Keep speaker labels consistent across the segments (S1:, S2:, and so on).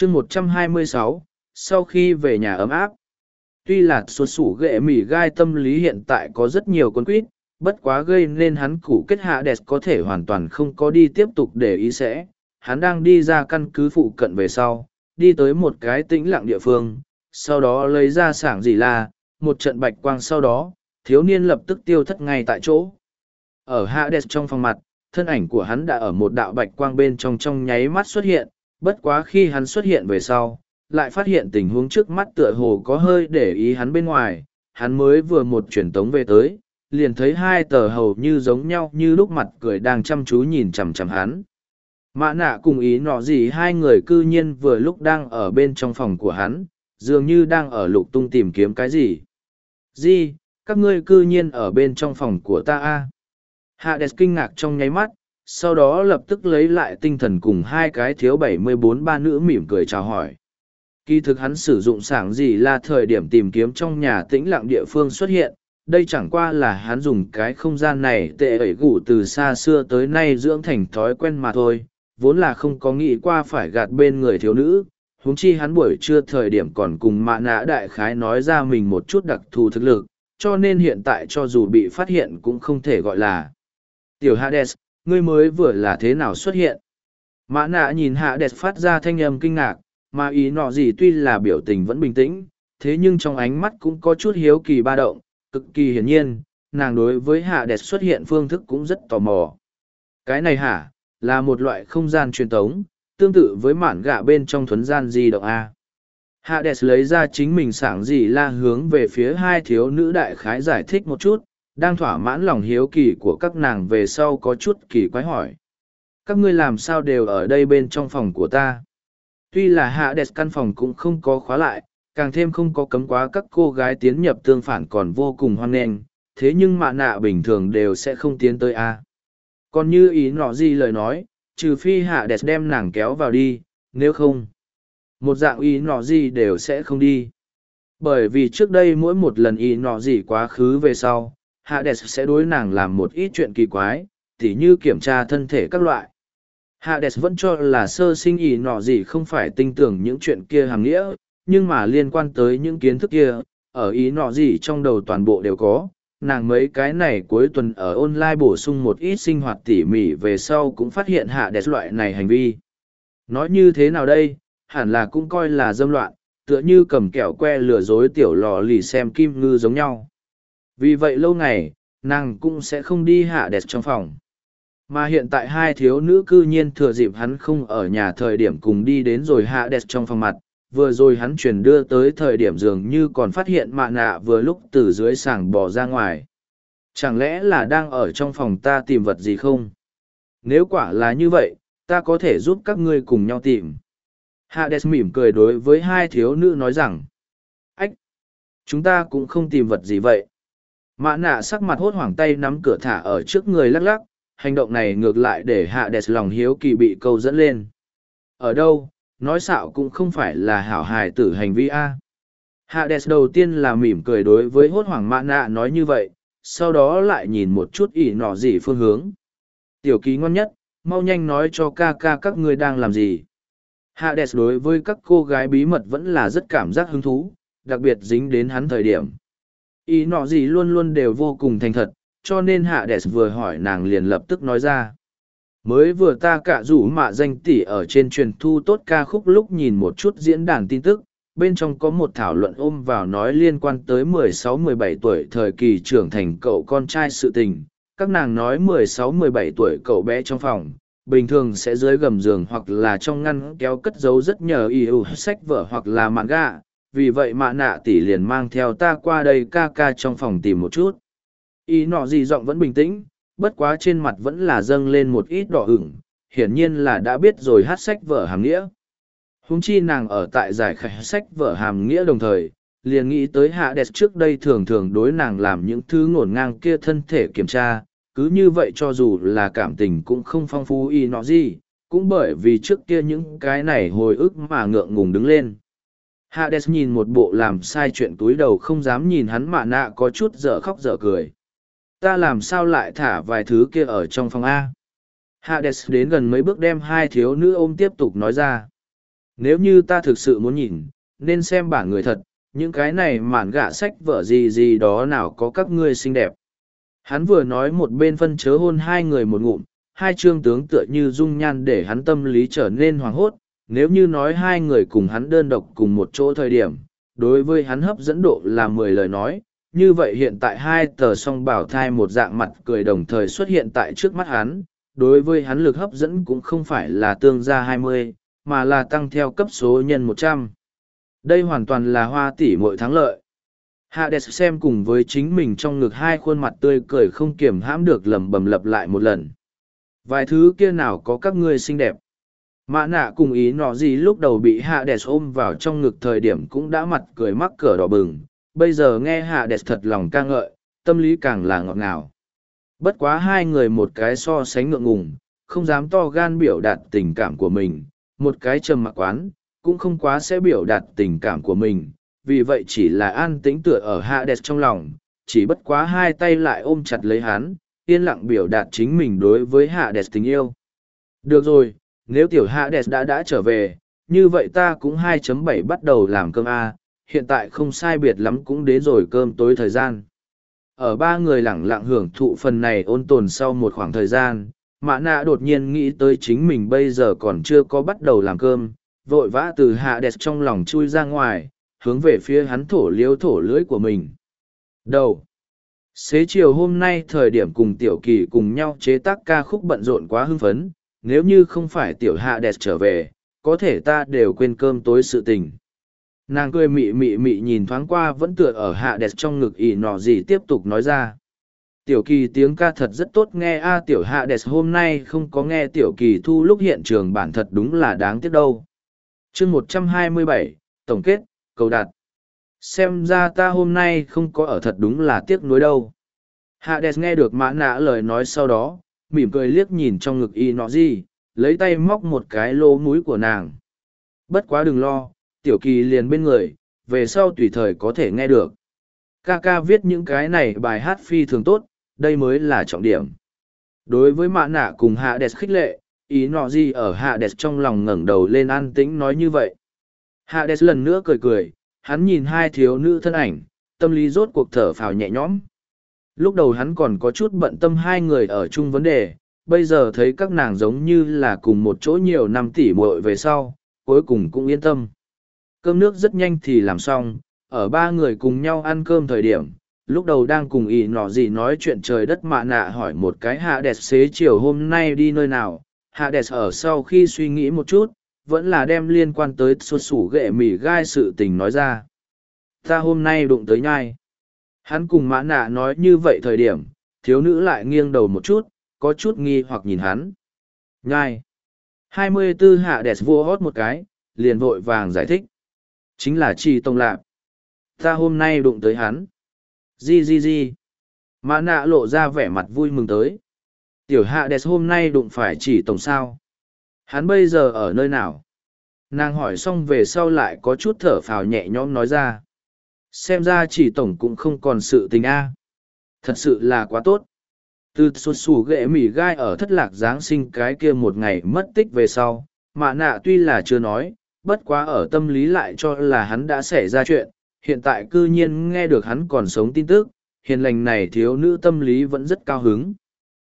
S1: chương 126, sau khi về nhà ấm áp. Tuy là xuất sủ ghệ mỉ gai tâm lý hiện tại có rất nhiều con quýt, bất quá gây nên hắn củ kết hạ đẹp có thể hoàn toàn không có đi tiếp tục để ý sẽ. Hắn đang đi ra căn cứ phụ cận về sau, đi tới một cái tĩnh lặng địa phương, sau đó lấy ra sảng gì là, một trận bạch quang sau đó, thiếu niên lập tức tiêu thất ngay tại chỗ. Ở hạ đẹp trong phòng mặt, thân ảnh của hắn đã ở một đạo bạch quang bên trong nháy mắt xuất hiện, bất quá khi hắn xuất hiện về sau, lại phát hiện tình huống trước mắt tựa hồ có hơi để ý hắn bên ngoài, hắn mới vừa một truyền tống về tới, liền thấy hai tờ hầu như giống nhau như lúc mặt cười đang chăm chú nhìn chằm chằm hắn. Mã nạ cùng ý nọ gì hai người cư nhiên vừa lúc đang ở bên trong phòng của hắn, dường như đang ở lục tung tìm kiếm cái gì. Gì, các ngươi cư nhiên ở bên trong phòng của ta a? Hades kinh ngạc trong nháy mắt, sau đó lập tức lấy lại tinh thần cùng hai cái thiếu 74 ba nữ mỉm cười chào hỏi. Kỳ thực hắn sử dụng sảng gì là thời điểm tìm kiếm trong nhà tĩnh lặng địa phương xuất hiện, đây chẳng qua là hắn dùng cái không gian này tệ ẩy gủ từ xa xưa tới nay dưỡng thành thói quen mà thôi, vốn là không có nghĩ qua phải gạt bên người thiếu nữ, huống chi hắn buổi trưa thời điểm còn cùng mạ nã đại khái nói ra mình một chút đặc thù thực lực, cho nên hiện tại cho dù bị phát hiện cũng không thể gọi là Tiểu Hades, ngươi mới vừa là thế nào xuất hiện? Mã nạ nhìn Hades phát ra thanh âm kinh ngạc, mà ý nọ gì tuy là biểu tình vẫn bình tĩnh, thế nhưng trong ánh mắt cũng có chút hiếu kỳ ba động, cực kỳ hiển nhiên, nàng đối với Hades xuất hiện phương thức cũng rất tò mò. Cái này hả, là một loại không gian truyền thống, tương tự với mản gạ bên trong thuấn gian di động A. Hades lấy ra chính mình sảng gì la hướng về phía hai thiếu nữ đại khái giải thích một chút, đang thỏa mãn lòng hiếu kỳ của các nàng về sau có chút kỳ quái hỏi. Các ngươi làm sao đều ở đây bên trong phòng của ta? Tuy là Hades căn phòng cũng không có khóa lại, càng thêm không có cấm quá các cô gái tiến nhập tương phản còn vô cùng hoan nghênh, thế nhưng mạ nạ bình thường đều sẽ không tiến tới A. Còn như ý nọ gì lời nói, trừ phi Hades đem nàng kéo vào đi, nếu không, một dạng ý nọ gì đều sẽ không đi. Bởi vì trước đây mỗi một lần ý nọ gì quá khứ về sau, Hades sẽ đối nàng làm một ít chuyện kỳ quái, tỉ như kiểm tra thân thể các loại. Hades vẫn cho là sơ sinh ý nọ gì không phải tin tưởng những chuyện kia hàng nghĩa, nhưng mà liên quan tới những kiến thức kia, ở ý nọ gì trong đầu toàn bộ đều có. Nàng mấy cái này cuối tuần ở online bổ sung một ít sinh hoạt tỉ mỉ về sau cũng phát hiện Hades loại này hành vi. Nói như thế nào đây, hẳn là cũng coi là dâm loạn, tựa như cầm kẹo que lừa dối tiểu lò lì xem kim ngư giống nhau. Vì vậy lâu ngày, nàng cũng sẽ không đi Hades trong phòng. Mà hiện tại hai thiếu nữ cư nhiên thừa dịp hắn không ở nhà thời điểm cùng đi đến rồi Hades trong phòng mặt, vừa rồi hắn chuyển đưa tới thời điểm dường như còn phát hiện mạ nạ vừa lúc từ dưới sàng bò ra ngoài. Chẳng lẽ là đang ở trong phòng ta tìm vật gì không? Nếu quả là như vậy, ta có thể giúp các ngươi cùng nhau tìm. Hades mỉm cười đối với hai thiếu nữ nói rằng, ách, chúng ta cũng không tìm vật gì vậy. Mạ nạ sắc mặt hốt hoảng tay nắm cửa thả ở trước người lắc lắc, hành động này ngược lại để Hades lòng hiếu kỳ bị câu dẫn lên. Ở đâu, nói xạo cũng không phải là hảo hài tử hành vi A. Hades đầu tiên là mỉm cười đối với hốt hoảng mạ nạ nói như vậy, sau đó lại nhìn một chút ỉ nọ gì phương hướng. Tiểu ký ngon nhất, mau nhanh nói cho ca ca các ngươi đang làm gì. Hades đối với các cô gái bí mật vẫn là rất cảm giác hứng thú, đặc biệt dính đến hắn thời điểm. Ý nọ gì luôn luôn đều vô cùng thành thật, cho nên Hades vừa hỏi nàng liền lập tức nói ra. Mới vừa ta cả rủ mạ danh tỷ ở trên truyền thu tốt ca khúc lúc nhìn một chút diễn đàn tin tức, bên trong có một thảo luận ôm vào nói liên quan tới 16-17 tuổi thời kỳ trưởng thành cậu con trai sự tình. Các nàng nói 16-17 tuổi cậu bé trong phòng, bình thường sẽ dưới gầm giường hoặc là trong ngăn kéo cất giấu rất nhờ yêu sách vở hoặc là manga. Vì vậy mạ nạ tỷ liền mang theo ta qua đây ca ca trong phòng tìm một chút. Ý nọ gì giọng vẫn bình tĩnh, bất quá trên mặt vẫn là dâng lên một ít đỏ ửng, hiển nhiên là đã biết rồi hát sách vở hàm nghĩa. Huống chi nàng ở tại giải khải sách vở hàm nghĩa đồng thời, liền nghĩ tới Hades trước đây thường thường đối nàng làm những thứ ngổn ngang kia thân thể kiểm tra, cứ như vậy cho dù là cảm tình cũng không phong phú ý nọ gì, cũng bởi vì trước kia những cái này hồi ức mà ngượng ngùng đứng lên. Hades nhìn một bộ làm sai chuyện túi đầu không dám nhìn hắn mạ nạ có chút dở khóc dở cười. Ta làm sao lại thả vài thứ kia ở trong phòng A? Hades đến gần mấy bước đem hai thiếu nữ ôm tiếp tục nói ra. Nếu như ta thực sự muốn nhìn, nên xem bản người thật, những cái này mạn gạ sách vở gì gì đó nào có các ngươi xinh đẹp. Hắn vừa nói một bên phân chớ hôn hai người một ngụm, hai trương tướng tựa như dung nhan để hắn tâm lý trở nên hoảng hốt. Nếu như nói hai người cùng hắn đơn độc cùng một chỗ thời điểm, đối với hắn hấp dẫn độ là 10 lời nói, như vậy hiện tại hai tờ song bảo thai một dạng mặt cười đồng thời xuất hiện tại trước mắt hắn, đối với hắn lực hấp dẫn cũng không phải là tương gia 20, mà là tăng theo cấp số nhân 100. Đây hoàn toàn là hoa tỷ muội thắng lợi. Hades xem cùng với chính mình trong ngực hai khuôn mặt tươi cười không kiềm hãm được lẩm bẩm lặp lại một lần. Vài thứ kia nào có các ngươi xinh đẹp. Mã nạ cùng ý nọ gì lúc đầu bị Hades ôm vào trong ngực thời điểm cũng đã mặt cười mắc cỡ đỏ bừng, bây giờ nghe Hades thật lòng ca ngợi, tâm lý càng là ngọt ngào. Bất quá hai người một cái so sánh ngượng ngùng, không dám to gan biểu đạt tình cảm của mình, một cái trầm mặc quán, cũng không quá sẽ biểu đạt tình cảm của mình, vì vậy chỉ là an tĩnh tựa ở Hades trong lòng, chỉ bất quá hai tay lại ôm chặt lấy hắn, yên lặng biểu đạt chính mình đối với Hades tình yêu. Được rồi, nếu tiểu Hades đã trở về, như vậy ta cũng 2.7 bắt đầu làm cơm A, hiện tại không sai biệt lắm cũng đến rồi cơm tối thời gian. Ở ba người lẳng lặng hưởng thụ phần này ôn tồn sau một khoảng thời gian, Mã Nạ đột nhiên nghĩ tới chính mình bây giờ còn chưa có bắt đầu làm cơm, vội vã từ Hades trong lòng chui ra ngoài, hướng về phía hắn thổ lưỡi của mình. Đầu. Xế chiều hôm nay thời điểm cùng Tiểu Kỳ cùng nhau chế tác ca khúc bận rộn quá hưng phấn, nếu như không phải Tiểu Hades trở về, có thể ta đều quên cơm tối sự tình. Nàng cười mị mị mị nhìn thoáng qua vẫn tựa ở Hades trong ngực ỉ nọ gì tiếp tục nói ra. Tiểu Kỳ tiếng ca thật rất tốt nghe a Tiểu Hades hôm nay không có nghe Tiểu Kỳ thu lúc hiện trường bản thật đúng là đáng tiếc đâu. Chương 127, Tổng kết, cầu đạt. Xem ra ta hôm nay không có ở thật đúng là tiếc nuối đâu. Hades nghe được Mã Nạ lời nói sau đó, mỉm cười liếc nhìn trong ngực y nọ gì, lấy tay móc một cái lỗ mũi của nàng. Bất quá đừng lo, Tiểu Kỳ liền bên người, về sau tùy thời có thể nghe được. Ca ca viết những cái này bài hát phi thường tốt, đây mới là trọng điểm. Đối với Mã Nạ cùng Hades khích lệ, ý nọ gì ở Hades trong lòng ngẩng đầu lên an tĩnh nói như vậy. Hades lần nữa cười cười, hắn nhìn hai thiếu nữ thân ảnh, tâm lý rốt cuộc thở phào nhẹ nhõm. Lúc đầu hắn còn có chút bận tâm hai người ở chung vấn đề, bây giờ thấy các nàng giống như là cùng một chỗ nhiều năm tỉ muội về sau, cuối cùng cũng yên tâm. Cơm nước rất nhanh thì làm xong, ở ba người cùng nhau ăn cơm thời điểm, lúc đầu đang cùng ý nọ gì nói chuyện trời đất Mã Nạ hỏi một cái Hades xế chiều hôm nay đi nơi nào. Hades ở sau khi suy nghĩ một chút, vẫn là đem liên quan tới sốt sủ ghệ mì gai sự tình nói ra. Ta hôm nay đụng tới nhai. Hắn cùng Mã Nạ nói như vậy thời điểm, thiếu nữ lại nghiêng đầu một chút, có chút nghi hoặc nhìn hắn. Nhai. 24 Hades vua hót một cái, liền vội vàng giải thích. Chính là Trì Tông Lạp. Ta hôm nay đụng tới hắn. Gì. Mã Nạ lộ ra vẻ mặt vui mừng tới. Tiểu Hades hôm nay đụng phải Chỉ Tổng sao. Hắn bây giờ ở nơi nào? Nàng hỏi xong về sau lại có chút thở phào nhẹ nhõm nói ra. Xem ra Chỉ Tổng cũng không còn sự tình a. Thật sự là quá tốt. Từ sụt sủ ghệ mỉ gai ở thất lạc Giáng sinh cái kia một ngày mất tích về sau, Mã Nạ tuy là chưa nói, bất quá ở tâm lý lại cho là hắn đã xảy ra chuyện, hiện tại cư nhiên nghe được hắn còn sống tin tức, hiền lành này thiếu nữ tâm lý vẫn rất cao hứng.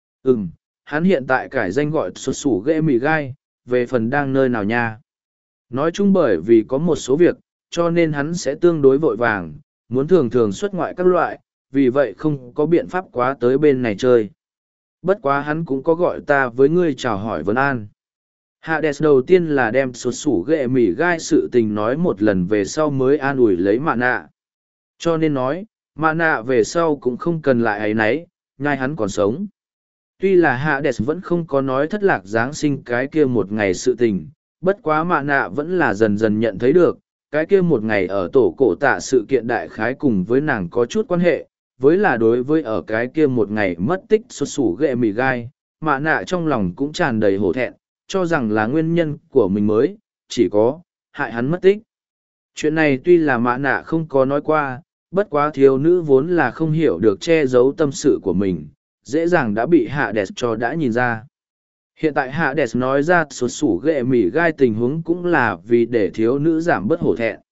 S1: Hắn hiện tại cải danh gọi sụt sủ ghệ mỉ gai, về phần đang nơi nào nha. Nói chung bởi vì có một số việc, cho nên hắn sẽ tương đối vội vàng, muốn thường thường xuất ngoại các loại, vì vậy không có biện pháp quá tới bên này chơi. Bất quá hắn cũng có gọi ta với ngươi chào hỏi vấn an. Hades đầu tiên là đem sụt sủ ghệ mỉ gai sự tình nói một lần về sau mới an ủi lấy Mã Nạ. Cho nên nói, Mã Nạ về sau cũng không cần lại ấy nấy, nhai hắn còn sống. Tuy là Hades vẫn không có nói thất lạc Giáng sinh cái kia một ngày sự tình, bất quá Mã Nạ vẫn là dần dần nhận thấy được, cái kia một ngày ở tổ cổ tạ sự kiện đại khái cùng với nàng có chút quan hệ, với là đối với ở cái kia một ngày mất tích sụt sủ ghệ mì gai, Mã Nạ trong lòng cũng tràn đầy hổ thẹn, cho rằng là nguyên nhân của mình mới, chỉ có, hại hắn mất tích. Chuyện này tuy là Mã Nạ không có nói qua, bất quá thiếu nữ vốn là không hiểu được che giấu tâm sự của mình, dễ dàng đã bị Hades cho đã nhìn ra. Hiện tại Hades nói ra sụt sủ ghệ mỉ gai tình huống cũng là vì để thiếu nữ giảm bớt hổ thẹn.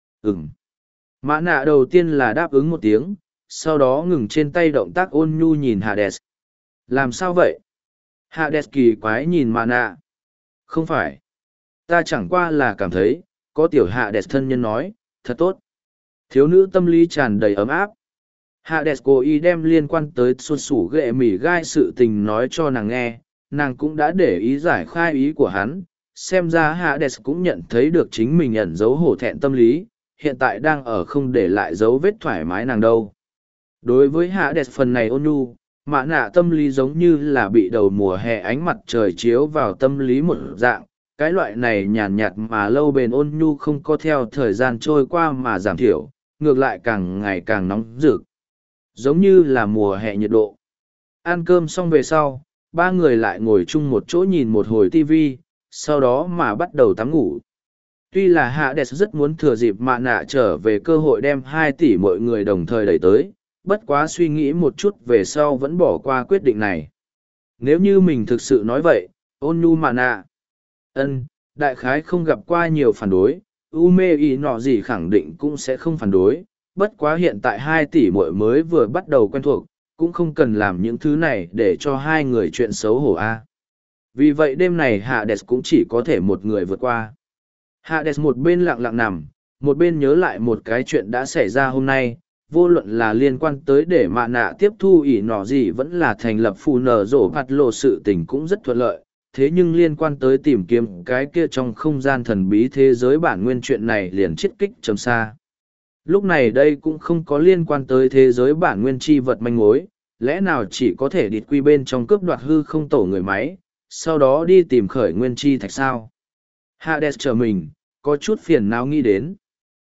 S1: Mã nạ đầu tiên là đáp ứng một tiếng, sau đó ngừng trên tay động tác ôn nhu nhìn Hades. Làm sao vậy? Hades kỳ quái nhìn mã nạ. Không phải. Ta chẳng qua là cảm thấy, có tiểu Hades thân nhân nói, thật tốt. Thiếu nữ tâm lý tràn đầy ấm áp. Hades cố ý đem liên quan tới sụt sủ ghệ mỉ gai sự tình nói cho nàng nghe, nàng cũng đã để ý giải khai ý của hắn. Xem ra Hades cũng nhận thấy được chính mình ẩn giấu hổ thẹn tâm lý, hiện tại đang ở không để lại dấu vết thoải mái nàng đâu. Đối với Hades phần này ôn nhu, mã nạ tâm lý giống như là bị đầu mùa hè ánh mặt trời chiếu vào tâm lý một dạng, cái loại này nhàn nhạt mà lâu bền ôn nhu không có theo thời gian trôi qua mà giảm thiểu, ngược lại càng ngày càng nóng rực. Giống như là mùa hè nhiệt độ. Ăn cơm xong về sau, ba người lại ngồi chung một chỗ nhìn một hồi tivi, sau đó mà bắt đầu tắm ngủ. Tuy là Hades rất muốn thừa dịp mạ nạ trở về cơ hội đem 2 tỷ mọi người đồng thời đẩy tới, bất quá suy nghĩ một chút về sau vẫn bỏ qua quyết định này. Nếu như mình thực sự nói vậy, ôn nhu mạ nạ. Đại khái không gặp qua nhiều phản đối, Ume ý nọ gì khẳng định cũng sẽ không phản đối, bất quá hiện tại 2 tỷ muội mới vừa bắt đầu quen thuộc, cũng không cần làm những thứ này để cho hai người chuyện xấu hổ a. Vì vậy đêm này Hades cũng chỉ có thể một người vượt qua. Hades một bên lặng lặng nằm, một bên nhớ lại một cái chuyện đã xảy ra hôm nay, vô luận là liên quan tới để mạ nạ tiếp thu ỷ nọ gì vẫn là thành lập phù nở rổ phạt lộ sự tình cũng rất thuận lợi. Thế nhưng liên quan tới tìm kiếm cái kia trong không gian thần bí thế giới bản nguyên chuyện này liền chiết kích trầm xa. Lúc này đây cũng không có liên quan tới thế giới bản nguyên chi vật manh mối, lẽ nào chỉ có thể địt quy bên trong cướp đoạt hư không tổ người máy, sau đó đi tìm khởi nguyên chi thạch sao. Hades chờ mình, có chút phiền não nghĩ đến.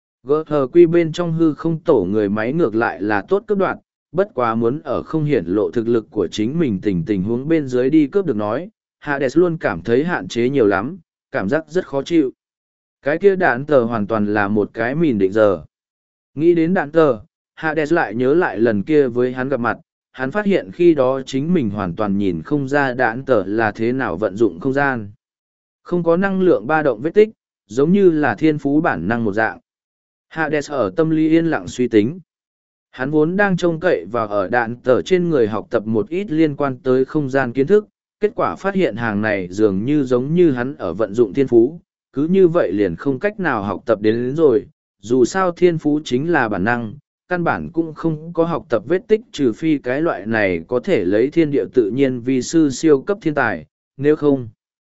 S1: Gờ quy bên trong hư không tổ người máy ngược lại là tốt cướp đoạt, bất quá muốn ở không hiển lộ thực lực của chính mình tình huống bên dưới đi cướp được nói, Hades luôn cảm thấy hạn chế nhiều lắm, cảm giác rất khó chịu. Cái kia đạn tờ hoàn toàn là một cái mìn định giờ. Nghĩ đến đạn tờ, Hades lại nhớ lại lần kia với hắn gặp mặt, hắn phát hiện khi đó chính mình hoàn toàn nhìn không ra đạn tờ là thế nào vận dụng không gian. Không có năng lượng ba động vết tích, giống như là thiên phú bản năng một dạng. Hades ở tâm lý yên lặng suy tính. Hắn vốn đang trông cậy vào ở đạn tờ trên người học tập một ít liên quan tới không gian kiến thức, kết quả phát hiện hàng này dường như giống như hắn ở vận dụng thiên phú, cứ như vậy liền không cách nào học tập đến rồi, dù sao thiên phú chính là bản năng, căn bản cũng không có học tập vết tích trừ phi cái loại này có thể lấy thiên địa tự nhiên vì sư siêu cấp thiên tài, nếu không,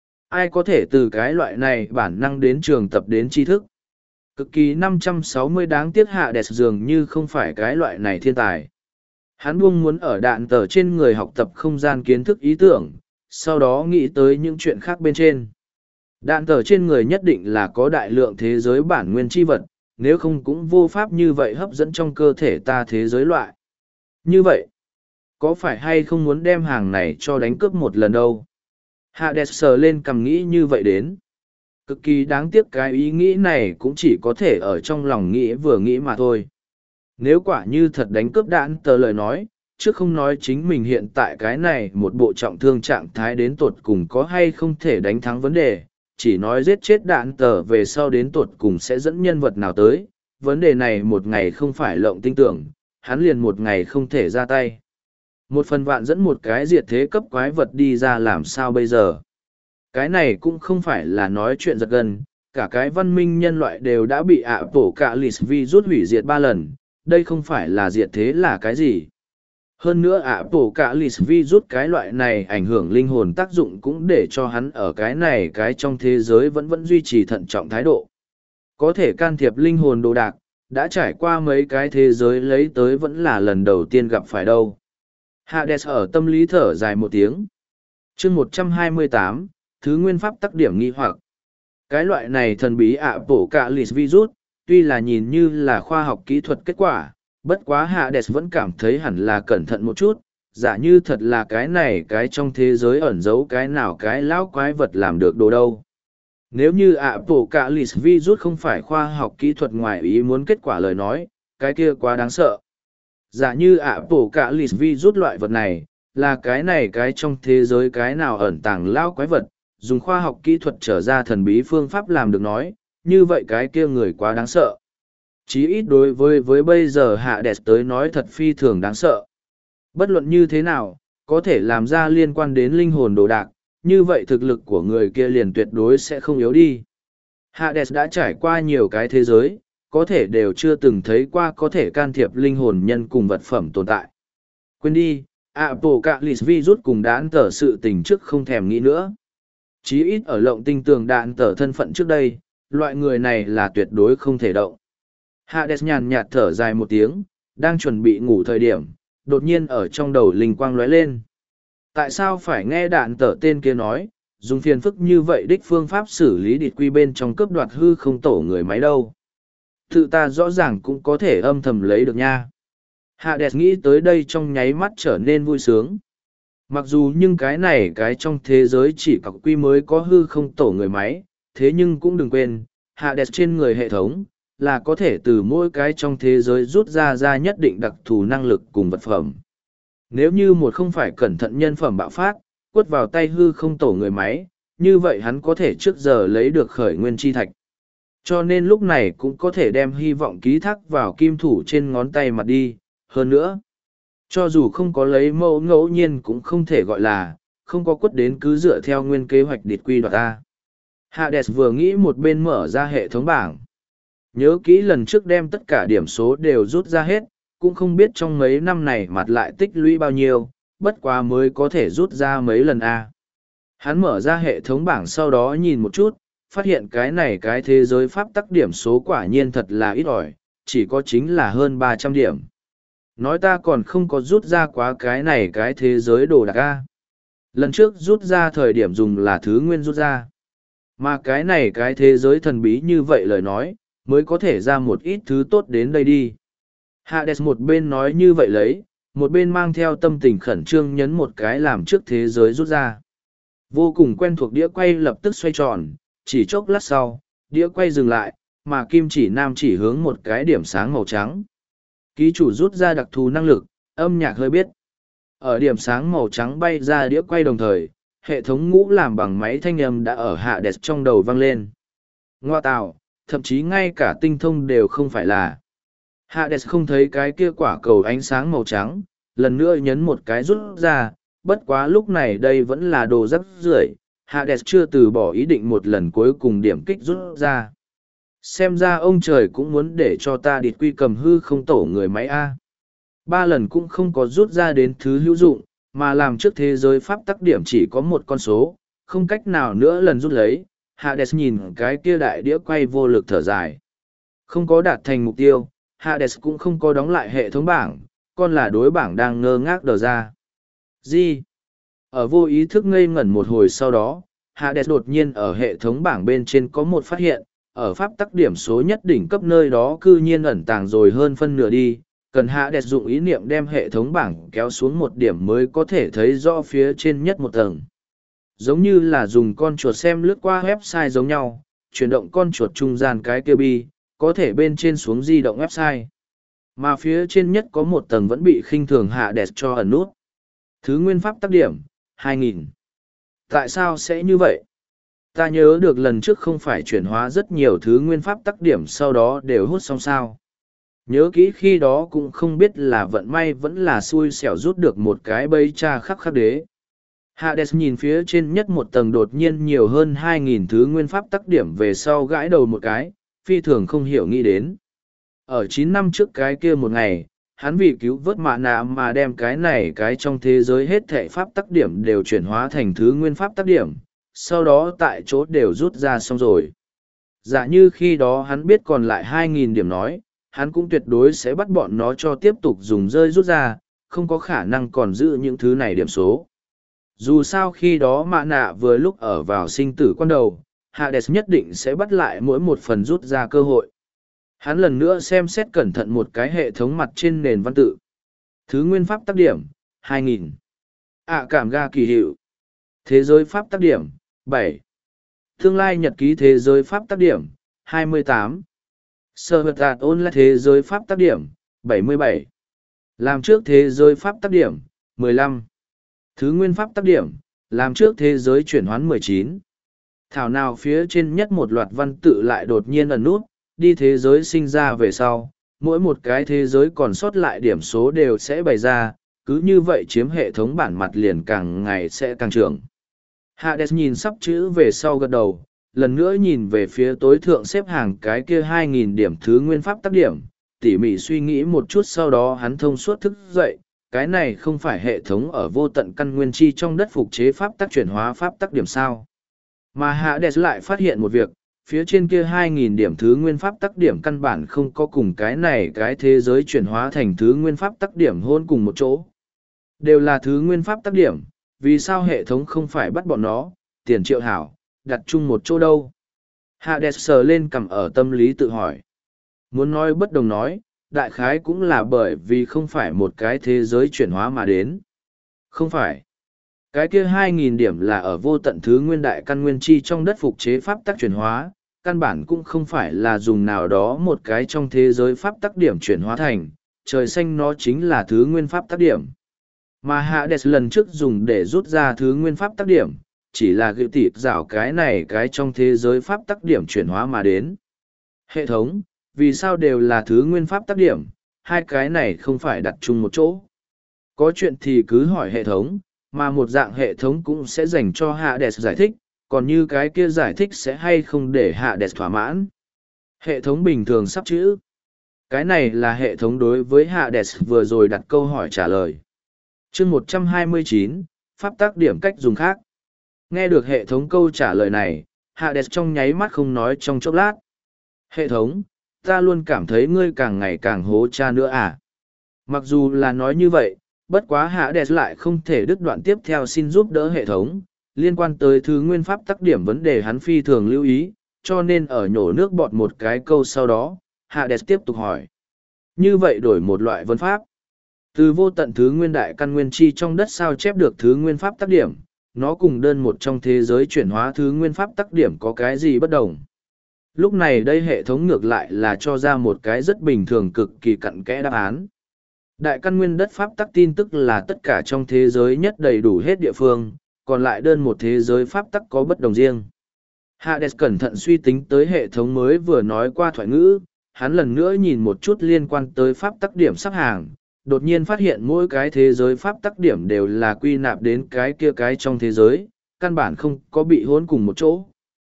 S1: ai có thể từ cái loại này bản năng đến trường tập đến tri thức. Cực kỳ 560 đáng tiếc Hades dường như không phải cái loại này thiên tài. Hắn buông muốn ở đạn tờ trên người học tập không gian kiến thức ý tưởng, sau đó nghĩ tới những chuyện khác bên trên. Đạn tờ trên người nhất định là có đại lượng thế giới bản nguyên chi vật, nếu không cũng vô pháp như vậy hấp dẫn trong cơ thể ta thế giới loại. Như vậy, có phải hay không muốn đem hàng này cho đánh cướp một lần đâu? Hades sờ lên cầm nghĩ như vậy đến. Cực kỳ đáng tiếc cái ý nghĩ này cũng chỉ có thể ở trong lòng nghĩ vừa nghĩ mà thôi. Nếu quả như thật đánh cướp đạn tờ lời nói, chứ không nói chính mình hiện tại cái này một bộ trọng thương trạng thái đến tột cùng có hay không thể đánh thắng vấn đề, chỉ nói giết chết đạn tờ về sau đến tột cùng sẽ dẫn nhân vật nào tới, vấn đề này một ngày không phải lộng tinh tưởng, hắn liền một ngày không thể ra tay. Một phần vạn dẫn một cái diệt thế cấp quái vật đi ra làm sao bây giờ. Cái này cũng không phải là nói chuyện giật gân, cả cái văn minh nhân loại đều đã bị ạ bổ cả lì virus hủy diệt 3 lần, đây không phải là diệt thế là cái gì. Hơn nữa ạ bổ cả lì virus cái loại này ảnh hưởng linh hồn tác dụng cũng để cho hắn ở cái này cái trong thế giới vẫn duy trì thận trọng thái độ. Có thể can thiệp linh hồn đồ đạc, đã trải qua mấy cái thế giới lấy tới vẫn là lần đầu tiên gặp phải đâu. Hades ở tâm lý thở dài một tiếng. Chương 128, thứ nguyên pháp tắc điểm nghi hoặc. Cái loại này thần bí ạ bổ cả lì virus, tuy là nhìn như là khoa học kỹ thuật kết quả, bất quá Hades vẫn cảm thấy hẳn là cẩn thận một chút, giả như thật là cái này cái trong thế giới ẩn giấu cái nào cái lão quái vật làm được đồ đâu. Nếu như ạ bổ cả lì virus không phải khoa học kỹ thuật ngoài ý muốn kết quả lời nói, cái kia quá đáng sợ. Giả như ạ bổ cả lì virus loại vật này, Là cái này cái trong thế giới cái nào ẩn tàng lao quái vật, dùng khoa học kỹ thuật trở ra thần bí phương pháp làm được nói, như vậy cái kia người quá đáng sợ. Chí ít đối với bây giờ hạ đẹp tới nói thật phi thường đáng sợ. Bất luận như thế nào, có thể làm ra liên quan đến linh hồn đồ đạc, như vậy thực lực của người kia liền tuyệt đối sẽ không yếu đi. Hades đã trải qua nhiều cái thế giới, có thể đều chưa từng thấy qua có thể can thiệp linh hồn nhân cùng vật phẩm tồn tại. Quên đi, Apocalypse virus cùng đạn tở sự tình trước không thèm nghĩ nữa. Chí ít ở lộng tinh tường đạn tở thân phận trước đây, loại người này là tuyệt đối không thể động. Hades nhàn nhạt thở dài một tiếng, đang chuẩn bị ngủ thời điểm, đột nhiên ở trong đầu linh quang lóe lên. Tại sao phải nghe đạn tở tên kia nói, dùng phiền phức như vậy đích phương pháp xử lý địch quy bên trong cướp đoạt hư không tổ người máy đâu. Tự ta rõ ràng cũng có thể âm thầm lấy được nha. Hades nghĩ tới đây trong nháy mắt trở nên vui sướng. Mặc dù nhưng cái này cái trong thế giới chỉ có quy mới có hư không tổ người máy, thế nhưng cũng đừng quên, Hades trên người hệ thống, là có thể từ mỗi cái trong thế giới rút ra nhất định đặc thù năng lực cùng vật phẩm. Nếu như một không phải cẩn thận nhân phẩm bạo phát, quất vào tay hư không tổ người máy, như vậy hắn có thể trước giờ lấy được khởi nguyên chi thạch. Cho nên lúc này cũng có thể đem hy vọng ký thác vào kim thủ trên ngón tay mặt đi, hơn nữa. Cho dù không có lấy mẫu ngẫu nhiên cũng không thể gọi là, không có quất đến cứ dựa theo nguyên kế hoạch địt quy đoạt ta. Hades vừa nghĩ một bên mở ra hệ thống bảng. Nhớ kỹ lần trước đem tất cả điểm số đều rút ra hết, cũng không biết trong mấy năm này mặt lại tích lũy bao nhiêu, bất quá mới có thể rút ra mấy lần a. Hắn mở ra hệ thống bảng sau đó nhìn một chút, phát hiện cái này cái thế giới pháp tắc điểm số quả nhiên thật là ít ỏi, chỉ có chính là hơn 300 điểm. Nói ta còn không có rút ra quá cái này cái thế giới đồ đạc a. Lần trước rút ra thời điểm dùng là thứ nguyên rút ra. Mà cái này cái thế giới thần bí như vậy lời nói, mới có thể ra một ít thứ tốt đến đây đi. Hades một bên nói như vậy lấy, một bên mang theo tâm tình khẩn trương nhấn một cái làm trước thế giới rút ra. Vô cùng quen thuộc đĩa quay lập tức xoay tròn, chỉ chốc lát sau, đĩa quay dừng lại, mà kim chỉ nam chỉ hướng một cái điểm sáng màu trắng. Ký chủ rút ra đặc thù năng lực, âm nhạc hơi biết. Ở điểm sáng màu trắng bay ra đĩa quay đồng thời, hệ thống ngũ làm bằng máy thanh âm đã ở Hades trong đầu vang lên. Ngoa tạo, thậm chí ngay cả tinh thông đều không phải là. Hades không thấy cái kia quả cầu ánh sáng màu trắng, lần nữa nhấn một cái rút ra, bất quá lúc này đây vẫn là đồ rắc rưởi. Hades chưa từ bỏ ý định một lần cuối cùng điểm kích rút ra. Xem ra ông trời cũng muốn để cho ta địt quy cầm hư không tổ người máy A. 3 lần cũng không có rút ra đến thứ hữu dụng, mà làm trước thế giới pháp tắc điểm chỉ có một con số, không cách nào nữa lần rút lấy. Hades nhìn cái kia đại đĩa quay vô lực thở dài. Không có đạt thành mục tiêu, Hades cũng không có đóng lại hệ thống bảng, còn là đối bảng đang ngơ ngác đờ ra. Gì? Ở vô ý thức ngây ngẩn một hồi sau đó, Hades đột nhiên ở hệ thống bảng bên trên có một phát hiện, ở pháp tắc điểm số nhất đỉnh cấp nơi đó cư nhiên ẩn tàng rồi hơn phân nửa đi, cần Hades dụng ý niệm đem hệ thống bảng kéo xuống một điểm mới có thể thấy rõ phía trên nhất một tầng. Giống như là dùng con chuột xem lướt qua website giống nhau, chuyển động con chuột trung gian cái kia bi, có thể bên trên xuống di động website. Mà phía trên nhất có một tầng vẫn bị khinh thường Hades cho ẩn nút. Thứ nguyên pháp tắc điểm, 2000. Tại sao sẽ như vậy? Ta nhớ được lần trước không phải chuyển hóa rất nhiều thứ nguyên pháp tắc điểm sau đó đều hút xong sao. Nhớ kỹ khi đó cũng không biết là vận may vẫn là xui xẻo rút được một cái bây cha khắc khắc đế. Hades nhìn phía trên nhất một tầng đột nhiên nhiều hơn 2.000 thứ nguyên pháp tắc điểm về sau gãi đầu một cái, phi thường không hiểu nghĩ đến. Ở 9 năm trước cái kia một ngày, hắn vì cứu vớt mạ nạ mà đem cái này cái trong thế giới hết thệ pháp tắc điểm đều chuyển hóa thành thứ nguyên pháp tắc điểm, sau đó tại chỗ đều rút ra xong rồi. Giả như khi đó hắn biết còn lại 2.000 điểm nói, hắn cũng tuyệt đối sẽ bắt bọn nó cho tiếp tục dùng rơi rút ra, không có khả năng còn giữ những thứ này điểm số. Dù sao khi đó mạ nạ vừa lúc ở vào sinh tử quan đầu, Hades nhất định sẽ bắt lại mỗi một phần rút ra cơ hội. Hắn lần nữa xem xét cẩn thận một cái hệ thống mặt trên nền văn tự. Thứ nguyên pháp tắc điểm, 2000. Cảm ga kỳ hiệu. Thế giới pháp tắc điểm, 7. Tương lai nhật ký thế giới pháp tắc điểm, 28. Sở vật đạt ôn lại thế giới pháp tắc điểm, 77. Làm trước thế giới pháp tắc điểm, 15. Thứ nguyên pháp tắc điểm, làm trước thế giới chuyển hoán 19. Thảo nào phía trên nhất một loạt văn tự lại đột nhiên ẩn nút, đi thế giới sinh ra về sau, mỗi một cái thế giới còn sót lại điểm số đều sẽ bày ra, cứ như vậy chiếm hệ thống bản mặt liền càng ngày sẽ càng trưởng. Hades nhìn sắp chữ về sau gật đầu, lần nữa nhìn về phía tối thượng xếp hàng cái kia 2.000 điểm thứ nguyên pháp tắc điểm, tỉ mỉ suy nghĩ một chút sau đó hắn thông suốt thức dậy, cái này không phải hệ thống ở vô tận căn nguyên chi trong đất phục chế pháp tắc chuyển hóa pháp tắc điểm sao. Mà Hades lại phát hiện một việc, phía trên kia 2.000 điểm thứ nguyên pháp tắc điểm căn bản không có cùng cái này cái thế giới chuyển hóa thành thứ nguyên pháp tắc điểm hôn cùng một chỗ. Đều là thứ nguyên pháp tắc điểm, vì sao hệ thống không phải bắt bọn nó, tiền triệu hảo, đặt chung một chỗ đâu. Hades sờ lên cằm ở tâm lý tự hỏi. Muốn nói bất đồng nói, đại khái cũng là bởi vì không phải một cái thế giới chuyển hóa mà đến. Không phải. Cái kia 2.000 điểm là ở vô tận thứ nguyên đại căn nguyên chi trong đất phục chế pháp tắc chuyển hóa, căn bản cũng không phải là dùng nào đó một cái trong thế giới pháp tắc điểm chuyển hóa thành, trời xanh nó chính là thứ nguyên pháp tắc điểm. Mà Hades lần trước dùng để rút ra thứ nguyên pháp tắc điểm, chỉ là gựu tịt rảo cái này cái trong thế giới pháp tắc điểm chuyển hóa mà đến. Hệ thống, vì sao đều là thứ nguyên pháp tắc điểm, hai cái này không phải đặt chung một chỗ. Có chuyện thì cứ hỏi hệ thống, mà một dạng hệ thống cũng sẽ dành cho Hades giải thích, còn như cái kia giải thích sẽ hay không để Hades thỏa mãn. Hệ thống bình thường sắp chữ. Cái này là hệ thống đối với Hades vừa rồi đặt câu hỏi trả lời. Chương 129, pháp tắc điểm cách dùng khác. Nghe được hệ thống câu trả lời này, Hades trong nháy mắt không nói trong chốc lát. Hệ thống, ta luôn cảm thấy ngươi càng ngày càng hố cha nữa à. Mặc dù là nói như vậy, bất quá Hades lại không thể đứt đoạn tiếp theo xin giúp đỡ hệ thống, liên quan tới thứ nguyên pháp tắc điểm vấn đề hắn phi thường lưu ý, cho nên ở nhổ nước bọt một cái câu sau đó, Hades tiếp tục hỏi. Như vậy đổi một loại vấn pháp. Từ vô tận thứ nguyên đại căn nguyên chi trong đất sao chép được thứ nguyên pháp tắc điểm, nó cùng đơn một trong thế giới chuyển hóa thứ nguyên pháp tắc điểm có cái gì bất đồng. Lúc này đây hệ thống ngược lại là cho ra một cái rất bình thường cực kỳ cặn kẽ đáp án. Đại căn nguyên đất pháp tắc tin tức là tất cả trong thế giới nhất đầy đủ hết địa phương, còn lại đơn một thế giới pháp tắc có bất đồng riêng. Hades cẩn thận suy tính tới hệ thống mới vừa nói qua thoại ngữ, hắn lần nữa nhìn một chút liên quan tới pháp tắc điểm sắp hàng, đột nhiên phát hiện mỗi cái thế giới pháp tắc điểm đều là quy nạp đến cái kia cái trong thế giới, căn bản không có bị hỗn cùng một chỗ.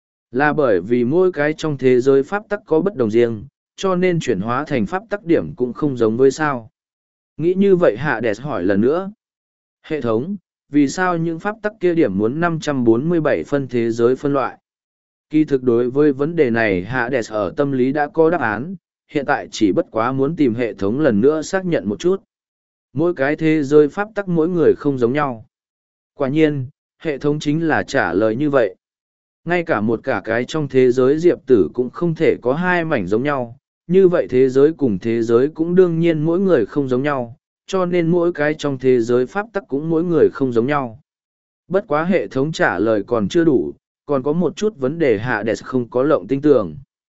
S1: Là bởi vì mỗi cái trong thế giới pháp tắc có bất đồng riêng, cho nên chuyển hóa thành pháp tắc điểm cũng không giống với sao. Nghĩ như vậy Hades hỏi lần nữa. Hệ thống, vì sao những pháp tắc kia điểm muốn 547 phân thế giới phân loại? Kỳ thực đối với vấn đề này Hades ở tâm lý đã có đáp án, hiện tại chỉ bất quá muốn tìm hệ thống lần nữa xác nhận một chút. Mỗi cái thế giới pháp tắc mỗi người không giống nhau. Quả nhiên, hệ thống chính là trả lời như vậy. Ngay cả một cả cái trong thế giới diệp tử cũng không thể có hai mảnh giống nhau, như vậy thế giới cùng thế giới cũng đương nhiên mỗi người không giống nhau, cho nên mỗi cái trong thế giới pháp tắc cũng mỗi người không giống nhau. Bất quá hệ thống trả lời còn chưa đủ, còn có một chút vấn đề Hades không có lộng tinh tường.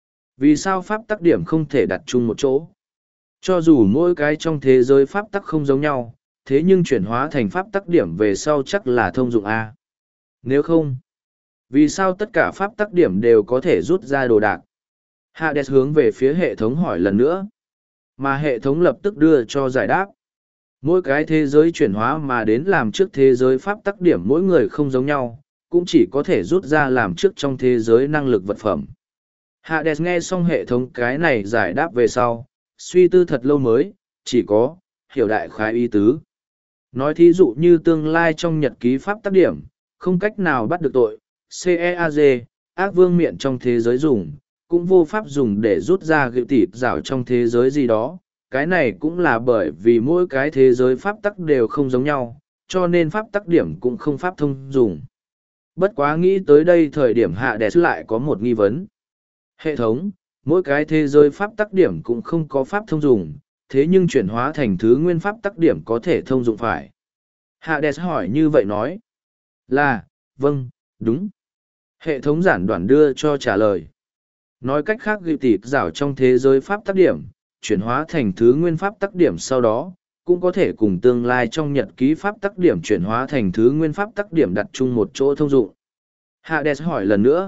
S1: Vì sao pháp tắc điểm không thể đặt chung một chỗ? Cho dù mỗi cái trong thế giới pháp tắc không giống nhau, thế nhưng chuyển hóa thành pháp tắc điểm về sau chắc là thông dụng A. Nếu không, vì sao tất cả pháp tắc điểm đều có thể rút ra đồ đạc? Hades hướng về phía hệ thống hỏi lần nữa. Mà hệ thống lập tức đưa cho giải đáp. Mỗi cái thế giới chuyển hóa mà đến làm trước thế giới pháp tắc điểm mỗi người không giống nhau, cũng chỉ có thể rút ra làm trước trong thế giới năng lực vật phẩm. Hades nghe xong hệ thống cái này giải đáp về sau, suy tư thật lâu mới, chỉ có, hiểu đại khái ý tứ. Nói thí dụ như tương lai trong nhật ký pháp tắc điểm, không cách nào bắt được tội, CEAG, ác vương miệng trong thế giới dùng, cũng vô pháp dùng để rút ra gựu tịt rảo trong thế giới gì đó. Cái này cũng là bởi vì mỗi cái thế giới pháp tắc đều không giống nhau, cho nên pháp tắc điểm cũng không pháp thông dùng. Bất quá nghĩ tới đây thời điểm Hades lại có một nghi vấn. Hệ thống, mỗi cái thế giới pháp tắc điểm cũng không có pháp thông dụng, thế nhưng chuyển hóa thành thứ nguyên pháp tắc điểm có thể thông dụng phải. Hades hỏi như vậy nói. Là, vâng, đúng. Hệ thống giản đoạn đưa cho trả lời. Nói cách khác ghi tịt rảo trong thế giới pháp tắc điểm, chuyển hóa thành thứ nguyên pháp tắc điểm sau đó, cũng có thể cùng tương lai trong nhật ký pháp tắc điểm chuyển hóa thành thứ nguyên pháp tắc điểm đặt chung một chỗ thông dụng. Hades hỏi lần nữa.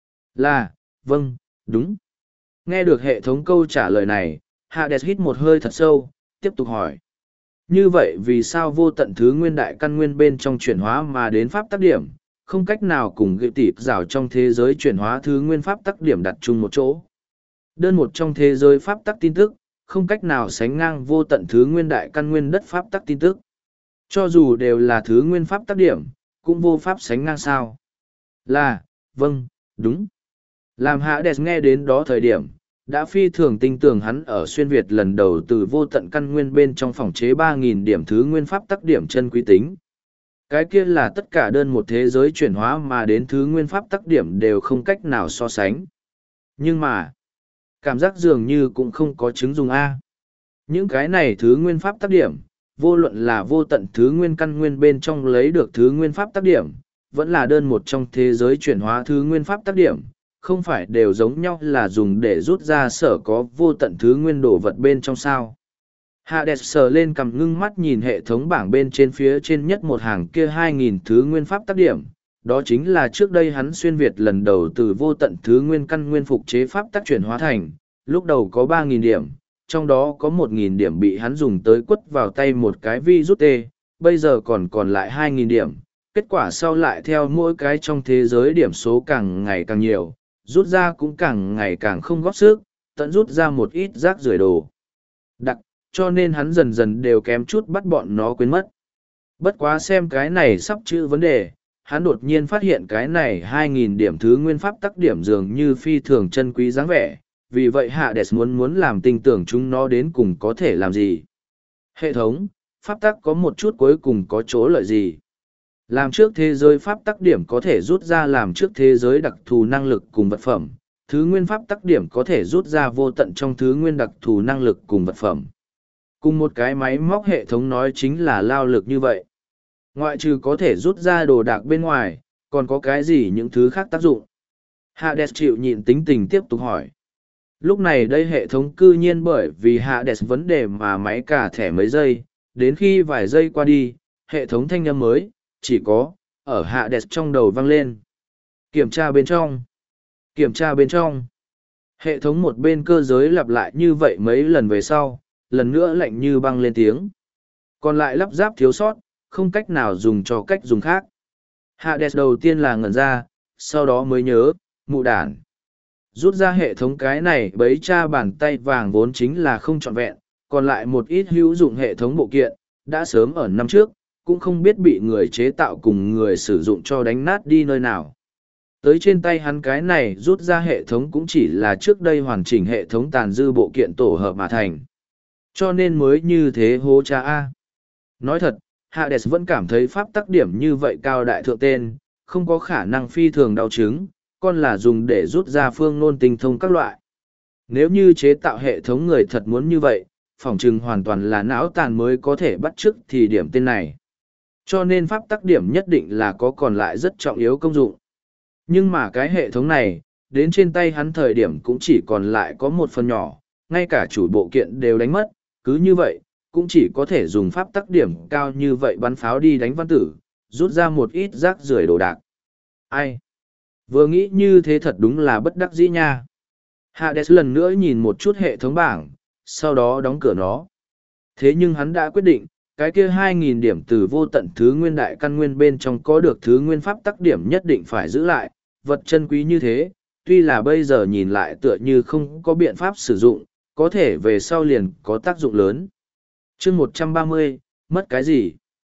S1: Là, vâng, đúng. Nghe được hệ thống câu trả lời này, Hades hít một hơi thật sâu, tiếp tục hỏi. Như vậy vì sao vô tận thứ nguyên đại căn nguyên bên trong chuyển hóa mà đến pháp tắc điểm, không cách nào cùng gợi tịp rào trong thế giới chuyển hóa thứ nguyên pháp tắc điểm đặt chung một chỗ? Đơn một trong thế giới pháp tắc tin tức, không cách nào sánh ngang vô tận thứ nguyên đại căn nguyên đất pháp tắc tin tức. Cho dù đều là thứ nguyên pháp tắc điểm, cũng vô pháp sánh ngang sao. Là, vâng, đúng. Làm Hades nghe đến đó thời điểm, đã phi thường tin tưởng hắn ở xuyên Việt lần đầu từ vô tận căn nguyên bên trong phòng chế 3.000 điểm thứ nguyên pháp tắc điểm chân quý tính. Cái kia là tất cả đơn một thế giới chuyển hóa mà đến thứ nguyên pháp tắc điểm đều không cách nào so sánh. Nhưng mà, cảm giác dường như cũng không có chứng dùng A. Những cái này thứ nguyên pháp tắc điểm, vô luận là vô tận thứ nguyên căn nguyên bên trong lấy được thứ nguyên pháp tắc điểm, vẫn là đơn một trong thế giới chuyển hóa thứ nguyên pháp tắc điểm, không phải đều giống nhau là dùng để rút ra sở có vô tận thứ nguyên đồ vật bên trong sao. Hades sờ lên cầm ngưng mắt nhìn hệ thống bảng bên trên phía trên nhất một hàng kia 2.000 thứ nguyên pháp tắc điểm. Đó chính là trước đây hắn xuyên Việt lần đầu từ vô tận thứ nguyên căn nguyên phục chế pháp tắc chuyển hóa thành, lúc đầu có 3.000 điểm, trong đó có 1.000 điểm bị hắn dùng tới quất vào tay một cái vi rút tê, bây giờ còn lại 2.000 điểm. Kết quả sau lại theo mỗi cái trong thế giới điểm số càng ngày càng nhiều, rút ra cũng càng ngày càng không góp sức, tận rút ra một ít rác rưởi đồ đặc, cho nên hắn dần dần đều kém chút bắt bọn nó quên mất. Bất quá xem cái này sắp chữ vấn đề, hắn đột nhiên phát hiện cái này 2.000 điểm thứ nguyên pháp tắc điểm dường như phi thường chân quý dáng vẻ, vì vậy Hades muốn làm tin tưởng chúng nó đến cùng có thể làm gì. Hệ thống, pháp tắc có một chút cuối cùng có chỗ lợi gì? Làm trước thế giới pháp tắc điểm có thể rút ra làm trước thế giới đặc thù năng lực cùng vật phẩm, thứ nguyên pháp tắc điểm có thể rút ra vô tận trong thứ nguyên đặc thù năng lực cùng vật phẩm. Cùng một cái máy móc hệ thống nói chính là lao lực như vậy. Ngoại trừ có thể rút ra đồ đạc bên ngoài, còn có cái gì những thứ khác tác dụng? Hades chịu nhịn tính tình tiếp tục hỏi. Lúc này đây hệ thống cư nhiên bởi vì Hades vấn đề mà máy cả thẻ mấy giây, đến khi vài giây qua đi, hệ thống thanh âm mới, chỉ có, ở Hades trong đầu vang lên. Kiểm tra bên trong. Kiểm tra bên trong. Hệ thống một bên cơ giới lặp lại như vậy mấy lần về sau, lần nữa lạnh như băng lên tiếng. Còn lại lắp ráp thiếu sót, không cách nào dùng cho cách dùng khác. Hades đầu tiên là ngẩn ra, sau đó mới nhớ, mụ đản. Rút ra hệ thống cái này bấy cha bàn tay vàng vốn chính là không trọn vẹn, còn lại một ít hữu dụng hệ thống bộ kiện, đã sớm ở năm trước, cũng không biết bị người chế tạo cùng người sử dụng cho đánh nát đi nơi nào. Tới trên tay hắn cái này rút ra hệ thống cũng chỉ là trước đây hoàn chỉnh hệ thống tàn dư bộ kiện tổ hợp mà thành. Cho nên mới như thế hô cha A. Nói thật, Hades vẫn cảm thấy pháp tắc điểm như vậy cao đại thượng tên, không có khả năng phi thường đau chứng, còn là dùng để rút ra phương nôn tinh thông các loại. Nếu như chế tạo hệ thống người thật muốn như vậy, phỏng chừng hoàn toàn là não tàn mới có thể bắt chước thì điểm tên này. Cho nên pháp tắc điểm nhất định là có còn lại rất trọng yếu công dụng. Nhưng mà cái hệ thống này, đến trên tay hắn thời điểm cũng chỉ còn lại có một phần nhỏ, ngay cả chủ bộ kiện đều đánh mất, cứ như vậy, cũng chỉ có thể dùng pháp tắc điểm cao như vậy bắn pháo đi đánh văn tử, rút ra một ít rác rưởi đồ đạc. Ai? Vừa nghĩ như thế thật đúng là bất đắc dĩ nha. Hades lần nữa nhìn một chút hệ thống bảng, sau đó đóng cửa nó. Thế nhưng hắn đã quyết định, cái kia 2.000 điểm từ vô tận thứ nguyên đại căn nguyên bên trong có được thứ nguyên pháp tắc điểm nhất định phải giữ lại, vật chân quý như thế, tuy là bây giờ nhìn lại tựa như không có biện pháp sử dụng, có thể về sau liền có tác dụng lớn. Chương 130, mất cái gì?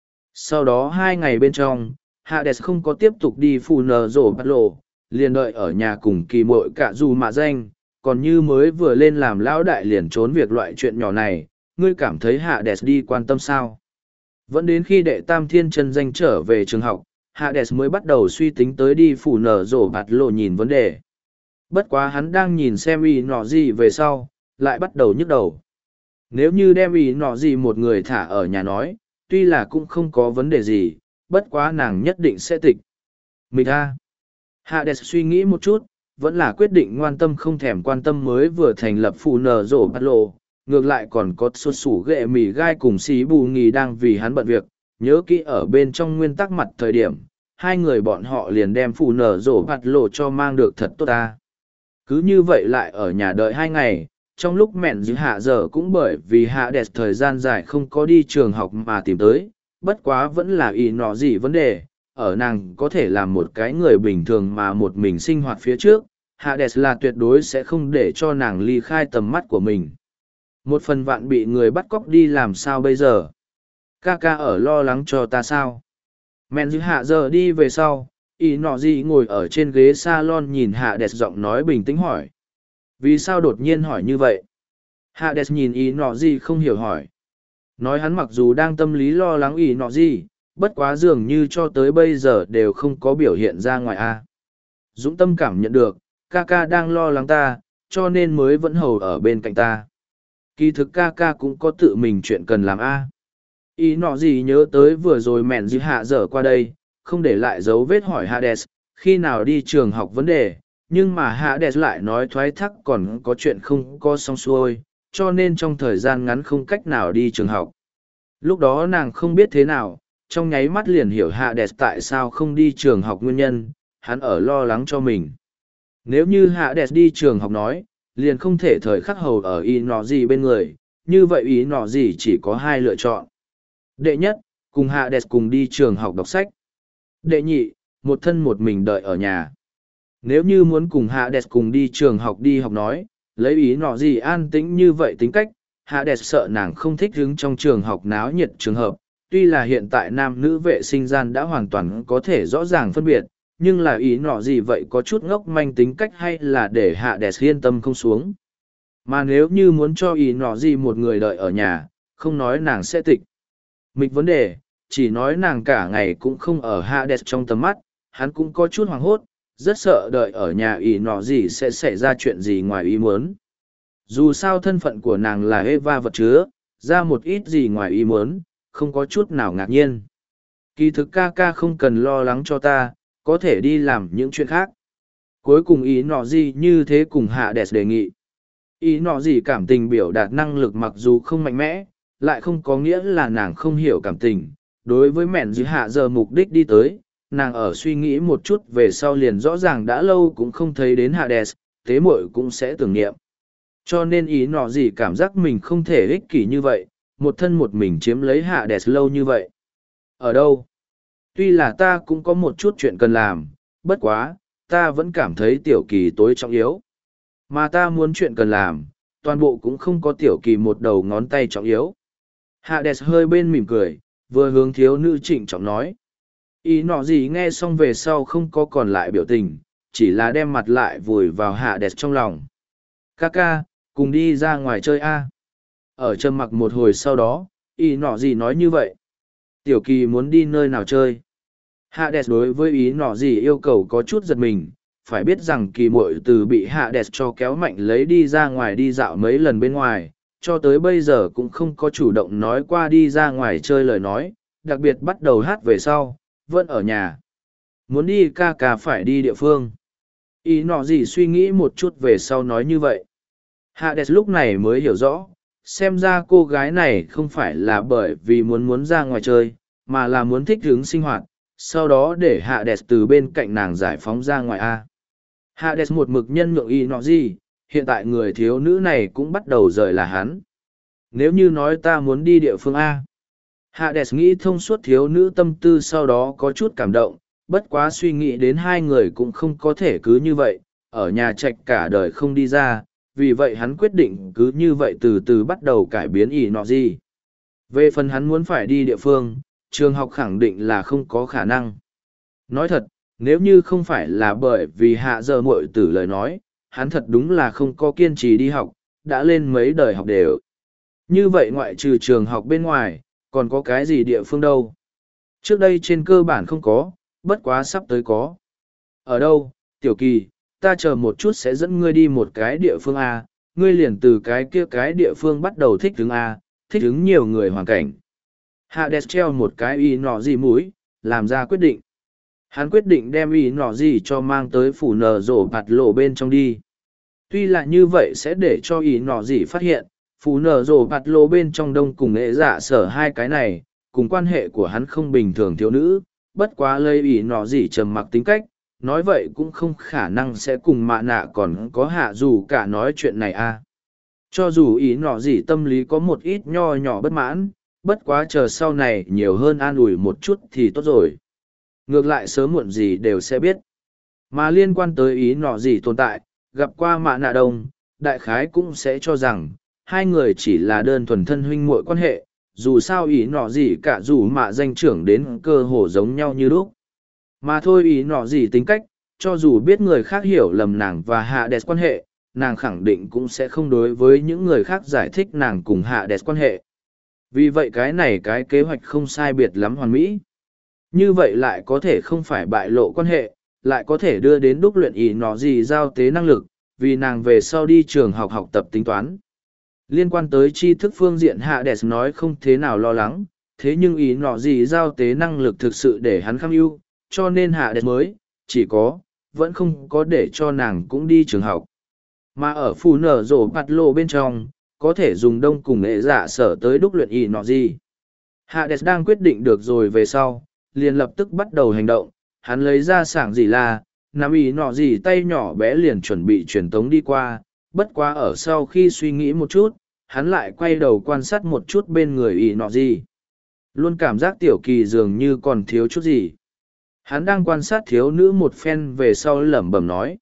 S1: Sau đó 2 ngày bên trong, Hades không có tiếp tục đi phù nờ rổ bắt lộ, liền đợi ở nhà cùng kỳ mội cả dù mạ danh, còn như mới vừa lên làm lão đại liền trốn việc loại chuyện nhỏ này, ngươi cảm thấy Hades đi quan tâm sao? Vẫn đến khi đệ tam thiên chân danh trở về trường học, Hades mới bắt đầu suy tính tới đi phủ nở rổ bạt lộ nhìn vấn đề. Bất quá hắn đang nhìn xem ý nọ gì về sau, lại bắt đầu nhức đầu. Nếu như đem ý nọ gì một người thả ở nhà nói, tuy là cũng không có vấn đề gì, bất quá nàng nhất định sẽ tịch. Mình Hades suy nghĩ một chút, vẫn là quyết định ngoan tâm không thèm quan tâm mới vừa thành lập phủ nở rổ bạt lộ, ngược lại còn có xuất sủ ghệ mì gai cùng xí bù nghỉ đang vì hắn bận việc, nhớ kỹ ở bên trong nguyên tắc mặt thời điểm, hai người bọn họ liền đem phù nở rổ bạt lộ cho mang được thật tốt ta. Cứ như vậy lại ở nhà đợi 2 ngày, trong lúc mẹn giữ hạ giờ cũng bởi vì hạ đẹp thời gian dài không có đi trường học mà tìm tới, bất quá vẫn là ý nọ gì vấn đề, ở nàng có thể làm một cái người bình thường mà một mình sinh hoạt phía trước, hạ đẹp là tuyệt đối sẽ không để cho nàng ly khai tầm mắt của mình. Một phần vạn bị người bắt cóc đi làm sao bây giờ? Ca ca ở lo lắng cho ta sao? Mẹn giữ hạ giờ đi về sau, ý nọ gì ngồi ở trên ghế salon nhìn hạ đẹp giọng nói bình tĩnh hỏi. Vì sao đột nhiên hỏi như vậy? Hạ đẹp nhìn ý nọ gì không hiểu hỏi. Nói hắn mặc dù đang tâm lý lo lắng ý nọ gì, bất quá dường như cho tới bây giờ đều không có biểu hiện ra ngoài a. Dũng tâm cảm nhận được, ca ca đang lo lắng ta, cho nên mới vẫn hầu ở bên cạnh ta. Kỳ thực ca ca cũng có tự mình chuyện cần làm a. Ý nọ gì nhớ tới vừa rồi mẹn dư hạ dở qua đây, không để lại dấu vết hỏi Hades, khi nào đi trường học vấn đề, nhưng mà Hades lại nói thoái thác còn có chuyện không có xong xuôi, cho nên trong thời gian ngắn không cách nào đi trường học. Lúc đó nàng không biết thế nào, trong nháy mắt liền hiểu Hades tại sao không đi trường học nguyên nhân, hắn ở lo lắng cho mình. Nếu như Hades đi trường học nói, liền không thể thời khắc hầu ở ý nọ gì bên người, như vậy ý nọ gì chỉ có 2 lựa chọn. Đệ nhất, cùng Hades cùng đi trường học đọc sách. Đệ nhị, một thân một mình đợi ở nhà. Nếu như muốn cùng Hades cùng đi trường học đi học nói, lấy ý nọ gì an tĩnh như vậy tính cách, Hades sợ nàng không thích đứng trong trường học náo nhiệt trường hợp. Tuy là hiện tại nam nữ vệ sinh gian đã hoàn toàn có thể rõ ràng phân biệt, nhưng là ý nọ gì vậy có chút ngốc manh tính cách hay là để Hades yên tâm không xuống. Mà nếu như muốn cho ý nọ gì một người đợi ở nhà, không nói nàng sẽ tịch mịch vấn đề, chỉ nói nàng cả ngày cũng không ở Hades trong tầm mắt, hắn cũng có chút hoảng hốt, rất sợ đợi ở nhà ý nọ gì sẽ xảy ra chuyện gì ngoài ý muốn. Dù sao thân phận của nàng là Eva vật chứa, ra một ít gì ngoài ý muốn, không có chút nào ngạc nhiên. Kỳ thực ca ca không cần lo lắng cho ta, có thể đi làm những chuyện khác. Cuối cùng ý nọ gì như thế cùng Hades đề nghị. Ý nọ gì cảm tình biểu đạt năng lực mặc dù không mạnh mẽ, lại không có nghĩa là nàng không hiểu cảm tình. Đối với mẹn dưới hạ giờ mục đích đi tới, nàng ở suy nghĩ một chút về sau liền rõ ràng đã lâu cũng không thấy đến Hades, tế muội cũng sẽ tưởng niệm. Cho nên ý nọ gì cảm giác mình không thể ích kỷ như vậy, một thân một mình chiếm lấy Hades lâu như vậy. Ở đâu? Tuy là ta cũng có một chút chuyện cần làm, bất quá, ta vẫn cảm thấy tiểu kỳ tối trọng yếu. Mà ta muốn chuyện cần làm, toàn bộ cũng không có tiểu kỳ một đầu ngón tay trọng yếu. Hades hơi bên mỉm cười, vừa hướng thiếu nữ trịnh trọng nói. Ý nọ gì nghe xong về sau không có còn lại biểu tình, chỉ là đem mặt lại vùi vào Hades trong lòng. Ca, cùng đi ra ngoài chơi a. Ở trầm mặc một hồi sau đó, ý nọ gì nói như vậy. Tiểu kỳ muốn đi nơi nào chơi. Hades đối với ý nọ gì yêu cầu có chút giật mình, phải biết rằng kỳ muội từ bị Hades cho kéo mạnh lấy đi ra ngoài đi dạo mấy lần bên ngoài, cho tới bây giờ cũng không có chủ động nói qua đi ra ngoài chơi lời nói, đặc biệt bắt đầu hát về sau, vẫn ở nhà. Muốn đi ca phải đi địa phương. Ý nọ gì suy nghĩ một chút về sau nói như vậy. Hades lúc này mới hiểu rõ, xem ra cô gái này không phải là bởi vì muốn ra ngoài chơi, mà là muốn thích hứng sinh hoạt, sau đó để Hades từ bên cạnh nàng giải phóng ra ngoài A. Hades một mực nhân nhượng ý nọ gì, hiện tại người thiếu nữ này cũng bắt đầu rời là hắn. Nếu như nói ta muốn đi địa phương A. Hades nghĩ thông suốt thiếu nữ tâm tư sau đó có chút cảm động, bất quá suy nghĩ đến hai người cũng không có thể cứ như vậy, ở nhà trạch cả đời không đi ra, vì vậy hắn quyết định cứ như vậy từ từ bắt đầu cải biến ý nọ gì. Về phần hắn muốn phải đi địa phương, trường học khẳng định là không có khả năng. Nói thật, nếu như không phải là bởi vì hạ giờ muội tử lời nói, hắn thật đúng là không có kiên trì đi học, đã lên mấy đời học đều. Như vậy ngoại trừ trường học bên ngoài, còn có cái gì địa phương đâu? Trước đây trên cơ bản không có, bất quá sắp tới có. Ở đâu, tiểu kỳ, ta chờ một chút sẽ dẫn ngươi đi một cái địa phương A, ngươi liền từ cái kia cái địa phương bắt đầu thích ứng A, thích ứng nhiều người hoàn cảnh. Hades treo một cái ý nọ gì mũi, làm ra quyết định. Hắn quyết định đem ý nọ gì cho mang tới phủ nở rổ bạt lộ bên trong đi. Tuy là như vậy sẽ để cho ý nọ gì phát hiện, Phú nở rổ bạt lô bên trong đông cùng nghệ dạ sở hai cái này, cùng quan hệ của hắn không bình thường thiếu nữ, bất quá lây ý nọ gì trầm mặc tính cách, nói vậy cũng không khả năng sẽ cùng mạ nạ còn có hạ dù cả nói chuyện này a. Cho dù ý nọ gì tâm lý có một ít nho nhỏ bất mãn, bất quá chờ sau này nhiều hơn an ủi một chút thì tốt rồi. Ngược lại sớm muộn gì đều sẽ biết. Mà liên quan tới ý nọ gì tồn tại, gặp qua mạ nạ đông, đại khái cũng sẽ cho rằng, hai người chỉ là đơn thuần thân huynh muội quan hệ, dù sao ý nọ gì cả dù mạ danh trưởng đến cơ hồ giống nhau như lúc. Mà thôi ý nọ gì tính cách, cho dù biết người khác hiểu lầm nàng và hạ đẹp quan hệ, nàng khẳng định cũng sẽ không đối với những người khác giải thích nàng cùng hạ đẹp quan hệ. Vì vậy cái này cái kế hoạch không sai biệt lắm hoàn mỹ. Như vậy lại có thể không phải bại lộ quan hệ, lại có thể đưa đến đúc luyện ý nọ gì giao tế năng lực, vì nàng về sau đi trường học học tập tính toán. Liên quan tới tri thức phương diện hạ đẹp nói không thế nào lo lắng, thế nhưng ý nọ gì giao tế năng lực thực sự để hắn kham ưu, cho nên hạ đẹp mới, chỉ có, vẫn không có để cho nàng cũng đi trường học. Mà ở phù nở rổ bạt lộ bên trong, có thể dùng đông cùng nghệ dạ sở tới đúc luyện ý nọ gì. Hades đang quyết định được rồi về sau, liền lập tức bắt đầu hành động, hắn lấy ra sảng gì là, nắm ý nọ gì tay nhỏ bé liền chuẩn bị truyền tống đi qua, bất quá ở sau khi suy nghĩ một chút, hắn lại quay đầu quan sát một chút bên người ý nọ gì. Luôn cảm giác tiểu kỳ dường như còn thiếu chút gì. Hắn đang quan sát thiếu nữ một phen về sau lẩm bẩm nói.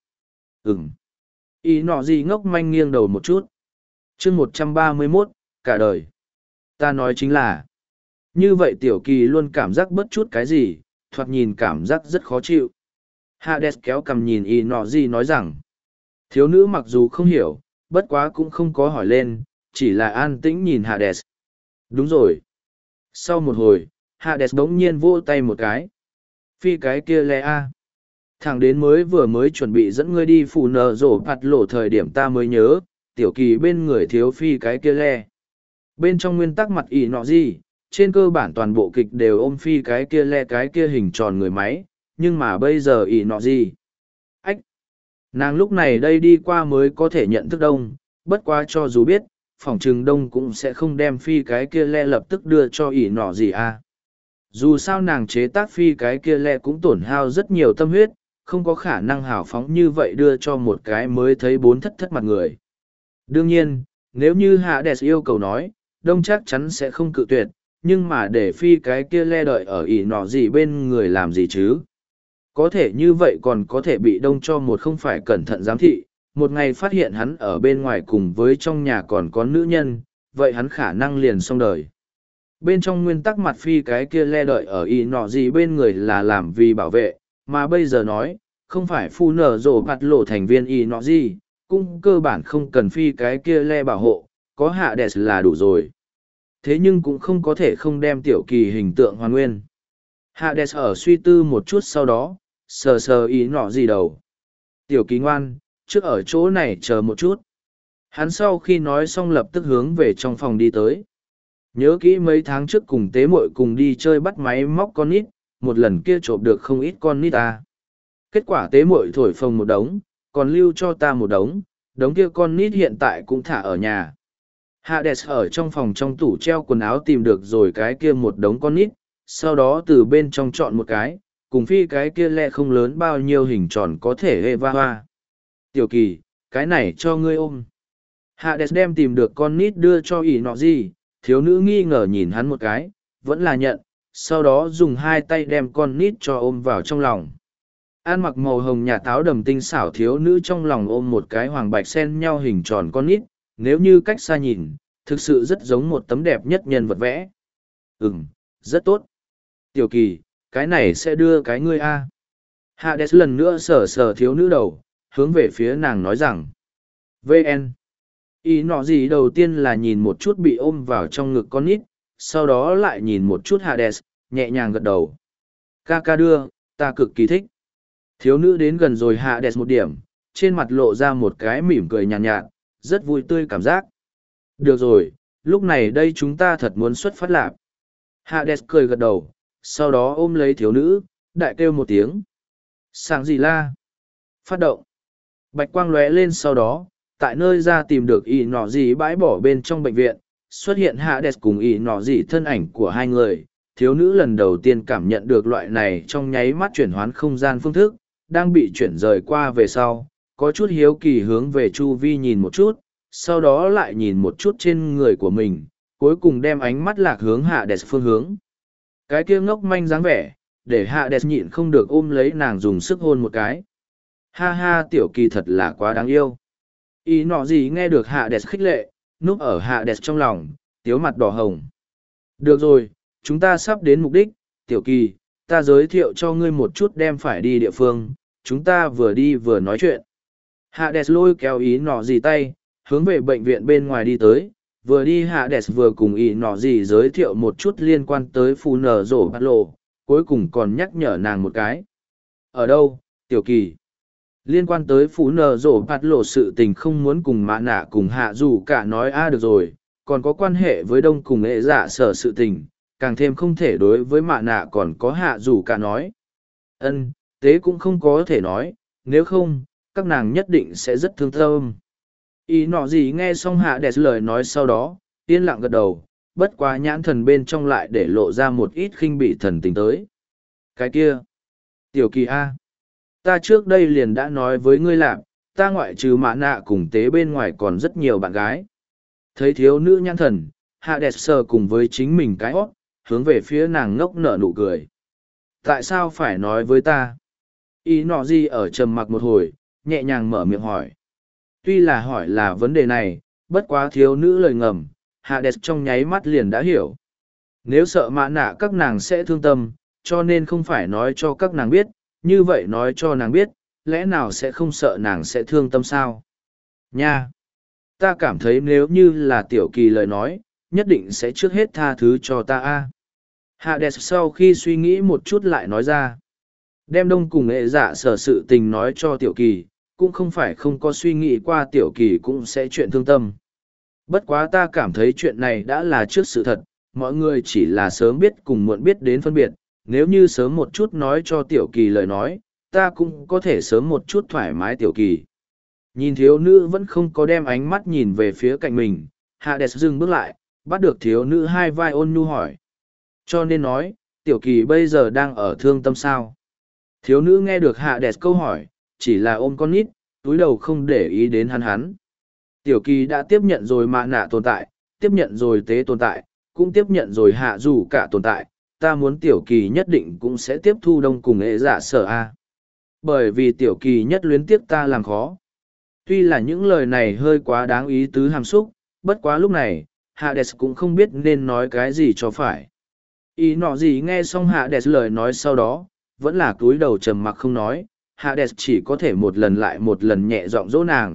S1: Ý nọ gì ngốc manh nghiêng đầu một chút. chương 131, cả đời. Ta nói chính là, như vậy tiểu kỳ luôn cảm giác bất chút cái gì, thoạt nhìn cảm giác rất khó chịu. Hades kéo cằm nhìn ý nọ gì nói rằng, thiếu nữ mặc dù không hiểu, bất quá cũng không có hỏi lên, chỉ là an tĩnh nhìn Hades. Đúng rồi. Sau một hồi, Hades bỗng nhiên vỗ tay một cái. Phi cái kia lẹ a. Thằng đến mới chuẩn bị dẫn ngươi đi phù nở rổ bạt lộ thời điểm ta mới nhớ, tiểu kỳ bên người thiếu phi cái kia le. Bên trong nguyên tắc mặt ỉ nọ gì, trên cơ bản toàn bộ kịch đều ôm phi cái kia le cái kia hình tròn người máy, nhưng mà bây giờ ỉ nọ gì. Ách! Nàng lúc này đây đi qua mới có thể nhận thức đông, bất quá cho dù biết, phỏng trừng đông cũng sẽ không đem phi cái kia le lập tức đưa cho ỉ nọ gì à. Dù sao nàng chế tác phi cái kia le cũng tổn hao rất nhiều tâm huyết, không có khả năng hào phóng như vậy đưa cho một cái mới thấy bốn thất mặt người. Đương nhiên, nếu như Hades yêu cầu nói, đông chắc chắn sẽ không cự tuyệt, nhưng mà để phi cái kia le đợi ở ỉ nọ gì bên người làm gì chứ. Có thể như vậy còn có thể bị đông cho một không phải cẩn thận giám thị, một ngày phát hiện hắn ở bên ngoài cùng với trong nhà còn có nữ nhân, vậy hắn khả năng liền xong đời. Bên trong nguyên tắc mặt phi cái kia le đợi ở ỉ nọ gì bên người là làm vì bảo vệ, mà bây giờ nói, không phải phu nở rổ bạt lộ thành viên ỉ nọ gì, cũng cơ bản không cần phi cái kia le bảo hộ, có Hades là đủ rồi. Thế nhưng cũng không có thể không đem tiểu kỳ hình tượng hoàn nguyên. Hades ở suy tư một chút sau đó, sờ sờ ý nọ gì đầu. Tiểu kỳ ngoan, trước ở chỗ này chờ một chút. Hắn sau khi nói xong lập tức hướng về trong phòng đi tới. Nhớ kỹ mấy tháng trước cùng tế muội cùng đi chơi bắt máy móc con nít, một lần kia trộm được không ít con nít ta. Kết quả tế muội thổi phồng một đống, còn lưu cho ta một đống, đống kia con nít hiện tại cũng thả ở nhà. Hades ở trong phòng trong tủ treo quần áo tìm được rồi cái kia một đống con nít, sau đó từ bên trong chọn một cái, cùng phi cái kia lẹ không lớn bao nhiêu hình tròn có thể hê va hoa. Tiểu kỳ, cái này cho ngươi ôm. Hades đem tìm được con nít đưa cho ỉ nọ gì, thiếu nữ nghi ngờ nhìn hắn một cái, vẫn là nhận, sau đó dùng hai tay đem con nít cho ôm vào trong lòng. An mặc màu hồng nhà táo đầm tinh xảo thiếu nữ trong lòng ôm một cái hoàng bạch xen nhau hình tròn con nít, nếu như cách xa nhìn, thực sự rất giống một tấm đẹp nhất nhân vật vẽ. Rất tốt. Tiểu kỳ, cái này sẽ đưa cái ngươi a. Hades lần nữa sờ sờ thiếu nữ đầu, hướng về phía nàng nói rằng. VN. Ý nọ gì đầu tiên là nhìn một chút bị ôm vào trong ngực con nít, sau đó lại nhìn một chút Hades, nhẹ nhàng gật đầu. Ca đưa, ta cực kỳ thích. Thiếu nữ đến gần rồi Hades một điểm, trên mặt lộ ra một cái mỉm cười nhàn nhạt, rất vui tươi cảm giác. Được rồi, lúc này đây chúng ta thật muốn xuất phát lạp. Hades cười gật đầu, sau đó ôm lấy thiếu nữ, đại kêu một tiếng. Sáng gì la? Phát động. Bạch quang lóe lên sau đó, tại nơi ra tìm được ỷ nọ gì bãi bỏ bên trong bệnh viện, xuất hiện Hades cùng ỷ nọ gì thân ảnh của hai người. Thiếu nữ lần đầu tiên cảm nhận được loại này trong nháy mắt chuyển hoán không gian phương thức, đang bị chuyển rời qua về sau, có chút hiếu kỳ hướng về chu vi nhìn một chút, sau đó lại nhìn một chút trên người của mình, cuối cùng đem ánh mắt lạc hướng Hades phương hướng. Cái kia ngốc manh dáng vẻ, để Hades nhịn không được ôm lấy nàng dùng sức hôn một cái. Ha ha, tiểu kỳ thật là quá đáng yêu. Ý nọ gì nghe được Hades khích lệ, núp ở Hades trong lòng, tiếu mặt đỏ hồng. Được rồi, chúng ta sắp đến mục đích, tiểu kỳ, ta giới thiệu cho ngươi một chút đem phải đi địa phương, chúng ta vừa đi vừa nói chuyện. Hades lôi kéo ý nọ gì tay, hướng về bệnh viện bên ngoài đi tới, vừa đi Hades vừa cùng ý nọ gì giới thiệu một chút liên quan tới phù nở rổ bát lộ, cuối cùng còn nhắc nhở nàng một cái. Ở đâu, tiểu kỳ? Liên quan tới phú nở rổ bát lộ sự tình không muốn cùng mạ nạ cùng hạ dù cả nói được rồi, còn có quan hệ với đông cùng hệ dạ sở sự tình, càng thêm không thể đối với mạ nạ còn có hạ dù cả nói. Ân, tế cũng không có thể nói, nếu không, các nàng nhất định sẽ rất thương tâm. Ý nọ gì nghe xong hạ đẹp lời nói sau đó, yên lặng gật đầu, bất quá nhãn thần bên trong lại để lộ ra một ít khinh bị thần tình tới. Cái kia, tiểu kỳ A, ta trước đây liền đã nói với ngươi làm, ta ngoại trừ mạ nạ cùng tế bên ngoài còn rất nhiều bạn gái. Thấy thiếu nữ nhãn thần, hạ đẹp sờ cùng với chính mình cái hót, hướng về phía nàng ngốc nở nụ cười. Tại sao phải nói với ta? Ý nọ gì ở trầm mặc một hồi, nhẹ nhàng mở miệng hỏi. Tuy là hỏi là vấn đề này, bất quá thiếu nữ lời ngầm, Hades trong nháy mắt liền đã hiểu. Nếu sợ mạ nạ các nàng sẽ thương tâm, cho nên không phải nói cho các nàng biết, như vậy nói cho nàng biết, lẽ nào sẽ không sợ nàng sẽ thương tâm sao? Nha! Ta cảm thấy nếu như là tiểu kỳ lời nói, nhất định sẽ trước hết tha thứ cho ta a. Hades sau khi suy nghĩ một chút lại nói ra. Đem đông cùng hệ dạ sở sự tình nói cho tiểu kỳ, cũng không phải không có suy nghĩ qua tiểu kỳ cũng sẽ chuyện thương tâm. Bất quá ta cảm thấy chuyện này đã là trước sự thật, mọi người chỉ là sớm biết cùng muộn biết đến phân biệt, nếu như sớm một chút nói cho tiểu kỳ lời nói, ta cũng có thể sớm một chút thoải mái tiểu kỳ. Nhìn thiếu nữ vẫn không có đem ánh mắt nhìn về phía cạnh mình, Hades dừng bước lại, bắt được thiếu nữ hai vai ôn nhu hỏi. Cho nên nói, tiểu kỳ bây giờ đang ở thương tâm sao? Thiếu nữ nghe được Hades câu hỏi, chỉ là ôm con nít, túi đầu không để ý đến hắn. Tiểu kỳ đã tiếp nhận rồi mạ nạ tồn tại, tiếp nhận rồi tế tồn tại, cũng tiếp nhận rồi hạ dù cả tồn tại, ta muốn tiểu kỳ nhất định cũng sẽ tiếp thu đông cùng hệ giả sở A. Bởi vì tiểu kỳ nhất luyến tiếc ta làm khó. Tuy là những lời này hơi quá đáng ý tứ hàm xúc, bất quá lúc này, Hades cũng không biết nên nói cái gì cho phải. Ý nọ gì nghe xong Hades lời nói sau đó, vẫn là cúi đầu trầm mặc không nói, Hades chỉ có thể một lần lại một lần nhẹ giọng dỗ nàng.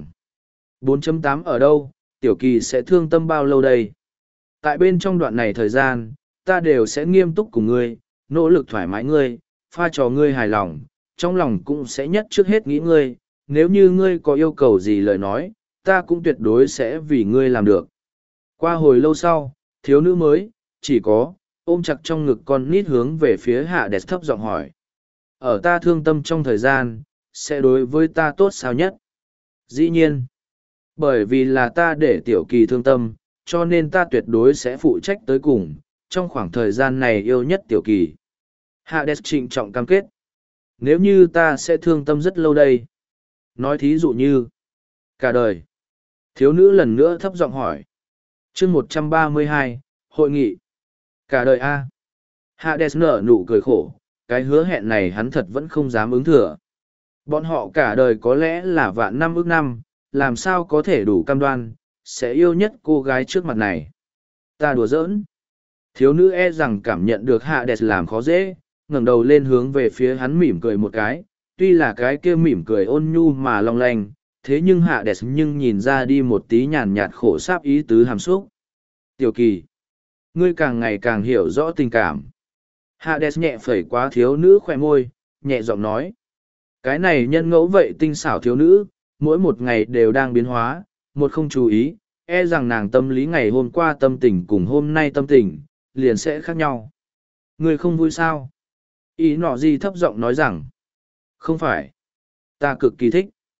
S1: 4.8 ở đâu, tiểu kỳ sẽ thương tâm bao lâu đây? Tại bên trong đoạn này thời gian, ta đều sẽ nghiêm túc cùng ngươi, nỗ lực thoải mái ngươi, pha trò ngươi hài lòng, trong lòng cũng sẽ nhất trước hết nghĩ ngươi, nếu như ngươi có yêu cầu gì lời nói, ta cũng tuyệt đối sẽ vì ngươi làm được. Qua hồi lâu sau, thiếu nữ mới, chỉ có, ôm chặt trong ngực con nít hướng về phía Hades thấp giọng hỏi. Ở ta thương tâm trong thời gian, sẽ đối với ta tốt sao nhất? Dĩ nhiên, bởi vì là ta để tiểu kỳ thương tâm, cho nên ta tuyệt đối sẽ phụ trách tới cùng, trong khoảng thời gian này yêu nhất tiểu kỳ. Hades trịnh trọng cam kết. Nếu như ta sẽ thương tâm rất lâu đây. Nói thí dụ như, cả đời. Thiếu nữ lần nữa thấp giọng hỏi. chương 132, hội nghị. Cả đời A. Hades nở nụ cười khổ, cái hứa hẹn này hắn thật vẫn không dám ứng thừa. Bọn họ cả đời có lẽ là vạn năm ước năm, làm sao có thể đủ cam đoan, sẽ yêu nhất cô gái trước mặt này. Ta đùa giỡn. Thiếu nữ e rằng cảm nhận được Hades làm khó dễ, ngẩng đầu lên hướng về phía hắn mỉm cười một cái, tuy là cái kia mỉm cười ôn nhu mà long lanh, thế nhưng Hades nhưng nhìn ra đi một tí nhàn nhạt khổ sáp ý tứ hàm xúc. Tiểu kỳ, ngươi càng ngày càng hiểu rõ tình cảm. Hades nhẹ phẩy quá thiếu nữ khỏe môi, nhẹ giọng nói. Cái này nhân ngẫu vậy tinh xảo thiếu nữ, mỗi một ngày đều đang biến hóa, một không chú ý, e rằng nàng tâm lý ngày hôm qua tâm tình cùng hôm nay tâm tình, liền sẽ khác nhau. Ngươi không vui sao? Ý nọ gì thấp giọng nói rằng. Không phải. Ta cực kỳ thích.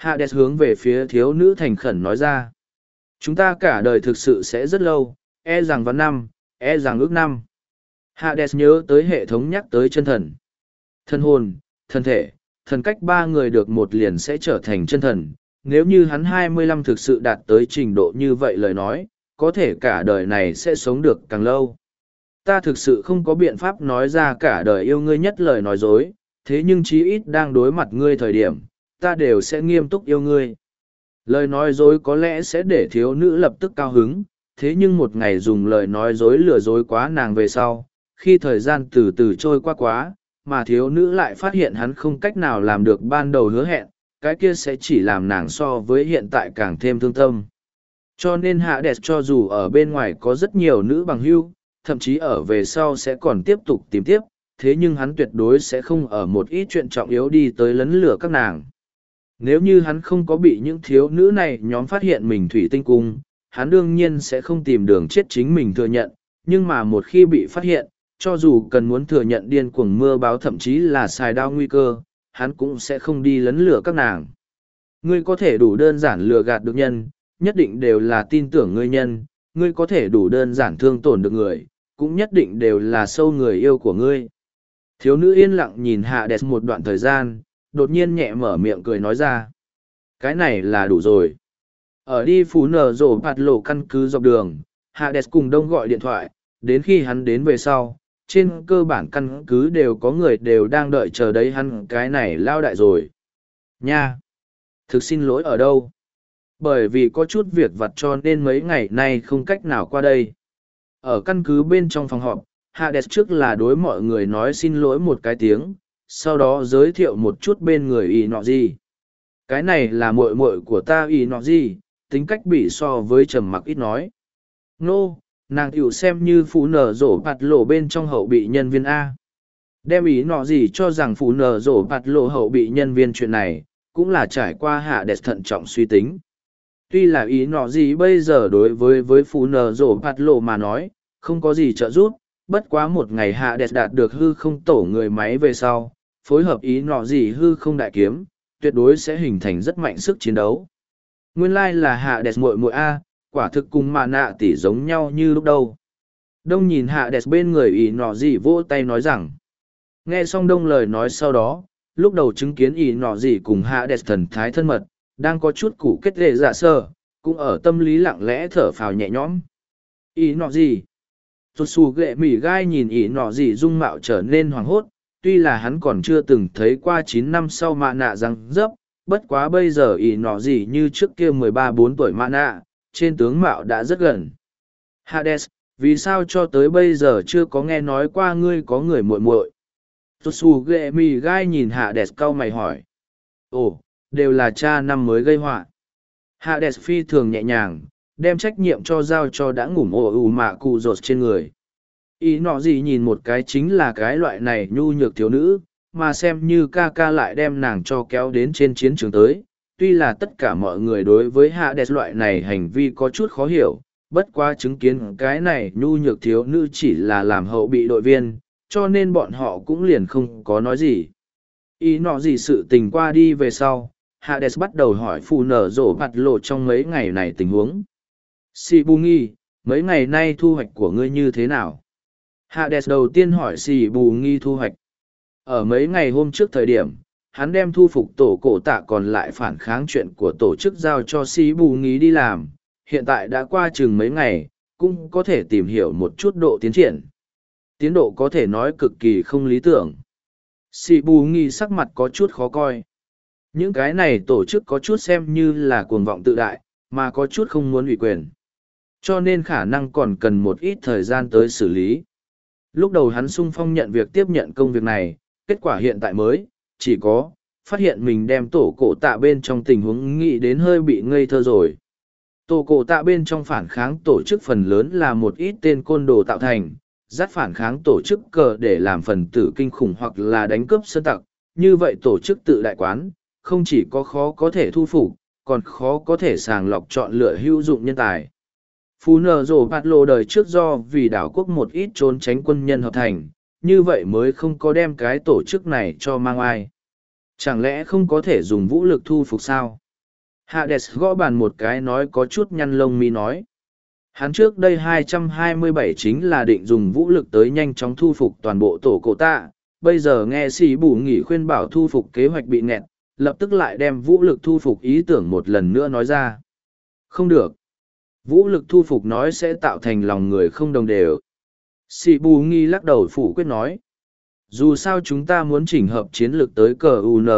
S1: Hades hướng về phía thiếu nữ thành khẩn nói ra. Chúng ta cả đời thực sự sẽ rất lâu, e rằng vạn năm, e rằng ước năm. Hades nhớ tới hệ thống nhắc tới chân thần. Thân hồn, thân thể, thần cách ba người được một liền sẽ trở thành chân thần. Nếu như hắn 25 thực sự đạt tới trình độ như vậy lời nói, có thể cả đời này sẽ sống được càng lâu. Ta thực sự không có biện pháp nói ra cả đời yêu ngươi nhất lời nói dối, thế nhưng chí ít đang đối mặt ngươi thời điểm, ta đều sẽ nghiêm túc yêu ngươi. Lời nói dối có lẽ sẽ để thiếu nữ lập tức cao hứng, thế nhưng một ngày dùng lời nói dối lừa dối quá nàng về sau, khi thời gian từ từ trôi qua quá, mà thiếu nữ lại phát hiện hắn không cách nào làm được ban đầu hứa hẹn, cái kia sẽ chỉ làm nàng so với hiện tại càng thêm thương tâm. Cho nên Hades cho dù ở bên ngoài có rất nhiều nữ bằng hữu, thậm chí ở về sau sẽ còn tiếp tục tìm tiếp, thế nhưng hắn tuyệt đối sẽ không ở một ít chuyện trọng yếu đi tới lấn lửa các nàng. Nếu như hắn không có bị những thiếu nữ này nhóm phát hiện mình thủy tinh cung, hắn đương nhiên sẽ không tìm đường chết chính mình thừa nhận, nhưng mà một khi bị phát hiện, cho dù cần muốn thừa nhận điên cuồng mưa báo thậm chí là xài đao nguy cơ, hắn cũng sẽ không đi lấn lửa các nàng. Ngươi có thể đủ đơn giản lừa gạt được nhân, nhất định đều là tin tưởng ngươi nhân, ngươi có thể đủ đơn giản thương tổn được người, cũng nhất định đều là sâu người yêu của ngươi. Thiếu nữ yên lặng nhìn Hades một đoạn thời gian, đột nhiên nhẹ mở miệng cười nói ra. Cái này là đủ rồi. Ở đi phú nở rổ bạt lộ căn cứ dọc đường, Hades cùng Đông gọi điện thoại, đến khi hắn đến về sau, trên cơ bản căn cứ đều có người đều đang đợi chờ đấy hắn cái này lao đại rồi. Nha! Thực xin lỗi ở đâu? Bởi vì có chút việc vặt cho nên mấy ngày nay không cách nào qua đây. Ở căn cứ bên trong phòng họp, Hades trước là đối mọi người nói xin lỗi một cái tiếng, sau đó giới thiệu một chút bên người y nọ gì. Cái này là muội muội của ta y nọ gì, tính cách bị so với trầm mặc ít nói. Nô, nàng tiểu xem như phụ nở rổ bạt lộ bên trong hậu bị nhân viên A. Đem ý nọ gì cho rằng phụ nở rổ bạt lộ hậu bị nhân viên chuyện này, cũng là trải qua Hades thận trọng suy tính. Tuy là ý nọ gì bây giờ đối với phụ nở rổ bạt lộ mà nói, không có gì trợ giúp, bất quá một ngày Hades đạt được hư không tổ người máy về sau, phối hợp ý nọ gì hư không đại kiếm, tuyệt đối sẽ hình thành rất mạnh sức chiến đấu. Nguyên lai là Hades muội muội A, quả thực cùng mà nạ tỷ giống nhau như lúc đầu. Đông nhìn Hades bên người ý nọ gì vỗ tay nói rằng. Nghe xong Đông lời nói sau đó, lúc đầu chứng kiến ý nọ gì cùng Hades thần thái thân mật, đang có chút củ kết lệ dạ sơ, cũng ở tâm lý lặng lẽ thở phào nhẹ nhõm. Ý nọ gì? Rụt xù ghệ mỉ gai nhìn ý nọ gì dung mạo trở nên hoảng hốt, tuy là hắn còn chưa từng thấy qua 9 năm sau mạ nạ răng dấp, bất quá bây giờ ý nọ gì như trước kia 13-14 tuổi mạ nạ, trên tướng mạo đã rất gần. Hades, vì sao cho tới bây giờ chưa có nghe nói qua ngươi có người muội muội? Rụt xù ghệ mỉ gai nhìn Hades cau mày hỏi. Ồ, đều là cha năm mới gây họa. Hades phi thường nhẹ nhàng, đem trách nhiệm cho giao cho đã ngủm ổ ủ mạ cụ rột trên người. Ý nọ gì nhìn một cái chính là cái loại này nhu nhược thiếu nữ, mà xem như ca ca lại đem nàng cho kéo đến trên chiến trường tới. Tuy là tất cả mọi người đối với Hades loại này hành vi có chút khó hiểu, bất quá chứng kiến cái này nhu nhược thiếu nữ chỉ là làm hậu bị đội viên, cho nên bọn họ cũng liền không có nói gì. Ý nọ gì sự tình qua đi về sau, Hades bắt đầu hỏi phù nở rổ bạt lộ trong mấy ngày này tình huống. Sì bù nghi, mấy ngày nay thu hoạch của ngươi như thế nào? Hades đầu tiên hỏi Sì bù nghi thu hoạch. Ở mấy ngày hôm trước thời điểm, hắn đem thu phục tổ cổ tạ còn lại phản kháng chuyện của tổ chức giao cho Sì bù nghi đi làm. Hiện tại đã qua chừng mấy ngày, cũng có thể tìm hiểu một chút độ tiến triển. Tiến độ có thể nói cực kỳ không lý tưởng. Sì bù nghi sắc mặt có chút khó coi. Những cái này tổ chức có chút xem như là cuồng vọng tự đại, mà có chút không muốn ủy quyền. Cho nên khả năng còn cần một ít thời gian tới xử lý. Lúc đầu hắn sung phong nhận việc tiếp nhận công việc này, kết quả hiện tại mới, chỉ có, phát hiện mình đem tổ cổ tạ bên trong tình huống nghĩ đến hơi bị ngây thơ rồi. Tổ cổ tạ bên trong phản kháng tổ chức phần lớn là một ít tên côn đồ tạo thành, dắt phản kháng tổ chức cờ để làm phần tử kinh khủng hoặc là đánh cướp sơn tặc, như vậy tổ chức tự đại quán, không chỉ có khó có thể thu phục, còn khó có thể sàng lọc chọn lựa hữu dụng nhân tài. Phú nở rổ bạt lộ đời trước do vì đảo quốc một ít trốn tránh quân nhân hợp thành, như vậy mới không có đem cái tổ chức này cho mang ai. Chẳng lẽ không có thể dùng vũ lực thu phục sao? Hades gõ bàn một cái nói có chút nhăn lông mi nói. Hắn trước đây 227 chính là định dùng vũ lực tới nhanh chóng thu phục toàn bộ tổ cổ tạ, bây giờ nghe sĩ bù nghỉ khuyên bảo thu phục kế hoạch bị nghẹn, lập tức lại đem vũ lực thu phục ý tưởng một lần nữa nói ra. Không được. Vũ lực thu phục nói sẽ tạo thành lòng người không đồng đều. Sĩ bù nghi lắc đầu phủ quyết nói. Dù sao chúng ta muốn chỉnh hợp chiến lược tới cờ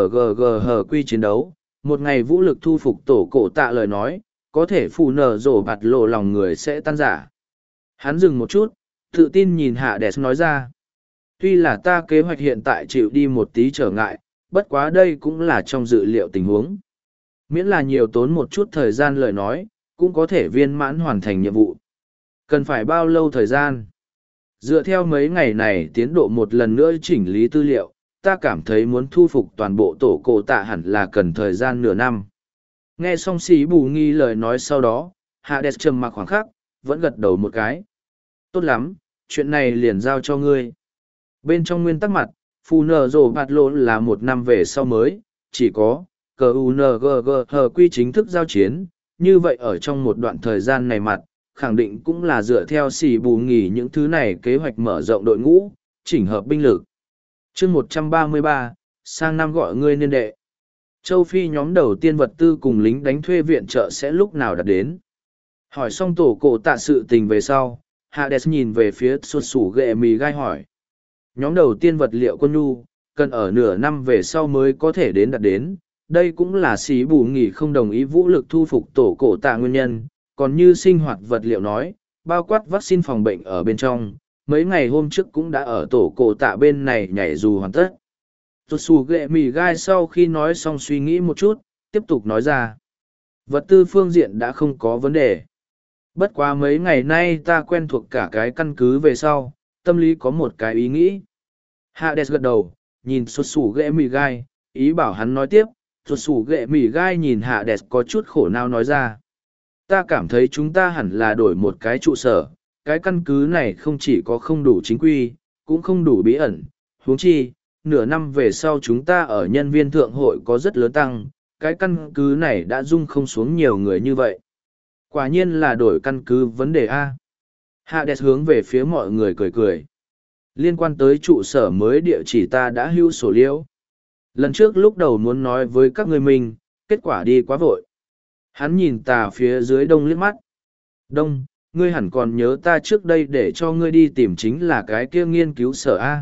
S1: UNGGH chiến đấu, một ngày vũ lực thu phục tổ cổ tạ lời nói, có thể phù nở rổ bạt lộ lòng người sẽ tan giả. Hắn dừng một chút, tự tin nhìn Hades nói ra. Tuy là ta kế hoạch hiện tại chịu đi một tí trở ngại, bất quá đây cũng là trong dự liệu tình huống. Miễn là nhiều tốn một chút thời gian lời nói, cũng có thể viên mãn hoàn thành nhiệm vụ. Cần phải bao lâu thời gian? Dựa theo mấy ngày này tiến độ một lần nữa chỉnh lý tư liệu, ta cảm thấy muốn thu phục toàn bộ tổ cổ tạ hẳn là cần thời gian nửa năm. Nghe xong sĩ bù nghi lời nói sau đó, Hades trầm mặc khoảng khắc, vẫn gật đầu một cái. Tốt lắm, chuyện này liền giao cho ngươi. Bên trong nguyên tắc mặt, phù nở rổ bạt lộ là một năm về sau mới, chỉ có cờ UNGGH quy chính thức giao chiến, như vậy ở trong một đoạn thời gian này mặt, khẳng định cũng là dựa theo xì bù nghỉ những thứ này kế hoạch mở rộng đội ngũ, chỉnh hợp binh lực. chương 133, sang năm gọi ngươi niên đệ. Châu Phi nhóm đầu tiên vật tư cùng lính đánh thuê viện trợ sẽ lúc nào đặt đến. Hỏi xong tổ cổ tạ sự tình về sau, Hades nhìn về phía xuất sủ ghệ mì gai hỏi. Nhóm đầu tiên vật liệu quân nhu, cần ở nửa năm về sau mới có thể đến đặt đến. Đây cũng là xí bù nghỉ không đồng ý vũ lực thu phục tổ cổ tạ nguyên nhân. Còn như sinh hoạt vật liệu nói, bao quát vaccine phòng bệnh ở bên trong, mấy ngày hôm trước cũng đã ở tổ cổ tạ bên này nhảy dù hoàn tất. Tốt xù ghệ mì gai sau khi nói xong suy nghĩ một chút, tiếp tục nói ra. Vật tư phương diện đã không có vấn đề. Bất quá mấy ngày nay ta quen thuộc cả cái căn cứ về sau, tâm lý có một cái ý nghĩ. Hades gật đầu, nhìn xuất xù ghệ mì gai, ý bảo hắn nói tiếp, xuất xù ghệ mì gai nhìn Hades có chút khổ não nói ra. Ta cảm thấy chúng ta hẳn là đổi một cái trụ sở, cái căn cứ này không chỉ có không đủ chính quy, cũng không đủ bí ẩn, huống chi, nửa năm về sau chúng ta ở nhân viên thượng hội có rất lớn tăng, cái căn cứ này đã dung không xuống nhiều người như vậy. Quả nhiên là đổi căn cứ vấn đề A. Hades hướng về phía mọi người cười cười. Liên quan tới trụ sở mới địa chỉ ta đã hưu sổ liễu. Lần trước lúc đầu muốn nói với các người mình, kết quả đi quá vội. Hắn nhìn tà phía dưới Đông liếc mắt. Đông, ngươi hẳn còn nhớ ta trước đây để cho ngươi đi tìm chính là cái kia nghiên cứu sở A.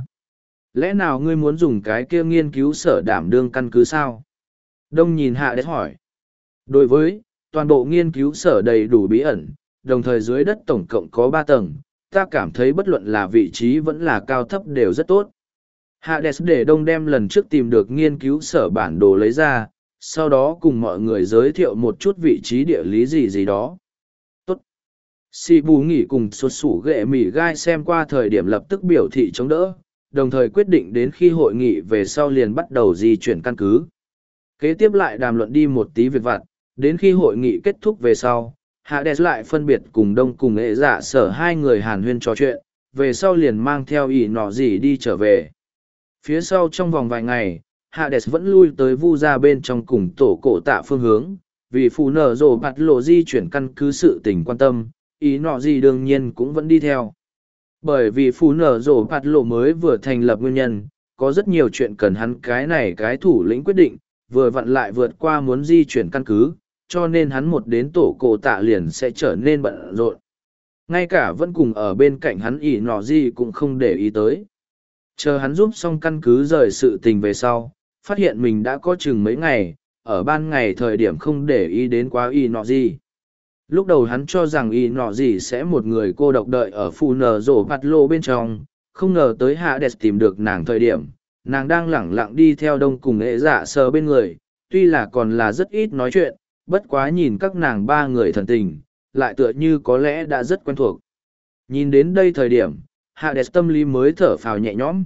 S1: Lẽ nào ngươi muốn dùng cái kia nghiên cứu sở đảm đương căn cứ sao? Đông nhìn Hades hỏi. Đối với, toàn bộ nghiên cứu sở đầy đủ bí ẩn, đồng thời dưới đất tổng cộng có 3 tầng, ta cảm thấy bất luận là vị trí vẫn là cao thấp đều rất tốt. Hades để Đông đem lần trước tìm được nghiên cứu sở bản đồ lấy ra, sau đó cùng mọi người giới thiệu một chút vị trí địa lý gì đó. Tốt. Sĩ bù nghỉ cùng xuất sủ ghệ mỉ gai xem qua thời điểm lập tức biểu thị chống đỡ, đồng thời quyết định đến khi hội nghị về sau liền bắt đầu di chuyển căn cứ. Kế tiếp lại đàm luận đi một tí việc vặt, đến khi hội nghị kết thúc về sau, Hades lại phân biệt cùng Đông cùng ệ dạ sở hai người hàn huyên trò chuyện, về sau liền mang theo ỷ nọ gì đi trở về. Phía sau trong vòng vài ngày, Hades vẫn lui tới vu ra bên trong cùng tổ cổ tạ phương hướng, vì phù nở rồ bạt lộ di chuyển căn cứ sự tình quan tâm, ý nọ gì đương nhiên cũng vẫn đi theo. Bởi vì phù nở rồ bạt lộ mới vừa thành lập nguyên nhân, có rất nhiều chuyện cần hắn cái này cái thủ lĩnh quyết định, vừa vặn lại vượt qua muốn di chuyển căn cứ, cho nên hắn một đến tổ cổ tạ liền sẽ trở nên bận rộn. Ngay cả vẫn cùng ở bên cạnh hắn ỷ nọ gì cũng không để ý tới. Chờ hắn giúp xong căn cứ rời sự tình về sau, phát hiện mình đã có chừng mấy ngày, ở ban ngày thời điểm không để ý đến quá ỷ nọ gì. Lúc đầu hắn cho rằng ỷ nọ gì sẽ một người cô độc đợi ở phù nở rổ bạt lô bên trong, không ngờ tới Hades tìm được nàng thời điểm, nàng đang lẳng lặng đi theo Đông cùng ệ dạ sờ bên người, tuy là còn là rất ít nói chuyện, bất quá nhìn các nàng ba người thần tình, lại tựa như có lẽ đã rất quen thuộc. Nhìn đến đây thời điểm, Hades tâm lý mới thở phào nhẹ nhõm.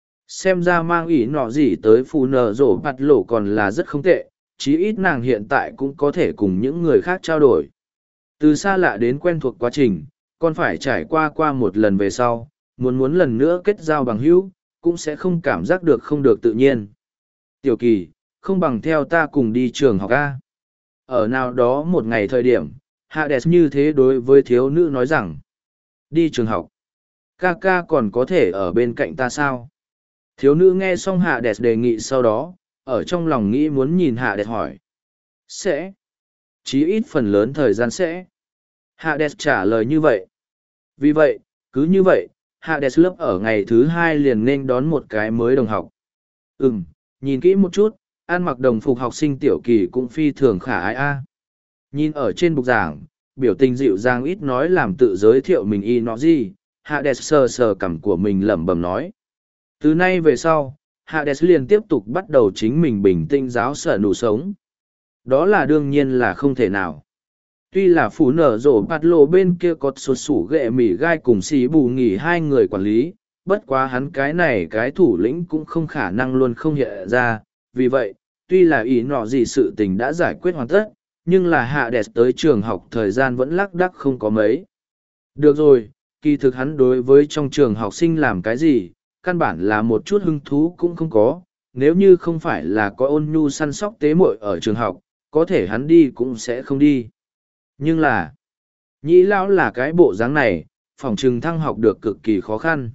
S1: Xem ra mang ỷ nọ gì tới phù nở rổ bạt lỗ còn là rất không tệ, chí ít nàng hiện tại cũng có thể cùng những người khác trao đổi. Từ xa lạ đến quen thuộc quá trình, còn phải trải qua một lần về sau, muốn lần nữa kết giao bằng hữu, cũng sẽ không cảm giác được không được tự nhiên. Tiểu Kỳ, không bằng theo ta cùng đi trường học A. Ở nào đó một ngày thời điểm, Hades như thế đối với thiếu nữ nói rằng, đi trường học. Ca ca còn có thể ở bên cạnh ta sao? Thiếu nữ nghe xong Hades đề nghị sau đó, ở trong lòng nghĩ muốn nhìn Hades hỏi. Sẽ. Chí ít phần lớn thời gian sẽ. Hades trả lời như vậy. Vì vậy, cứ như vậy, Hades lớp ở ngày thứ 2 liền nên đón một cái mới đồng học. Nhìn kỹ một chút, ăn mặc đồng phục học sinh tiểu kỳ cũng phi thường khả ái a. Nhìn ở trên bục giảng, biểu tình dịu dàng ít nói làm tự giới thiệu mình y nó gì, Hades sờ sờ cằm của mình lẩm bẩm nói. Từ nay về sau, Hades liền tiếp tục bắt đầu chính mình bình tĩnh giáo sở nụ sống. Đó là đương nhiên là không thể nào. Tuy là phú nở rổ bạt lộ bên kia có sụt sủ ghệ mỉ gai cùng xí bù nghỉ hai người quản lý, bất quá hắn cái này cái thủ lĩnh cũng không khả năng luôn không hiện ra. Vì vậy, tuy là ý nọ gì sự tình đã giải quyết hoàn tất, nhưng là hạ đẹp tới trường học thời gian vẫn lác đác không có mấy. Được rồi, kỳ thực hắn đối với trong trường học sinh làm cái gì, căn bản là một chút hứng thú cũng không có, nếu như không phải là có ôn nhu săn sóc tế muội ở trường học, có thể hắn đi cũng sẽ không đi. Nhưng là, nhĩ lão là cái bộ dáng này, phòng trừng thăng học được cực kỳ khó khăn.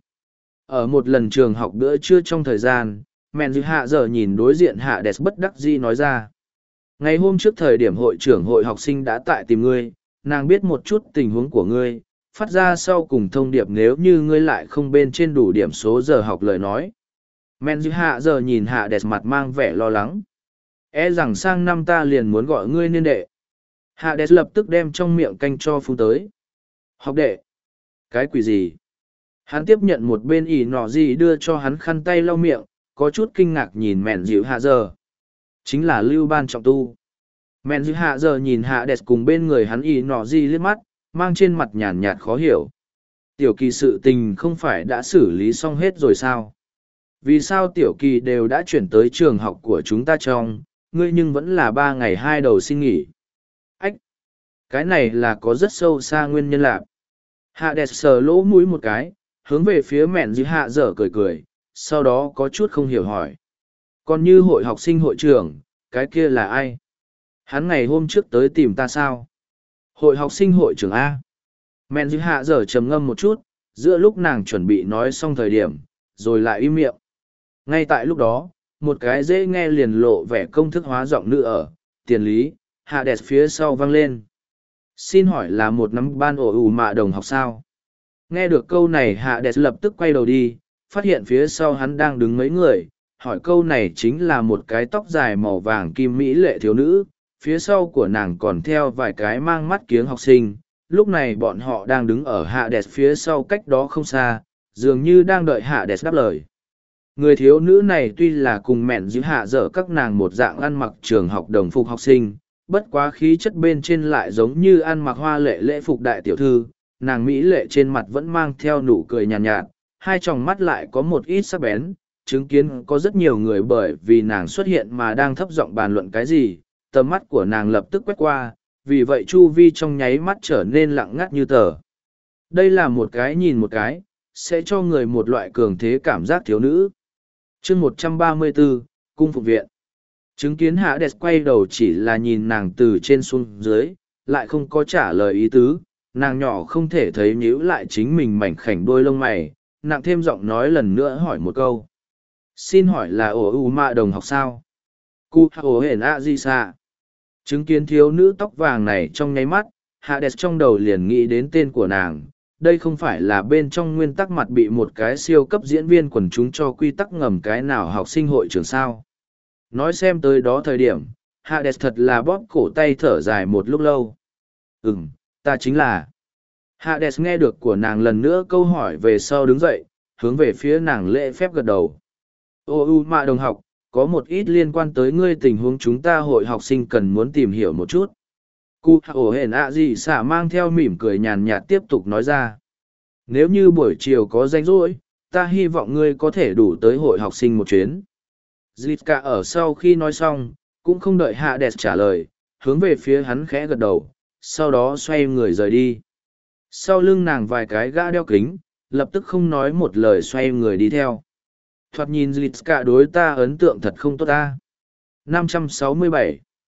S1: Ở một lần trường học bữa trưa trong thời gian, mẹn dư hạ giờ nhìn đối diện hạ đẹp bất đắc dĩ nói ra. Ngày hôm trước thời điểm hội trưởng hội học sinh đã tại tìm ngươi, nàng biết một chút tình huống của ngươi, phát ra sau cùng thông điệp nếu như ngươi lại không bên trên đủ điểm số giờ học lời nói. Men dư hạ giờ nhìn hạ đẹp mặt mang vẻ lo lắng. E rằng sang năm ta liền muốn gọi ngươi niên đệ. Hạ đẹp lập tức đem trong miệng canh cho phun tới. Học đệ. Cái quỷ gì? Hắn tiếp nhận một bên ỉ nọ gì đưa cho hắn khăn tay lau miệng, có chút kinh ngạc nhìn mẹn dịu hạ giờ. Chính là lưu ban trọng tu. Mẹn dịu hạ giờ nhìn hạ đẹp cùng bên người hắn ỉ nọ gì liếc mắt, mang trên mặt nhàn nhạt khó hiểu. Tiểu kỳ sự tình không phải đã xử lý xong hết rồi sao? Vì sao tiểu kỳ đều đã chuyển tới trường học của chúng ta trong, ngươi nhưng vẫn là 3 ngày 2 đầu xin nghỉ? Ách! Cái này là có rất sâu xa nguyên nhân lạc. Hạ đẹp sờ lỗ mũi một cái, hướng về phía mẹn dư hạ dở cười cười, sau đó có chút không hiểu hỏi. Còn như hội học sinh hội trưởng, cái kia là ai? Hắn ngày hôm trước tới tìm ta sao? Hội học sinh hội trưởng A. Mẹn dư hạ dở trầm ngâm một chút, giữa lúc nàng chuẩn bị nói xong thời điểm, rồi lại im miệng. Ngay tại lúc đó, một cái dễ nghe liền lộ vẻ công thức hóa giọng nữ ở, tiền lý, hạ đẹp phía sau vang lên. Xin hỏi là một năm ban ổ ủ mạ đồng học sao? Nghe được câu này hạ đẹp lập tức quay đầu đi, phát hiện phía sau hắn đang đứng mấy người, hỏi câu này chính là một cái tóc dài màu vàng kim mỹ lệ thiếu nữ, phía sau của nàng còn theo vài cái mang mắt kiếng học sinh, lúc này bọn họ đang đứng ở hạ đẹp phía sau cách đó không xa, dường như đang đợi hạ đẹp đáp lời. Người thiếu nữ này tuy là cùng mẹn giữ hạ dở các nàng một dạng ăn mặc trường học đồng phục học sinh, bất quá khí chất bên trên lại giống như ăn mặc hoa lệ lễ phục đại tiểu thư, nàng mỹ lệ trên mặt vẫn mang theo nụ cười nhàn nhạt, hai tròng mắt lại có một ít sắc bén, chứng kiến có rất nhiều người bởi vì nàng xuất hiện mà đang thấp giọng bàn luận cái gì, tầm mắt của nàng lập tức quét qua, vì vậy chu vi trong nháy mắt trở nên lặng ngắt như tờ. Đây là một cái nhìn một cái, sẽ cho người một loại cường thế cảm giác thiếu nữ. Chương 134, Cung phục viện. Chứng kiến hạ đẹp quay đầu chỉ là nhìn nàng từ trên xuống dưới, lại không có trả lời ý tứ, nàng nhỏ không thể thấy nhíu lại chính mình mảnh khảnh đôi lông mày, nặng thêm giọng nói lần nữa hỏi một câu. Xin hỏi là ổ ủ mạ đồng học sao? Cụ ổ hển ạ gì xa? Chứng kiến thiếu nữ tóc vàng này trong nháy mắt, hạ đẹp trong đầu liền nghĩ đến tên của nàng. Đây không phải là bên trong nguyên tắc mặt bị một cái siêu cấp diễn viên quần chúng cho quy tắc ngầm cái nào học sinh hội trường sao. Nói xem tới đó thời điểm, Hades thật là bóp cổ tay thở dài một lúc lâu. Ta chính là. Hades nghe được của nàng lần nữa câu hỏi về sau đứng dậy, hướng về phía nàng lễ phép gật đầu. Mạ đồng học, có một ít liên quan tới ngươi tình huống chúng ta hội học sinh cần muốn tìm hiểu một chút. Cụ ổ hển ạ gì xả mang theo mỉm cười nhàn nhạt tiếp tục nói ra. Nếu như buổi chiều có rảnh rỗi, ta hy vọng ngươi có thể đủ tới hội học sinh một chuyến. Zlitka ở sau khi nói xong, cũng không đợi Hades trả lời, hướng về phía hắn khẽ gật đầu, sau đó xoay người rời đi. Sau lưng nàng vài cái gã đeo kính, lập tức không nói một lời xoay người đi theo. Thoạt nhìn Zlitka đối ta ấn tượng thật không tốt ta. 567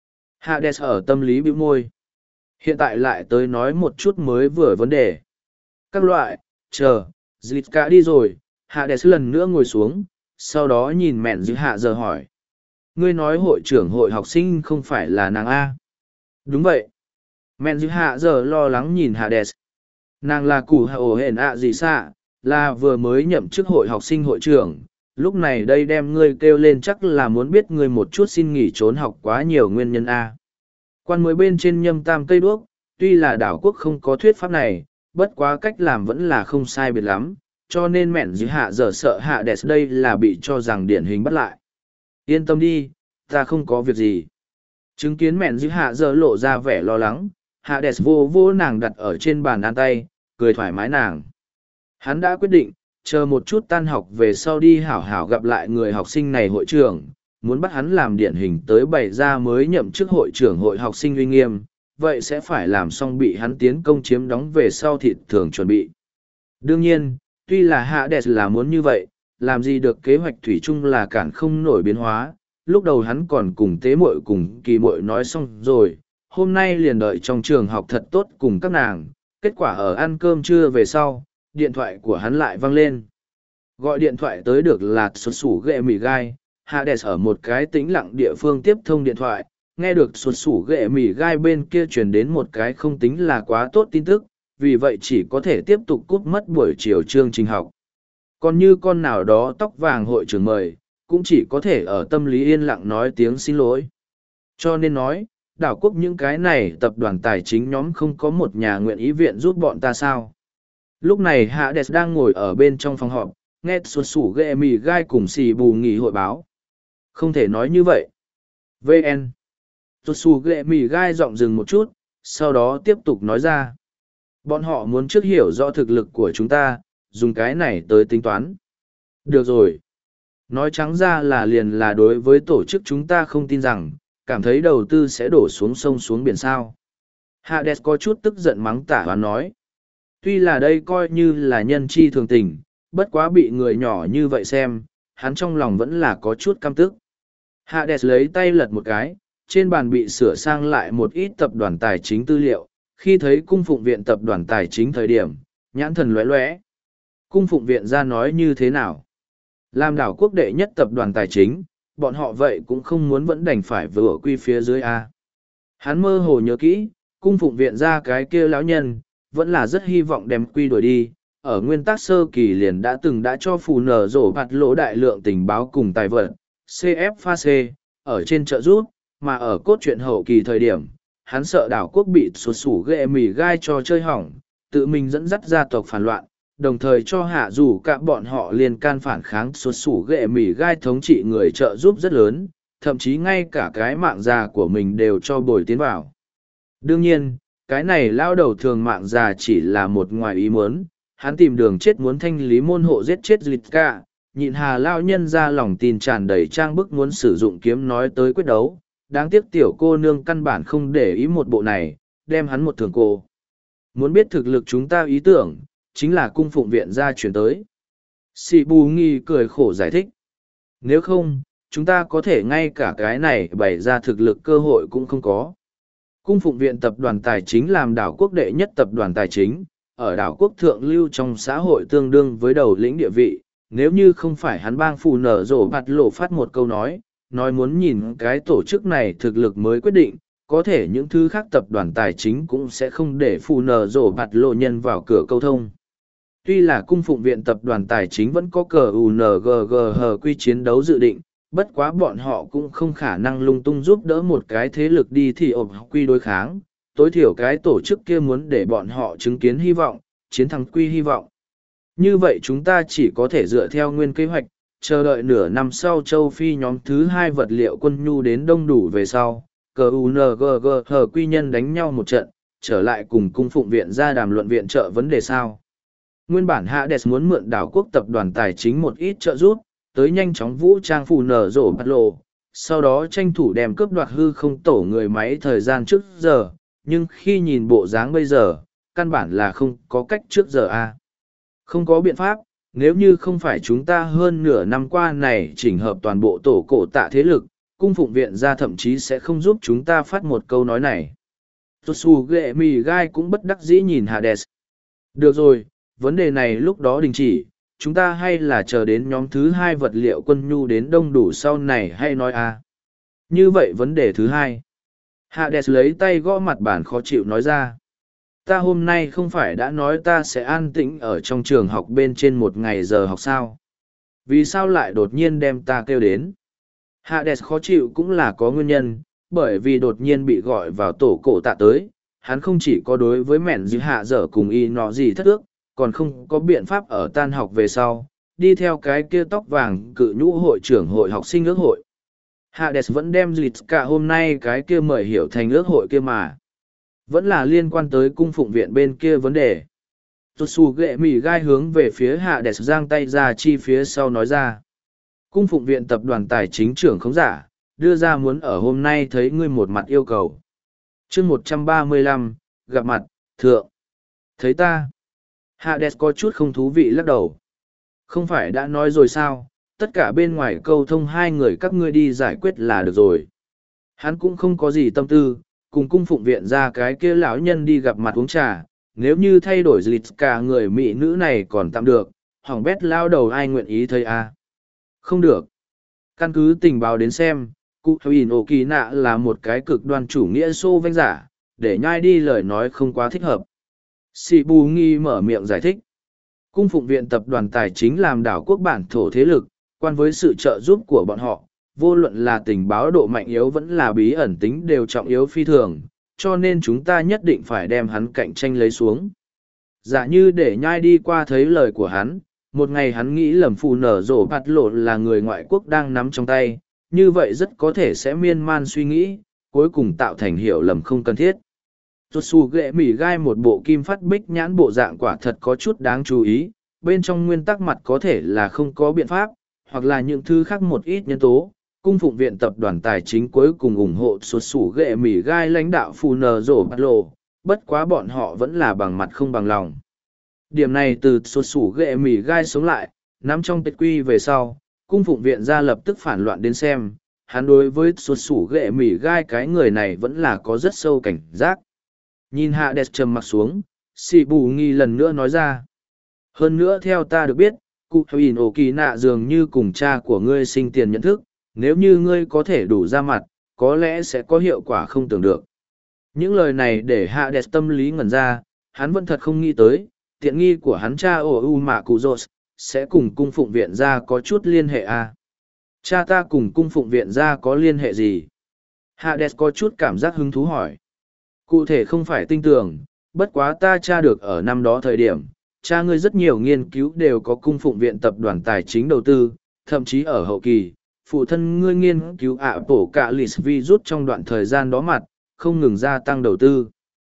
S1: Hades ở tâm lý bĩu môi. Hiện tại lại tới nói một chút mới vừa vấn đề. Các loại, chờ, Zlitka đi rồi, Hades lần nữa ngồi xuống, sau đó nhìn mẹn giữ hạ giờ hỏi. Ngươi nói hội trưởng hội học sinh không phải là nàng A. Đúng vậy. Mẹn giữ hạ giờ lo lắng nhìn Hades. Nàng là cụ hạ ổ hển ạ gì xạ, là vừa mới nhậm chức hội học sinh hội trưởng. Lúc này đây đem ngươi kêu lên chắc là muốn biết ngươi một chút xin nghỉ trốn học quá nhiều nguyên nhân A. Quan mới bên trên nhâm tam cây đuốc, tuy là đảo quốc không có thuyết pháp này, bất quá cách làm vẫn là không sai biệt lắm, cho nên mẹn giữ hạ giờ sợ hạ đẹp đây là bị cho rằng điển hình bắt lại. Yên tâm đi, ta không có việc gì. Chứng kiến mẹn giữ hạ giờ lộ ra vẻ lo lắng, hạ đẹp vô vô nàng đặt ở trên bàn ăn tay, cười thoải mái nàng. Hắn đã quyết định, chờ một chút tan học về sau đi hảo hảo gặp lại người học sinh này hội trưởng, muốn bắt hắn làm điển hình tới bày ra mới nhậm chức hội trưởng hội học sinh uy nghiêm, vậy sẽ phải làm xong bị hắn tiến công chiếm đóng về sau thịt thường chuẩn bị. Đương nhiên, tuy là hạ đẹp là muốn như vậy, làm gì được kế hoạch thủy chung là cản không nổi biến hóa, lúc đầu hắn còn cùng tế muội cùng kỳ muội nói xong rồi, hôm nay liền đợi trong trường học thật tốt cùng các nàng, kết quả ở ăn cơm trưa về sau, điện thoại của hắn lại vang lên. Gọi điện thoại tới được là xuất sủ ghệ mì gai, Hades ở một cái tĩnh lặng địa phương tiếp thông điện thoại, nghe được xuất sủ ghệ mì gai bên kia truyền đến một cái không tính là quá tốt tin tức, vì vậy chỉ có thể tiếp tục cúp mất buổi chiều chương trình học. Còn như con nào đó tóc vàng hội trưởng mời, cũng chỉ có thể ở tâm lý yên lặng nói tiếng xin lỗi. Cho nên nói, đảo quốc những cái này tập đoàn tài chính nhóm không có một nhà nguyện ý viện giúp bọn ta sao. Lúc này Hades đang ngồi ở bên trong phòng họp, nghe xuất sủ ghệ mì gai cùng xì bù nghỉ hội báo. Không thể nói như vậy. VN. Xuất sủ ghệ mì gai giọng dừng một chút, sau đó tiếp tục nói ra. Bọn họ muốn trước hiểu rõ thực lực của chúng ta, dùng cái này tới tính toán. Được rồi. Nói trắng ra là liền là đối với tổ chức chúng ta không tin rằng, cảm thấy đầu tư sẽ đổ xuống sông xuống biển sao. Hades có chút tức giận mắng tả và nói. Tuy là đây coi như là nhân chi thường tình, bất quá bị người nhỏ như vậy xem, hắn trong lòng vẫn là có chút căm tức. Hades lấy tay lật một cái, trên bàn bị sửa sang lại một ít tập đoàn tài chính tư liệu, khi thấy cung phụng viện tập đoàn tài chính thời điểm, nhãn thần lóe lóe. Cung phụng viện ra nói như thế nào? Làm đảo quốc đệ nhất tập đoàn tài chính, bọn họ vậy cũng không muốn vẫn đành phải vừa quy phía dưới A. Hắn mơ hồ nhớ kỹ, cung phụng viện ra cái kia lão nhân, vẫn là rất hy vọng đem quy đổi đi. Ở nguyên tắc sơ kỳ liền đã cho phù nở rổ bạt lỗ đại lượng tình báo cùng tài vật, CF pha C, ở trên trợ giúp, mà ở cốt truyện hậu kỳ thời điểm, hắn sợ đảo quốc bị sụt sủ ghệ mì gai cho chơi hỏng, tự mình dẫn dắt gia tộc phản loạn, đồng thời cho hạ dù cả bọn họ liên can phản kháng sụt sủ ghệ mì gai thống trị người trợ giúp rất lớn, thậm chí ngay cả cái mạng già của mình đều cho bồi tiến vào. Đương nhiên, cái này lao đầu thường mạng già chỉ là một ngoài ý muốn, hắn tìm đường chết muốn thanh lý môn hộ giết chết Zlitka, nhịn hà lao nhân ra lòng tin tràn đầy trang bức muốn sử dụng kiếm nói tới quyết đấu, đáng tiếc tiểu cô nương căn bản không để ý một bộ này, đem hắn một thường cô. Muốn biết thực lực chúng ta ý tưởng, chính là cung phụng viện ra chuyển tới. Sĩ bù nghi cười khổ giải thích. Nếu không, chúng ta có thể ngay cả cái này bày ra thực lực cơ hội cũng không có. Cung phụng viện tập đoàn tài chính làm đảo quốc đệ nhất tập đoàn tài chính, ở đảo quốc thượng lưu trong xã hội tương đương với đầu lĩnh địa vị. Nếu như không phải hắn bang phù nở rổ bạt lộ phát một câu nói muốn nhìn cái tổ chức này thực lực mới quyết định, có thể những thứ khác tập đoàn tài chính cũng sẽ không để phù nở rổ bạt lộ nhân vào cửa câu thông. Tuy là cung phụng viện tập đoàn tài chính vẫn có cờ UNGG quy chiến đấu dự định, bất quá bọn họ cũng không khả năng lung tung giúp đỡ một cái thế lực đi thì ộp quy đối kháng, tối thiểu cái tổ chức kia muốn để bọn họ chứng kiến hy vọng, chiến thắng quy hy vọng. Như vậy chúng ta chỉ có thể dựa theo nguyên kế hoạch, chờ đợi nửa năm sau châu Phi nhóm thứ 2 vật liệu quân nhu đến đông đủ về sau, cờ UNGG quy nhân đánh nhau một trận, trở lại cùng cung phụng viện ra đàm luận viện trợ vấn đề sao. Nguyên bản Hades muốn mượn đảo quốc tập đoàn tài chính một ít trợ giúp, tới nhanh chóng vũ trang phù nở rổ bắt lộ, sau đó tranh thủ đem cướp đoạt hư không tổ người máy thời gian trước giờ, nhưng khi nhìn bộ dáng bây giờ, căn bản là không có cách trước giờ a. Không có biện pháp, nếu như không phải chúng ta hơn nửa năm qua này chỉnh hợp toàn bộ tổ cổ tạ thế lực, cung phụng viện ra thậm chí sẽ không giúp chúng ta phát một câu nói này. Su ghệ mì gai cũng bất đắc dĩ nhìn Hades. Được rồi, vấn đề này lúc đó đình chỉ, chúng ta hay là chờ đến nhóm thứ hai vật liệu quân nhu đến đông đủ sau này hay nói à. Như vậy vấn đề thứ hai. Hades lấy tay gõ mặt bàn khó chịu nói ra. Ta hôm nay không phải đã nói ta sẽ an tĩnh ở trong trường học bên trên một ngày giờ học sao? Vì sao lại đột nhiên đem ta kêu đến? Hades khó chịu cũng là có nguyên nhân, bởi vì đột nhiên bị gọi vào tổ cổ tạ tới. Hắn không chỉ có đối với mẹn dư hạ dở cùng y nọ gì thất ước, còn không có biện pháp ở tan học về sau, đi theo cái kia tóc vàng cự nhũ hội trưởng hội học sinh ước hội. Hades vẫn đem dịch cả hôm nay cái kia mời hiểu thành ước hội kia mà. Vẫn là liên quan tới cung phụng viện bên kia vấn đề. Su ghệ mỉ gai hướng về phía Hades giang tay ra chi phía sau nói ra. Cung phụng viện tập đoàn tài chính trưởng khống giả, đưa ra muốn ở hôm nay thấy ngươi một mặt yêu cầu. chương 135, gặp mặt, thượng. Thấy ta. Hades có chút không thú vị lắc đầu. Không phải đã nói rồi sao, tất cả bên ngoài câu thông hai người các ngươi đi giải quyết là được rồi. Hắn cũng không có gì tâm tư, cùng cung phụng viện ra cái kia lão nhân đi gặp mặt uống trà, nếu như thay đổi dịch cả người mỹ nữ này còn tạm được, hỏng bét lao đầu ai nguyện ý thấy à. Không được. Căn cứ tình báo đến xem, cụ Huỳnh Ổ Kỳ Nạ là một cái cực đoan chủ nghĩa xô vanh giả, để nhai đi lời nói không quá thích hợp. Sĩ Bù Nghi mở miệng giải thích. Cung phụng viện tập đoàn tài chính làm đảo quốc bản thổ thế lực, quan với sự trợ giúp của bọn họ, vô luận là tình báo độ mạnh yếu vẫn là bí ẩn tính đều trọng yếu phi thường, cho nên chúng ta nhất định phải đem hắn cạnh tranh lấy xuống. Giả như để nhai đi qua thấy lời của hắn, một ngày hắn nghĩ lầm phù nở rổ bạt lộ là người ngoại quốc đang nắm trong tay, như vậy rất có thể sẽ miên man suy nghĩ, cuối cùng tạo thành hiểu lầm không cần thiết. Su ghệ mỉ gai một bộ kim phát bích nhãn bộ dạng quả thật có chút đáng chú ý, bên trong nguyên tắc mặt có thể là không có biện pháp, hoặc là những thứ khác một ít nhân tố. Cung phụng viện tập đoàn tài chính cuối cùng ủng hộ su ghệ mỉ gai lãnh đạo phù nở rổ bạt lộ, bất quá bọn họ vẫn là bằng mặt không bằng lòng. Điểm này từ su ghệ mỉ gai sống lại, nắm trong tết quy về sau, cung phụng viện ra lập tức phản loạn đến xem, hắn đối với su ghệ mỉ gai cái người này vẫn là có rất sâu cảnh giác. Nhìn Hades trầm mặt xuống, Sĩ Bù Nghi lần nữa nói ra. Hơn nữa theo ta được biết, cụ Huỳnh Ổ Kỳ Nạ dường như cùng cha của ngươi sinh tiền nhận thức, nếu như ngươi có thể đủ ra mặt, có lẽ sẽ có hiệu quả không tưởng được. Những lời này để Hades tâm lý ngẩn ra, hắn vẫn thật không nghĩ tới, tiện nghi của hắn cha U Mạ Cụ Rột, sẽ cùng cung phụng viện ra có chút liên hệ à. Cha ta cùng cung phụng viện ra có liên hệ gì? Hades có chút cảm giác hứng thú hỏi. Cụ thể không phải tinh tường, bất quá ta tra được ở năm đó thời điểm, cha ngươi rất nhiều nghiên cứu đều có cung phụng viện tập đoàn tài chính đầu tư, thậm chí ở hậu kỳ, phụ thân ngươi nghiên cứu bổ cả list virus trong đoạn thời gian đó mặt, không ngừng gia tăng đầu tư.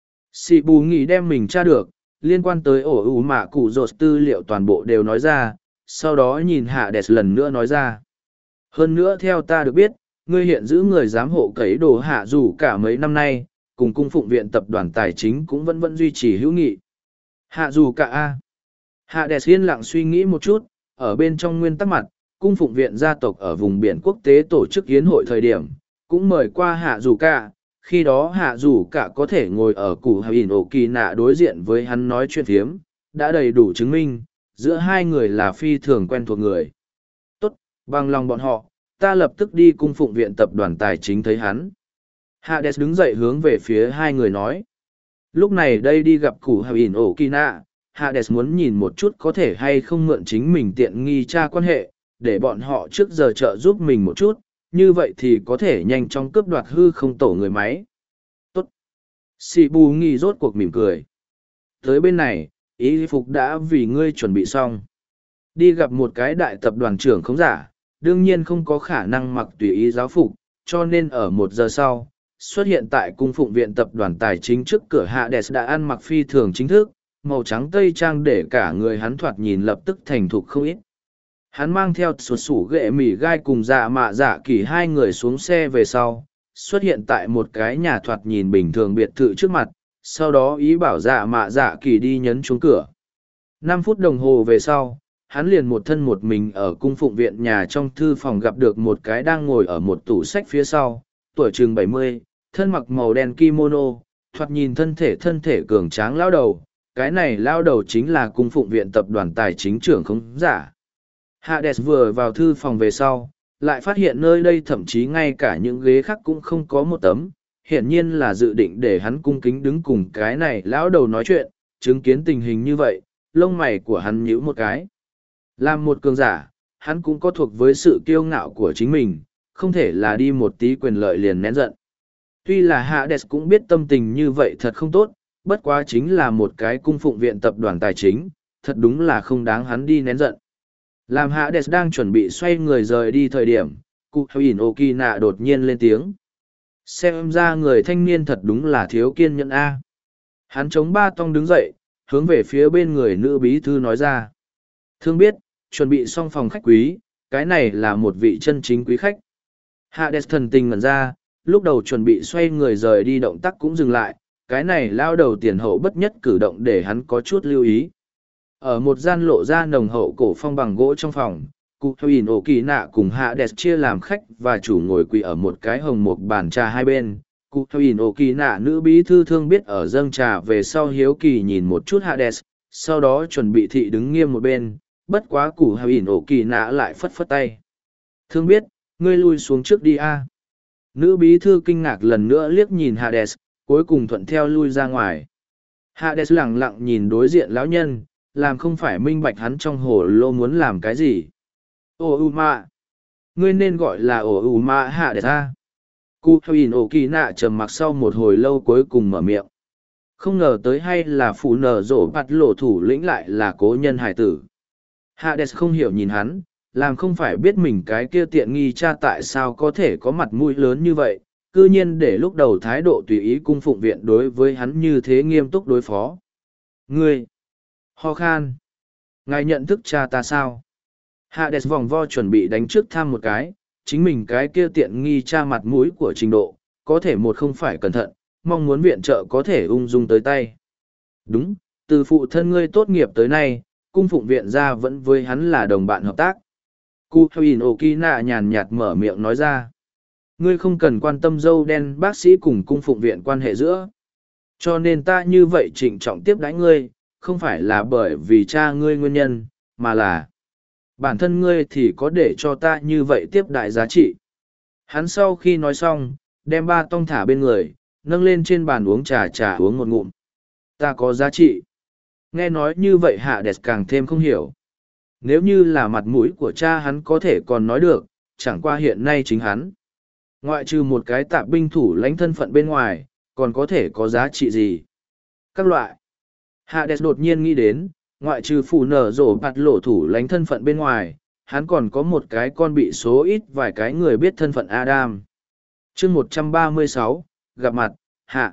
S1: Sĩ Bù nghĩ đem mình tra được, liên quan tới ổ mạ cụ rột tư liệu toàn bộ đều nói ra, sau đó nhìn Hades lần nữa nói ra. Hơn nữa theo ta được biết, ngươi hiện giữ người giám hộ cấy đồ hạ dù cả mấy năm nay, cùng cung phụng viện tập đoàn tài chính cũng vẫn duy trì hữu nghị. Hạ dù cả A. Hades yên lặng suy nghĩ một chút, ở bên trong nguyên tắc mặt, cung phụng viện gia tộc ở vùng biển quốc tế tổ chức yến hội thời điểm, cũng mời qua hạ dù cả, khi đó hạ dù cả có thể ngồi ở củ Huỳnh Ổ Kỳ Nạ đối diện với hắn nói chuyện phiếm, đã đầy đủ chứng minh, giữa hai người là phi thường quen thuộc người. Tốt, bằng lòng bọn họ, ta lập tức đi cung phụng viện tập đoàn tài chính thấy hắn. Hades đứng dậy hướng về phía hai người nói. Lúc này đây đi gặp củ Huỳnh Ổ Kỳ Nạ, Hades muốn nhìn một chút có thể hay không mượn chính mình tiện nghi tra quan hệ, để bọn họ trước giờ trợ giúp mình một chút, như vậy thì có thể nhanh chóng cướp đoạt hư không tổ người máy. Tốt. Sĩ Bù Nghi rốt cuộc mỉm cười. Tới bên này, y phục đã vì ngươi chuẩn bị xong. Đi gặp một cái đại tập đoàn trưởng khống giả, đương nhiên không có khả năng mặc tùy ý giáo phục, cho nên ở 1 giờ sau, xuất hiện tại cung phụng viện tập đoàn tài chính trước cửa Hades đã ăn mặc phi thường chính thức, màu trắng tây trang để cả người hắn thoạt nhìn lập tức thành thục không ít. Hắn mang theo sủ ghệ mỉ gai cùng dạ mạ dạ kỳ hai người xuống xe về sau, xuất hiện tại một cái nhà thoạt nhìn bình thường biệt thự trước mặt, sau đó ý bảo dạ mạ dạ kỳ đi nhấn chuông cửa. 5 phút đồng hồ về sau, hắn liền một thân một mình ở cung phụng viện nhà trong thư phòng gặp được một cái đang ngồi ở một tủ sách phía sau, tuổi chừng 70, thân mặc màu đen kimono, thoạt nhìn thân thể cường tráng lao đầu. Cái này lao đầu chính là cung phụng viện tập đoàn tài chính trưởng không giả. Hades vừa vào thư phòng về sau, lại phát hiện nơi đây thậm chí ngay cả những ghế khác cũng không có một tấm, hiển nhiên là dự định để hắn cung kính đứng cùng cái này lão đầu nói chuyện. Chứng kiến tình hình như vậy, lông mày của hắn nhíu một cái. Làm một cường giả, hắn cũng có thuộc với sự kiêu ngạo của chính mình, không thể là đi một tí quyền lợi liền nén giận. Tuy là Hades cũng biết tâm tình như vậy thật không tốt, bất quá chính là một cái cung phụng viện tập đoàn tài chính, thật đúng là không đáng hắn đi nén giận. Làm Hades đang chuẩn bị xoay người rời đi thời điểm, Cụ Hìn Okina đột nhiên lên tiếng. Xem ra người thanh niên thật đúng là thiếu kiên nhẫn a. Hắn chống ba tong đứng dậy, hướng về phía bên người nữ bí thư nói ra. Thương biết, chuẩn bị xong phòng khách quý, cái này là một vị chân chính quý khách. Hades thần tình ngẩn ra, lúc đầu chuẩn bị xoay người rời đi động tác cũng dừng lại, cái này lao đầu tiền hậu bất nhất cử động để hắn có chút lưu ý. Ở một gian lộ ra nồng hậu cổ phong bằng gỗ trong phòng, Cụ Hìn Ổ Kỳ Nạ cùng Hades chia làm khách và chủ ngồi quỳ ở một cái hồng một bàn trà hai bên. Cụ Hìn Ổ Kỳ Nạ nữ bí thư thương biết ở dâng trà về sau hiếu kỳ nhìn một chút Hades, sau đó chuẩn bị thị đứng nghiêm một bên, bất quá Cụ Hìn Ổ Kỳ Nạ lại phất phất tay. Thương biết, ngươi lui xuống trước đi a. Nữ bí thư kinh ngạc lần nữa liếc nhìn Hades, cuối cùng thuận theo lui ra ngoài. Hades lẳng lặng nhìn đối diện lão nhân, làm không phải minh bạch hắn trong hồ lô muốn làm cái gì. Ồ u ma, ngươi nên gọi là ồ u ma Hades a. Cụ Hìn Ổ Kỳ Nạ trầm mặc sau một hồi lâu cuối cùng mở miệng. Không ngờ tới hay là phụ nở rổ bạt lộ thủ lĩnh lại là cố nhân hải tử. Hades không hiểu nhìn hắn, làm không phải biết mình cái kia tiện nghi cha tại sao có thể có mặt mũi lớn như vậy, cư nhiên để lúc đầu thái độ tùy ý cung phụng viện đối với hắn như thế nghiêm túc đối phó. Ngươi! Ho khan! Ngài nhận thức cha ta sao? Hades vòng vo chuẩn bị đánh trước thăm một cái, chính mình cái kia tiện nghi cha mặt mũi của trình độ, có thể một không phải cẩn thận, mong muốn viện trợ có thể ung dung tới tay. Đúng, từ phụ thân ngươi tốt nghiệp tới nay, cung phụng viện ra vẫn với hắn là đồng bạn hợp tác. Cụ Hìn Okina nhàn nhạt mở miệng nói ra. Ngươi không cần quan tâm dâu đen bác sĩ cùng cung phụng viện quan hệ giữa. Cho nên ta như vậy trịnh trọng tiếp đãi ngươi, không phải là bởi vì cha ngươi nguyên nhân, mà là bản thân ngươi thì có để cho ta như vậy tiếp đại giá trị. Hắn sau khi nói xong, đem ba tong thả bên người, nâng lên trên bàn uống trà uống một ngụm. Ta có giá trị. Nghe nói như vậy Hades càng thêm không hiểu. Nếu như là mặt mũi của cha hắn có thể còn nói được, chẳng qua hiện nay chính hắn. Ngoại trừ một cái tạp binh thủ lãnh thân phận bên ngoài, còn có thể có giá trị gì? Các loại. Hades đột nhiên nghĩ đến, ngoại trừ phụ nở rổ bạt lộ thủ lãnh thân phận bên ngoài, hắn còn có một cái con bị số ít vài cái người biết thân phận Adam. chương 136, gặp mặt, hạ.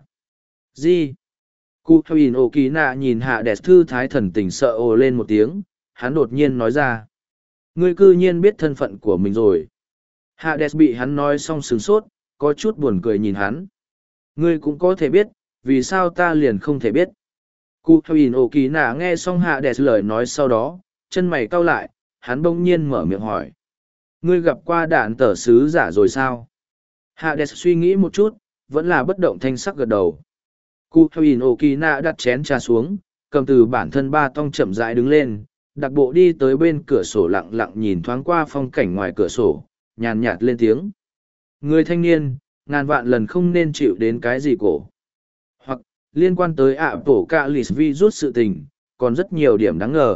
S1: Gì? Cụ Hìn Ổ Kỳ Nạ nhìn Hades thư thái thần tình sợ ồ lên một tiếng, hắn đột nhiên nói ra. Ngươi cư nhiên biết thân phận của mình rồi. Hades bị hắn nói xong sửng sốt, có chút buồn cười nhìn hắn. Ngươi cũng có thể biết, vì sao ta liền không thể biết. Cụ Hìn Ổ Kỳ Nạ nghe xong Hades lời nói sau đó, chân mày cau lại, hắn bỗng nhiên mở miệng hỏi. Ngươi gặp qua đạn tở sứ giả rồi sao? Hades suy nghĩ một chút, vẫn là bất động thanh sắc gật đầu. Cụ Hìn Ổ Kỳ Nạ đặt chén trà xuống, cầm từ bản thân ba tong chậm rãi đứng lên, đặc bộ đi tới bên cửa sổ lặng lặng nhìn thoáng qua phong cảnh ngoài cửa sổ, nhàn nhạt lên tiếng. Người thanh niên, ngàn vạn lần không nên chịu đến cái gì cổ. Hoặc, liên quan tới tổ cạ lì virus sự tình, còn rất nhiều điểm đáng ngờ.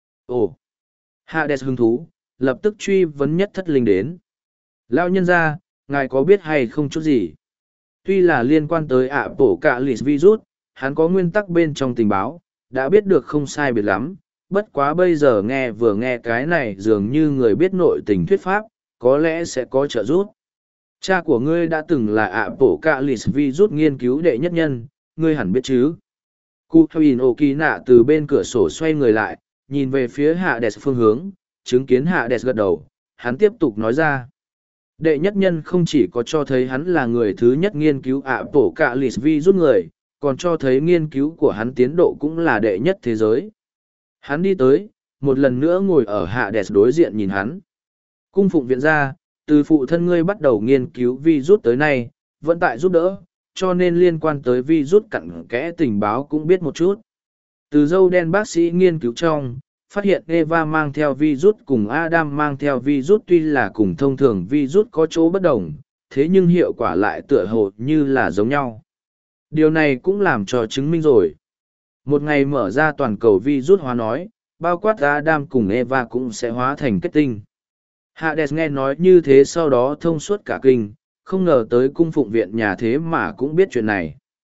S1: Ồ! Hades hứng thú, lập tức truy vấn nhất thất linh đến. Lão nhân gia, ngài có biết hay không chút gì? Tuy là liên quan tới tổ cạ lì virus, hắn có nguyên tắc bên trong tình báo, đã biết được không sai biệt lắm. Bất quá bây giờ vừa nghe cái này dường như người biết nội tình thuyết pháp, có lẽ sẽ có trợ giúp. Cha của ngươi đã từng là tổ cạ lì virus nghiên cứu đệ nhất nhân, ngươi hẳn biết chứ. Cụ Hìn Ổ Kỳ Nạ từ bên cửa sổ xoay người lại, nhìn về phía Hades phương hướng, chứng kiến Hades gật đầu, hắn tiếp tục nói ra. Đệ nhất nhân không chỉ có cho thấy hắn là người thứ nhất nghiên cứu tổ cạ lì virus người, còn cho thấy nghiên cứu của hắn tiến độ cũng là đệ nhất thế giới. Hắn đi tới, một lần nữa ngồi ở Hades đối diện nhìn hắn. Cung phụng viện ra, từ phụ thân ngươi bắt đầu nghiên cứu virus tới nay, vẫn tại giúp đỡ, cho nên liên quan tới virus cặn kẽ tình báo cũng biết một chút. Từ dâu đen bác sĩ nghiên cứu trong, phát hiện Eva mang theo virus cùng Adam mang theo virus tuy là cùng thông thường virus có chỗ bất đồng, thế nhưng hiệu quả lại tựa hồ như là giống nhau. Điều này cũng làm cho chứng minh rồi. Một ngày mở ra toàn cầu virus hóa nói, bao quát Adam cùng Eva cũng sẽ hóa thành kết tinh. Hades nghe nói như thế sau đó thông suốt cả kinh, không ngờ tới cung phụng viện nhà thế mà cũng biết chuyện này.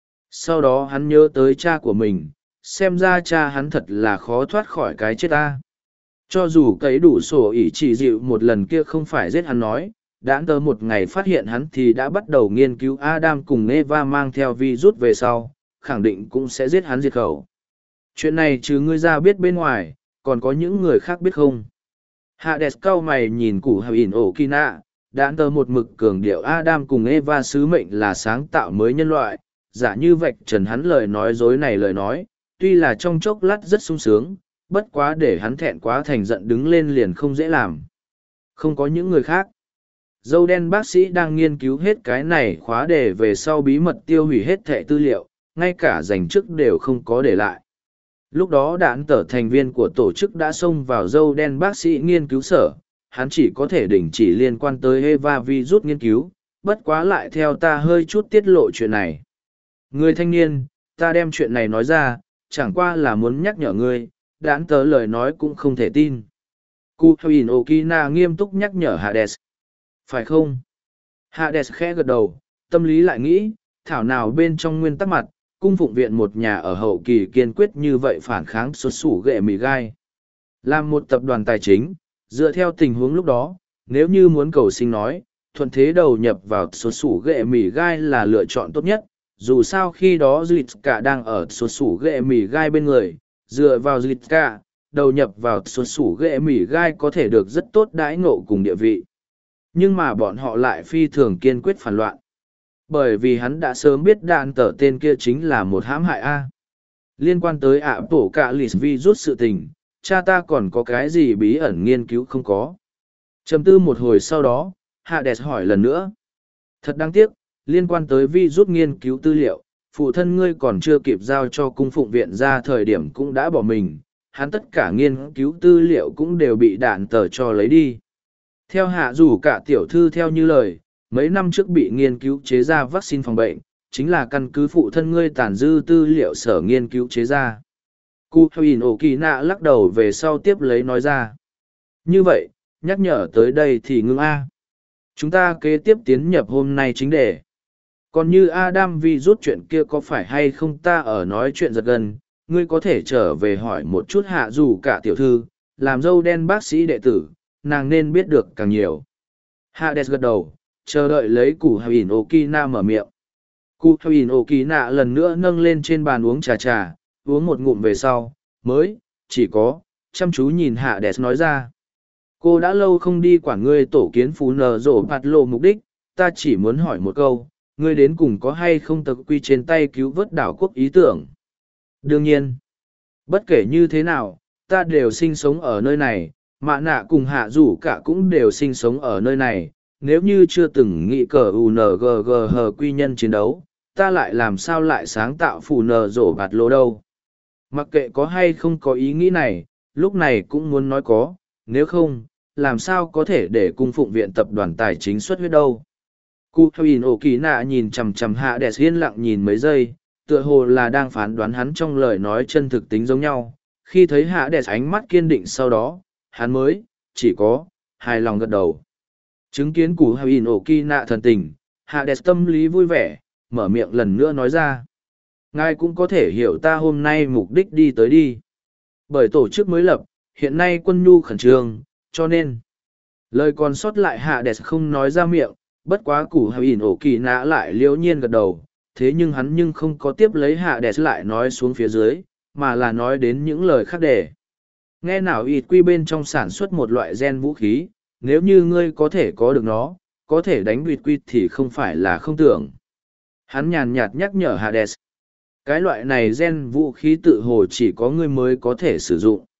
S1: Sau đó hắn nhớ tới cha của mình, xem ra cha hắn thật là khó thoát khỏi cái chết ta. Cho dù cấy đủ sổ ỉ chỉ dịu một lần kia không phải giết hắn nói, đã tới một ngày phát hiện hắn thì đã bắt đầu nghiên cứu Adam cùng Eva mang theo virus về sau, khẳng định cũng sẽ giết hắn diệt khẩu. Chuyện này trừ ngươi ra biết bên ngoài, còn có những người khác biết không? Hades cau mày nhìn củ hào ỉn ổ Kina, đã tờ một mực cường điệu Adam cùng Eva sứ mệnh là sáng tạo mới nhân loại, giả như vạch trần hắn lời nói dối này lời nói, tuy là trong chốc lát rất sung sướng, bất quá để hắn thẹn quá thành giận đứng lên liền không dễ làm. Không có những người khác. Dâu đen bác sĩ đang nghiên cứu hết cái này khóa đề về sau bí mật tiêu hủy hết thẻ tư liệu, ngay cả dành chức đều không có để lại. Lúc đó đạn tở thành viên của tổ chức đã xông vào dâu đen bác sĩ nghiên cứu sở, hắn chỉ có thể đình chỉ liên quan tới Eva virus nghiên cứu, bất quá lại theo ta hơi chút tiết lộ chuyện này. Người thanh niên, ta đem chuyện này nói ra, chẳng qua là muốn nhắc nhở ngươi, đạn tở lời nói cũng không thể tin. Kuhin Okina nghiêm túc nhắc nhở Hades. Phải không? Hades khẽ gật đầu, tâm lý lại nghĩ, thảo nào bên trong nguyên tắc mặt, cung phụng viện một nhà ở hậu kỳ kiên quyết như vậy phản kháng xuất xủ ghệ mì gai. Làm một tập đoàn tài chính, dựa theo tình huống lúc đó, nếu như muốn cầu sinh nói, thuận thế đầu nhập vào xuất xủ ghệ mì gai là lựa chọn tốt nhất, dù sao khi đó Zlitka đang ở xuất xủ ghệ mì gai bên người, dựa vào Zlitka, đầu nhập vào xuất xủ ghệ mì gai có thể được rất tốt đãi ngộ cùng địa vị. Nhưng mà bọn họ lại phi thường kiên quyết phản loạn. Bởi vì hắn đã sớm biết đạn tở tên kia chính là một hãm hại A. Liên quan tới ạ bổ cả lì virus sự tình, cha ta còn có cái gì bí ẩn nghiên cứu không có. Trầm tư một hồi sau đó, Hades hỏi lần nữa. Thật đáng tiếc, liên quan tới virus nghiên cứu tư liệu, phụ thân ngươi còn chưa kịp giao cho cung phụng viện ra thời điểm cũng đã bỏ mình, hắn tất cả nghiên cứu tư liệu cũng đều bị đạn tở cho lấy đi. Theo hạ dù cả tiểu thư theo như lời, mấy năm trước bị nghiên cứu chế ra vaccine phòng bệnh, chính là căn cứ phụ thân ngươi tàn dư tư liệu sở nghiên cứu chế ra. Kuhin Okina lắc đầu về sau tiếp lấy nói ra. Như vậy, nhắc nhở tới đây thì ngưng A. Chúng ta kế tiếp tiến nhập hôm nay chính đề. Còn như Adam Vi rút chuyện kia có phải hay không ta ở nói chuyện giật gần, ngươi có thể trở về hỏi một chút hạ dù cả tiểu thư, làm dâu đen bác sĩ đệ tử, nàng nên biết được càng nhiều. Hades gật đầu, chờ đợi lấy củ Hin Okina mở miệng. Củ Hin Okina lần nữa nâng lên trên bàn uống trà, uống một ngụm về sau, mới, chỉ có, chăm chú nhìn Hades nói ra. Cô đã lâu không đi quản ngươi tổ kiến phú nở rổ bạt lộ mục đích, ta chỉ muốn hỏi một câu, ngươi đến cùng có hay không tập quy trên tay cứu vớt đảo quốc ý tưởng? Đương nhiên, bất kể như thế nào, ta đều sinh sống ở nơi này, mạ nạ cùng hạ rủ cả cũng đều sinh sống ở nơi này, nếu như chưa từng nghĩ cờ UNGG quy nhân chiến đấu, ta lại làm sao lại sáng tạo phù nở rổ bạt lộ đâu? Mặc kệ có hay không có ý nghĩ này, lúc này cũng muốn nói có, nếu không, làm sao có thể để cung phụng viện tập đoàn tài chính xuất huyết đâu. Kuhin Okina nhìn chằm chằm Hades yên lặng nhìn mấy giây, tựa hồ là đang phán đoán hắn trong lời nói chân thực tính giống nhau. Khi thấy Hades ánh mắt kiên định sau đó, hắn mới, chỉ có, hài lòng gật đầu. Chứng kiến Kuhin Okina thần tình, Hades tâm lý vui vẻ, mở miệng lần nữa nói ra. Ngài cũng có thể hiểu ta hôm nay mục đích đi tới đi. Bởi tổ chức mới lập, hiện nay quân nhu khẩn trương, cho nên lời còn sót lại Hades không nói ra miệng, bất quá Kuhin Okina lại liễu nhiên gật đầu, thế nhưng hắn nhưng không có tiếp lấy Hades lại nói xuống phía dưới, mà là nói đến những lời khác để. Nghe nào ịt quy bên trong sản xuất một loại gen vũ khí, nếu như ngươi có thể có được nó, có thể đánh ịt quy thì không phải là không tưởng. Hắn nhàn nhạt nhắc nhở Hades. Cái loại này gen vũ khí tự hồ chỉ có ngươi mới có thể sử dụng.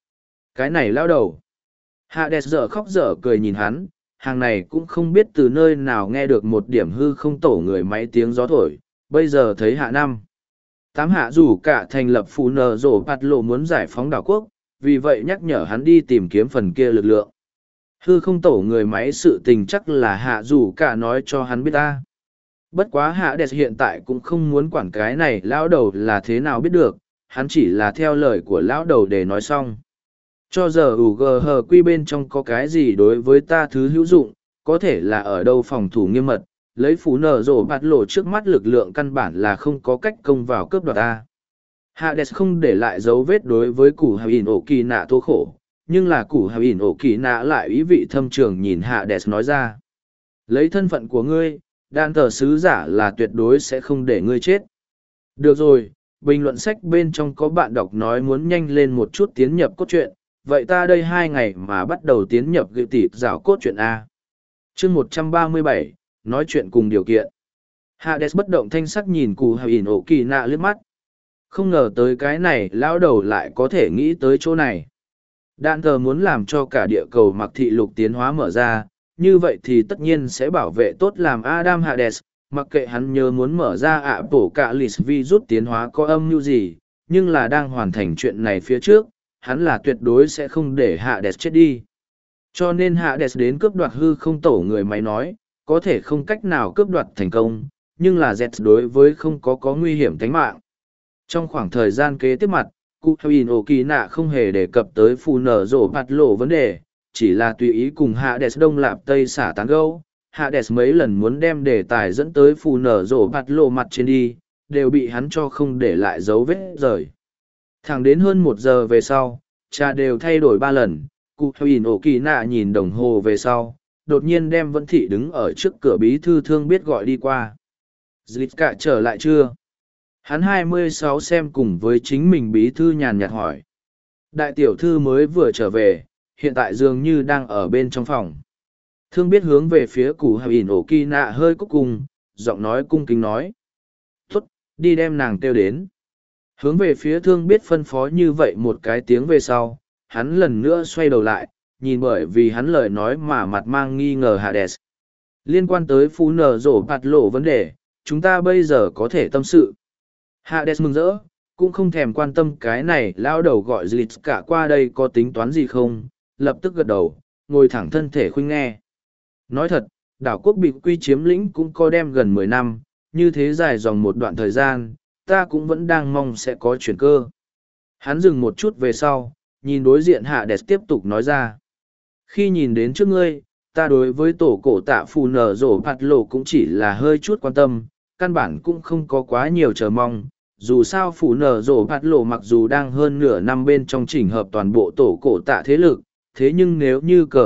S1: Cái này lao đầu. Hades dở khóc dở cười nhìn hắn, hàng này cũng không biết từ nơi nào nghe được một điểm hư không tổ người máy tiếng gió thổi, bây giờ thấy hạ năm. Tám hạ dù cả thành lập phụ nờ rổ bạt lộ muốn giải phóng đảo quốc, vì vậy nhắc nhở hắn đi tìm kiếm phần kia lực lượng. Hư không tổ người máy sự tình chắc là hạ dù cả nói cho hắn biết ta. Bất quá hạ đẹp hiện tại cũng không muốn quản cái này lão đầu là thế nào biết được, hắn chỉ là theo lời của lão đầu để nói xong. Cho giờ UGHQ bên trong có cái gì đối với ta thứ hữu dụng, có thể là ở đâu phòng thủ nghiêm mật, lấy phú nở rổ bạt lộ trước mắt lực lượng căn bản là không có cách công vào cướp đoạt ta. Hades không để lại dấu vết đối với củ hào ỉn ổ kỳ nạ tố khổ, nhưng là củ hào ỉn ổ kỳ nạ lại ý vị thâm trường nhìn Hades nói ra. Lấy thân phận của ngươi, đan tờ sứ giả là tuyệt đối sẽ không để ngươi chết. Được rồi, bình luận sách bên trong có bạn đọc nói muốn nhanh lên một chút tiến nhập cốt truyện, vậy ta đây 2 ngày mà bắt đầu tiến nhập gửi tịp rào cốt truyện A. chương 137, nói chuyện cùng điều kiện. Hades bất động thanh sắc nhìn cụ hào ỉn ổ kỳ nạ liếc mắt. Không ngờ tới cái này lão đầu lại có thể nghĩ tới chỗ này. Đạn thờ muốn làm cho cả địa cầu mặc thị lục tiến hóa mở ra, như vậy thì tất nhiên sẽ bảo vệ tốt làm Adam Hades, mặc kệ hắn nhớ muốn mở ra ạ bổ cả list virus tiến hóa có âm mưu gì, nhưng là đang hoàn thành chuyện này phía trước, hắn là tuyệt đối sẽ không để Hades chết đi. Cho nên Hades đến cướp đoạt hư không tổ người máy nói, có thể không cách nào cướp đoạt thành công, nhưng là Z đối với không có nguy hiểm tính mạng. Trong khoảng thời gian kế tiếp mặt, cụ Hìn ổ kỳ nạ không hề đề cập tới phù nở rổ bạt lộ vấn đề, chỉ là tùy ý cùng Hades đông lạp tây xả tán gâu. Hades mấy lần muốn đem đề tài dẫn tới phù nở rổ bạt lộ mặt trên đi, đều bị hắn cho không để lại dấu vết rời. Thẳng đến hơn 1 giờ về sau, cha đều thay đổi 3 lần, cụ Hìn ổ kỳ nạ nhìn đồng hồ về sau, đột nhiên đem Vân Thị đứng ở trước cửa bí thư thương biết gọi đi qua. Zlitka trở lại chưa? Hắn 26 xem cùng với chính mình bí thư nhàn nhạt hỏi. Đại tiểu thư mới vừa trở về, hiện tại dường như đang ở bên trong phòng. Thương biết hướng về phía cụ Hà ỉn ổ kỳ nạ hơi cúc cùng, giọng nói cung kính nói. Tốt, đi đem nàng kêu đến. Hướng về phía thương biết phân phó như vậy một cái tiếng về sau, hắn lần nữa xoay đầu lại, nhìn bởi vì hắn lời nói mà mặt mang nghi ngờ Hades. Liên quan tới phú nở rổ bạt lộ vấn đề, chúng ta bây giờ có thể tâm sự. Hades mừng rỡ, cũng không thèm quan tâm cái này lao đầu gọi Zlitka qua đây có tính toán gì không, lập tức gật đầu, ngồi thẳng thân thể khuynh nghe. Nói thật, đảo quốc bị quy chiếm lĩnh cũng có đem gần 10 năm, như thế dài dòng một đoạn thời gian, ta cũng vẫn đang mong sẽ có chuyển cơ. Hắn dừng một chút về sau, nhìn đối diện Hades tiếp tục nói ra. Khi nhìn đến trước ngươi, ta đối với tổ cổ tạ phù nở rổ bạt lộ cũng chỉ là hơi chút quan tâm, căn bản cũng không có quá nhiều chờ mong. Dù sao phù nở rổ bạt lộ mặc dù đang hơn nửa năm bên trong chỉnh hợp toàn bộ tổ cổ tạ thế lực, thế nhưng nếu như cờ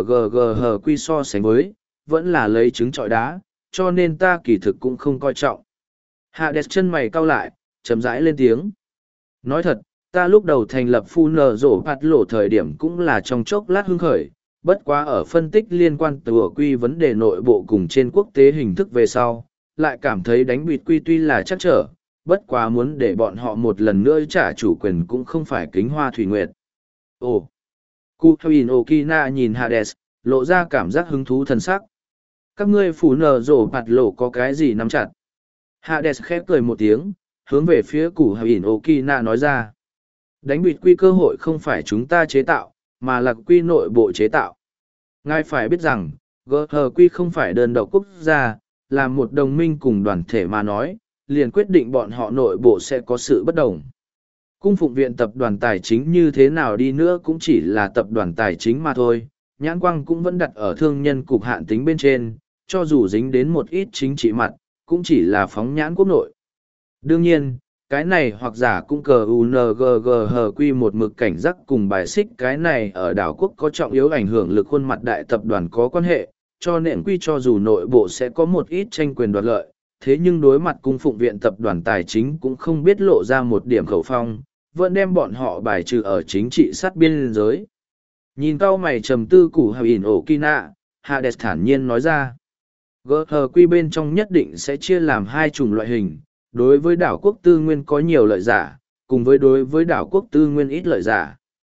S1: UNGGH quy so sánh với, vẫn là lấy trứng trọi đá, cho nên ta kỳ thực cũng không coi trọng. Hades chân mày cau lại, chậm rãi lên tiếng. Nói thật, ta lúc đầu thành lập phù nở rổ bạt lộ thời điểm cũng là trong chốc lát hưng khởi, bất quá ở phân tích liên quan từ quy vấn đề nội bộ cùng trên quốc tế hình thức về sau, lại cảm thấy đánh bịt quy tuy là chắc trở, bất quá muốn để bọn họ một lần nữa trả chủ quyền cũng không phải kính hoa thủy nguyệt. Ồ! Kuhin Okina nhìn Hades, lộ ra cảm giác hứng thú thần sắc. Các ngươi phù nở rổ bạt lộ có cái gì nắm chặt? Hades khép cười một tiếng, hướng về phía Kuhin Okina nói ra. Đánh bịt quy cơ hội không phải chúng ta chế tạo, mà là quy nội bộ chế tạo. Ngài phải biết rằng, GHQ không phải đơn độc quốc gia, là một đồng minh cùng đoàn thể mà nói, liền quyết định bọn họ nội bộ sẽ có sự bất đồng. Cung phụng viện tập đoàn tài chính như thế nào đi nữa cũng chỉ là tập đoàn tài chính mà thôi, nhãn quang cũng vẫn đặt ở thương nhân cục hạn tính bên trên, cho dù dính đến một ít chính trị mặt, cũng chỉ là phóng nhãn quốc nội. Đương nhiên, cái này hoặc giả cũng cờ UNGGH một mực cảnh giác cùng bài xích cái này ở đảo quốc có trọng yếu ảnh hưởng lực khuôn mặt đại tập đoàn có quan hệ, cho nên quy cho dù nội bộ sẽ có một ít tranh quyền đoạt lợi, thế nhưng đối mặt cung phụng viện tập đoàn tài chính cũng không biết lộ ra một điểm khẩu phong, vẫn đem bọn họ bài trừ ở chính trị sát biên giới. Nhìn cao mày trầm tư củ Hà ỉn ổ Kina, Hades thản nhiên nói ra. GHQ bên trong nhất định sẽ chia làm 2 chủng loại hình, đối với đảo quốc tư nguyên có nhiều lợi giả, cùng với đối với đảo quốc tư nguyên ít lợi giả.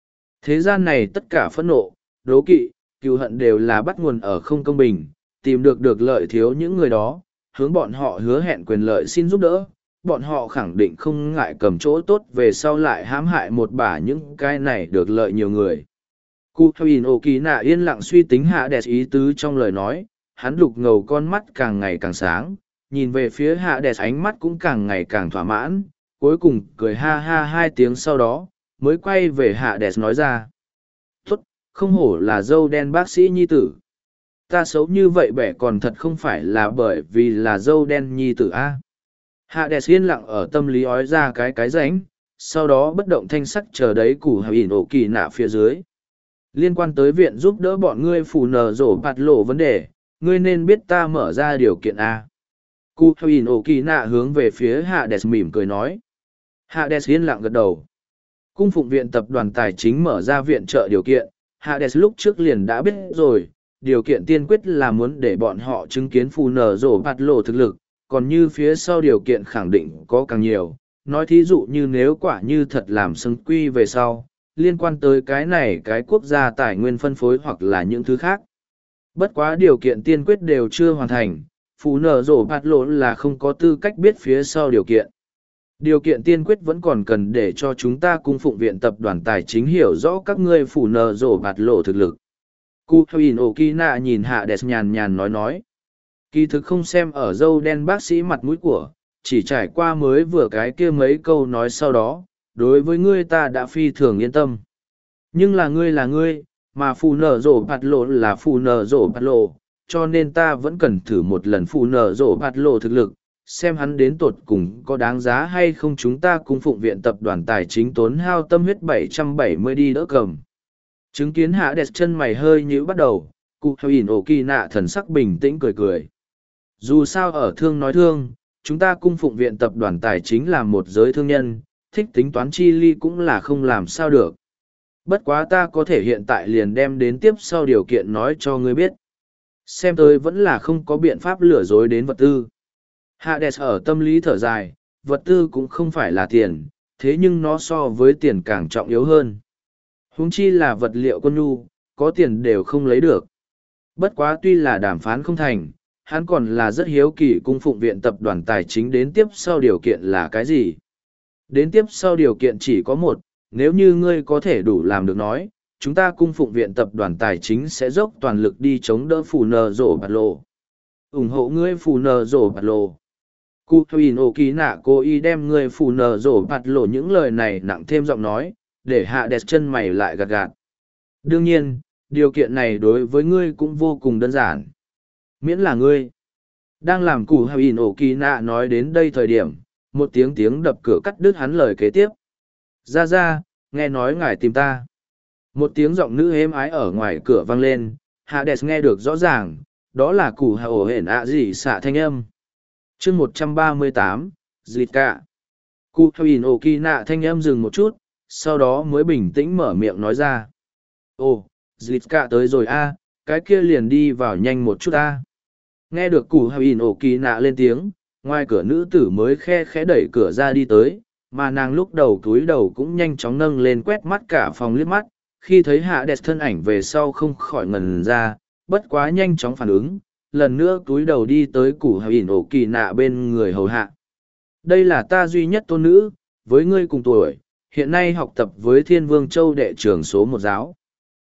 S1: Thế gian này tất cả phẫn nộ, đố kỵ, cừu hận đều là bắt nguồn ở không công bình, tìm được lợi thiếu những người đó, hướng bọn họ hứa hẹn quyền lợi xin giúp đỡ, bọn họ khẳng định không ngại cầm chỗ tốt về sau lại hãm hại một bả những cái này được lợi nhiều người. Cụ Huỳnh Ổ Kỳ Nạ yên lặng suy tính Hạ Đẹp ý tứ trong lời nói, hắn đục ngầu con mắt càng ngày càng sáng, nhìn về phía Hạ Đẹp ánh mắt cũng càng ngày càng thỏa mãn, cuối cùng cười ha ha 2 tiếng sau đó, mới quay về Hạ Đẹp nói ra. Tốt, không hổ là dâu đen bác sĩ nhi tử. Ta xấu như vậy bẻ còn thật không phải là bởi vì là dâu đen nhi tử a. Hạ Đẹp yên lặng ở tâm lý ói ra cái rãnh, sau đó bất động thanh sắc chờ đấy Cụ Huỳnh Ổ Kỳ Nạ phía dưới. Liên quan tới viện giúp đỡ bọn ngươi phù nở rổ bạt lộ vấn đề, ngươi nên biết ta mở ra điều kiện A. Cụ Huỳnh Ổ Kỳ Nạ hướng về phía Hạ Đẹp mỉm cười nói. Hạ Đẹp yên lặng gật đầu. Cung phụng viện tập đoàn tài chính mở ra viện trợ điều kiện, Hạ Đẹp lúc trước liền đã biết rồi, điều kiện tiên quyết là muốn để bọn họ chứng kiến phù nở rổ bạt lộ thực lực, còn như phía sau điều kiện khẳng định có càng nhiều. Nói thí dụ như nếu quả như thật làm xứng quy về sau, liên quan tới cái này cái quốc gia tài nguyên phân phối hoặc là những thứ khác. Bất quá điều kiện tiên quyết đều chưa hoàn thành, phù nở rổ bạt lộ là không có tư cách biết phía sau điều kiện. Điều kiện tiên quyết vẫn còn cần để cho chúng ta cung phụng viện tập đoàn tài chính hiểu rõ các ngươi phù nở rổ bạt lộ thực lực. Cụ Huỳnh Ổ Kỳ Nạ nhìn Hạ Đẹp nhàn nhàn nói. Kỳ thực không xem ở dâu đen bác sĩ mặt mũi của, chỉ trải qua mới vừa cái kia mấy câu nói sau đó, đối với ngươi ta đã phi thường yên tâm. Nhưng là ngươi, mà phù nở rổ bạt lộ là phù nở rổ bạt lộ, cho nên ta vẫn cần thử một lần phù nở rổ bạt lộ thực lực, xem hắn đến tột cùng có đáng giá hay không chúng ta cùng phụng viện tập đoàn tài chính tốn hao tâm huyết 770 đi đỡ cầm. Chứng kiến Hạ Đẹp chân mày hơi nhíu bắt đầu, Cụ Huỳnh Ổ Kỳ Nạ thần sắc bình tĩnh cười cười. Dù sao ở thương nói thương, chúng ta cung phụng viện tập đoàn tài chính là một giới thương nhân, thích tính toán chi ly cũng là không làm sao được. Bất quá ta có thể hiện tại liền đem đến tiếp sau điều kiện nói cho ngươi biết. Xem tới vẫn là không có biện pháp lừa dối đến vật tư. Hạ Đẹp ở tâm lý thở dài, vật tư cũng không phải là tiền, thế nhưng nó so với tiền càng trọng yếu hơn. Huống chi là vật liệu quân nhu, có tiền đều không lấy được. Bất quá tuy là đàm phán không thành, hắn còn là rất hiếu kỳ cung phụng viện tập đoàn tài chính đến tiếp sau điều kiện là cái gì. Đến tiếp sau điều kiện chỉ có một, nếu như ngươi có thể đủ làm được nói, chúng ta cung phụng viện tập đoàn tài chính sẽ dốc toàn lực đi chống đỡ phù nở rổ bạt lộ. Ủng hộ ngươi phù nở rổ bạt lộ. Cụ Huỳnh Ổ Kỳ Nạ cố ý đem ngươi phù nở rổ bạt lộ những lời này nặng thêm giọng nói, để Hạ Đẹp chân mày lại gạt gạt. Đương nhiên, điều kiện này đối với ngươi cũng vô cùng đơn giản. Miễn là ngươi. Đang làm Cụ Huỳnh Ổ Kỳ Nạ nói đến đây thời điểm, một tiếng đập cửa cắt đứt hắn lời kế tiếp. Ra, nghe nói ngài tìm ta. Một tiếng giọng nữ êm ái ở ngoài cửa vang lên, Hạ Đẹp nghe được rõ ràng, đó là Cụ Hổ Hển ạ gì xạ thanh âm. chương 138, Dịch Cả. Cụ Huỳnh Ổ Kỳ Nạ thanh âm dừng một chút, sau đó mới bình tĩnh mở miệng nói ra. Ồ, Dịch Cả tới rồi a, cái kia liền đi vào nhanh một chút a. Nghe được Cụ Huỳnh Ổ Kỳ Nạ lên tiếng, ngoài cửa nữ tử mới khe khẽ đẩy cửa ra đi tới, mà nàng lúc đầu túi đầu cũng nhanh chóng nâng lên quét mắt cả phòng liếc mắt, khi thấy Hạ Đẹp thân ảnh về sau không khỏi ngần ra, bất quá nhanh chóng phản ứng, lần nữa túi đầu đi tới Cụ Huỳnh Ổ Kỳ Nạ bên người hầu hạ. Đây là ta duy nhất tôn nữ, với ngươi cùng tuổi, hiện nay học tập với Thiên Vương Châu đệ trường số 1 giáo.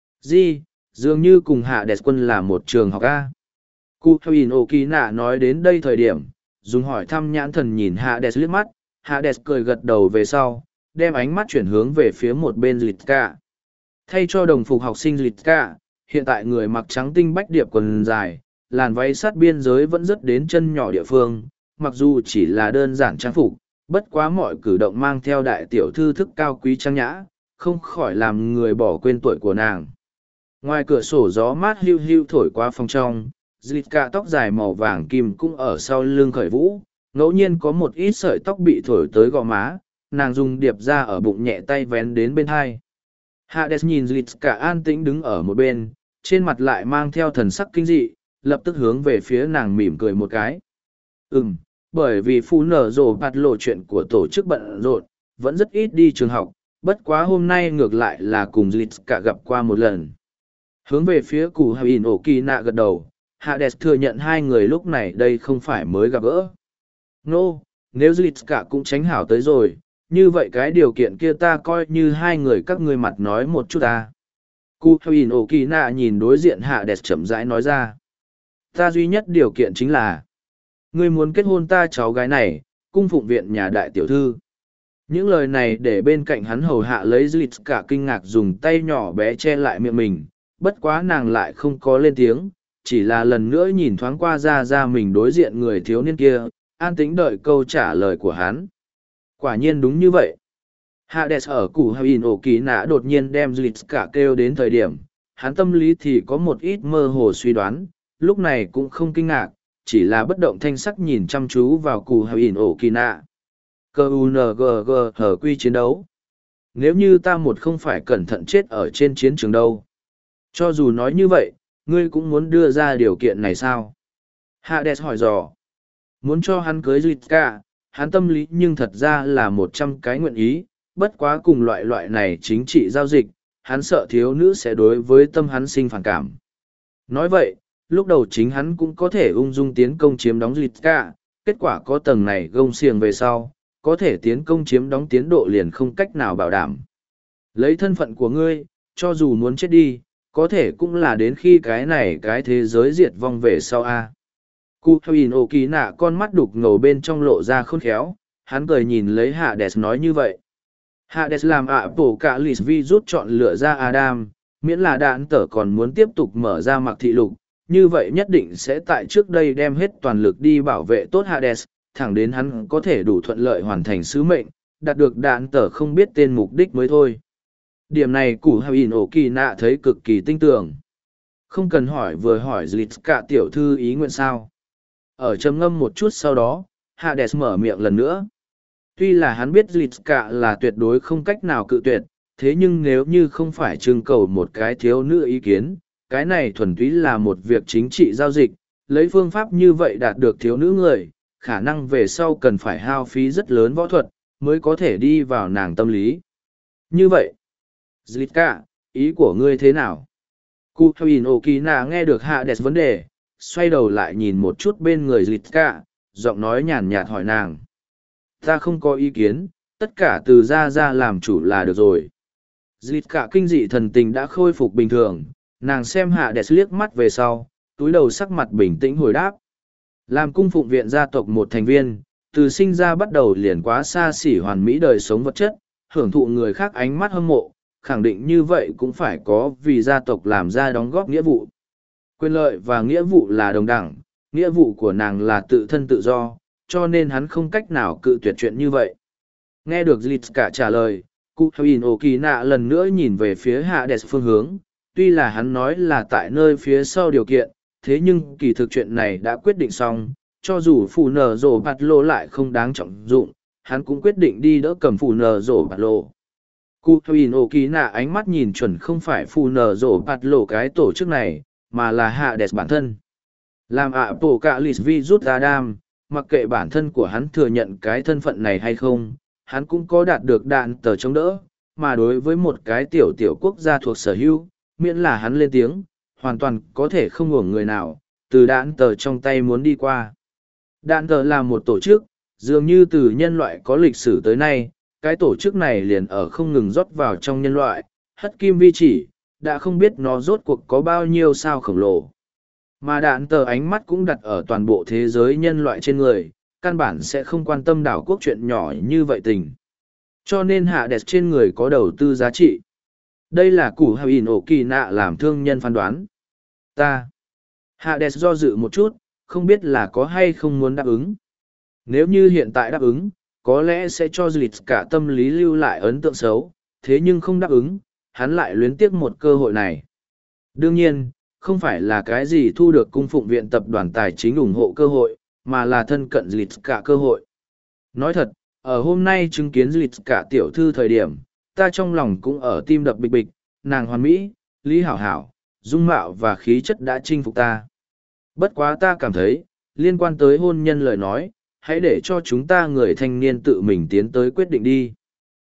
S1: Dường như cùng Hạ Đẹp quân là một trường học A. Cụ Huỳnh Ổ Kỳ Nạ nói đến đây thời điểm, dùng hỏi thăm nhãn thần nhìn Hạ Đẹp liếc mắt, Hạ Đẹp cười gật đầu về sau, đem ánh mắt chuyển hướng về phía một bên Lịch Cả. Thay cho đồng phục học sinh Lịch Cả, hiện tại người mặc trắng tinh bách điệp quần dài, làn váy sát biên giới vẫn rất đến chân nhỏ địa phương, mặc dù chỉ là đơn giản trang phục, bất quá mọi cử động mang theo đại tiểu thư thức cao quý trang nhã, không khỏi làm người bỏ quên tuổi của nàng. Ngoài cửa sổ gió mát hiu hiu thổi qua phòng trong, Dịch Cả tóc dài màu vàng kim cũng ở sau lưng khởi vũ, ngẫu nhiên có một ít sợi tóc bị thổi tới gò má, nàng dùng điệp ra ở bụng nhẹ tay vén đến bên hai. Hạ Đẹp nhìn Dịch Cả an tĩnh đứng ở một bên, trên mặt lại mang theo thần sắc kinh dị, lập tức hướng về phía nàng mỉm cười một cái. Bởi vì phù nở rổ bạt lộ chuyện của tổ chức bận rộn, vẫn rất ít đi trường học, bất quá hôm nay ngược lại là cùng Zlitska gặp qua một lần. Hướng về phía Cù Hà In Ổ Kỳ Nạ gật đầu, Hades thừa nhận hai người lúc này đây không phải mới gặp gỡ. Nếu Zlitska cũng tránh hảo tới rồi, như vậy cái điều kiện kia ta coi như hai người các ngươi mặt nói một chút ta. Cù Hà In Ổ Kỳ Nạ nhìn đối diện Hades chậm rãi nói ra. Ta duy nhất điều kiện chính là, ngươi muốn kết hôn ta cháu gái này, cung phụng viện nhà đại tiểu thư. Những lời này để bên cạnh hắn hầu hạ lấy Zlitska kinh ngạc dùng tay nhỏ bé che lại miệng mình, bất quá nàng lại không có lên tiếng, chỉ là lần nữa nhìn thoáng qua ra mình đối diện người thiếu niên kia, an tĩnh đợi câu trả lời của hắn. Quả nhiên đúng như vậy. Hades ở Cù Hà In Ổ Kỳ Nạ đột nhiên đem Zlitska kêu đến thời điểm, hắn tâm lý thì có một ít mơ hồ suy đoán, lúc này cũng không kinh ngạc, chỉ là bất động thanh sắc nhìn chăm chú vào Cù Hà In Ổ Kỳ Nạ. QNGG hở quy chiến đấu. Nếu như ta một không phải cẩn thận chết ở trên chiến trường đâu. Cho dù nói như vậy, ngươi cũng muốn đưa ra điều kiện này sao? Hades hỏi dò. Muốn cho hắn cưới Zlitska, hắn tâm lý nhưng thật ra là 100 cái nguyện ý, bất quá cùng loại này chính trị giao dịch, hắn sợ thiếu nữ sẽ đối với tâm hắn sinh phản cảm. Nói vậy, lúc đầu chính hắn cũng có thể ung dung tiến công chiếm đóng Zlitska, kết quả có tầng này gông xiềng về sau, có thể tiến công chiếm đóng tiến độ liền không cách nào bảo đảm. Lấy thân phận của ngươi, cho dù muốn chết đi, có thể cũng là đến khi cái thế giới diệt vong về sau a. Cù Hà In Ổ Kỳ Nạ con mắt đục ngầu bên trong lộ ra khôn khéo, hắn cười nhìn lấy Hades nói như vậy. Hades làm bổ cả lì vi rút chọn lựa ra Adam, miễn là đạn tở còn muốn tiếp tục mở ra mặc thị lục, như vậy nhất định sẽ tại trước đây đem hết toàn lực đi bảo vệ tốt Hades, thẳng đến hắn có thể đủ thuận lợi hoàn thành sứ mệnh, đạt được đạn tở không biết tên mục đích mới thôi. Điểm này Cù Hà In Ổ Kỳ Nạ thấy cực kỳ tinh tường. Không cần hỏi vừa hỏi Zlitska tiểu thư ý nguyện sao. Ở trầm ngâm một chút sau đó, Hades mở miệng lần nữa. Tuy là hắn biết Zlitska là tuyệt đối không cách nào cự tuyệt, thế nhưng nếu như không phải trưng cầu một cái thiếu nữ ý kiến, cái này thuần túy là một việc chính trị giao dịch, lấy phương pháp như vậy đạt được thiếu nữ người, khả năng về sau cần phải hao phí rất lớn võ thuật, mới có thể đi vào nàng tâm lý. Như vậy, Zlitska, ý của ngươi thế nào? Cù Hà In Ổ Kỳ Nạ nghe được Hades vấn đề, xoay đầu lại nhìn một chút bên người Zlitska, giọng nói nhàn nhạt hỏi nàng. Ta không có ý kiến, tất cả từ ra làm chủ là được rồi. Zlitska kinh dị thần tình đã khôi phục bình thường, nàng xem Hades liếc mắt về sau, túi đầu sắc mặt bình tĩnh hồi đáp. Làm cung phụng viện gia tộc một thành viên, từ sinh ra bắt đầu liền quá xa xỉ hoàn mỹ đời sống vật chất, hưởng thụ người khác ánh mắt hâm mộ, khẳng định như vậy cũng phải có vì gia tộc làm ra đóng góp nghĩa vụ. Quyền lợi và nghĩa vụ là đồng đẳng, nghĩa vụ của nàng là tự thân tự do, cho nên hắn không cách nào cự tuyệt chuyện như vậy. Nghe được Zlitska trả lời, Cù Hà In Ổ Kỳ Nạ lần nữa nhìn về phía Hades phương hướng, tuy là hắn nói là tại nơi phía sau điều kiện, thế nhưng kỳ thực chuyện này đã quyết định xong, cho dù phù nở rổ bạt lô lại không đáng trọng dụng, hắn cũng quyết định đi đỡ cầm phù nở rổ bạt lô. Cù Hà In Ổ Kỳ Nạ ánh mắt nhìn chuẩn không phải phù nở rổ bạt lô cái tổ chức này, mà là Hades bản thân. Làm bổ cả lì vi rút Adam, mặc kệ bản thân của hắn thừa nhận cái thân phận này hay không, hắn cũng có đạt được đạn tờ chống đỡ, mà đối với một cái tiểu quốc gia thuộc sở hữu, miễn là hắn lên tiếng, hoàn toàn có thể không ngủng người nào, từ đạn tờ trong tay muốn đi qua. Đạn tờ là một tổ chức, dường như từ nhân loại có lịch sử tới nay, cái tổ chức này liền ở không ngừng rót vào trong nhân loại, hất kim vi chỉ, đã không biết nó rốt cuộc có bao nhiêu sao khổng lồ. Mà đạn tờ ánh mắt cũng đặt ở toàn bộ thế giới nhân loại trên người, căn bản sẽ không quan tâm đảo quốc chuyện nhỏ như vậy tình. Cho nên Hades trên người có đầu tư giá trị. Đây là Cù Hà In Ổ Kỳ Nạ làm thương nhân phán đoán. Hades do dự một chút, không biết là có hay không muốn đáp ứng. Nếu như hiện tại đáp ứng, có lẽ sẽ cho Zlitska tâm lý lưu lại ấn tượng xấu, thế nhưng không đáp ứng, hắn lại luyến tiếc một cơ hội này. Đương nhiên, không phải là cái gì thu được cung phụng viện tập đoàn tài chính ủng hộ cơ hội, mà là thân cận Zlitska cơ hội. Nói thật, ở hôm nay chứng kiến Zlitska tiểu thư thời điểm, ta trong lòng cũng ở tim đập bịch bịch, nàng hoàn mỹ, lý hảo hảo, dung mạo và khí chất đã chinh phục ta. Bất quá ta cảm thấy, liên quan tới hôn nhân lời nói, hãy để cho chúng ta người thanh niên tự mình tiến tới quyết định đi.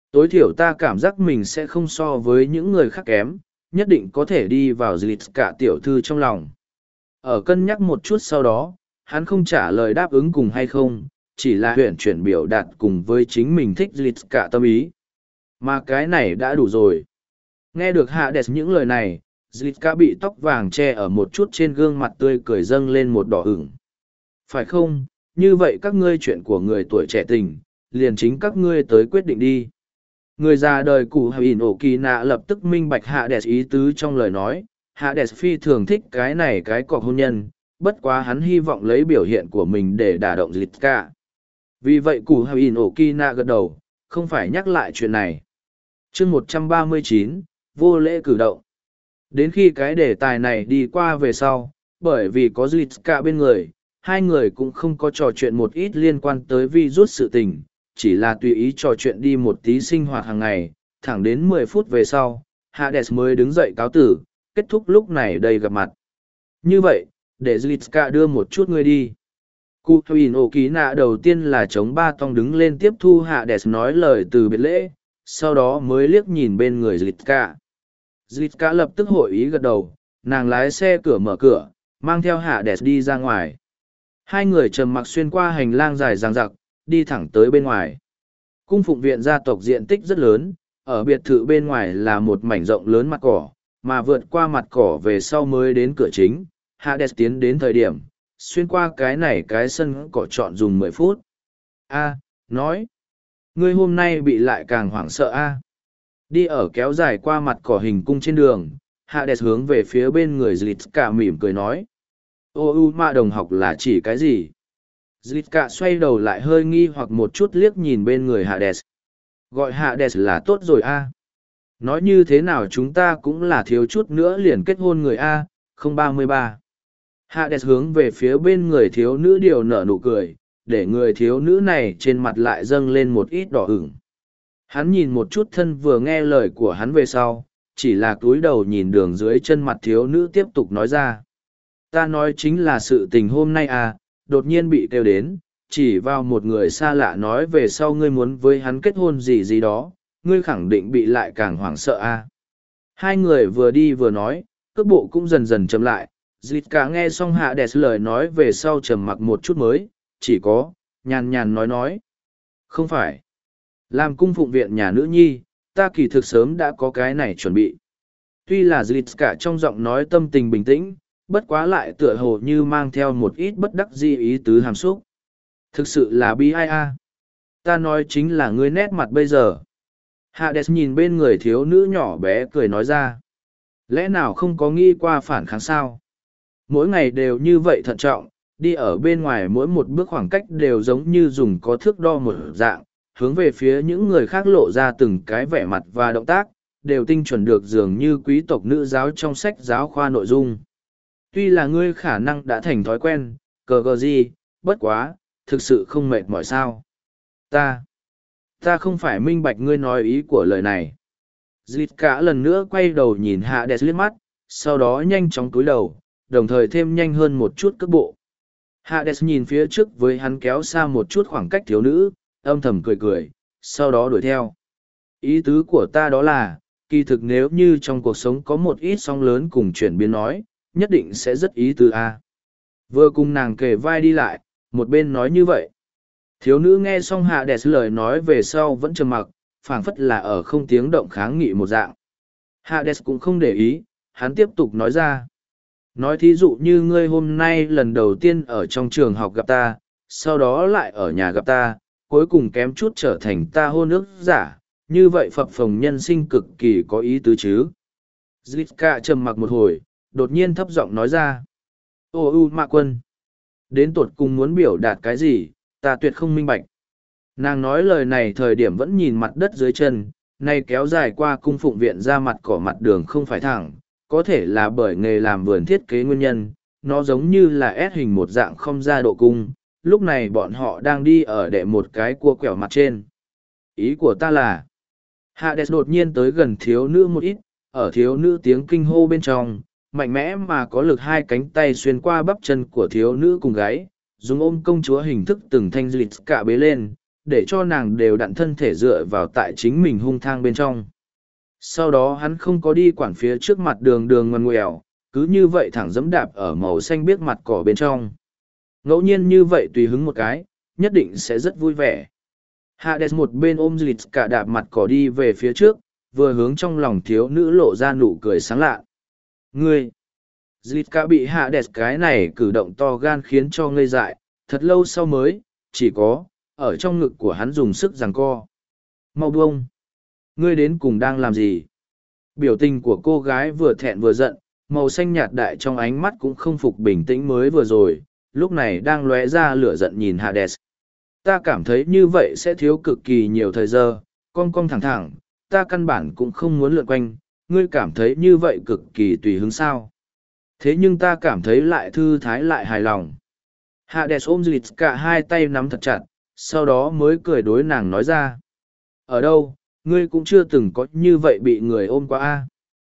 S1: Tối thiểu ta cảm giác mình sẽ không so với những người khác kém, nhất định có thể đi vào dịch cả tiểu thư trong lòng. Ở cân nhắc một chút sau đó, hắn không trả lời đáp ứng cùng hay không, chỉ là huyện chuyển biểu đạt cùng với chính mình thích dịch cả tâm ý. Mà cái này đã đủ rồi. Nghe được hạ đẹp những lời này, dịch cả bị tóc vàng che ở một chút trên gương mặt tươi cười dâng lên một đỏ ửng. Phải không, như vậy các ngươi chuyện của người tuổi trẻ tình, liền chính các ngươi tới quyết định đi. Người già đời cụ Hà ổ kỳ nạ lập tức minh bạch hạ đẹp ý tứ trong lời nói, hạ đẹp phi thường thích cái này cái cọc hôn nhân, bất quá hắn hy vọng lấy biểu hiện của mình để đả động dịch cả. Vì vậy cụ Hà ổ kỳ nạ gật đầu, không phải nhắc lại chuyện này. chương 139, vô lễ cử động. Đến khi cái đề tài này đi qua về sau, bởi vì có dịch cả bên người, hai người cũng không có trò chuyện một ít liên quan tới virus sự tình, chỉ là tùy ý trò chuyện đi một tí sinh hoạt hàng ngày, thẳng đến 10 phút về sau, Hades mới đứng dậy cáo tử, kết thúc lúc này đây gặp mặt. Như vậy, để Zlitska đưa một chút ngươi đi. Cụ Huỳnh ổ ký nạ đầu tiên là chống ba tông đứng lên tiếp thu Hades nói lời từ biệt lễ, sau đó mới liếc nhìn bên người Zlitska. Zlitska lập tức hội ý gật đầu, nàng lái xe cửa mở cửa, mang theo Hades đi ra ngoài. Hai người trầm mặc xuyên qua hành lang dài dằng dặc, đi thẳng tới bên ngoài. Cung phụng viện gia tộc diện tích rất lớn, ở biệt thự bên ngoài là một mảnh rộng lớn mặt cỏ, mà vượt qua mặt cỏ về sau mới đến cửa chính. Hades tiến đến thời điểm, xuyên qua cái này cái sân cỏ trọn dùng 10 phút. Nói, ngươi hôm nay bị lại càng hoảng sợ Đi ở kéo dài qua mặt cỏ hình cung trên đường, Hades hướng về phía bên người Zlitska mỉm cười nói. Mạ đồng học là chỉ cái gì? Zlitska xoay đầu lại hơi nghi hoặc một chút liếc nhìn bên người Hades. Gọi Hades là tốt rồi Nói như thế nào chúng ta cũng là thiếu chút nữa liền kết hôn người không 33. Hades hướng về phía bên người thiếu nữ điều nở nụ cười, để người thiếu nữ này trên mặt lại dâng lên một ít đỏ ửng. Hắn nhìn một chút thân vừa nghe lời của hắn về sau, chỉ là cúi đầu nhìn đường dưới chân mặt thiếu nữ tiếp tục nói ra. Ta nói chính là sự tình hôm nay đột nhiên bị kêu đến, chỉ vào một người xa lạ nói về sau ngươi muốn với hắn kết hôn gì gì đó, ngươi khẳng định bị lại càng hoảng sợ Hai người vừa đi vừa nói, cước bộ cũng dần dần chậm lại, Zlitska nghe xong Hades lời nói về sau trầm mặc một chút mới, chỉ có, nhàn nhàn nói. Không phải. Làm cung phụng viện nhà nữ nhi, ta kỳ thực sớm đã có cái này chuẩn bị. Tuy là Zlitska trong giọng nói tâm tình bình tĩnh, bất quá lại tựa hồ như mang theo một ít bất đắc dĩ ý tứ hàm xúc. Thực sự là bi ai Ta nói chính là ngươi nét mặt bây giờ. Hades nhìn bên người thiếu nữ nhỏ bé cười nói ra. Lẽ nào không có nghĩ qua phản kháng sao? Mỗi ngày đều như vậy thận trọng, đi ở bên ngoài mỗi một bước khoảng cách đều giống như dùng có thước đo một dạng, hướng về phía những người khác lộ ra từng cái vẻ mặt và động tác, đều tinh chuẩn được dường như quý tộc nữ giáo trong sách giáo khoa nội dung. Tuy là ngươi khả năng đã thành thói quen, cờ gì, bất quá, thực sự không mệt mỏi sao. Ta không phải minh bạch ngươi nói ý của lời này. Zlitska lần nữa quay đầu nhìn Hades liếc mắt, sau đó nhanh chóng cúi đầu, đồng thời thêm nhanh hơn một chút cước bộ. Hades nhìn phía trước với hắn kéo xa một chút khoảng cách thiếu nữ, âm thầm cười cười, sau đó đuổi theo. Ý tứ của ta đó là, kỳ thực nếu như trong cuộc sống có một ít sóng lớn cùng chuyển biến nói, nhất định sẽ rất ý tứ Vừa cùng nàng kề vai đi lại, một bên nói như vậy. Thiếu nữ nghe xong Hades lời nói về sau vẫn trầm mặc, phảng phất là ở không tiếng động kháng nghị một dạng. Hades cũng không để ý, hắn tiếp tục nói ra. Nói thí dụ như ngươi hôm nay lần đầu tiên ở trong trường học gặp ta, sau đó lại ở nhà gặp ta, cuối cùng kém chút trở thành ta hôn ước giả, như vậy phập phồng nhân sinh cực kỳ có ý tứ chứ. Zlitska trầm mặc một hồi, đột nhiên thấp giọng nói ra. Mạ quân. Đến tột cùng muốn biểu đạt cái gì, ta tuyệt không minh bạch. Nàng nói lời này thời điểm vẫn nhìn mặt đất dưới chân, nay kéo dài qua cung phụng viện ra mặt cỏ mặt đường không phải thẳng, có thể là bởi nghề làm vườn thiết kế nguyên nhân, nó giống như là ép hình một dạng không ra độ cung, lúc này bọn họ đang đi ở đệ một cái cua quẹo mặt trên. Ý của ta là, Hades đột nhiên tới gần thiếu nữ một ít, ở thiếu nữ tiếng kinh hô bên trong, mạnh mẽ mà có lực hai cánh tay xuyên qua bắp chân của thiếu nữ cùng gáy, dùng ôm công chúa hình thức từng thanh dịch cả bế lên, để cho nàng đều đặn thân thể dựa vào tại chính mình hung thang bên trong. Sau đó hắn không có đi quản phía trước mặt đường đường ngoằn ngoèo, cứ như vậy thẳng dẫm đạp ở màu xanh biếc mặt cỏ bên trong. Ngẫu nhiên như vậy tùy hứng một cái, nhất định sẽ rất vui vẻ. Hades một bên ôm Zlitka đạp mặt cỏ đi về phía trước, vừa hướng trong lòng thiếu nữ lộ ra nụ cười sáng lạ. Ngươi! Zlitka bị Hades cái này cử động to gan khiến cho ngây dại, thật lâu sau mới, chỉ có, ở trong ngực của hắn dùng sức giằng co. Mau buông! Ngươi đến cùng đang làm gì? Biểu tình của cô gái vừa thẹn vừa giận, màu xanh nhạt đại trong ánh mắt cũng không phục bình tĩnh mới vừa rồi, lúc này đang lóe ra lửa giận nhìn Hades. Ta cảm thấy như vậy sẽ thiếu cực kỳ nhiều thời giờ, cong cong thẳng thẳng, ta căn bản cũng không muốn lượn quanh, ngươi cảm thấy như vậy cực kỳ tùy hứng sao. Thế nhưng ta cảm thấy lại thư thái lại hài lòng. Hades ôm Zlitka hai tay nắm thật chặt, sau đó mới cười đối nàng nói ra. Ở đâu, ngươi cũng chưa từng có như vậy bị người ôm qua a.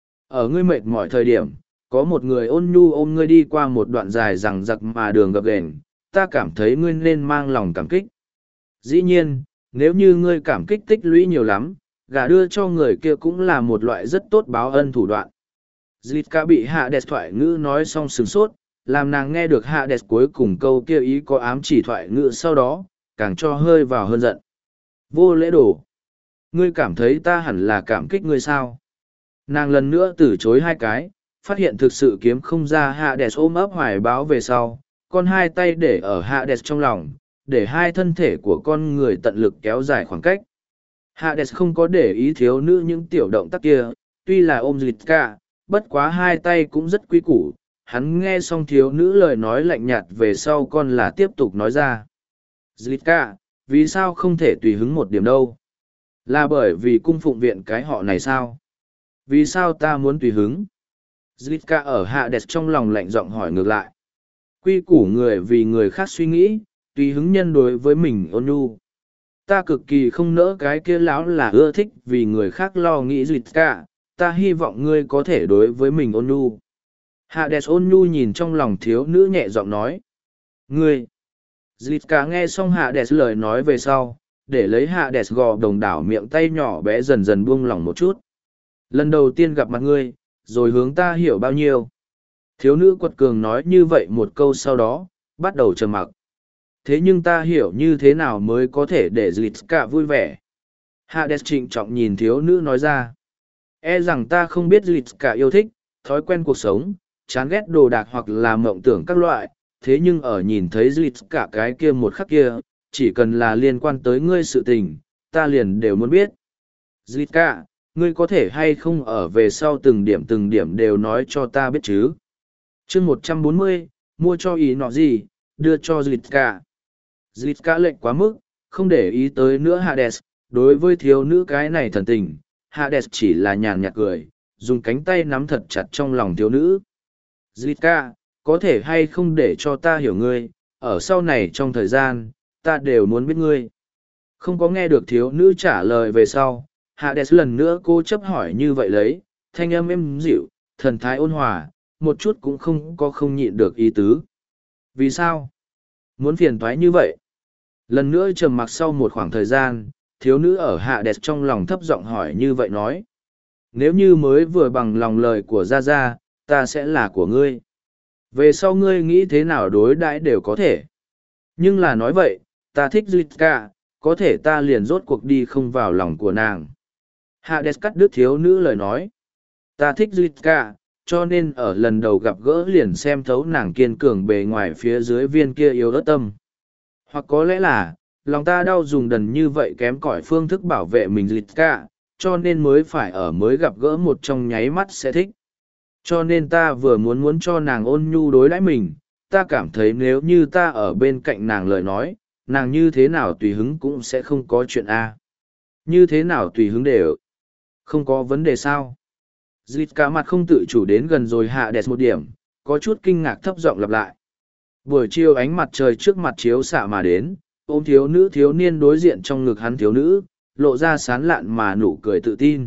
S1: Ở ngươi mệt mỏi thời điểm, có một người ôn nhu ôm ngươi đi qua một đoạn dài rằng giặc mà đường gập ghềnh, ta cảm thấy ngươi nên mang lòng cảm kích. Dĩ nhiên, nếu như ngươi cảm kích tích lũy nhiều lắm, gả đưa cho người kia cũng là một loại rất tốt báo ân thủ đoạn. Zlitka bị Hades thoại ngữ nói xong sửng sốt, làm nàng nghe được Hades cuối cùng câu kia ý có ám chỉ thoại ngữ sau đó, càng cho hơi vào hơn giận. Vô lễ đồ! Ngươi cảm thấy ta hẳn là cảm kích ngươi sao? Nàng lần nữa từ chối hai cái, phát hiện thực sự kiếm không ra Hades ôm ấp hoài báo về sau, con hai tay để ở Hades trong lòng, để hai thân thể của con người tận lực kéo dài khoảng cách. Hades không có để ý thiếu nữ những tiểu động tác kia, tuy là ôm Zlitka, bất quá hai tay cũng rất quý củ. Hắn nghe xong thiếu nữ lời nói lạnh nhạt về sau con là tiếp tục nói ra. Zlitka, vì sao không thể tùy hứng một điểm đâu? Là bởi vì cung phụng viện cái họ này sao? Vì sao ta muốn tùy hứng? Zlitka ở Hades trong lòng lạnh giọng hỏi ngược lại. Quy củ người vì người khác suy nghĩ, tùy hứng nhân đối với mình ôn nhu. Ta cực kỳ không nỡ cái kia lão là ưa thích vì người khác lo nghĩ Zlitka, ta hy vọng ngươi có thể đối với mình ôn nhu. Hades ôn nhu nhìn trong lòng thiếu nữ nhẹ giọng nói. Ngươi! Zlitka nghe xong Hades lời nói về sau, để lấy Hades gò đồng đảo miệng tay nhỏ bé dần dần buông lỏng một chút. Lần đầu tiên gặp mặt ngươi, rồi hướng ta hiểu bao nhiêu. Thiếu nữ quật cường nói như vậy một câu sau đó, bắt đầu trầm mặc. Thế nhưng ta hiểu như thế nào mới có thể để Zlitka vui vẻ. Hades trịnh trọng nhìn thiếu nữ nói ra. E rằng ta không biết Zlitka yêu thích, thói quen cuộc sống, chán ghét đồ đạc hoặc là mộng tưởng các loại. Thế nhưng ở nhìn thấy Zlitka cái kia một khắc kia, chỉ cần là liên quan tới ngươi sự tình, ta liền đều muốn biết. Zlitka, ngươi có thể hay không ở về sau từng điểm đều nói cho ta biết chứ. Chương 140, mua cho ý nọ gì, đưa cho Zlitka. Zlitka lệnh quá mức, không để ý tới nữa Hades, đối với thiếu nữ cái này thần tình, Hades chỉ là nhàn nhạt cười, dùng cánh tay nắm thật chặt trong lòng thiếu nữ. Zlitka, có thể hay không để cho ta hiểu ngươi, ở sau này trong thời gian, ta đều muốn biết ngươi. Không có nghe được thiếu nữ trả lời về sau, Hades lần nữa cô chấp hỏi như vậy lấy, thanh âm êm dịu, thần thái ôn hòa, một chút cũng không nhịn được ý tứ. Vì sao? Muốn phiền toái như vậy? Lần nữa trầm mặc sau một khoảng thời gian, thiếu nữ ở Hades trong lòng thấp giọng hỏi như vậy nói. Nếu như mới vừa bằng lòng lời của Gia Gia, ta sẽ là của ngươi. Về sau ngươi nghĩ thế nào đối đãi đều có thể. Nhưng là nói vậy, ta thích Zlitka, có thể ta liền rốt cuộc đi không vào lòng của nàng. Hades cắt đứt thiếu nữ lời nói. Ta thích Zlitka, cho nên ở lần đầu gặp gỡ liền xem thấu nàng kiên cường bề ngoài phía dưới viên kia yếu ớt tâm. Hoặc có lẽ là, lòng ta đau dùng đần như vậy kém cỏi phương thức bảo vệ mình Zlitka, cho nên mới phải ở mới gặp gỡ một trong nháy mắt sẽ thích. Cho nên ta vừa muốn cho nàng ôn nhu đối đãi mình, ta cảm thấy nếu như ta ở bên cạnh nàng lời nói, nàng như thế nào tùy hứng cũng sẽ không có chuyện A. Như thế nào tùy hứng đều không có vấn đề sao. Zlitka mặt không tự chủ đến gần rồi Hades một điểm, có chút kinh ngạc thấp giọng lặp lại. Buổi chiều ánh mặt trời trước mặt chiếu xạ mà đến, ôm thiếu niên đối diện trong ngực hắn thiếu nữ, lộ ra sán lạn mà nụ cười tự tin.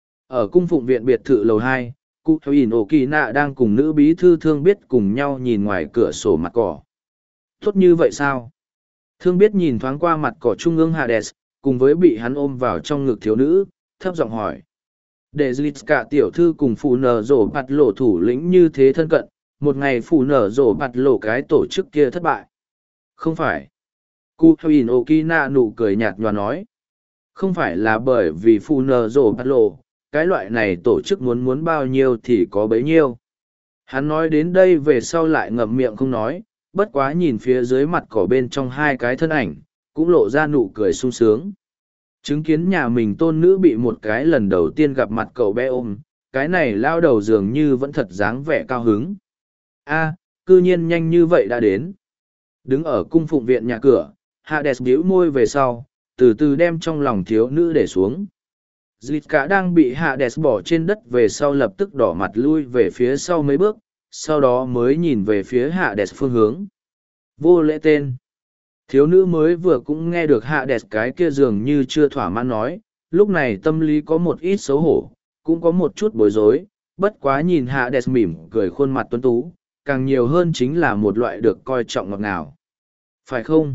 S1: Ở cung phụng viện biệt thự lầu 2, cụ Hìn Ổ Kỳ Nạ đang cùng nữ bí thư thương biết cùng nhau nhìn ngoài cửa sổ mặt cỏ. Tốt như vậy sao? Thương biết nhìn thoáng qua mặt cỏ trung ương Hades, cùng với bị hắn ôm vào trong ngực thiếu nữ, thấp giọng hỏi. Để Zlitska tiểu thư cùng phụ nở rổ bạt lộ thủ lĩnh như thế thân cận, một ngày phụ nở rổ bạt lộ cái tổ chức kia thất bại. Không phải. Kuhin Okina nụ cười nhạt nhòa nói. Không phải là bởi vì phụ nở rổ bạt lộ, cái loại này tổ chức muốn bao nhiêu thì có bấy nhiêu. Hắn nói đến đây về sau lại ngậm miệng không nói, bất quá nhìn phía dưới mặt cỏ bên trong hai cái thân ảnh, cũng lộ ra nụ cười sung sướng. Chứng kiến nhà mình tôn nữ bị một cái lần đầu tiên gặp mặt cậu bé ôm, cái này lao đầu dường như vẫn thật dáng vẻ cao hứng. A, cư nhiên nhanh như vậy đã đến. Đứng ở cung phụng viện nhà cửa, Hades bĩu môi về sau, từ từ đem trong lòng thiếu nữ để xuống. Zlitka đang bị Hades bỏ trên đất về sau lập tức đỏ mặt lui về phía sau mấy bước, sau đó mới nhìn về phía Hades phương hướng. Vô lễ tên. Thiếu nữ mới vừa cũng nghe được Hades cái kia dường như chưa thỏa mãn nói, lúc này tâm lý có một ít xấu hổ, cũng có một chút bối rối, bất quá nhìn Hades mỉm cười khuôn mặt tuấn tú, càng nhiều hơn chính là một loại được coi trọng ngọt ngào. Phải không?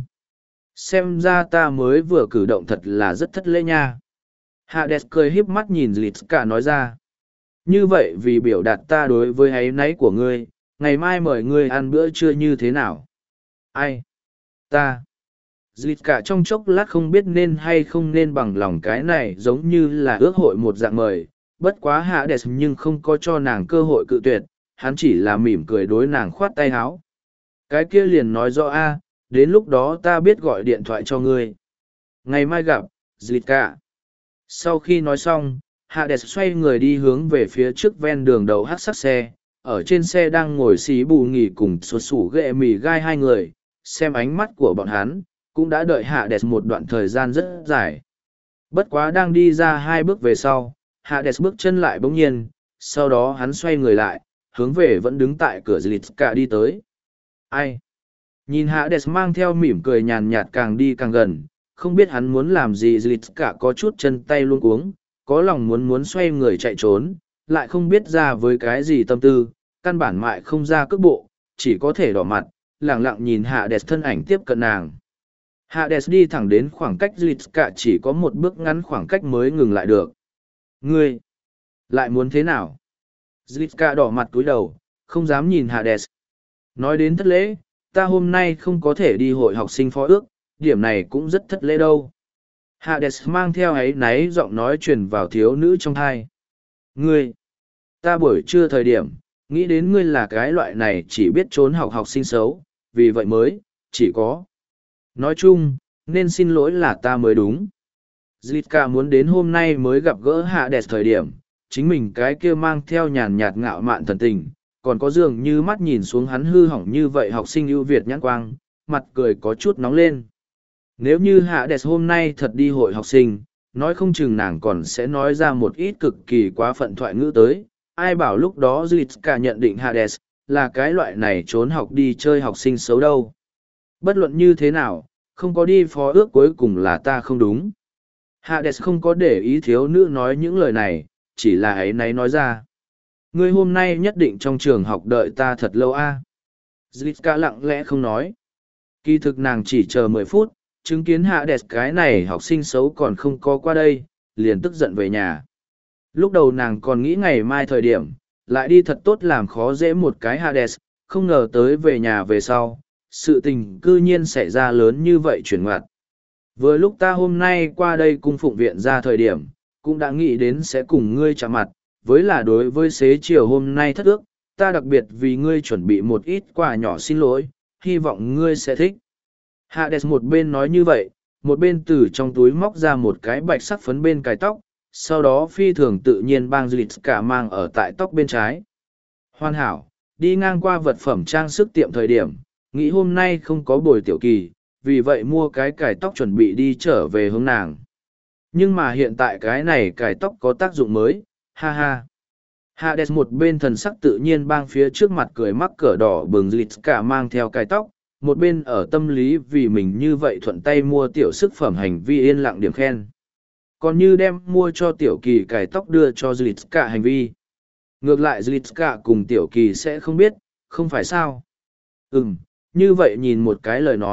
S1: Xem ra ta mới vừa cử động thật là rất thất lễ nha. Hades cười híp mắt nhìn Zlitka nói ra. Như vậy vì biểu đạt ta đối với áy náy của ngươi, ngày mai mời ngươi ăn bữa trưa như thế nào? Ai? Ta. Zlitka trong chốc lát không biết nên hay không nên bằng lòng cái này giống như là ước hội một dạng mời, bất quá Hades nhưng không có cho nàng cơ hội cự tuyệt, hắn chỉ là mỉm cười đối nàng khoát tay háo. Cái kia liền nói rõ a, đến lúc đó ta biết gọi điện thoại cho ngươi. Ngày mai gặp, Zlitka. Sau khi nói xong, Hades xoay người đi hướng về phía trước ven đường đầu hắc sắc xe, ở trên xe đang ngồi xí bù nghỉ cùng sột sủ ghệ mì gai hai người, xem ánh mắt của bọn hắn, cũng đã đợi Hades một đoạn thời gian rất dài. Bất quá đang đi ra hai bước về sau, Hades bước chân lại bỗng nhiên, sau đó hắn xoay người lại, hướng về vẫn đứng tại cửa Zlitka đi tới. Ai? Nhìn Hades mang theo mỉm cười nhàn nhạt càng đi càng gần, không biết hắn muốn làm gì Zlitka có chút chân tay luôn cuống, có lòng muốn xoay người chạy trốn, lại không biết ra với cái gì tâm tư, căn bản mại không ra cước bộ, chỉ có thể đỏ mặt, lẳng lặng nhìn Hades thân ảnh tiếp cận nàng. Hades đi thẳng đến khoảng cách Zlitka chỉ có một bước ngắn khoảng cách mới ngừng lại được. Ngươi! Lại muốn thế nào? Zlitka đỏ mặt cúi đầu, không dám nhìn Hades. Nói đến thất lễ, ta hôm nay không có thể đi hội học sinh phó ước, điểm này cũng rất thất lễ đâu. Hades mang theo ấy náy giọng nói truyền vào thiếu nữ trong thai. Ngươi! Ta buổi trưa thời điểm, nghĩ đến ngươi là cái loại này chỉ biết trốn học học sinh xấu, vì vậy mới, chỉ có. Nói chung, nên xin lỗi là ta mới đúng. Zlitka muốn đến hôm nay mới gặp gỡ Hades thời điểm, chính mình cái kia mang theo nhàn nhạt ngạo mạn thần tình, còn có dường như mắt nhìn xuống hắn hư hỏng như vậy học sinh ưu việt nhãn quang, mặt cười có chút nóng lên. Nếu như Hades hôm nay thật đi hội học sinh, nói không chừng nàng còn sẽ nói ra một ít cực kỳ quá phận thoại ngữ tới, ai bảo lúc đó Zlitka nhận định Hades là cái loại này trốn học đi chơi học sinh xấu đâu. Bất luận như thế nào, không có đi phó ước cuối cùng là ta không đúng. Hades không có để ý thiếu nữ nói những lời này, chỉ là ấy náy nói ra. Ngươi hôm nay nhất định trong trường học đợi ta thật lâu a. Zlitka lặng lẽ không nói. Kỳ thực nàng chỉ chờ 10 phút, chứng kiến Hades cái này học sinh xấu còn không có qua đây, liền tức giận về nhà. Lúc đầu nàng còn nghĩ ngày mai thời điểm, lại đi thật tốt làm khó dễ một cái Hades, không ngờ tới về nhà về sau, sự tình cư nhiên xảy ra lớn như vậy chuyển ngoặt. Vừa lúc ta hôm nay qua đây cung phụng viện ra thời điểm, cũng đã nghĩ đến sẽ cùng ngươi chạm mặt, với là đối với xế chiều hôm nay thất ước, ta đặc biệt vì ngươi chuẩn bị một ít quà nhỏ xin lỗi, hy vọng ngươi sẽ thích. Hades một bên nói như vậy, một bên từ trong túi móc ra một cái bạch sắc phấn bên cài tóc, sau đó phi thường tự nhiên bang Zlitka mang ở tại tóc bên trái. Hoàn hảo, đi ngang qua vật phẩm trang sức tiệm thời điểm, nghĩ hôm nay không có buổi tiểu kỳ, vì vậy mua cái cài tóc chuẩn bị đi trở về hướng nàng. Nhưng mà hiện tại cái này cài tóc có tác dụng mới, ha ha. Hades một bên thần sắc tự nhiên bang phía trước mặt cười mắc cỡ đỏ bừng Zlitka mang theo cài tóc, một bên ở tâm lý vì mình như vậy thuận tay mua tiểu sức phẩm hành vi yên lặng điểm khen. Còn như đem mua cho tiểu kỳ cài tóc đưa cho Zlitka hành vi. Ngược lại Zlitka cùng tiểu kỳ sẽ không biết, không phải sao. Như vậy nhìn một cái lời nói,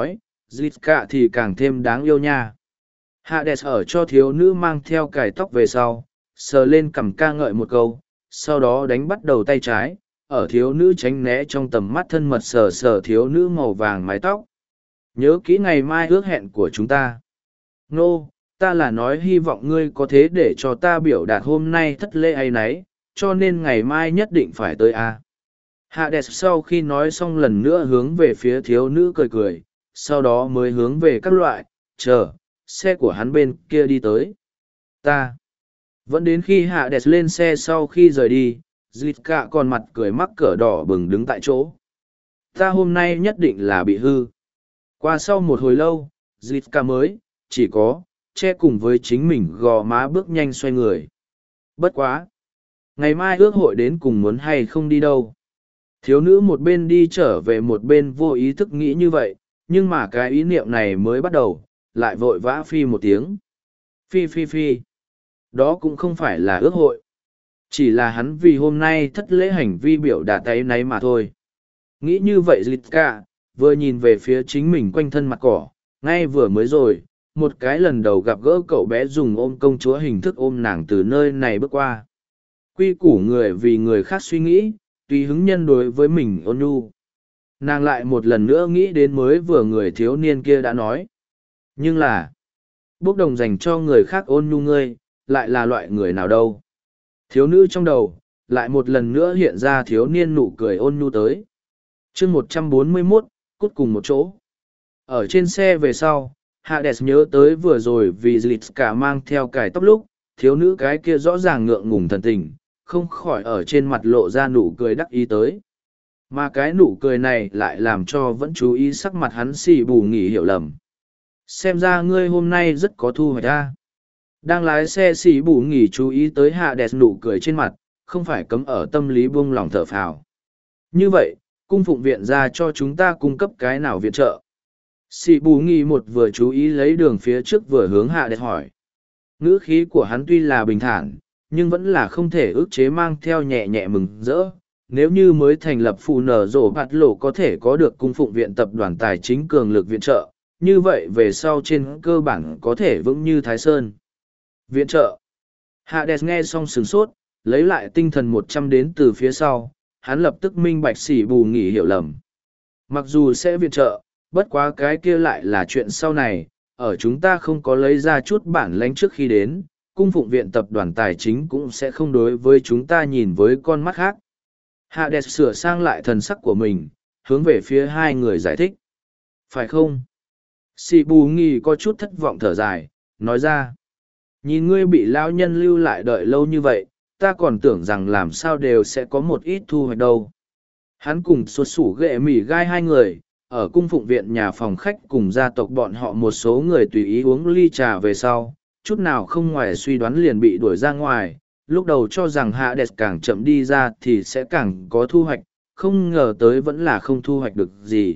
S1: Zlitka thì càng thêm đáng yêu nha. Hades ở cho thiếu nữ mang theo cài tóc về sau, sờ lên cằm ca ngợi một câu, sau đó đánh bắt đầu tay trái, ở thiếu nữ tránh né trong tầm mắt thân mật sờ sờ thiếu nữ màu vàng mái tóc. Nhớ kỹ ngày mai ước hẹn của chúng ta. Nô, ta là nói hy vọng ngươi có thế để cho ta biểu đạt hôm nay thất lễ hay nấy, cho nên ngày mai nhất định phải tới a. Hades sau khi nói xong lần nữa hướng về phía thiếu nữ cười cười, sau đó mới hướng về các loại, chờ, xe của hắn bên kia đi tới. Ta. Vẫn đến khi Hades lên xe sau khi rời đi, Zlitka còn mặt cười mắc cỡ đỏ bừng đứng tại chỗ. Ta hôm nay nhất định là bị hư. Qua sau một hồi lâu, Zlitka mới, chỉ có, che cùng với chính mình gò má bước nhanh xoay người. Bất quá. Ngày mai ước hội đến cùng muốn hay không đi đâu. Thiếu nữ một bên đi trở về một bên vô ý thức nghĩ như vậy, nhưng mà cái ý niệm này mới bắt đầu, lại vội vã phi một tiếng. Phi phi phi. Đó cũng không phải là ước hội. Chỉ là hắn vì hôm nay thất lễ hành vi biểu đạt tay náy mà thôi. Nghĩ như vậy Zlitka, vừa nhìn về phía chính mình quanh thân mặt cỏ, ngay vừa mới rồi, một cái lần đầu gặp gỡ cậu bé dùng ôm công chúa hình thức ôm nàng từ nơi này bước qua. Quy củ người vì người khác suy nghĩ, tùy hứng nhân đối với mình ôn nhu. Nàng lại một lần nữa nghĩ đến mới vừa người thiếu niên kia đã nói. Nhưng là, bốc đồng dành cho người khác ôn nhu ngươi, lại là loại người nào đâu. Thiếu nữ trong đầu, lại một lần nữa hiện ra thiếu niên nụ cười ôn nhu tới. chương 141, cút cùng một chỗ. Ở trên xe về sau, Hades nhớ tới vừa rồi vì Zlitka mang theo cài tóc lúc, thiếu nữ cái kia rõ ràng ngượng ngùng thần tình, không khỏi ở trên mặt lộ ra nụ cười đắc ý tới. Mà cái nụ cười này lại làm cho vẫn chú ý sắc mặt hắn xì bù nghỉ hiểu lầm. Xem ra ngươi hôm nay rất có thu hoạch ra. Đang lái xe xì bù nghỉ chú ý tới Hades nụ cười trên mặt, không phải cấm ở tâm lý buông lòng thở phào. Như vậy, cung phụng viện ra cho chúng ta cung cấp cái nào viện trợ. Xì bù nghỉ một vừa chú ý lấy đường phía trước vừa hướng Hades hỏi. Ngữ khí của hắn tuy là bình thản, nhưng vẫn là không thể ức chế mang theo nhẹ nhẹ mừng rỡ. Nếu như mới thành lập phù nở rổ bạt lộ có thể có được cung phụng viện tập đoàn tài chính cường lực viện trợ, như vậy về sau trên cơ bản có thể vững như Thái Sơn. Viện trợ. Hades nghe xong sửng sốt, lấy lại tinh thần 100 đến từ phía sau, hắn lập tức minh bạch xỉ bù nghỉ hiểu lầm. Mặc dù sẽ viện trợ, bất quá cái kia lại là chuyện sau này, ở chúng ta không có lấy ra chút bản lãnh trước khi đến, cung phụng viện tập đoàn tài chính cũng sẽ không đối với chúng ta nhìn với con mắt khác. Hades sửa sang lại thần sắc của mình, hướng về phía hai người giải thích. Phải không? Sĩ bù nghi có chút thất vọng thở dài, nói ra. Nhìn ngươi bị lão nhân lưu lại đợi lâu như vậy, ta còn tưởng rằng làm sao đều sẽ có một ít thu hoạch đâu. Hắn cùng xuất sủ ghệ mỉ gai hai người, ở cung phụng viện nhà phòng khách cùng gia tộc bọn họ một số người tùy ý uống ly trà về sau, chút nào không ngoài suy đoán liền bị đuổi ra ngoài, lúc đầu cho rằng Hades càng chậm đi ra thì sẽ càng có thu hoạch, không ngờ tới vẫn là không thu hoạch được gì.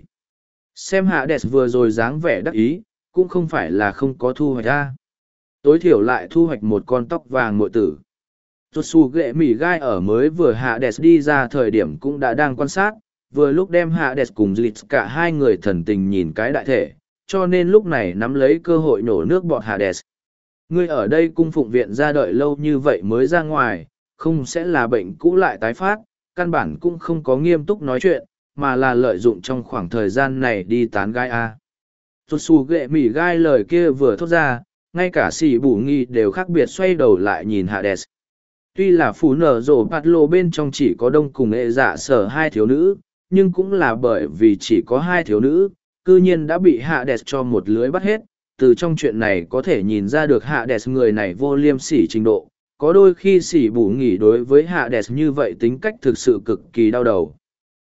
S1: Xem Hades vừa rồi dáng vẻ đắc ý, cũng không phải là không có thu hoạch ra. Tối thiểu lại thu hoạch một con tóc vàng muội tử. Tutsu ghệ mỉ gai ở mới vừa Hades đi ra thời điểm cũng đã đang quan sát, vừa lúc đem Hades cùng Zlitka cả hai người thần tình nhìn cái đại thể, cho nên lúc này nắm lấy cơ hội nổ nước bọt Hades. Ngươi ở đây cung phụng viện ra đợi lâu như vậy mới ra ngoài, không sẽ là bệnh cũ lại tái phát, căn bản cũng không có nghiêm túc nói chuyện, mà là lợi dụng trong khoảng thời gian này đi tán gai a. Tutsu ghệ mỉ gai lời kia vừa thốt ra, ngay cả xì bù nghi đều khác biệt xoay đầu lại nhìn Hades. Tuy là phú nở rổ bạt lộ bên trong chỉ có đông cùng ệ dạ sở hai thiếu nữ, nhưng cũng là bởi vì chỉ có hai thiếu nữ, cư nhiên đã bị Hades cho một lưới bắt hết. Từ trong chuyện này có thể nhìn ra được Hades người này vô liêm sỉ trình độ, có đôi khi sỉ bù nghỉ đối với Hades như vậy tính cách thực sự cực kỳ đau đầu.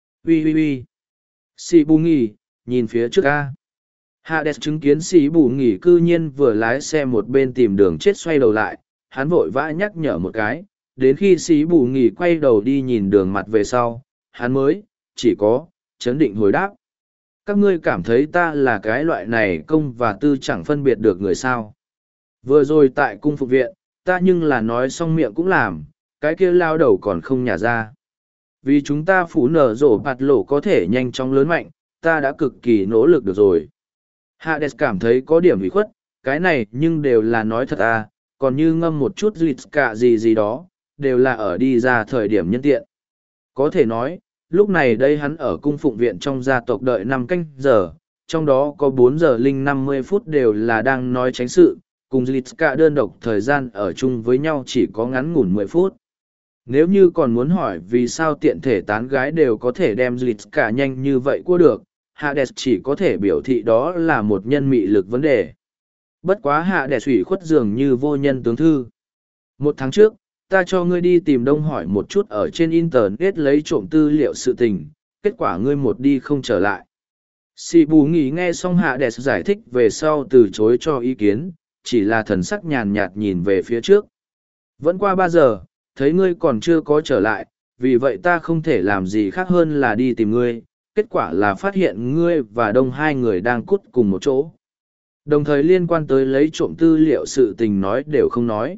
S1: Ui. Sỉ bù nghỉ, nhìn phía trước a. Hades chứng kiến sỉ bù nghỉ cư nhiên vừa lái xe một bên tìm đường chết xoay đầu lại, hắn vội vã nhắc nhở một cái, đến khi sỉ bù nghỉ quay đầu đi nhìn đường mặt về sau, hắn mới, chỉ có, chấn định hồi đáp. Các ngươi cảm thấy ta là cái loại này công và tư chẳng phân biệt được người sao. Vừa rồi tại cung phục viện, ta nhưng là nói xong miệng cũng làm, cái kia lao đầu còn không nhả ra. Vì chúng ta phủ nở rổ bạt lộ có thể nhanh chóng lớn mạnh, ta đã cực kỳ nỗ lực được rồi. Hades cảm thấy có điểm ủy khuất, cái này nhưng đều là nói thật à, còn như ngâm một chút dịch cả gì gì đó, đều là ở đi ra thời điểm nhân tiện. Có thể nói, lúc này đây hắn ở cung phụng viện trong gia tộc đợi 5 canh giờ, trong đó có 4 giờ linh 50 phút đều là đang nói tránh sự, cùng Zlitska đơn độc thời gian ở chung với nhau chỉ có ngắn ngủn 10 phút. Nếu như còn muốn hỏi vì sao tiện thể tán gái đều có thể đem Zlitska nhanh như vậy qua được, Hades chỉ có thể biểu thị đó là một nhân mị lực vấn đề. Bất quá Hades ủy khuất dường như vô nhân tướng thư. 1 tháng trước, ta cho ngươi đi tìm đông hỏi một chút ở trên internet lấy trộm tư liệu sự tình, kết quả ngươi một đi không trở lại. Sĩ bù nghỉ nghe xong Hades giải thích về sau từ chối cho ý kiến, chỉ là thần sắc nhàn nhạt nhìn về phía trước. Vẫn qua 3 giờ, thấy ngươi còn chưa có trở lại, vì vậy ta không thể làm gì khác hơn là đi tìm ngươi, kết quả là phát hiện ngươi và đông hai người đang cút cùng một chỗ. Đồng thời liên quan tới lấy trộm tư liệu sự tình nói đều không nói.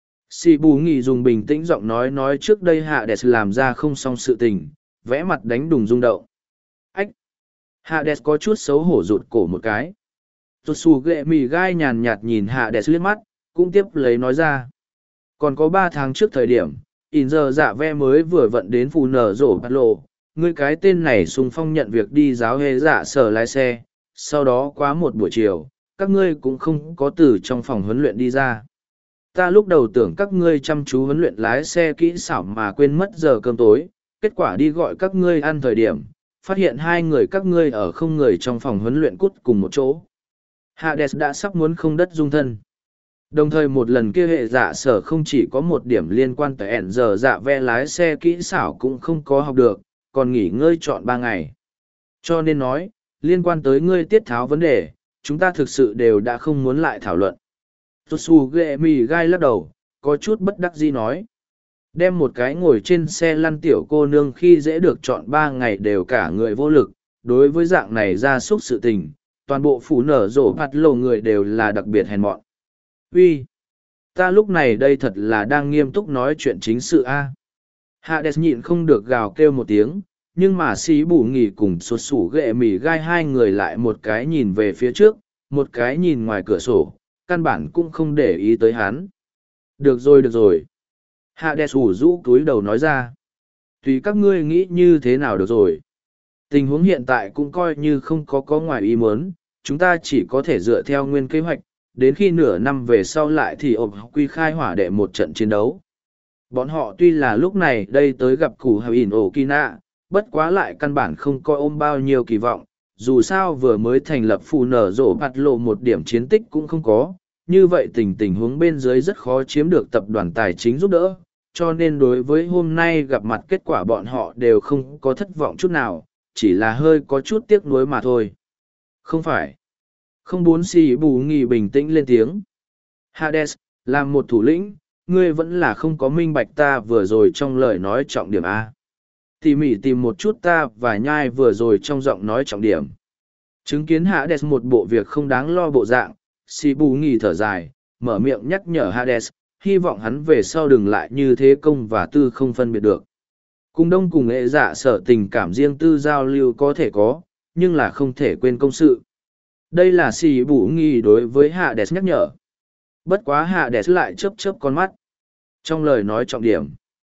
S1: Sĩ bù nghỉ dùng bình tĩnh giọng nói trước đây Hades làm ra không xong sự tình, vẽ mặt đánh đùng rung động. Ách! Hades có chút xấu hổ rụt cổ một cái. Tụt xù ghệ mì gai nhàn nhạt nhìn Hades liếc mắt, cũng tiếp lấy nói ra. Còn có 3 tháng trước thời điểm, in giờ dạ ve mới vừa vận đến phù nở rổ bắt lộ, ngươi cái tên này xung phong nhận việc đi giáo hê dạ sở lái xe, sau đó quá một buổi chiều, các ngươi cũng không có từ trong phòng huấn luyện đi ra. Ta lúc đầu tưởng các ngươi chăm chú huấn luyện lái xe kỹ xảo mà quên mất giờ cơm tối, kết quả đi gọi các ngươi ăn thời điểm, phát hiện 2 người các ngươi ở không người trong phòng huấn luyện cút cùng một chỗ. Hades đã sắp muốn không đất dung thân. Đồng thời một lần kia hệ dạ sở không chỉ có một điểm liên quan tới ẻn giờ dạ ve lái xe kỹ xảo cũng không có học được, còn nghỉ ngơi trọn 3 ngày. Cho nên nói, liên quan tới ngươi tiết tháo vấn đề, chúng ta thực sự đều đã không muốn lại thảo luận. Tutsu ghệ mì gai lắc đầu, có chút bất đắc dĩ nói. Đem một cái ngồi trên xe lăn tiểu cô nương khi dễ được chọn 3 ngày đều cả người vô lực, đối với dạng này ra súc sự tình, toàn bộ phủ nở rổ phạt lầu người đều là đặc biệt hèn mọn. Uy, ta lúc này đây thật là đang nghiêm túc nói chuyện chính sự a. Hades nhịn không được gào kêu một tiếng, nhưng mà xí bù nghỉ cùng sột sủ ghệ mì gai 2 người lại một cái nhìn về phía trước, một cái nhìn ngoài cửa sổ, căn bản cũng không để ý tới hắn. Được rồi được rồi. Hades ủ rũ túi đầu nói ra. Tùy các ngươi nghĩ như thế nào được rồi. Tình huống hiện tại cũng coi như không có ngoài ý muốn, chúng ta chỉ có thể dựa theo nguyên kế hoạch, đến khi nửa năm về sau lại thì ộp quy khai hỏa đệ một trận chiến đấu. Bọn họ tuy là lúc này đây tới gặp củ hào ỉn ổ Kina, bất quá lại căn bản không coi ôm bao nhiêu kỳ vọng, dù sao vừa mới thành lập phù nở rổ bạt lộ một điểm chiến tích cũng không có, như vậy tình huống bên dưới rất khó chiếm được tập đoàn tài chính giúp đỡ, cho nên đối với hôm nay gặp mặt kết quả bọn họ đều không có thất vọng chút nào, chỉ là hơi có chút tiếc nuối mà thôi. Không phải. Không bốn xì bù nghỉ bình tĩnh lên tiếng. Hades, làm một thủ lĩnh, ngươi vẫn là không có minh bạch ta vừa rồi trong lời nói trọng điểm A. Tỉ mỉ tìm một chút ta và nhai vừa rồi trong giọng nói trọng điểm. Chứng kiến Hades một bộ việc không đáng lo bộ dạng, xì bù nghỉ thở dài, mở miệng nhắc nhở Hades, hy vọng hắn về sau đừng lại như thế công và tư không phân biệt được. Cùng đông cùng hệ dạ sở tình cảm riêng tư giao lưu có thể có, nhưng là không thể quên công sự. Đây là xì bù nghỉ đối với Hades nhắc nhở. Bất quá Hades lại chớp chớp con mắt. Trong lời nói trọng điểm,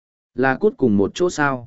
S1: là cút cùng một chỗ sao.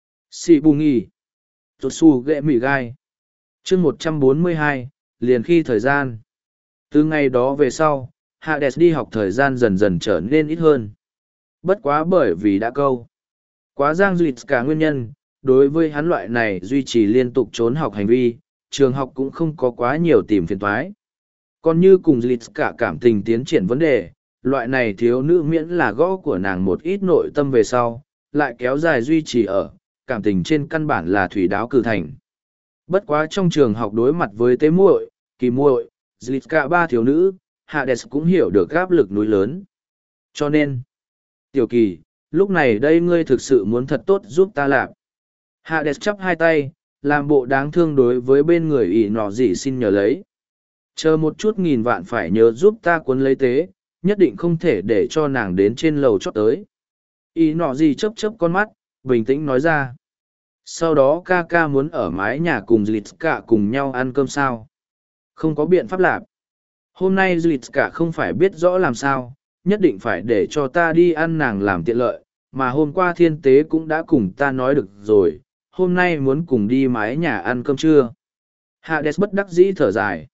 S1: Xì bù nghỉ. Tốt su ghệ mỉ gai. chương 142, liền khi thời gian. Từ ngày đó về sau, Hades đi học thời gian dần dần trở nên ít hơn. Bất quá bởi vì đã câu. Quá giang duyệt cả nguyên nhân, đối với hắn loại này duy trì liên tục trốn học hành vi, trường học cũng không có quá nhiều tìm phiền toái. Còn như cùng duyệt cả cảm tình tiến triển vấn đề, loại này thiếu nữ miễn là gõ của nàng một ít nội tâm về sau, lại kéo dài duy trì ở, cảm tình trên căn bản là thủy đáo cử thành. Bất quá trong trường học đối mặt với tế muội, kỳ muội, duyệt cả 3 thiếu nữ, Hades cũng hiểu được áp lực núi lớn. Cho nên, tiểu kỳ, lúc này đây ngươi thực sự muốn thật tốt giúp ta làm. Hades chắp 2 tay, làm bộ đáng thương đối với bên người ỷ nọ gì xin nhờ lấy. Chờ một chút nghìn vạn phải nhớ giúp ta cuốn lấy tế, nhất định không thể để cho nàng đến trên lầu chót tới. Ỷ nọ gì chớp chớp con mắt, bình tĩnh nói ra. Sau đó ca ca muốn ở mái nhà cùng dịt cả cùng nhau ăn cơm sao. Không có biện pháp lạp. Hôm nay Zlitska không phải biết rõ làm sao, nhất định phải để cho ta đi ăn nàng làm tiện lợi, mà hôm qua thiên tế cũng đã cùng ta nói được rồi, hôm nay muốn cùng đi mái nhà ăn cơm trưa. Hades bất đắc dĩ thở dài.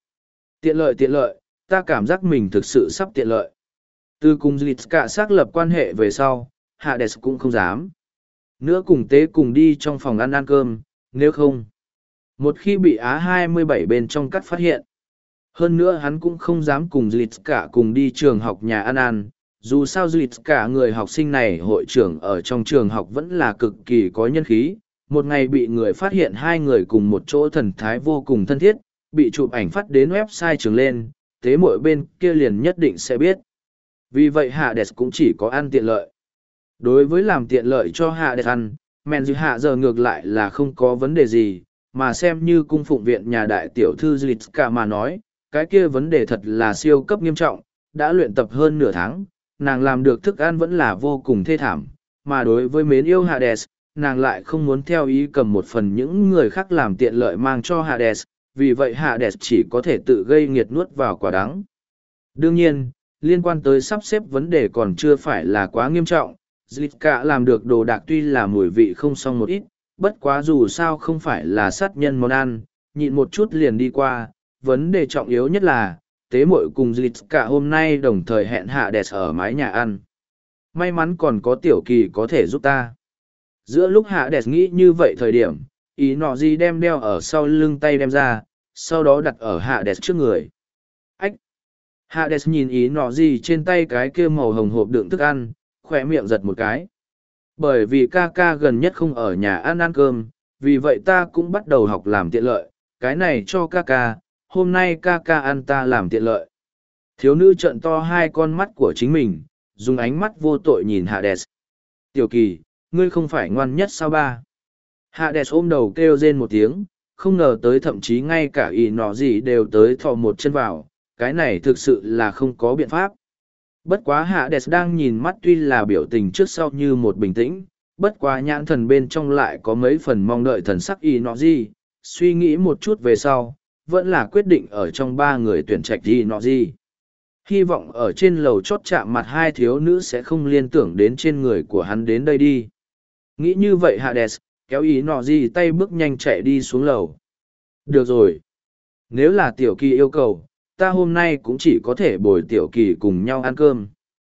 S1: Tiện lợi, ta cảm giác mình thực sự sắp tiện lợi. Từ cùng Zlitska xác lập quan hệ về sau, Hades cũng không dám. Nữa cùng tế cùng đi trong phòng ăn cơm, nếu không. Một khi bị Á 27 bên trong cắt phát hiện. Hơn nữa hắn cũng không dám cùng Zlitska cùng đi trường học nhà ăn. Dù sao Zlitska người học sinh này hội trưởng ở trong trường học vẫn là cực kỳ có nhân khí. Một ngày bị người phát hiện hai người cùng một chỗ thần thái vô cùng thân thiết, bị chụp ảnh phát đến website trường lên, tế mỗi bên kia liền nhất định sẽ biết. Vì vậy Hades cũng chỉ có ăn tiện lợi. Đối với làm tiện lợi cho Hades ăn, men dư hạ giờ ngược lại là không có vấn đề gì, mà xem như cung phụng viện nhà đại tiểu thư Zlitska mà nói, cái kia vấn đề thật là siêu cấp nghiêm trọng, đã luyện tập hơn nửa tháng, nàng làm được thức ăn vẫn là vô cùng thê thảm, mà đối với mến yêu Hades, nàng lại không muốn theo ý cầm một phần những người khác làm tiện lợi mang cho Hades, vì vậy Hades chỉ có thể tự gây nghiệt nuốt vào quả đắng. Đương nhiên, liên quan tới sắp xếp vấn đề còn chưa phải là quá nghiêm trọng, Zlitska làm được đồ đạc tuy là mùi vị không xong một ít, bất quá dù sao không phải là sát nhân món ăn, nhịn một chút liền đi qua. Vấn đề trọng yếu nhất là, tế muội cùng Zlitska hôm nay đồng thời hẹn Hades ở mái nhà ăn. May mắn còn có tiểu kỳ có thể giúp ta. Giữa lúc Hades nghĩ như vậy thời điểm, ý nọ gì đem đeo ở sau lưng tay đem ra, sau đó đặt ở Hades trước người. Ách! Hades nhìn ý nọ gì trên tay cái kia màu hồng hộp đựng thức ăn, khỏe miệng giật một cái. Bởi vì ca ca gần nhất không ở nhà ăn cơm, vì vậy ta cũng bắt đầu học làm tiện lợi, cái này cho ca ca, hôm nay ca ca ăn ta làm tiện lợi. Thiếu nữ trợn to hai con mắt của chính mình, dùng ánh mắt vô tội nhìn Hades. Tiểu kỳ, ngươi không phải ngoan nhất sao ba? Hades ôm đầu kêu rên một tiếng, không ngờ tới thậm chí ngay cả ý nọ gì đều tới thò một chân vào, cái này thực sự là không có biện pháp. Bất quá Hades đang nhìn mắt tuy là biểu tình trước sau như một bình tĩnh, bất quá nhãn thần bên trong lại có mấy phần mong đợi thần sắc ý nọ gì, suy nghĩ một chút về sau, vẫn là quyết định ở trong ba người tuyển trạch ý nọ gì. Hy vọng ở trên lầu chót chạm mặt hai thiếu nữ sẽ không liên tưởng đến trên người của hắn đến đây đi. Nghĩ như vậy Hades, kéo ý nọ gì tay bước nhanh chạy đi xuống lầu. Được rồi. Nếu là tiểu kỳ yêu cầu, ta hôm nay cũng chỉ có thể bồi tiểu kỳ cùng nhau ăn cơm.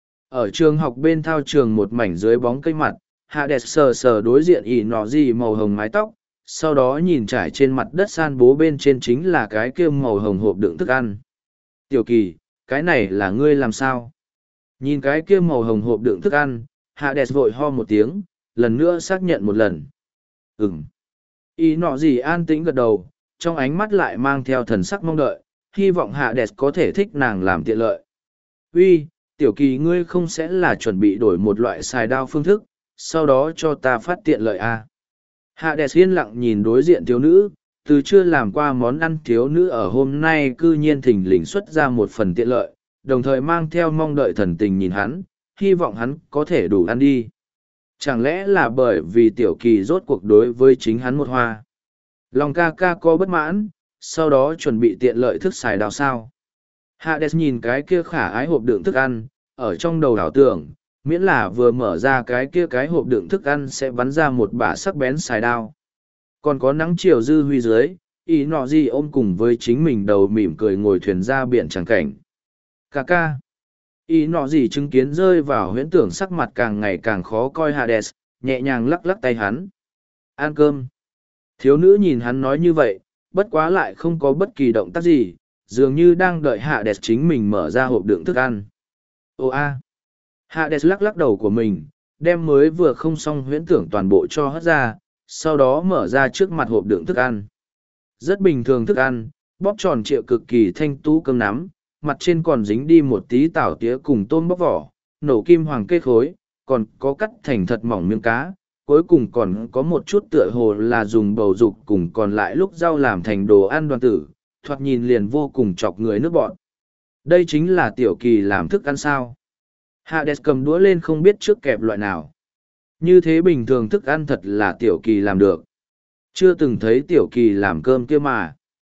S1: Ở trường học bên thao trường một mảnh dưới bóng cây mặt, Hades sờ sờ đối diện ý nọ gì màu hồng mái tóc, sau đó nhìn trải trên mặt đất san bố bên trên chính là cái kia màu hồng hộp đựng thức ăn. Tiểu kỳ, cái này là ngươi làm sao? Nhìn cái kia màu hồng hộp đựng thức ăn, Hades vội ho một tiếng, lần nữa xác nhận một lần. Ý nọ gì an tĩnh gật đầu, trong ánh mắt lại mang theo thần sắc mong đợi, hy vọng Hades có thể thích nàng làm tiện lợi. Uy, tiểu kỳ ngươi không sẽ là chuẩn bị đổi một loại xài đao phương thức, sau đó cho ta phát tiện lợi à? Hades yên lặng nhìn đối diện thiếu nữ, từ chưa làm qua món ăn thiếu nữ ở hôm nay cư nhiên thình lình xuất ra một phần tiện lợi, đồng thời mang theo mong đợi thần tình nhìn hắn, hy vọng hắn có thể đủ ăn đi. Chẳng lẽ là bởi vì tiểu kỳ rốt cuộc đối với chính hắn một hoa? Lòng ca ca có bất mãn, sau đó chuẩn bị tiện lợi thức xài đào sao? Hades nhìn cái kia khả ái hộp đựng thức ăn, ở trong đầu đảo tưởng, miễn là vừa mở ra cái kia cái hộp đựng thức ăn sẽ bắn ra một bả sắc bén xài đao. Còn có nắng chiều dư huy dưới, ý nọ gì ôm cùng với chính mình đầu mỉm cười ngồi thuyền ra biển chẳng cảnh. Ca ca. Ý nọ gì chứng kiến rơi vào huyễn tưởng sắc mặt càng ngày càng khó coi Hades, nhẹ nhàng lắc lắc tay hắn. Ăn cơm. Thiếu nữ nhìn hắn nói như vậy, bất quá lại không có bất kỳ động tác gì, dường như đang đợi Hades chính mình mở ra hộp đựng thức ăn. Ô a. Hades lắc lắc đầu của mình, đem mới vừa không xong huyễn tưởng toàn bộ cho hất ra, sau đó mở ra trước mặt hộp đựng thức ăn. Rất bình thường thức ăn, bóp tròn trịa cực kỳ thanh tú cơm nắm, mặt trên còn dính đi một tí tảo tía cùng tôm bóc vỏ, nổ kim hoàng cây khối, còn có cắt thành thật mỏng miếng cá, cuối cùng còn có một chút tựa hồ là dùng bầu dục cùng còn lại lúc rau làm thành đồ ăn đoàn tử, thoạt nhìn liền vô cùng chọc người nước bọn. Đây chính là tiểu kỳ làm thức ăn sao. Hades cầm đũa lên không biết trước kẹp loại nào. Như thế bình thường thức ăn thật là tiểu kỳ làm được. Chưa từng thấy tiểu kỳ làm cơm kia mà.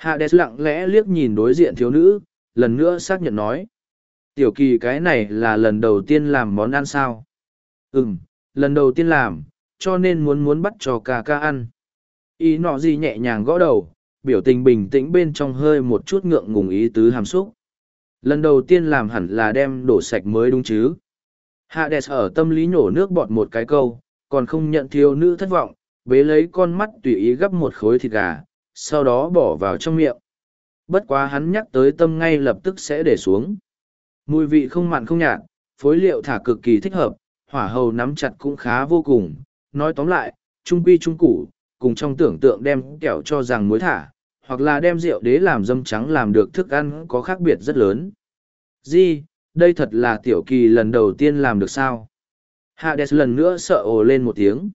S1: Hades lặng lẽ liếc nhìn đối diện thiếu nữ, lần nữa xác nhận nói. Tiểu kỳ cái này là lần đầu tiên làm món ăn sao? Lần đầu tiên làm, cho nên muốn bắt cho ca ca ăn. Ý nọ gì nhẹ nhàng gõ đầu, biểu tình bình tĩnh bên trong hơi một chút ngượng ngùng ý tứ hàm xúc. Lần đầu tiên làm hẳn là đem đổ sạch mới đúng chứ. Hades ở tâm lý nhổ nước bọt một cái câu, còn không nhận thiếu nữ thất vọng, bế lấy con mắt tùy ý gắp một khối thịt gà, sau đó bỏ vào trong miệng. Bất quá hắn nhắc tới tâm ngay lập tức sẽ để xuống. Mùi vị không mặn không nhạt, phối liệu thả cực kỳ thích hợp, hỏa hầu nắm chặt cũng khá vô cùng. Nói tóm lại, trung quy trung củ, cùng trong tưởng tượng đem kẹo cho rằng muối thả, hoặc là đem rượu đế làm dâm trắng làm được thức ăn có khác biệt rất lớn. Di, đây thật là tiểu kỳ lần đầu tiên làm được sao? Hades lần nữa sợ ồ lên một tiếng.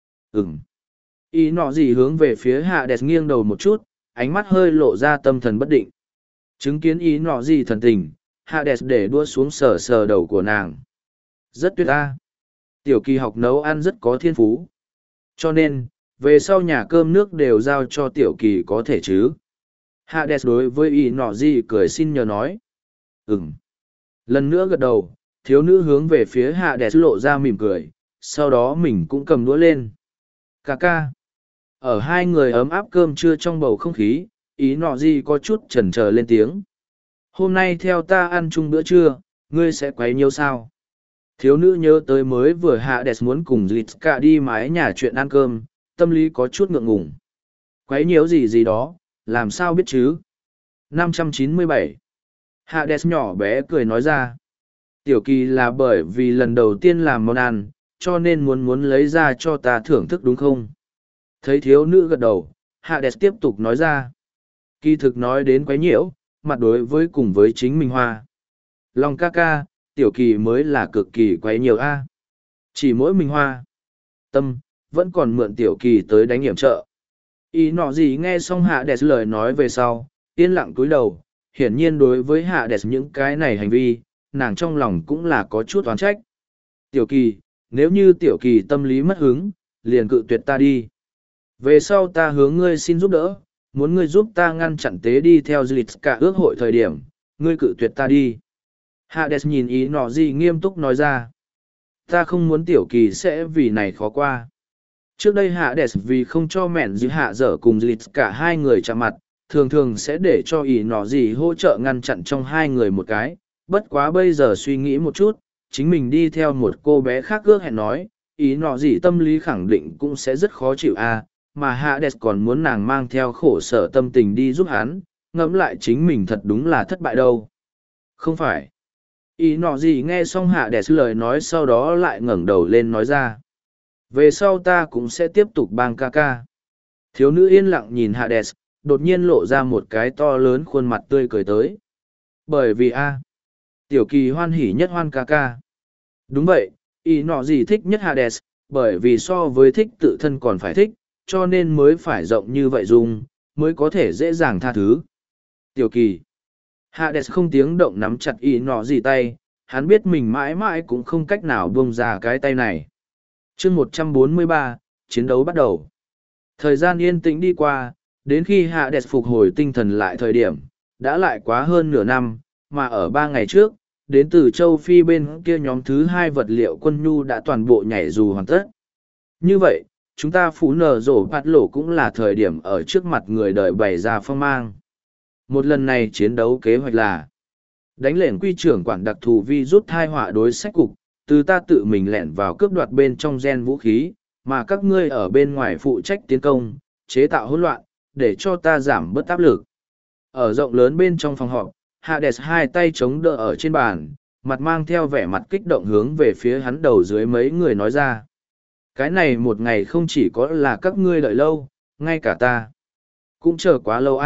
S1: Ý nọ gì hướng về phía Hades nghiêng đầu một chút, ánh mắt hơi lộ ra tâm thần bất định. Chứng kiến ý nọ gì thần tình, Hades để đua xuống sờ sờ đầu của nàng. Rất tuyệt ta. Tiểu kỳ học nấu ăn rất có thiên phú. Cho nên, về sau nhà cơm nước đều giao cho tiểu kỳ có thể chứ. Hades đối với ý nọ gì cười xin nhờ nói. Lần nữa gật đầu, thiếu nữ hướng về phía Hades lộ ra mỉm cười, sau đó mình cũng cầm đũa lên. Ca ca. Ở hai người ấm áp cơm trưa trong bầu không khí, ý nọ gì có chút chần chờ lên tiếng. Hôm nay theo ta ăn chung bữa trưa, ngươi sẽ quấy nhiêu sao? Thiếu nữ nhớ tới mới vừa Hades muốn cùng Zlitka đi mái nhà chuyện ăn cơm, tâm lý có chút ngượng ngùng. Quấy nhiêu gì gì đó, làm sao biết chứ? 597. Hades nhỏ bé cười nói ra. Tiểu kỳ là bởi vì lần đầu tiên làm món ăn, cho nên muốn lấy ra cho ta thưởng thức đúng không? Thấy thiếu nữ gật đầu, Hades tiếp tục nói ra. Kỳ thực nói đến quấy nhiễu, mặt đối với cùng với chính mình hoa. Lòng ca ca, tiểu kỳ mới là cực kỳ quấy nhiều a. Chỉ mỗi mình hoa. Tâm, vẫn còn mượn tiểu kỳ tới đánh hiểm trợ. Ý nọ gì nghe xong Hades lời nói về sau, yên lặng cúi đầu, hiển nhiên đối với Hades những cái này hành vi, nàng trong lòng cũng là có chút oán trách. Tiểu kỳ, nếu như tiểu kỳ tâm lý mất hứng, liền cự tuyệt ta đi. Về sau ta hướng ngươi xin giúp đỡ, muốn ngươi giúp ta ngăn chặn tế đi theo Zlitka ước hội thời điểm, ngươi cự tuyệt ta đi. Hades nhìn ý nọ gì nghiêm túc nói ra. Ta không muốn tiểu kỳ sẽ vì này khó qua. Trước đây Hades vì không cho mẹn giữ hạ dở cùng Zlitka hai người chạm mặt, thường thường sẽ để cho ý nọ gì hỗ trợ ngăn chặn trong hai người một cái. Bất quá bây giờ suy nghĩ một chút, chính mình đi theo một cô bé khác ước hẹn nói, ý nọ gì tâm lý khẳng định cũng sẽ rất khó chịu mà Hades còn muốn nàng mang theo khổ sở tâm tình đi giúp hắn, ngẫm lại chính mình thật đúng là thất bại đâu. Không phải. Ý nọ gì nghe xong Hades lời nói sau đó lại ngẩng đầu lên nói ra. Về sau ta cũng sẽ tiếp tục bang ca ca. Thiếu nữ yên lặng nhìn Hades, đột nhiên lộ ra một cái to lớn khuôn mặt tươi cười tới. Bởi vì tiểu kỳ hoan hỉ nhất hoan ca ca. Đúng vậy, ý nọ gì thích nhất Hades, bởi vì so với thích tự thân còn phải thích, cho nên mới phải rộng như vậy dùng, mới có thể dễ dàng tha thứ. Tiểu kỳ. Hades không tiếng động nắm chặt ý nọ gì tay, hắn biết mình mãi mãi cũng không cách nào buông ra cái tay này. chương 143, chiến đấu bắt đầu. Thời gian yên tĩnh đi qua, đến khi Hades phục hồi tinh thần lại thời điểm, đã lại quá hơn nửa năm, mà ở 3 ngày trước, đến từ châu Phi bên kia nhóm thứ 2 vật liệu quân nhu đã toàn bộ nhảy dù hoàn tất. Như vậy, chúng ta phú nở rổ bạt lỗ cũng là thời điểm ở trước mặt người đời bày ra phong mang. Một lần này chiến đấu kế hoạch là đánh lệnh quy trưởng quản đặc thù vi rút thai họa đối sách cục, từ ta tự mình lẻn vào cướp đoạt bên trong gen vũ khí, mà các ngươi ở bên ngoài phụ trách tiến công, chế tạo hỗn loạn, để cho ta giảm bớt áp lực. Ở rộng lớn bên trong phòng họp, Hades hai tay chống đỡ ở trên bàn, mặt mang theo vẻ mặt kích động hướng về phía hắn đầu dưới mấy người nói ra. Cái này một ngày không chỉ có là các ngươi đợi lâu, ngay cả ta cũng chờ quá lâu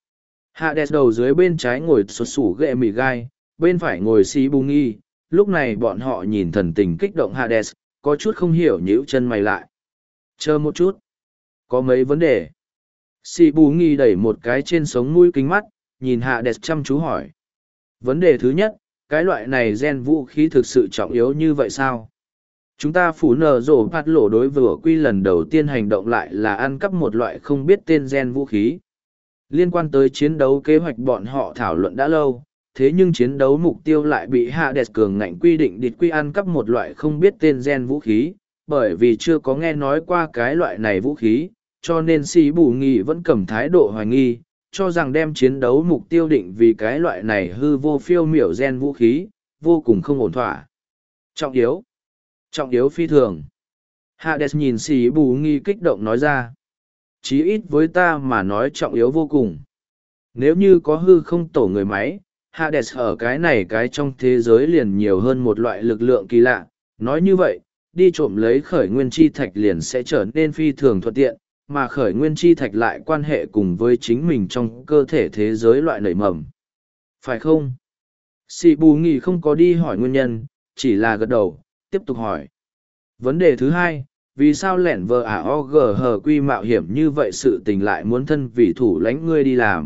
S1: Hades đầu dưới bên trái ngồi sột sủ ghệ mì gai, bên phải ngồi xí bù nghi, lúc này bọn họ nhìn thần tình kích động Hades, có chút không hiểu nhíu chân mày lại. Chờ một chút, có mấy vấn đề. Xí bù nghi đẩy một cái trên sống mũi kính mắt, nhìn Hades chăm chú hỏi. Vấn đề thứ nhất, cái loại này gen vũ khí thực sự trọng yếu như vậy sao? Chúng ta phủ nở rổ bạt lỗ đối vừa quy lần đầu tiên hành động lại là ăn cắp một loại không biết tên gen vũ khí. Liên quan tới chiến đấu kế hoạch bọn họ thảo luận đã lâu, thế nhưng chiến đấu mục tiêu lại bị Hades cường ngạnh quy định địch quy ăn cắp một loại không biết tên gen vũ khí, bởi vì chưa có nghe nói qua cái loại này vũ khí, cho nên Sĩ Bù Nghi vẫn cầm thái độ hoài nghi, cho rằng đem chiến đấu mục tiêu định vì cái loại này hư vô phiêu miểu gen vũ khí, vô cùng không ổn thỏa. Trọng yếu phi thường. Hades nhìn Sĩ Bù Nghi kích động nói ra. Chí ít với ta mà nói trọng yếu vô cùng. Nếu như có hư không tổ người máy, Hades ở cái này cái trong thế giới liền nhiều hơn một loại lực lượng kỳ lạ. Nói như vậy, đi trộm lấy khởi nguyên chi thạch liền sẽ trở nên phi thường thuận tiện, mà khởi nguyên chi thạch lại quan hệ cùng với chính mình trong cơ thể thế giới loại nảy mầm. Phải không? Sĩ Bù Nghi không có đi hỏi nguyên nhân, chỉ là gật đầu, tiếp tục hỏi. Vấn đề thứ hai, vì sao lẻn vờ hờ quy mạo hiểm như vậy sự tình lại muốn thân vì thủ lãnh ngươi đi làm?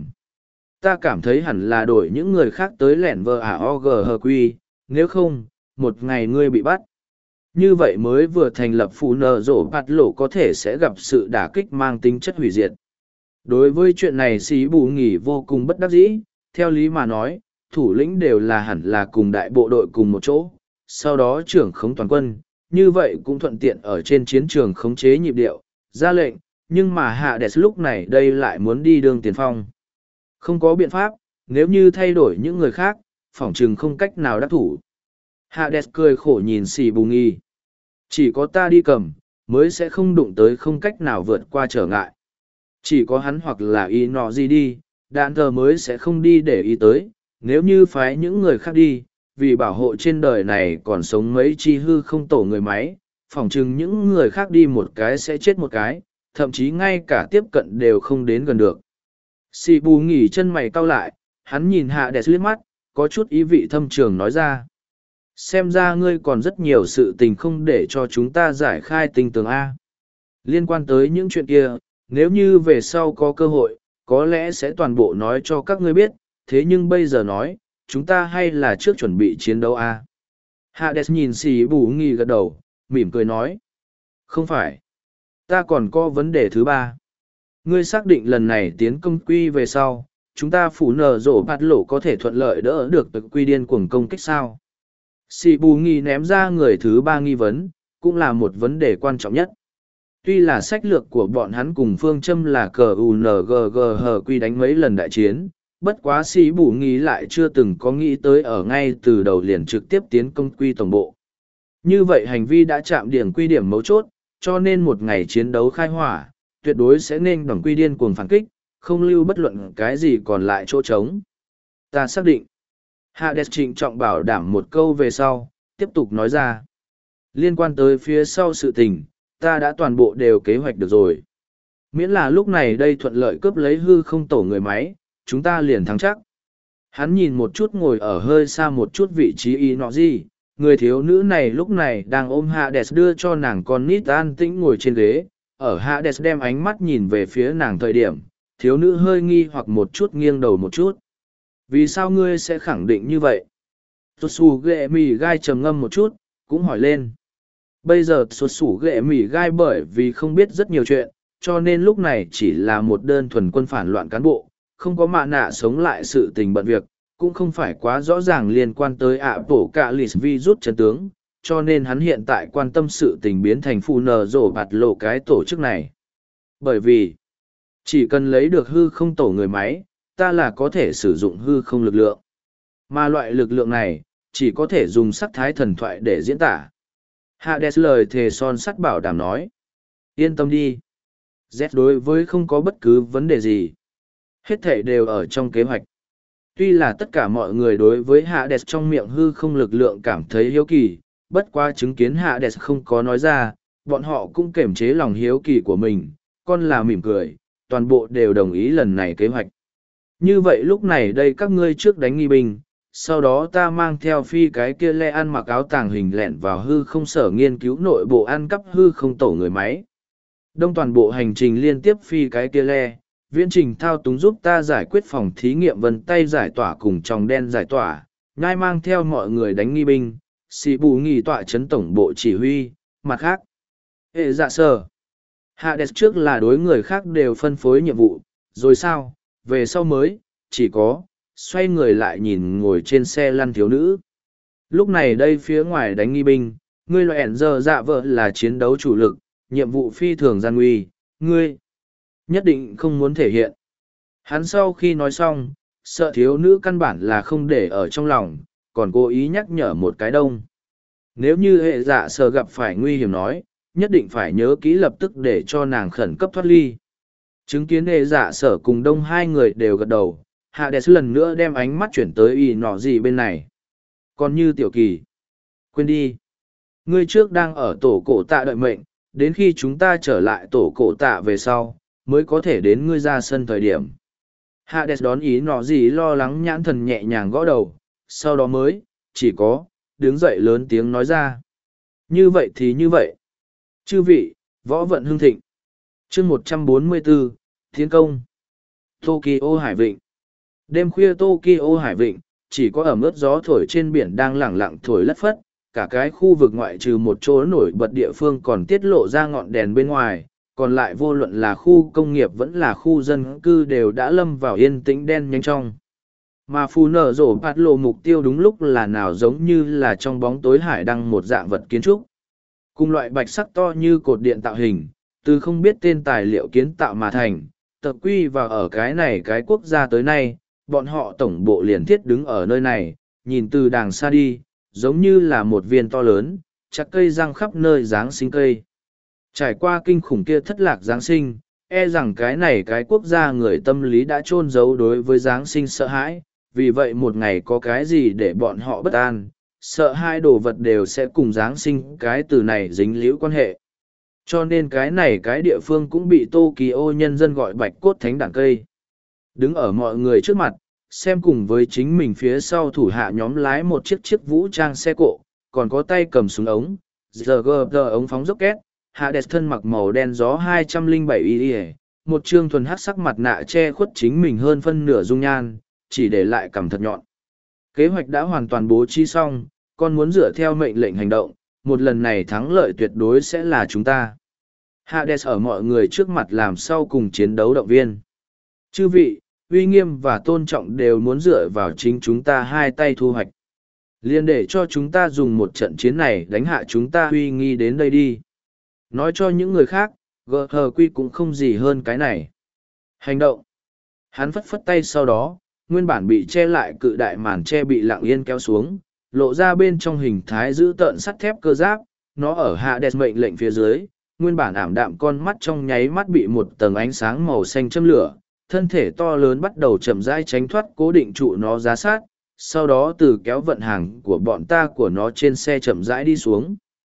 S1: Ta cảm thấy hẳn là đổi những người khác tới lẻn vờ hờ quy, nếu không, một ngày ngươi bị bắt. Như vậy mới vừa thành lập phụ nợ rổ bạt lộ có thể sẽ gặp sự đả kích mang tính chất hủy diệt. Đối với chuyện này Sĩ Bù Nghi vô cùng bất đắc dĩ, theo lý mà nói, thủ lĩnh đều là hẳn là cùng đại bộ đội cùng một chỗ, sau đó trưởng khống toàn quân, như vậy cũng thuận tiện ở trên chiến trường khống chế nhịp điệu, ra lệnh, nhưng mà Hades lúc này đây lại muốn đi đường tiền phong. Không có biện pháp, nếu như thay đổi những người khác, phỏng chừng không cách nào đắc thủ. Hades cười khổ nhìn Sĩ Bù Nghi. Chỉ có ta đi cầm, mới sẽ không đụng tới không cách nào vượt qua trở ngại. Chỉ có hắn hoặc là y nọ gì đi, đạn thờ mới sẽ không đi để ý tới, nếu như phái những người khác đi, vì bảo hộ trên đời này còn sống mấy chi hư không tổ người máy, phỏng chừng những người khác đi một cái sẽ chết một cái, thậm chí ngay cả tiếp cận đều không đến gần được. Sĩ Bù Nghi chân mày cau lại, hắn nhìn Hades liếc mắt, có chút ý vị thâm trường nói ra. Xem ra ngươi còn rất nhiều sự tình không để cho chúng ta giải khai tình tường A. Liên quan tới những chuyện kia, nếu như về sau có cơ hội, có lẽ sẽ toàn bộ nói cho các ngươi biết, thế nhưng bây giờ nói, chúng ta hay là trước chuẩn bị chiến đấu A. Hades nhìn Sĩ Bù Nghi gật đầu, mỉm cười nói. Không phải. Ta còn có vấn đề thứ ba. Ngươi xác định lần này tiến công quy về sau, chúng ta phủ nở rổ bạt lộ có thể thuận lợi đỡ được tực quy điên cuồng công kích sao? Sĩ Bù Nghi ném ra người thứ ba nghi vấn, cũng là một vấn đề quan trọng nhất. Tuy là sách lược của bọn hắn cùng phương châm là cờ UNGG quy đánh mấy lần đại chiến, bất quá Sĩ Bù Nghi lại chưa từng có nghĩ tới ở ngay từ đầu liền trực tiếp tiến công quy tổng bộ. Như vậy hành vi đã chạm điểm quy điểm mấu chốt, cho nên một ngày chiến đấu khai hỏa, tuyệt đối sẽ nên đòn quy điên cuồng phản kích, không lưu bất luận cái gì còn lại chỗ trống. Ta xác định. Hades trịnh trọng bảo đảm một câu về sau, tiếp tục nói ra. Liên quan tới phía sau sự tình, ta đã toàn bộ đều kế hoạch được rồi. Miễn là lúc này đây thuận lợi cướp lấy hư không tổ người máy, chúng ta liền thắng chắc. Hắn nhìn một chút ngồi ở hơi xa một chút vị trí y nọ gì, người thiếu nữ này lúc này đang ôm Hades đưa cho nàng con nít an tĩnh ngồi trên ghế. Ở Hades đem ánh mắt nhìn về phía nàng thời điểm, thiếu nữ hơi nghi hoặc một chút nghiêng đầu một chút. Vì sao ngươi sẽ khẳng định như vậy? Xuất xù ghệ mì gai trầm ngâm một chút, cũng hỏi lên. Bây giờ xuất xù ghệ mì gai bởi vì không biết rất nhiều chuyện, cho nên lúc này chỉ là một đơn thuần quân phản loạn cán bộ, không có mạ nạ sống lại sự tình bận việc, cũng không phải quá rõ ràng liên quan tới ạ bổ cả lì virus chân tướng, cho nên hắn hiện tại quan tâm sự tình biến thành phù nờ rổ bạt lộ cái tổ chức này. Bởi vì, chỉ cần lấy được hư không tổ người máy, ta là có thể sử dụng hư không lực lượng. Mà loại lực lượng này, chỉ có thể dùng sắc thái thần thoại để diễn tả. Hades lời thề son sắt bảo đảm nói. Yên tâm đi. Z đối với không có bất cứ vấn đề gì. Hết thể đều ở trong kế hoạch. Tuy là tất cả mọi người đối với Hades trong miệng hư không lực lượng cảm thấy hiếu kỳ, bất qua chứng kiến Hades không có nói ra, bọn họ cũng kiềm chế lòng hiếu kỳ của mình, con là mỉm cười, toàn bộ đều đồng ý lần này kế hoạch. Như vậy lúc này đây các ngươi trước đánh nghi binh, sau đó ta mang theo phi cái kia le ăn mặc áo tàng hình lẹn vào hư không sở nghiên cứu nội bộ ăn cắp hư không tổ người máy. Đông toàn bộ hành trình liên tiếp phi cái kia le, viễn trình thao túng giúp ta giải quyết phòng thí nghiệm vân tay giải tỏa cùng tròng đen giải tỏa, nhai mang theo mọi người đánh nghi binh, Sĩ Bù Nghi tọa chấn tổng bộ chỉ huy, mặt khác. Hệ dạ sở. Hades trước là đối người khác đều phân phối nhiệm vụ, rồi sao, về sau mới, chỉ có, xoay người lại nhìn ngồi trên xe lăn thiếu nữ. Lúc này đây phía ngoài đánh nghi binh, ngươi loại ẻn giờ dạ vợ là chiến đấu chủ lực, nhiệm vụ phi thường gian nguy, ngươi nhất định không muốn thể hiện. Hắn sau khi nói xong, sợ thiếu nữ căn bản là không để ở trong lòng, còn cố ý nhắc nhở một cái đông. Nếu như hệ dạ sở gặp phải nguy hiểm nói, nhất định phải nhớ kỹ lập tức để cho nàng khẩn cấp thoát ly. Chứng kiến hệ dạ sở cùng đông hai người đều gật đầu, Hades lần nữa đem ánh mắt chuyển tới y nọ gì bên này. Còn như tiểu kỳ, quên đi. Ngươi trước đang ở tổ cổ tạ đợi mệnh, đến khi chúng ta trở lại tổ cổ tạ về sau, mới có thể đến ngươi ra sân thời điểm. Hades đón ý nọ gì lo lắng nhãn thần nhẹ nhàng gõ đầu, sau đó mới, chỉ có, đứng dậy lớn tiếng nói ra. Như vậy thì như vậy. Chư vị, võ vận hưng thịnh. chương 144, Thiên công. Tokyo Hải Vịnh. Đêm khuya Tokyo Hải Vịnh, chỉ có ẩm ướt gió thổi trên biển đang lẳng lặng thổi lất phất, cả cái khu vực ngoại trừ một chỗ nổi bật địa phương còn tiết lộ ra ngọn đèn bên ngoài, còn lại vô luận là khu công nghiệp vẫn là khu dân cư đều đã lâm vào yên tĩnh đen nhanh trong. Mà phù nở rổ bạt lộ mục tiêu đúng lúc là nào giống như là trong bóng tối hải đăng một dạng vật kiến trúc. Cùng loại bạch sắc to như cột điện tạo hình, từ không biết tên tài liệu kiến tạo mà thành, tập quy vào ở cái này cái quốc gia tới nay, bọn họ tổng bộ liền thiết đứng ở nơi này, nhìn từ đàng xa đi, giống như là một viên to lớn, chặt cây răng khắp nơi Giáng sinh cây. Trải qua kinh khủng kia thất lạc Giáng sinh, e rằng cái này cái quốc gia người tâm lý đã chôn giấu đối với Giáng sinh sợ hãi, vì vậy một ngày có cái gì để bọn họ bất an, sợ hai đồ vật đều sẽ cùng Giáng sinh cái từ này dính líu quan hệ. Cho nên cái này cái địa phương cũng bị Tokyo nhân dân gọi bạch cốt thánh đảng cây. Đứng ở mọi người trước mặt, xem cùng với chính mình phía sau thủ hạ nhóm lái một chiếc vũ trang xe cộ, còn có tay cầm súng ống, giờ ống phóng rocket, Hades thân mặc màu đen gió 207 y, một trương thuần hắc sắc mặt nạ che khuất chính mình hơn phân nửa dung nhan, chỉ để lại cằm thật nhọn. Kế hoạch đã hoàn toàn bố trí xong, con muốn dựa theo mệnh lệnh hành động, một lần này thắng lợi tuyệt đối sẽ là chúng ta. Hades ở mọi người trước mặt làm sau cùng chiến đấu động viên. Chư vị, uy nghiêm và tôn trọng đều muốn dựa vào chính chúng ta hai tay thu hoạch. Liên để cho chúng ta dùng một trận chiến này đánh hạ chúng ta uy nghi đến đây đi. Nói cho những người khác, GHQ cũng không gì hơn cái này. Hành động. Hắn phất phất tay sau đó, nguyên bản bị che lại cự đại màn che bị lặng yên kéo xuống, lộ ra bên trong hình thái giữ tợn sắt thép cơ giáp, nó ở Hades mệnh lệnh phía dưới, nguyên bản ảm đạm con mắt trong nháy mắt bị một tầng ánh sáng màu xanh châm lửa, thân thể to lớn bắt đầu chậm rãi tránh thoát cố định trụ nó giá sát, sau đó từ kéo vận hàng của bọn ta của nó trên xe chậm rãi đi xuống.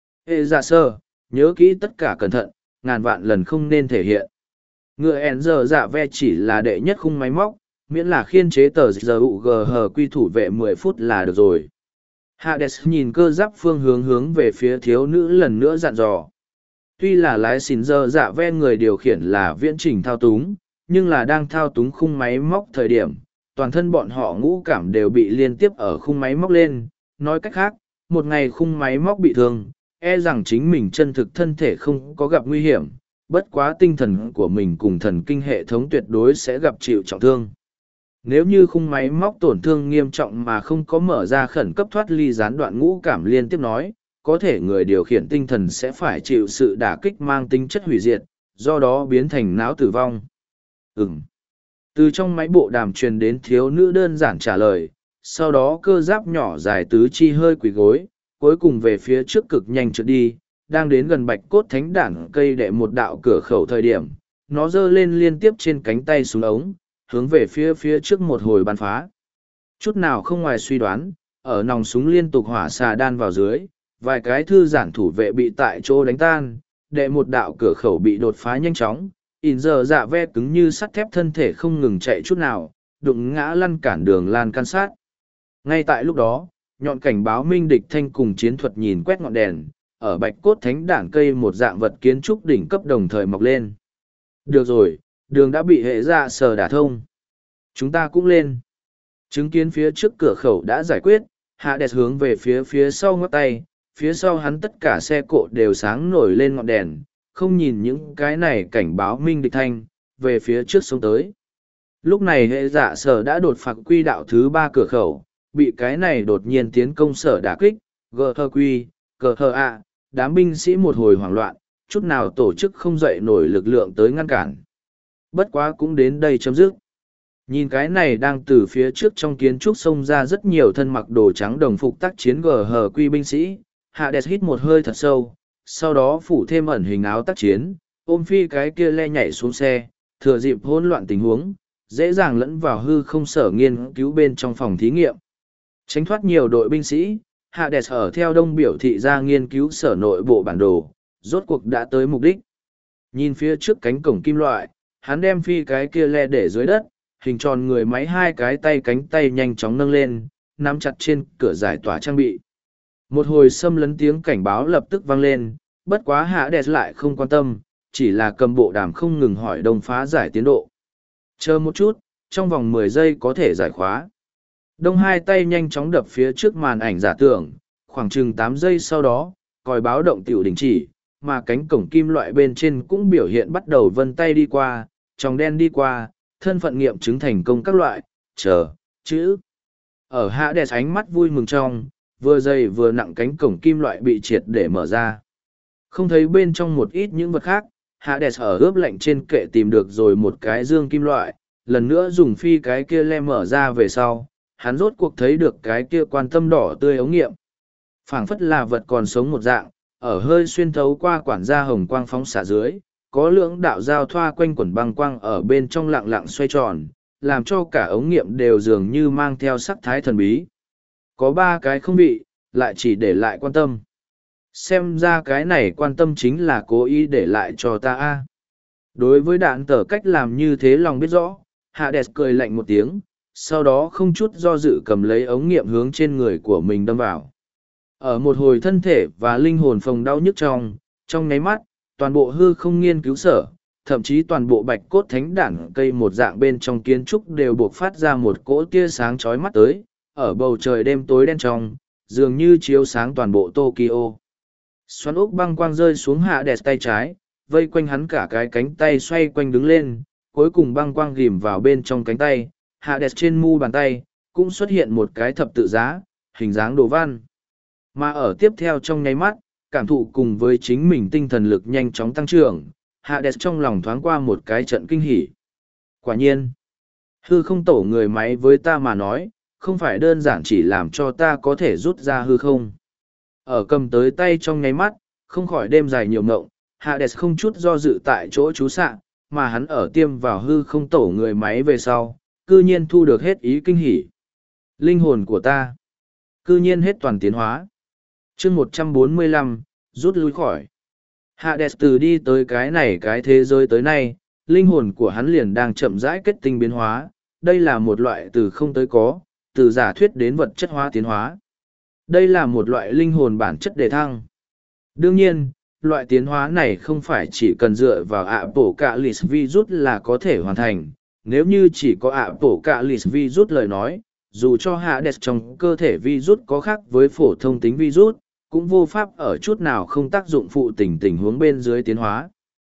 S1: Ê dạ sơ, nhớ kỹ tất cả cẩn thận, ngàn vạn lần không nên thể hiện. Ngựa ẻn giờ dạ ve chỉ là đệ nhất khung máy móc, miễn là khiên chế tờ giờ UGH quy thủ vệ 10 phút là được rồi. Hades nhìn cơ giáp phương hướng về phía thiếu nữ lần nữa dặn dò. Tuy là lái xỉn giờ dạ ve người điều khiển là viễn trình thao túng, nhưng là đang thao túng khung máy móc thời điểm, toàn thân bọn họ ngũ cảm đều bị liên tiếp ở khung máy móc lên. Nói cách khác, một ngày khung máy móc bị thương, e rằng chính mình chân thực thân thể không có gặp nguy hiểm, bất quá tinh thần của mình cùng thần kinh hệ thống tuyệt đối sẽ gặp chịu trọng thương. Nếu như khung máy móc tổn thương nghiêm trọng mà không có mở ra khẩn cấp thoát ly gián đoạn ngũ cảm liên tiếp nói, có thể người điều khiển tinh thần sẽ phải chịu sự đả kích mang tính chất hủy diệt, do đó biến thành não tử vong. Từ trong máy bộ đàm truyền đến thiếu nữ đơn giản trả lời, sau đó cơ giáp nhỏ dài tứ chi hơi quỳ gối, cuối cùng về phía trước cực nhanh trượt đi, đang đến gần bạch cốt thánh đản cây đệ một đạo cửa khẩu thời điểm, nó giơ lên liên tiếp trên cánh tay xuống ống, hướng về phía trước một hồi bắn phá. Chút nào không ngoài suy đoán, ở nòng súng liên tục hỏa xà đan vào dưới, vài cái thư giản thủ vệ bị tại chỗ đánh tan, đệ một đạo cửa khẩu bị đột phá nhanh chóng, in giờ dạ ve cứng như sắt thép thân thể không ngừng chạy chút nào, đụng ngã lăn cản đường lan can sát. Ngay tại lúc đó, nhọn cảnh báo minh địch thanh cùng chiến thuật nhìn quét ngọn đèn, ở bạch cốt thánh đảng cây một dạng vật kiến trúc đỉnh cấp đồng thời mọc lên. Được rồi, đường đã bị hệ dạ sờ đả thông. Chúng ta cũng lên. Chứng kiến phía trước cửa khẩu đã giải quyết, Hades hướng về phía sau ngót tay, phía sau hắn tất cả xe cộ đều sáng nổi lên ngọn đèn, không nhìn những cái này cảnh báo minh địch thanh, về phía trước sông tới. Lúc này hệ dạ sở đã đột phá quy đạo thứ 3 cửa khẩu, bị cái này đột nhiên tiến công sở đả kích, gờ thơ quy, cờ thơ a, đám binh sĩ một hồi hoảng loạn, chút nào tổ chức không dậy nổi lực lượng tới ngăn cản. Bất quá cũng đến đây chấm dứt. Nhìn cái này đang từ phía trước trong kiến trúc xông ra rất nhiều thân mặc đồ trắng đồng phục tác chiến gờ hờ quy binh sĩ, Hades hít một hơi thật sâu, sau đó phủ thêm ẩn hình áo tác chiến, ôm phi cái kia le nhảy xuống xe, thừa dịp hỗn loạn tình huống, dễ dàng lẫn vào hư không sở nghiên cứu bên trong phòng thí nghiệm. Tránh thoát nhiều đội binh sĩ, Hades ở theo đông biểu thị ra nghiên cứu sở nội bộ bản đồ, rốt cuộc đã tới mục đích. Nhìn phía trước cánh cổng kim loại, hắn đem phi cái kia le để dưới đất, hình tròn người máy hai cái tay cánh tay nhanh chóng nâng lên, nắm chặt trên cửa giải tỏa trang bị. Một hồi xâm lấn tiếng cảnh báo lập tức vang lên, bất quá Hades lại không quan tâm, chỉ là cầm bộ đàm không ngừng hỏi Đông phá giải tiến độ. Chờ một chút, trong vòng 10 giây có thể giải khóa. Đông hai tay nhanh chóng đập phía trước màn ảnh giả tưởng, khoảng chừng 8 giây sau đó, còi báo động tiểu đình chỉ, mà cánh cổng kim loại bên trên cũng biểu hiện bắt đầu vân tay đi qua, tròng đen đi qua, thân phận nghiệm chứng thành công các loại, chờ, chữ. Ở Hades ánh mắt vui mừng trong, vừa dày vừa nặng cánh cổng kim loại bị triệt để mở ra. Không thấy bên trong một ít những vật khác, Hades ở ướp lạnh trên kệ tìm được rồi một cái dương kim loại, lần nữa dùng phi cái kia le mở ra về sau, hắn rốt cuộc thấy được cái kia quan tâm đỏ tươi ống nghiệm. Phảng phất là vật còn sống một dạng, ở hơi xuyên thấu qua quản gia hồng quang phóng xạ dưới, có lưỡng đạo giao thoa quanh quẩn băng quang ở bên trong lặng lặng xoay tròn, làm cho cả ống nghiệm đều dường như mang theo sắc thái thần bí. Có 3 cái không bị, lại chỉ để lại quan tâm. Xem ra cái này quan tâm chính là cố ý để lại cho ta a. Đối với đạn tờ cách làm như thế lòng biết rõ, Hades cười lạnh một tiếng, sau đó không chút do dự cầm lấy ống nghiệm hướng trên người của mình đâm vào. Ở một hồi thân thể và linh hồn phồng đau nhức trong nháy mắt, toàn bộ hư không nghiên cứu sở, thậm chí toàn bộ bạch cốt thánh đản cây một dạng bên trong kiến trúc đều buộc phát ra một cỗ tia sáng chói mắt tới, ở bầu trời đêm tối đen trong, dường như chiếu sáng toàn bộ Tokyo. Xoắn ốc băng quang rơi xuống Hades tay trái, vây quanh hắn cả cái cánh tay xoay quanh đứng lên, cuối cùng băng quang ghim vào bên trong cánh tay, Hades trên mu bàn tay, cũng xuất hiện một cái thập tự giá, hình dáng đồ văn. Mà ở tiếp theo trong nháy mắt, cảm thụ cùng với chính mình tinh thần lực nhanh chóng tăng trưởng, Hades trong lòng thoáng qua một cái trận kinh hỉ. Quả nhiên, hư không tổ người máy với ta mà nói, không phải đơn giản chỉ làm cho ta có thể rút ra hư không. Ở cầm tới tay trong nháy mắt, không khỏi đêm dài nhiều ngộng, Hades không chút do dự tại chỗ trú xạ, mà hắn ở tiêm vào hư không tổ người máy về sau, cư nhiên thu được hết ý kinh hỉ. Linh hồn của ta, cư nhiên hết toàn tiến hóa. Chương 145, rút lui khỏi. Hades từ đi tới cái này cái thế giới tới nay, linh hồn của hắn liền đang chậm rãi kết tinh biến hóa, đây là một loại từ không tới có, từ giả thuyết đến vật chất hóa tiến hóa. Đây là một loại linh hồn bản chất đề thăng. Đương nhiên, loại tiến hóa này không phải chỉ cần dựa vào Apocalypse virus là có thể hoàn thành. Nếu như chỉ có Apocalypse virus lời nói, dù cho Hades trong cơ thể virus có khác với phổ thông tính virus, cũng vô pháp ở chút nào không tác dụng phụ tình huống bên dưới tiến hóa.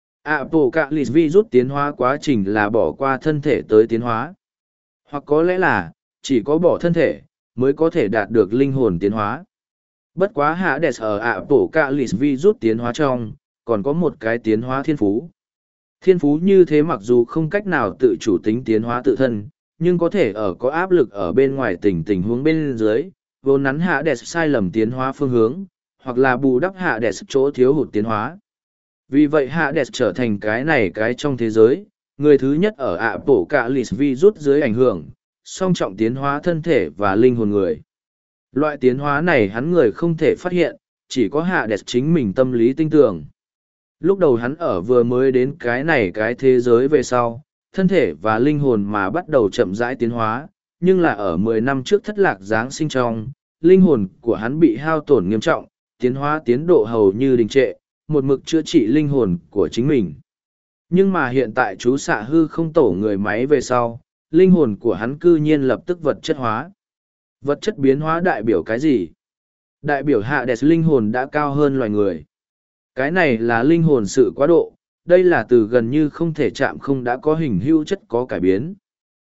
S1: Apocalypse virus tiến hóa quá trình là bỏ qua thân thể tới tiến hóa. Hoặc có lẽ là, chỉ có bỏ thân thể, mới có thể đạt được linh hồn tiến hóa. Bất quá Hades ở Apocalypse virus tiến hóa trong, còn có một cái tiến hóa thiên phú. Thiên phú như thế mặc dù không cách nào tự chủ tính tiến hóa tự thân, nhưng có thể ở có áp lực ở bên ngoài tình huống bên dưới, vốn nắn Hades sai lầm tiến hóa phương hướng, hoặc là bù đắp Hades chỗ thiếu hụt tiến hóa. Vì vậy Hades trở thành cái này cái trong thế giới, người thứ nhất ở Apocalypse virus dưới ảnh hưởng, song trọng tiến hóa thân thể và linh hồn người. Loại tiến hóa này hắn người không thể phát hiện, chỉ có Hades chính mình tâm lý tinh tường. Lúc đầu hắn ở vừa mới đến cái này cái thế giới về sau, thân thể và linh hồn mà bắt đầu chậm rãi tiến hóa, nhưng là ở 10 năm trước thất lạc Giáng sinh trong, linh hồn của hắn bị hao tổn nghiêm trọng, tiến hóa tiến độ hầu như đình trệ, một mực chữa trị linh hồn của chính mình. Nhưng mà hiện tại chú xạ hư không tổ người máy về sau, linh hồn của hắn cư nhiên lập tức vật chất hóa. Vật chất biến hóa đại biểu cái gì? Đại biểu Hades linh hồn đã cao hơn loài người. Cái này là linh hồn sự quá độ, đây là từ gần như không thể chạm không đã có hình hữu chất có cải biến.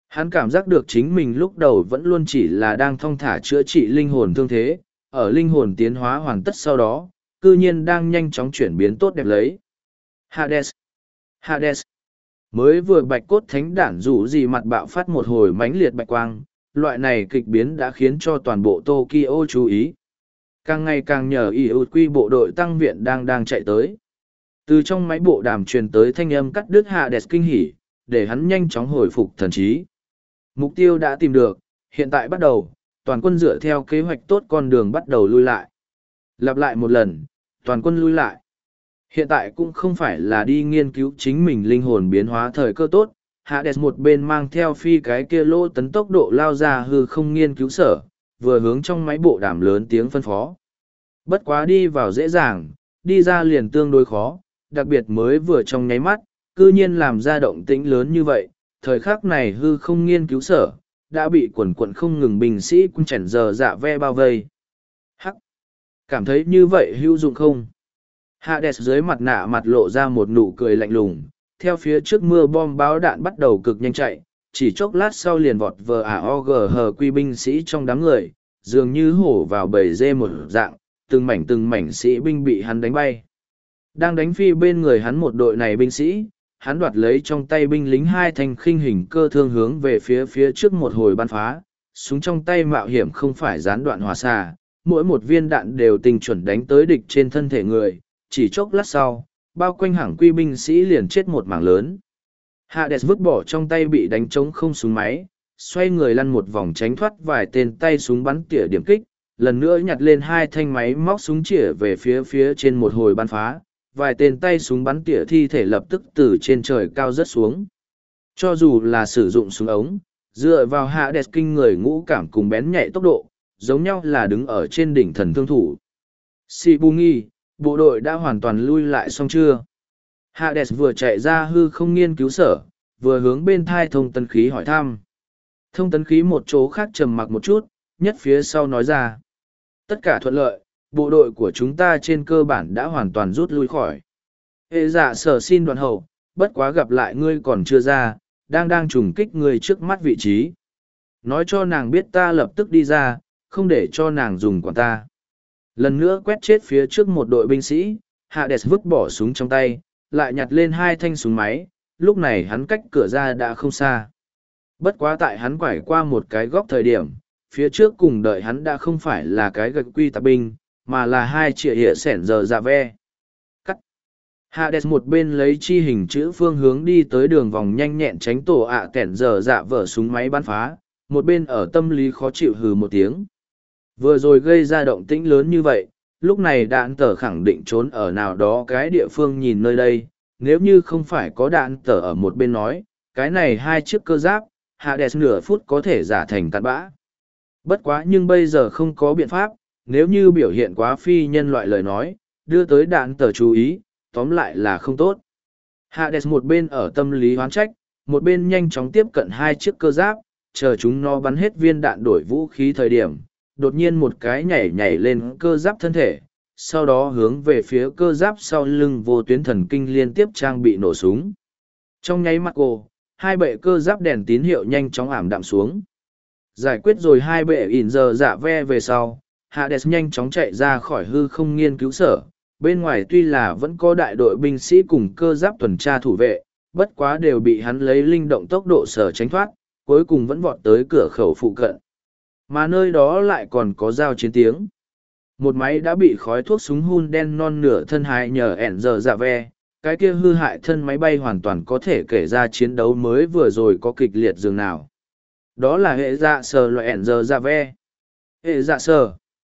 S1: Hắn cảm giác được chính mình lúc đầu vẫn luôn chỉ là đang thong thả chữa trị linh hồn thương thế, ở linh hồn tiến hóa hoàn tất sau đó, cư nhiên đang nhanh chóng chuyển biến tốt đẹp lấy. Hades! Hades! Mới vừa bạch cốt thánh đản rủ gì mặt bạo phát một hồi mãnh liệt bạch quang, loại này kịch biến đã khiến cho toàn bộ Tokyo chú ý. Càng ngày càng nhờ IUQ bộ đội tăng viện đang chạy tới. Từ trong máy bộ đàm truyền tới thanh âm cắt đứt Hades kinh hỉ, để hắn nhanh chóng hồi phục thần trí. Mục tiêu đã tìm được, hiện tại bắt đầu, toàn quân dựa theo kế hoạch tốt con đường bắt đầu lui lại. Lặp lại một lần, toàn quân lui lại. Hiện tại cũng không phải là đi nghiên cứu chính mình linh hồn biến hóa thời cơ tốt, Hades một bên mang theo phi cái kia lô tấn tốc độ lao ra hư không nghiên cứu sở, vừa hướng trong máy bộ đàm lớn tiếng phân phó. Bất quá đi vào dễ dàng, đi ra liền tương đối khó, đặc biệt mới vừa trong nháy mắt, cư nhiên làm ra động tĩnh lớn như vậy, thời khắc này hư không nghiên cứu sở, đã bị quần quận không ngừng binh sĩ cũng chèn giờ dạ ve bao vây. Hắc! Cảm thấy như vậy hữu dụng không? Hades dưới mặt nạ mặt lộ ra một nụ cười lạnh lùng, theo phía trước mưa bom báo đạn bắt đầu cực nhanh chạy, chỉ chốc lát sau liền vọt vờ hờ quy binh sĩ trong đám người, dường như hổ vào bầy dê một dạng, từng mảnh sĩ binh bị hắn đánh bay. Đang đánh phi bên người hắn một đội này binh sĩ, hắn đoạt lấy trong tay binh lính hai thanh khinh hình cơ thương hướng về phía trước một hồi bắn phá, súng trong tay mạo hiểm không phải gián đoạn hỏa xạ, mỗi một viên đạn đều tình chuẩn đánh tới địch trên thân thể người, chỉ chốc lát sau, bao quanh hàng quy binh sĩ liền chết một mảng lớn. Hades vứt bỏ trong tay bị đánh trống không súng máy, xoay người lăn một vòng tránh thoát vài tên tay súng bắn tỉa điểm kích, lần nữa nhặt lên hai thanh máy móc súng chĩa về phía trên một hồi bắn phá, vài tên tay súng bắn tỉa thi thể lập tức từ trên trời cao rớt xuống. Cho dù là sử dụng súng ống, dựa vào Hades kinh người ngũ cảm cùng bén nhạy tốc độ, giống nhau là đứng ở trên đỉnh thần thương thủ. Shibungi, bộ đội đã hoàn toàn lui lại xong chưa? Hades vừa chạy ra hư không nghiên cứu sở, vừa hướng bên thai thông tấn khí hỏi thăm. Thông tấn khí một chỗ khác trầm mặc một chút, nhất phía sau nói ra. Tất cả thuận lợi, bộ đội của chúng ta trên cơ bản đã hoàn toàn rút lui khỏi. Hệ dạ sở xin đoàn hậu, bất quá gặp lại ngươi còn chưa ra, đang trùng kích ngươi trước mắt vị trí. Nói cho nàng biết ta lập tức đi ra, không để cho nàng dùng quản ta. Lần nữa quét chết phía trước một đội binh sĩ, Hades vứt bỏ súng trong tay, lại nhặt lên hai thanh súng máy, lúc này hắn cách cửa ra đã không xa. Bất quá tại hắn quải qua một cái góc thời điểm, phía trước cùng đợi hắn đã không phải là cái gạch quy tạp binh, mà là hai chĩa hệ sẻn giờ dạ ve. Cắt. Hades một bên lấy chi hình chữ phương hướng đi tới đường vòng nhanh nhẹn tránh tổ ạ kẻn giờ dạ vở súng máy bắn phá, một bên ở tâm lý khó chịu hừ một tiếng. Vừa rồi gây ra động tĩnh lớn như vậy, lúc này đạn tờ khẳng định trốn ở nào đó cái địa phương nhìn nơi đây, nếu như không phải có đạn tờ ở một bên nói, cái này hai chiếc cơ giáp, Hades nửa phút có thể giả thành cặn bã. Bất quá nhưng bây giờ không có biện pháp, nếu như biểu hiện quá phi nhân loại lời nói, đưa tới đạn tờ chú ý, tóm lại là không tốt. Hades một bên ở tâm lý hoán trách, một bên nhanh chóng tiếp cận hai chiếc cơ giáp, chờ chúng nó bắn hết viên đạn đổi vũ khí thời điểm, đột nhiên một cái nhảy lên cơ giáp thân thể, sau đó hướng về phía cơ giáp sau lưng vô tuyến thần kinh liên tiếp trang bị nổ súng. Trong nháy mắt cô, hai bệ cơ giáp đèn tín hiệu nhanh chóng ảm đạm xuống. Giải quyết rồi hai bệ ỉn giờ dạ ve về sau, Hades nhanh chóng chạy ra khỏi hư không nghiên cứu sở. Bên ngoài tuy là vẫn có đại đội binh sĩ cùng cơ giáp tuần tra thủ vệ, bất quá đều bị hắn lấy linh động tốc độ sở tránh thoát, cuối cùng vẫn vọt tới cửa khẩu phụ cận. Mà nơi đó lại còn có giao chiến tiếng. Một máy đã bị khói thuốc súng hun đen non nửa thân hại nhờ ẻn giờ dạ ve, cái kia hư hại thân máy bay hoàn toàn có thể kể ra chiến đấu mới vừa rồi có kịch liệt dường nào. Đó là hệ dạ sờ loại ẻn giờ dạ ve. Hệ dạ sờ.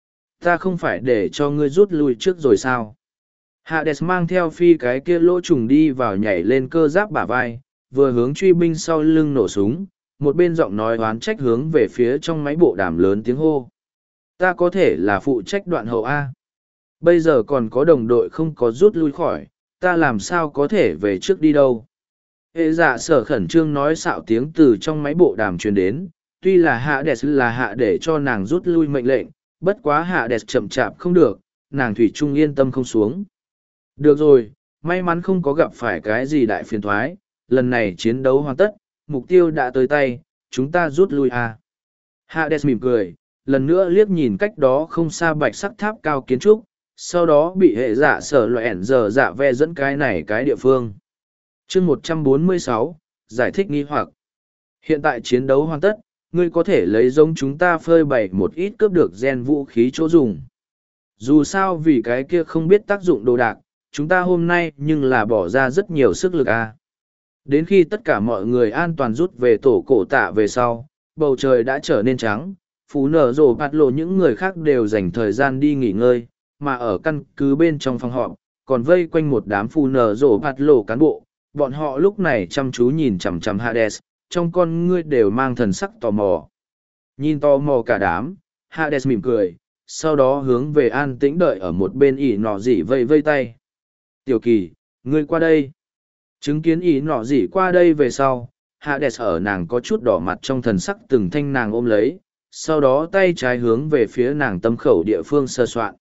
S1: Ta không phải để cho ngươi rút lui trước rồi sao? Hades mang theo phi cái kia lỗ trùng đi vào nhảy lên cơ giáp bả vai, vừa hướng truy binh sau lưng nổ súng, một bên giọng nói oán trách hướng về phía trong máy bộ đàm lớn tiếng hô. Ta có thể là phụ trách đoạn hậu A. Bây giờ còn có đồng đội không có rút lui khỏi, ta làm sao có thể về trước đi đâu. Hệ dạ sở khẩn trương nói xạo tiếng từ trong máy bộ đàm truyền đến, tuy là Hades là hạ để cho nàng rút lui mệnh lệnh, bất quá Hades chậm chạp không được, nàng thủy chung yên tâm không xuống. Được rồi, may mắn không có gặp phải cái gì đại phiền thoái, lần này chiến đấu hoàn tất, mục tiêu đã tới tay, chúng ta rút lui à. Hades mỉm cười, lần nữa liếc nhìn cách đó không xa bạch sắc tháp cao kiến trúc, sau đó bị hệ dạ sở loại ẻn giờ dạ ve dẫn cái này cái địa phương. chương 146, giải thích nghi hoặc. Hiện tại chiến đấu hoàn tất, ngươi có thể lấy giống chúng ta phơi bày một ít cướp được gen vũ khí chỗ dùng. Dù sao vì cái kia không biết tác dụng đồ đạc, chúng ta hôm nay nhưng là bỏ ra rất nhiều sức lực à. Đến khi tất cả mọi người an toàn rút về tổ cổ tạ về sau, bầu trời đã trở nên trắng, phú nở rồ bạt lộ những người khác đều dành thời gian đi nghỉ ngơi, mà ở căn cứ bên trong phòng họp, còn vây quanh một đám phù nở rồ bạt lộ cán bộ, bọn họ lúc này chăm chú nhìn chằm chằm Hades, trong con ngươi đều mang thần sắc tò mò. Nhìn tò mò cả đám, Hades mỉm cười, sau đó hướng về an tĩnh đợi ở một bên ỉ nọ dị vây vây tay. Tiểu Kỳ, ngươi qua đây. Chứng kiến ỉ nọ dị qua đây về sau, Hades ở nàng có chút đỏ mặt trong thần sắc từng thanh nàng ôm lấy, sau đó tay trái hướng về phía nàng tâm khẩu địa phương sơ soạn.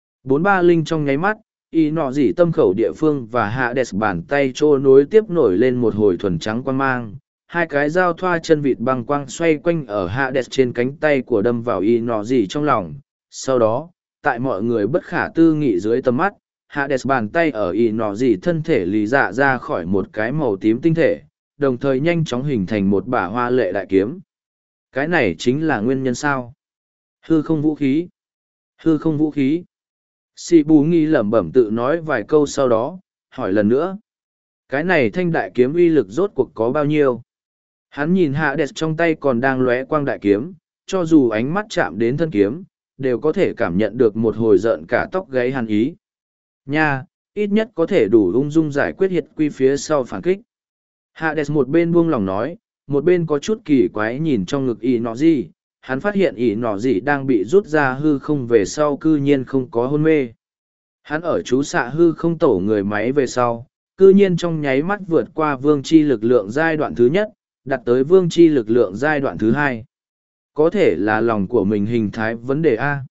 S1: 430 trong nháy mắt, ỉ nọ dị tâm khẩu địa phương và Hades bàn tay trô nối tiếp nổi lên một hồi thuần trắng quang mang. Hai cái dao thoa chân vịt băng quang xoay quanh ở Hades trên cánh tay của đâm vào ỉ nọ dị trong lòng. Sau đó, tại mọi người bất khả tư nghị dưới tầm mắt, Hades bàn tay ở ỉ nọ dị thân thể lì dạ ra khỏi một cái màu tím tinh thể, đồng thời nhanh chóng hình thành một bả hoa lệ đại kiếm. Cái này chính là nguyên nhân sao? Hư không vũ khí. Hư không vũ khí. Sĩ Bù Nghi lẩm bẩm tự nói vài câu sau đó, hỏi lần nữa. Cái này thanh đại kiếm uy lực rốt cuộc có bao nhiêu? Hắn nhìn Hades trong tay còn đang lóe quang đại kiếm, cho dù ánh mắt chạm đến thân kiếm, đều có thể cảm nhận được một hồi rợn cả tóc gáy hàn ý. Nha, ít nhất có thể đủ ung dung giải quyết hiệt quy phía sau phản kích. Hades một bên buông lòng nói, một bên có chút kỳ quái nhìn trong ngực ỉ nọ gì, hắn phát hiện ỉ nọ gì đang bị rút ra hư không về sau cư nhiên không có hôn mê. Hắn ở chú xạ hư không tổ người máy về sau, cư nhiên trong nháy mắt vượt qua vương chi lực lượng giai đoạn thứ nhất, đặt tới vương chi lực lượng giai đoạn thứ hai. Có thể là lòng của mình hình thái vấn đề A.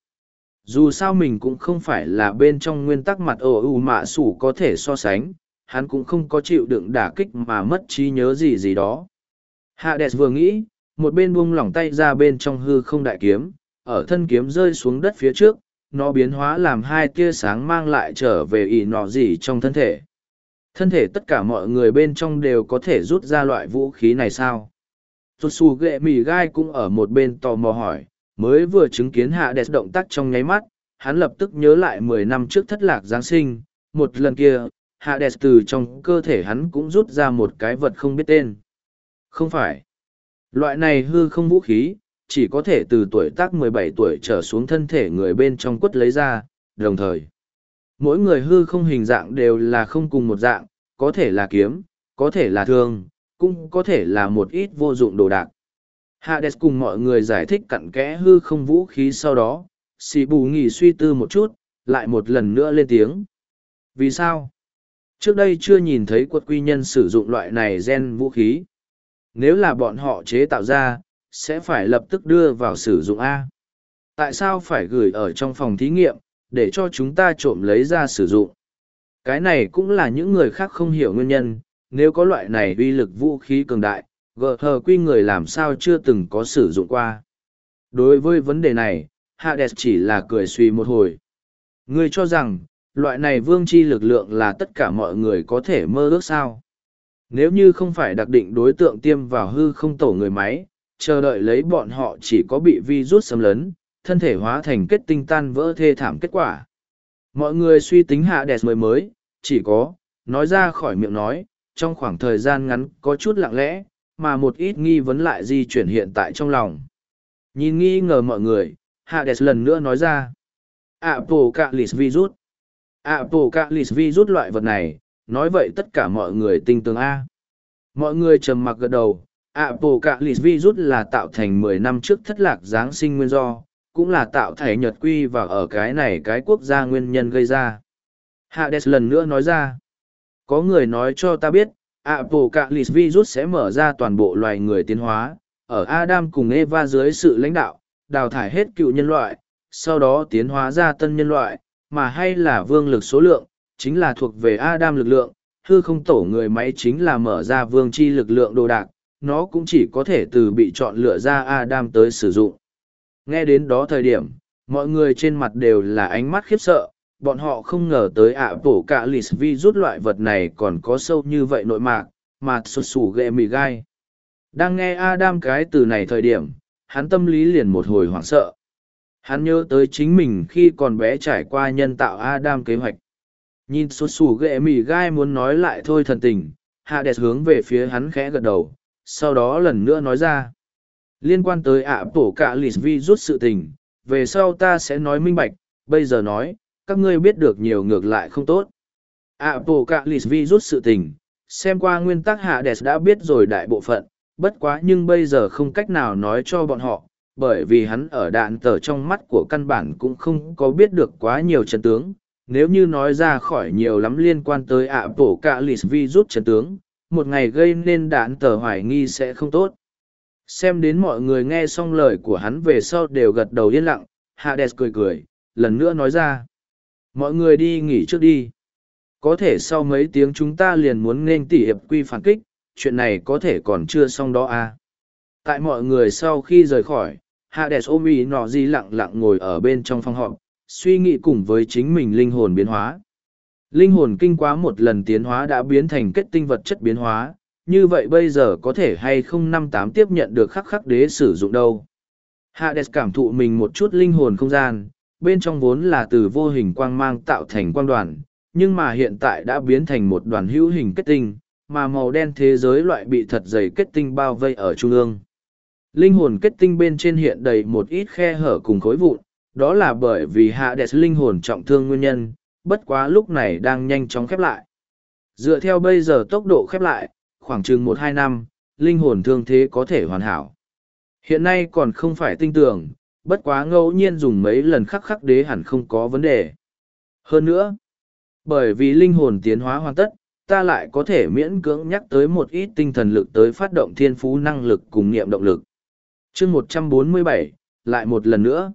S1: Dù sao mình cũng không phải là bên trong nguyên tắc mặt ổ mạ sủ có thể so sánh, hắn cũng không có chịu đựng đả kích mà mất trí nhớ gì gì đó. Hades vừa nghĩ, một bên buông lỏng tay ra bên trong hư không đại kiếm, ở thân kiếm rơi xuống đất phía trước, nó biến hóa làm hai tia sáng mang lại trở về ỉ nọ gì trong thân thể. Thân thể tất cả mọi người bên trong đều có thể rút ra loại vũ khí này sao? Rút xù ghệ mì gai cũng ở một bên tò mò hỏi, mới vừa chứng kiến Hades động tác trong nháy mắt, hắn lập tức nhớ lại 10 năm trước thất lạc Giáng sinh, một lần kia, Hades từ trong cơ thể hắn cũng rút ra một cái vật không biết tên. Không phải. Loại này hư không vũ khí, chỉ có thể từ tuổi tác 17 tuổi trở xuống thân thể người bên trong quất lấy ra, đồng thời. Mỗi người hư không hình dạng đều là không cùng một dạng, có thể là kiếm, có thể là thương, cũng có thể là một ít vô dụng đồ đạc. Hades cùng mọi người giải thích cặn kẽ hư không vũ khí sau đó, Sĩ Bù Nghỉ suy tư một chút, lại một lần nữa lên tiếng. Vì sao? Trước đây chưa nhìn thấy quật quy nhân sử dụng loại này gen vũ khí. Nếu là bọn họ chế tạo ra, sẽ phải lập tức đưa vào sử dụng A. Tại sao phải gửi ở trong phòng thí nghiệm, để cho chúng ta trộm lấy ra sử dụng? Cái này cũng là những người khác không hiểu nguyên nhân, nếu có loại này uy lực vũ khí cường đại, GH quy người làm sao chưa từng có sử dụng qua. Đối với vấn đề này, Hades chỉ là cười suy một hồi. Ngươi cho rằng, loại này vương chi lực lượng là tất cả mọi người có thể mơ ước sao? Nếu như không phải đặc định đối tượng tiêm vào hư không tổ người máy, chờ đợi lấy bọn họ chỉ có bị virus xâm lấn, thân thể hóa thành kết tinh tan vỡ thê thảm kết quả. Mọi người suy tính Hades mới, chỉ có, nói ra khỏi miệng nói, trong khoảng thời gian ngắn có chút lặng lẽ, mà một ít nghi vấn lại di chuyển hiện tại trong lòng. Nhìn nghi ngờ mọi người, Hades lần nữa nói ra. Apocalypse virus. Apocalypse virus loại vật này, nói vậy tất cả mọi người tinh tường A. Mọi người trầm mặc gật đầu, Apocalypse virus là tạo thành 10 năm trước thất lạc Giáng sinh nguyên do, cũng là tạo thể nhật quy và ở cái này cái quốc gia nguyên nhân gây ra. Hades lần nữa nói ra. Có người nói cho ta biết, Apocalypse virus sẽ mở ra toàn bộ loài người tiến hóa, ở Adam cùng Eva dưới sự lãnh đạo, đào thải hết cựu nhân loại, sau đó tiến hóa ra tân nhân loại, mà hay là vương lực số lượng, chính là thuộc về Adam lực lượng, hư không tổ người máy chính là mở ra vương chi lực lượng đồ đạc, nó cũng chỉ có thể từ bị chọn lựa ra Adam tới sử dụng. Nghe đến đó thời điểm, mọi người trên mặt đều là ánh mắt khiếp sợ, bọn họ không ngờ tới Apocalypse virus loại vật này còn có sâu như vậy nội mạc, mà sụt sủ ghệ mì gai. Đang nghe Adam cái từ này thời điểm, hắn tâm lý liền một hồi hoảng sợ. Hắn nhớ tới chính mình khi còn bé trải qua nhân tạo Adam kế hoạch. Nhìn sụt sủ ghệ mì gai muốn nói lại thôi thần tình, Hades hướng về phía hắn khẽ gật đầu, sau đó lần nữa nói ra. Liên quan tới Apocalypse virus sự tình, về sau ta sẽ nói minh bạch, bây giờ nói, các ngươi biết được nhiều ngược lại không tốt. Apocalypse virus sự tình, xem qua nguyên tắc Hades đã biết rồi đại bộ phận, bất quá nhưng bây giờ không cách nào nói cho bọn họ, bởi vì hắn ở đạn tờ trong mắt của căn bản cũng không có biết được quá nhiều chân tướng. Nếu như nói ra khỏi nhiều lắm liên quan tới Apocalypse virus chân tướng, một ngày gây nên đạn tờ hoài nghi sẽ không tốt. Xem đến mọi người nghe xong lời của hắn về sau đều gật đầu yên lặng, Hades cười cười, lần nữa nói ra. Mọi người đi nghỉ trước đi. Có thể sau mấy tiếng chúng ta liền muốn nên tỉ hiệp quy phản kích, chuyện này có thể còn chưa xong đó à. Tại mọi người sau khi rời khỏi, Hades ôm ý nọ di lặng lặng ngồi ở bên trong phòng họp, suy nghĩ cùng với chính mình linh hồn biến hóa. Linh hồn kinh quá một lần tiến hóa đã biến thành kết tinh vật chất biến hóa, như vậy bây giờ có thể hay không 58 tiếp nhận được khắc khắc đế sử dụng đâu. Hades cảm thụ mình một chút linh hồn không gian, bên trong vốn là từ vô hình quang mang tạo thành quang đoàn, nhưng mà hiện tại đã biến thành một đoàn hữu hình kết tinh, mà màu đen thế giới loại bị thật dày kết tinh bao vây ở trung ương. Linh hồn kết tinh bên trên hiện đầy một ít khe hở cùng khối vụn, đó là bởi vì Hades linh hồn trọng thương nguyên nhân, bất quá lúc này đang nhanh chóng khép lại. Dựa theo bây giờ tốc độ khép lại, khoảng chừng 1-2 năm, linh hồn thương thế có thể hoàn hảo. Hiện nay còn không phải tinh tưởng, bất quá ngẫu nhiên dùng mấy lần khắc khắc đế hẳn không có vấn đề. Hơn nữa, bởi vì linh hồn tiến hóa hoàn tất, ta lại có thể miễn cưỡng nhắc tới một ít tinh thần lực tới phát động thiên phú năng lực cùng niệm động lực. chương 147, lại một lần nữa.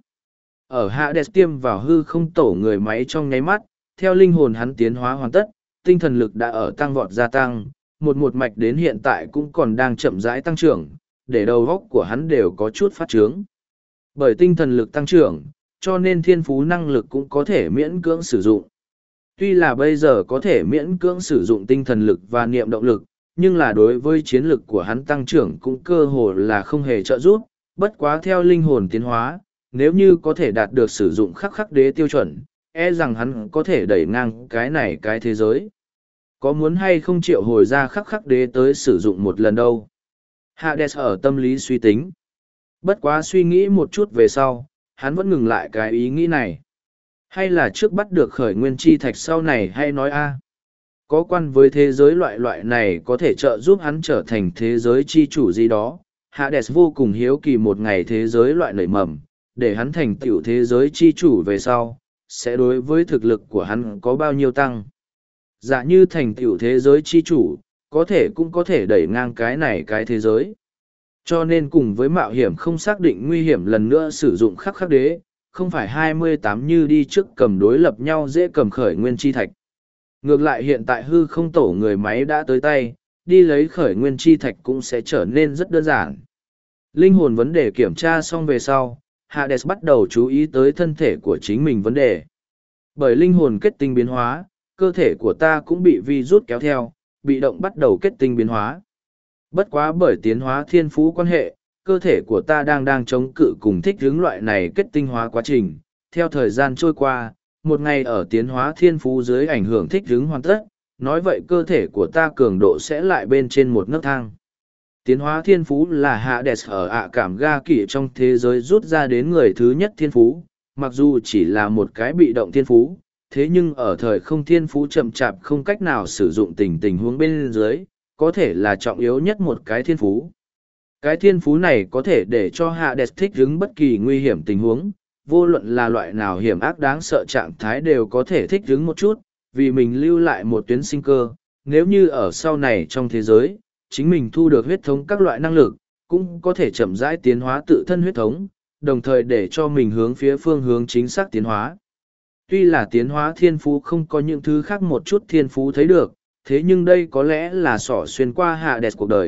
S1: Ở Hades tiêm vào hư không tổ người máy trong nháy mắt, theo linh hồn hắn tiến hóa hoàn tất, tinh thần lực đã ở tăng vọt gia tăng, một mạch đến hiện tại cũng còn đang chậm rãi tăng trưởng, để đầu góc của hắn đều có chút phát trướng. Bởi tinh thần lực tăng trưởng, cho nên thiên phú năng lực cũng có thể miễn cưỡng sử dụng. Tuy là bây giờ có thể miễn cưỡng sử dụng tinh thần lực và niệm động lực, nhưng là đối với chiến lực của hắn tăng trưởng cũng cơ hồ là không hề trợ giúp, bất quá theo linh hồn tiến hóa, nếu như có thể đạt được sử dụng khắc khắc đế tiêu chuẩn, e rằng hắn có thể đẩy ngang cái này cái thế giới. Có muốn hay không triệu hồi ra khắc khắc đế tới sử dụng một lần đâu. Hades ở tâm lý suy tính. Bất quá suy nghĩ một chút về sau, hắn vẫn ngừng lại cái ý nghĩ này. Hay là trước bắt được khởi nguyên chi thạch sau này hay nói a Có quan với thế giới loại này có thể trợ giúp hắn trở thành thế giới chi chủ gì đó. Hades vô cùng hiếu kỳ một ngày thế giới loại nảy mầm, để hắn thành tựu thế giới chi chủ về sau, sẽ đối với thực lực của hắn có bao nhiêu tăng. Giả như thành tựu thế giới chi chủ, có thể cũng có thể đẩy ngang cái này cái thế giới. Cho nên cùng với mạo hiểm không xác định nguy hiểm lần nữa sử dụng khắc khắc đế, không phải 28 như đi trước cầm đối lập nhau dễ cầm khởi nguyên chi thạch. Ngược lại hiện tại hư không tổ người máy đã tới tay, đi lấy khởi nguyên chi thạch cũng sẽ trở nên rất đơn giản. Linh hồn vấn đề kiểm tra xong về sau, Hades bắt đầu chú ý tới thân thể của chính mình vấn đề. Bởi linh hồn kết tinh biến hóa, cơ thể của ta cũng bị virus kéo theo, bị động bắt đầu kết tinh biến hóa. Bất quá bởi tiến hóa thiên phú quan hệ, cơ thể của ta đang chống cự cùng thích hướng loại này kết tinh hóa quá trình. Theo thời gian trôi qua, một ngày ở tiến hóa thiên phú dưới ảnh hưởng thích hướng hoàn tất, nói vậy cơ thể của ta cường độ sẽ lại bên trên một nấc thang. Tiến hóa thiên phú là Hades ở ạ cảm ga kỷ trong thế giới rút ra đến người thứ nhất thiên phú, mặc dù chỉ là một cái bị động thiên phú, thế nhưng ở thời không thiên phú chậm chạp không cách nào sử dụng tình huống bên dưới, có thể là trọng yếu nhất một cái thiên phú. Cái thiên phú này có thể để cho Hades thích ứng bất kỳ nguy hiểm tình huống, vô luận là loại nào hiểm ác đáng sợ trạng thái đều có thể thích ứng một chút, vì mình lưu lại một tuyến sinh cơ, nếu như ở sau này trong thế giới, chính mình thu được huyết thống các loại năng lực, cũng có thể chậm rãi tiến hóa tự thân huyết thống, đồng thời để cho mình hướng phía phương hướng chính xác tiến hóa. Tuy là tiến hóa thiên phú không có những thứ khác một chút thiên phú thấy được, thế nhưng đây có lẽ là xỏ xuyên qua Hades cuộc đời,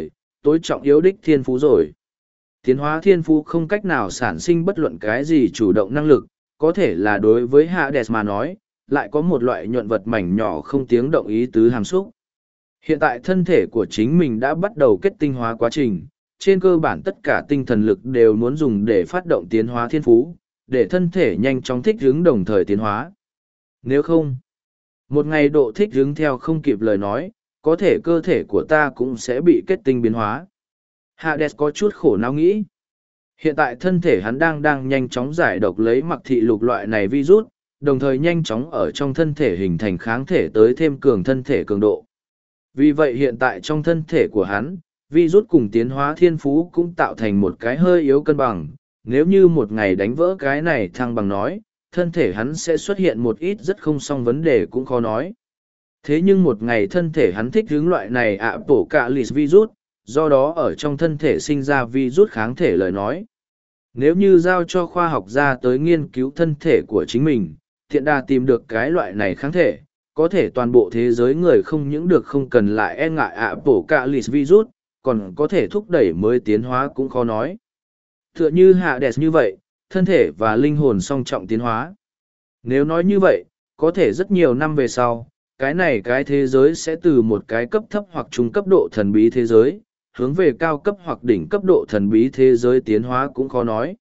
S1: tối trọng yếu đích thiên phú rồi. Tiến hóa thiên phú không cách nào sản sinh bất luận cái gì chủ động năng lực, có thể là đối với Hades mà nói, lại có một loại nhuận vật mảnh nhỏ không tiếng động ý tứ hàm xúc. Hiện tại thân thể của chính mình đã bắt đầu kết tinh hóa quá trình, trên cơ bản tất cả tinh thần lực đều muốn dùng để phát động tiến hóa thiên phú, để thân thể nhanh chóng thích ứng đồng thời tiến hóa. Nếu không, một ngày độ thích ứng theo không kịp lời nói, có thể cơ thể của ta cũng sẽ bị kết tinh biến hóa. Hades có chút khổ não nghĩ. Hiện tại thân thể hắn đang nhanh chóng giải độc lấy mặc thị lục loại này virus, đồng thời nhanh chóng ở trong thân thể hình thành kháng thể tới thêm cường thân thể cường độ. Vì vậy hiện tại trong thân thể của hắn, virus cùng tiến hóa thiên phú cũng tạo thành một cái hơi yếu cân bằng. Nếu như một ngày đánh vỡ cái này thăng bằng nói, thân thể hắn sẽ xuất hiện một ít rất không xong vấn đề cũng khó nói. Thế nhưng một ngày thân thể hắn thích hướng loại này bổ cả lì virus, do đó ở trong thân thể sinh ra virus kháng thể lời nói. Nếu như giao cho khoa học gia tới nghiên cứu thân thể của chính mình, thiện đà tìm được cái loại này kháng thể, có thể toàn bộ thế giới người không những được không cần lại e ngại bổ cả lì virus, còn có thể thúc đẩy mới tiến hóa cũng khó nói. Tựa như Hades như vậy, thân thể và linh hồn song trọng tiến hóa. Nếu nói như vậy, có thể rất nhiều năm về sau, cái thế giới sẽ từ một cái cấp thấp hoặc trung cấp độ thần bí thế giới, hướng về cao cấp hoặc đỉnh cấp độ thần bí thế giới tiến hóa cũng khó nói.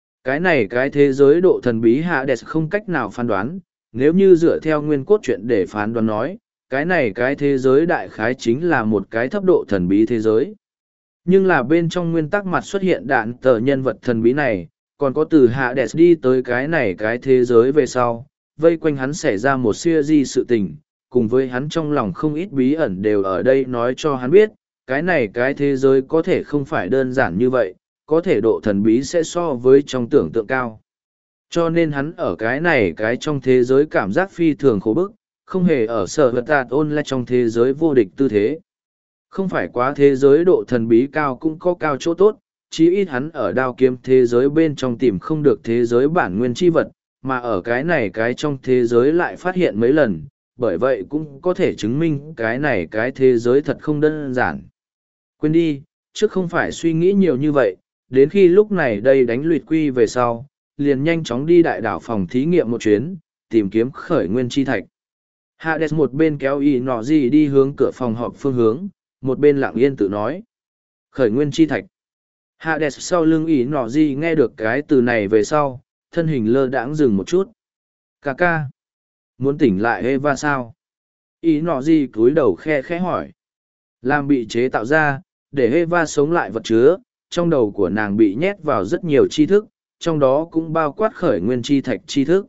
S1: Cái thế giới độ thần bí Hades không cách nào phán đoán, nếu như dựa theo nguyên cốt truyện để phán đoán nói, cái thế giới đại khái chính là một cái thấp độ thần bí thế giới. Nhưng là bên trong nguyên tắc mặt xuất hiện đạn tờ nhân vật thần bí này, còn có từ Hades đi tới cái thế giới về sau, vây quanh hắn xảy ra một series sự tình, cùng với hắn trong lòng không ít bí ẩn đều ở đây nói cho hắn biết, cái thế giới có thể không phải đơn giản như vậy, có thể độ thần bí sẽ so với trong tưởng tượng cao. Cho nên hắn ở cái trong thế giới cảm giác phi thường khổ bức, không hề ở sở vật tạt ôn lại trong thế giới vô địch tư thế. Không phải quá thế giới độ thần bí cao cũng có cao chỗ tốt, chí ít hắn ở đao kiếm thế giới bên trong tìm không được thế giới bản nguyên chi vật, mà ở cái trong thế giới lại phát hiện mấy lần, bởi vậy cũng có thể chứng minh cái thế giới thật không đơn giản. Quên đi, trước không phải suy nghĩ nhiều như vậy, đến khi lúc này đây đánh lụt quy về sau, liền nhanh chóng đi đại đảo phòng thí nghiệm một chuyến, tìm kiếm khởi nguyên chi thạch. Hades một bên kéo y nọ gì đi hướng cửa phòng họp phương hướng, một bên lặng yên tự nói. Khởi nguyên chi thạch. Hades sau lưng y nọ gì nghe được cái từ này về sau, thân hình lơ đãng dừng một chút. Ca. Muốn tỉnh lại Eva sao? Y nọ gì cúi đầu khẽ hỏi. Làm bị chế tạo ra, để Eva sống lại vật chứa, trong đầu của nàng bị nhét vào rất nhiều tri thức, trong đó cũng bao quát khởi nguyên chi thạch tri thức.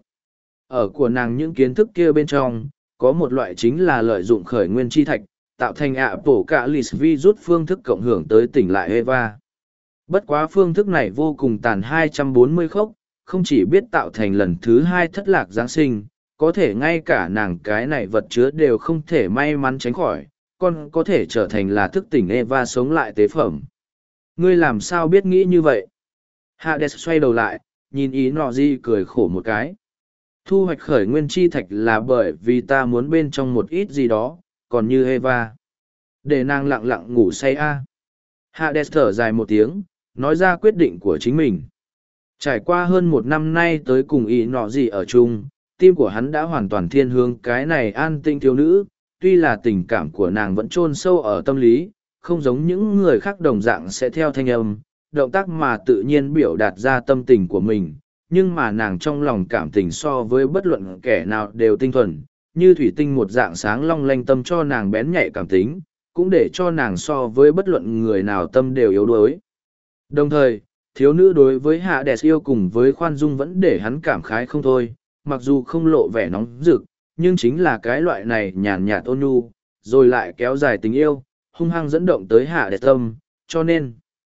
S1: Ở của nàng những kiến thức kia bên trong, có một loại chính là lợi dụng khởi nguyên chi thạch, tạo thành bổ cả lì virus phương thức cộng hưởng tới tỉnh lại Eva. Bất quá phương thức này vô cùng tàn 240 khốc, không chỉ biết tạo thành lần thứ 2 thất lạc Giáng sinh, có thể ngay cả nàng cái này vật chứa đều không thể may mắn tránh khỏi, còn có thể trở thành là thức tỉnh Eva sống lại tế phẩm. Ngươi làm sao biết nghĩ như vậy? Hades xoay đầu lại, nhìn ý nọ gì cười khổ một cái. Thu hoạch khởi nguyên chi thạch là bởi vì ta muốn bên trong một ít gì đó, còn như Eva. Để nàng lặng lặng ngủ say a. Hades thở dài một tiếng, nói ra quyết định của chính mình. Trải qua hơn một năm nay tới cùng ý nọ gì ở chung, tim của hắn đã hoàn toàn thiên hướng cái này an tinh thiếu nữ, tuy là tình cảm của nàng vẫn chôn sâu ở tâm lý, không giống những người khác đồng dạng sẽ theo thanh âm, động tác mà tự nhiên biểu đạt ra tâm tình của mình, nhưng mà nàng trong lòng cảm tình so với bất luận kẻ nào đều tinh thuần, như thủy tinh một dạng sáng long lanh tâm cho nàng bén nhạy cảm tính, cũng để cho nàng so với bất luận người nào tâm đều yếu đuối. Đồng thời, thiếu nữ đối với Hades yêu cùng với khoan dung vẫn để hắn cảm khái không thôi, mặc dù không lộ vẻ nóng rực, nhưng chính là cái loại này nhàn nhạt ôn nhu, rồi lại kéo dài tình yêu, hung hăng dẫn động tới Hades tâm, cho nên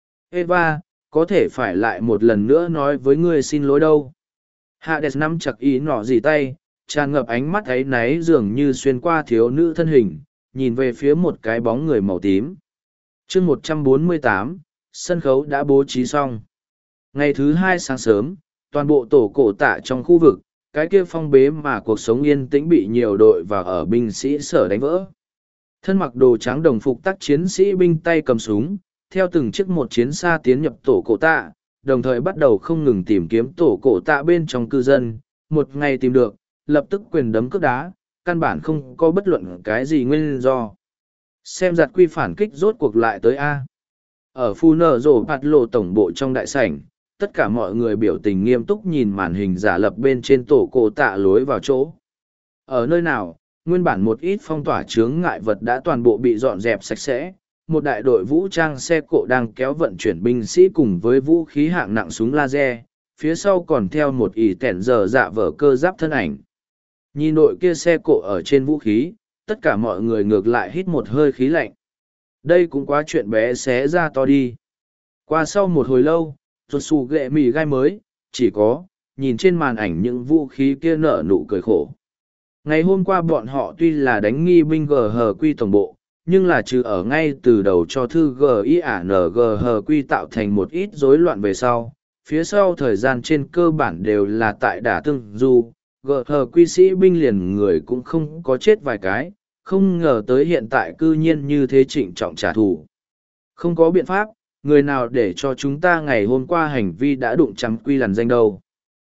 S1: Eva, có thể phải lại một lần nữa nói với ngươi xin lỗi đâu. Hades nắm chặt ý nọ dì tay, tràn ngập ánh mắt ấy náy dường như xuyên qua thiếu nữ thân hình, nhìn về phía một cái bóng người màu tím. chương 148, sân khấu đã bố trí xong. Ngày thứ 2 sáng sớm, toàn bộ tổ cổ tạ trong khu vực, cái kia phong bế mà cuộc sống yên tĩnh bị nhiều đội và ở binh sĩ sở đánh vỡ. Thân mặc đồ trắng đồng phục tác chiến sĩ binh tay cầm súng, theo từng chiếc một chiến xa tiến nhập tổ cổ tạ, đồng thời bắt đầu không ngừng tìm kiếm tổ cổ tạ bên trong cư dân. Một ngày tìm được, lập tức quyền đấm cước đá, căn bản không có bất luận cái gì nguyên do. Xem giặt quy phản kích rốt cuộc lại tới A. Ở phu nở rổ bạt lộ tổng bộ trong đại sảnh, tất cả mọi người biểu tình nghiêm túc nhìn màn hình giả lập bên trên tổ cổ tạ lối vào chỗ. Ở nơi nào, nguyên bản một ít phong tỏa chướng ngại vật đã toàn bộ bị dọn dẹp sạch sẽ. Một đại đội vũ trang xe cộ đang kéo vận chuyển binh sĩ cùng với vũ khí hạng nặng súng laser, phía sau còn theo một ỷ tẻn giờ dạ vở cơ giáp thân ảnh. Nhìn đội kia xe cộ ở trên vũ khí, tất cả mọi người ngược lại hít một hơi khí lạnh. Đây cũng quá chuyện bé xé ra to đi. Qua sau một hồi lâu, ruột xù ghệ mì gai mới, chỉ có, nhìn trên màn ảnh những vũ khí kia nở nụ cười khổ. Ngày hôm qua bọn họ tuy là đánh nghi binh GHQ tổng bộ, nhưng là trừ ở ngay từ đầu cho thư GIANGHQ tạo thành một ít rối loạn về sau. Phía sau thời gian trên cơ bản đều là tại đả tương du, GHQ sĩ binh liền người cũng không có chết vài cái, không ngờ tới hiện tại cư nhiên như thế trịnh trọng trả thù. Không có biện pháp, người nào để cho chúng ta ngày hôm qua hành vi đã đụng chạm quy lằn danh đâu.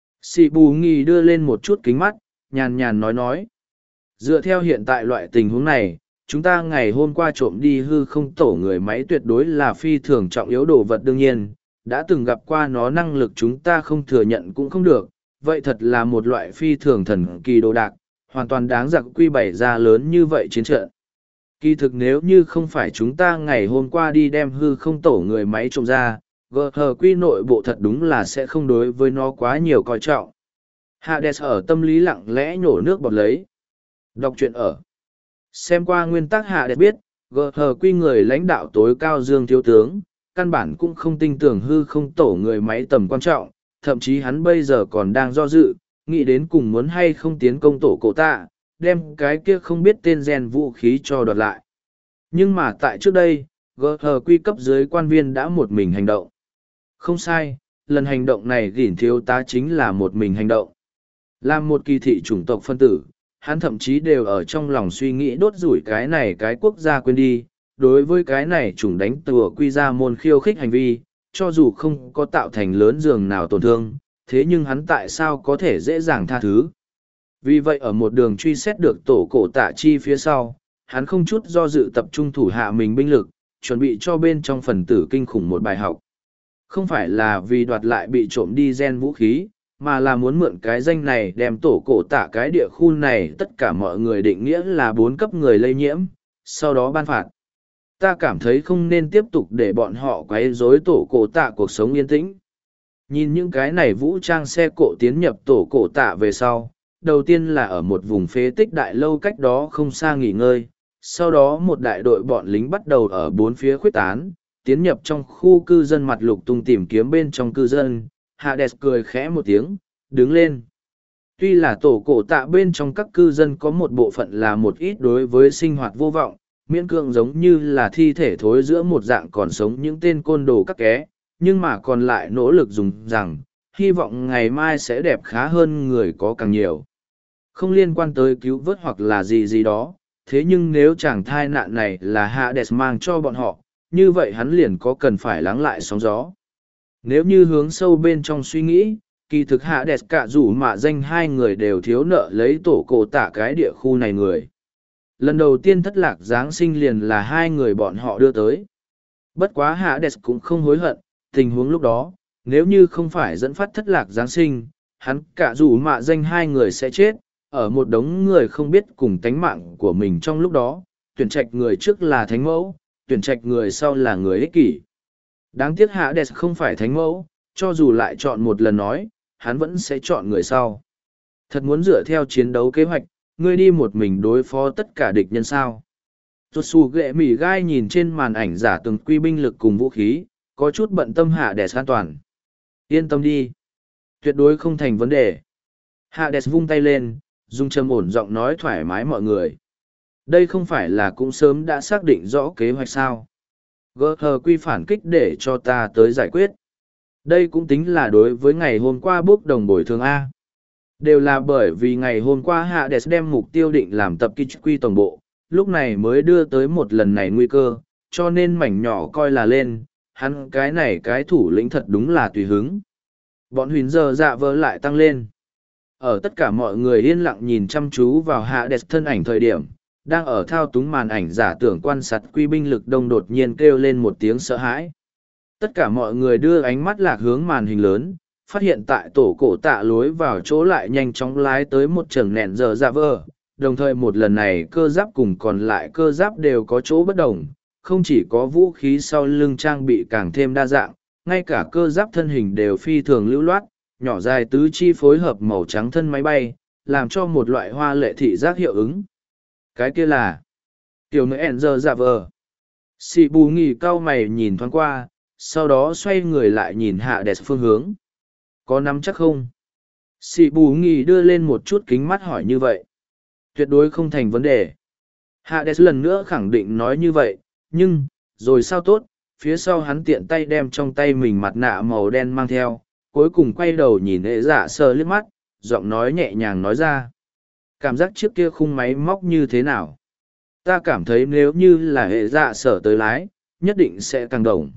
S1: Sĩ bù nghi đưa lên một chút kính mắt, nhàn nhàn nói. Dựa theo hiện tại loại tình huống này, chúng ta ngày hôm qua trộm đi hư không tổ người máy tuyệt đối là phi thường trọng yếu đồ vật đương nhiên, đã từng gặp qua nó năng lực chúng ta không thừa nhận cũng không được, vậy thật là một loại phi thường thần kỳ đồ đạc, hoàn toàn đáng giặc quy bày ra lớn như vậy chiến trận. Kỳ thực nếu như không phải chúng ta ngày hôm qua đi đem hư không tổ người máy trộm ra, GHQ nội bộ thật đúng là sẽ không đối với nó quá nhiều coi trọng. Hades ở tâm lý lặng lẽ nhổ nước bọt lấy. Đọc truyện ở. Xem qua nguyên tắc Hades biết, GHQ người lãnh đạo tối cao Dương Thiếu Tướng, căn bản cũng không tin tưởng hư không tổ người máy tầm quan trọng, thậm chí hắn bây giờ còn đang do dự, nghĩ đến cùng muốn hay không tiến công tổ cổ tạ, đem cái kia không biết tên gen vũ khí cho đoạt lại. Nhưng mà tại trước đây, GHQ cấp dưới quan viên đã một mình hành động. Không sai, lần hành động này Gỉn Thiếu tá chính là một mình hành động. Làm một kỳ thị chủng tộc phân tử, hắn thậm chí đều ở trong lòng suy nghĩ đốt rủi cái này cái quốc gia quên đi. Đối với cái này chủng đánh tùa quy ra môn khiêu khích hành vi, cho dù không có tạo thành lớn giường nào tổn thương, thế nhưng hắn tại sao có thể dễ dàng tha thứ. Vì vậy ở một đường truy xét được tổ cổ tạ chi phía sau, hắn không chút do dự tập trung thủ hạ mình binh lực, chuẩn bị cho bên trong phần tử kinh khủng một bài học. Không phải là vì đoạt lại bị trộm đi gen vũ khí, mà là muốn mượn cái danh này đem tổ cổ tạ cái địa khu này tất cả mọi người định nghĩa là 4 cấp người lây nhiễm, sau đó ban phạt. Ta cảm thấy không nên tiếp tục để bọn họ quấy rối tổ cổ tạ cuộc sống yên tĩnh. Nhìn những cái này vũ trang xe cộ tiến nhập tổ cổ tạ về sau, đầu tiên là ở một vùng phế tích đại lâu cách đó không xa nghỉ ngơi, sau đó một đại đội bọn lính bắt đầu ở bốn phía khuếch tán, tiến nhập trong khu cư dân mặt lục tung tìm kiếm bên trong cư dân. Hades cười khẽ một tiếng, đứng lên. Tuy là tổ cổ tạ bên trong các cư dân có một bộ phận là một ít đối với sinh hoạt vô vọng, miễn cưỡng giống như là thi thể thối giữa một dạng còn sống những tên côn đồ các ké, nhưng mà còn lại nỗ lực dùng rằng, hy vọng ngày mai sẽ đẹp khá hơn người có càng nhiều. Không liên quan tới cứu vớt hoặc là gì gì đó, thế nhưng nếu chàng thai nạn này là Hades mang cho bọn họ, như vậy hắn liền có cần phải lắng lại sóng gió. Nếu như hướng sâu bên trong suy nghĩ, kỳ thực Hades cả dù mà danh hai người đều thiếu nợ lấy tổ cổ tạ cái địa khu này người. Lần đầu tiên thất lạc Giáng sinh liền là hai người bọn họ đưa tới. Bất quá Hades cũng không hối hận, tình huống lúc đó, nếu như không phải dẫn phát thất lạc Giáng sinh, hắn cả dù mạ danh hai người sẽ chết, ở một đống người không biết cùng tánh mạng của mình trong lúc đó, tuyển trạch người trước là thánh mẫu, tuyển trạch người sau là người ích kỷ. Đáng tiếc Hades không phải thánh mẫu, cho dù lại chọn một lần nói, hắn vẫn sẽ chọn người sau. Thật muốn dựa theo chiến đấu kế hoạch, ngươi đi một mình đối phó tất cả địch nhân sao. Rốt xù ghệ mỉ gai nhìn trên màn ảnh giả từng quy binh lực cùng vũ khí, có chút bận tâm Hades an toàn. Yên tâm đi. Tuyệt đối không thành vấn đề. Hades vung tay lên, dùng trầm ổn giọng nói thoải mái mọi người. Đây không phải là cũng sớm đã xác định rõ kế hoạch sao. GHQ phản kích để cho ta tới giải quyết. Đây cũng tính là đối với ngày hôm qua bốc đồng bồi thường A. Đều là bởi vì ngày hôm qua Hades đem mục tiêu định làm tập kích quy tổng bộ, lúc này mới đưa tới một lần này nguy cơ, cho nên mảnh nhỏ coi là lên, hắn cái này cái thủ lĩnh thật đúng là tùy hứng. Bọn huyền giờ dạ vỡ lại tăng lên. Ở tất cả mọi người yên lặng nhìn chăm chú vào Hades thân ảnh thời điểm, đang ở thao túng màn ảnh giả tưởng quan sát quy binh lực đông đột nhiên kêu lên một tiếng sợ hãi. Tất cả mọi người đưa ánh mắt lạc hướng màn hình lớn, phát hiện tại tổ cổ tạ lối vào chỗ lại nhanh chóng lái tới một chừng nẹn giờ dạ vỡ. Đồng thời một lần này cơ giáp cùng còn lại cơ giáp đều có chỗ bất đồng, không chỉ có vũ khí sau lưng trang bị càng thêm đa dạng, ngay cả cơ giáp thân hình đều phi thường lưu loát, nhỏ dài tứ chi phối hợp màu trắng thân máy bay, làm cho một loại hoa lệ thị giác hiệu ứng. Cái kia là tiểu nữ Enzer dạ vờ. Sĩ bù nghỉ cau mày nhìn thoáng qua, sau đó xoay người lại nhìn hạ đẹp phương hướng. Có nắm chắc không? Sĩ bù nghỉ đưa lên một chút kính mắt hỏi như vậy. Tuyệt đối không thành vấn đề. Hades lần nữa khẳng định nói như vậy, nhưng, rồi sao tốt, phía sau hắn tiện tay đem trong tay mình mặt nạ màu đen mang theo, cuối cùng quay đầu nhìn hệ dạ sờ liếc mắt, giọng nói nhẹ nhàng nói ra. Cảm giác trước kia khung máy móc như thế nào? Ta cảm thấy nếu như là hệ dạ sở tới lái, nhất định sẽ càng đồng.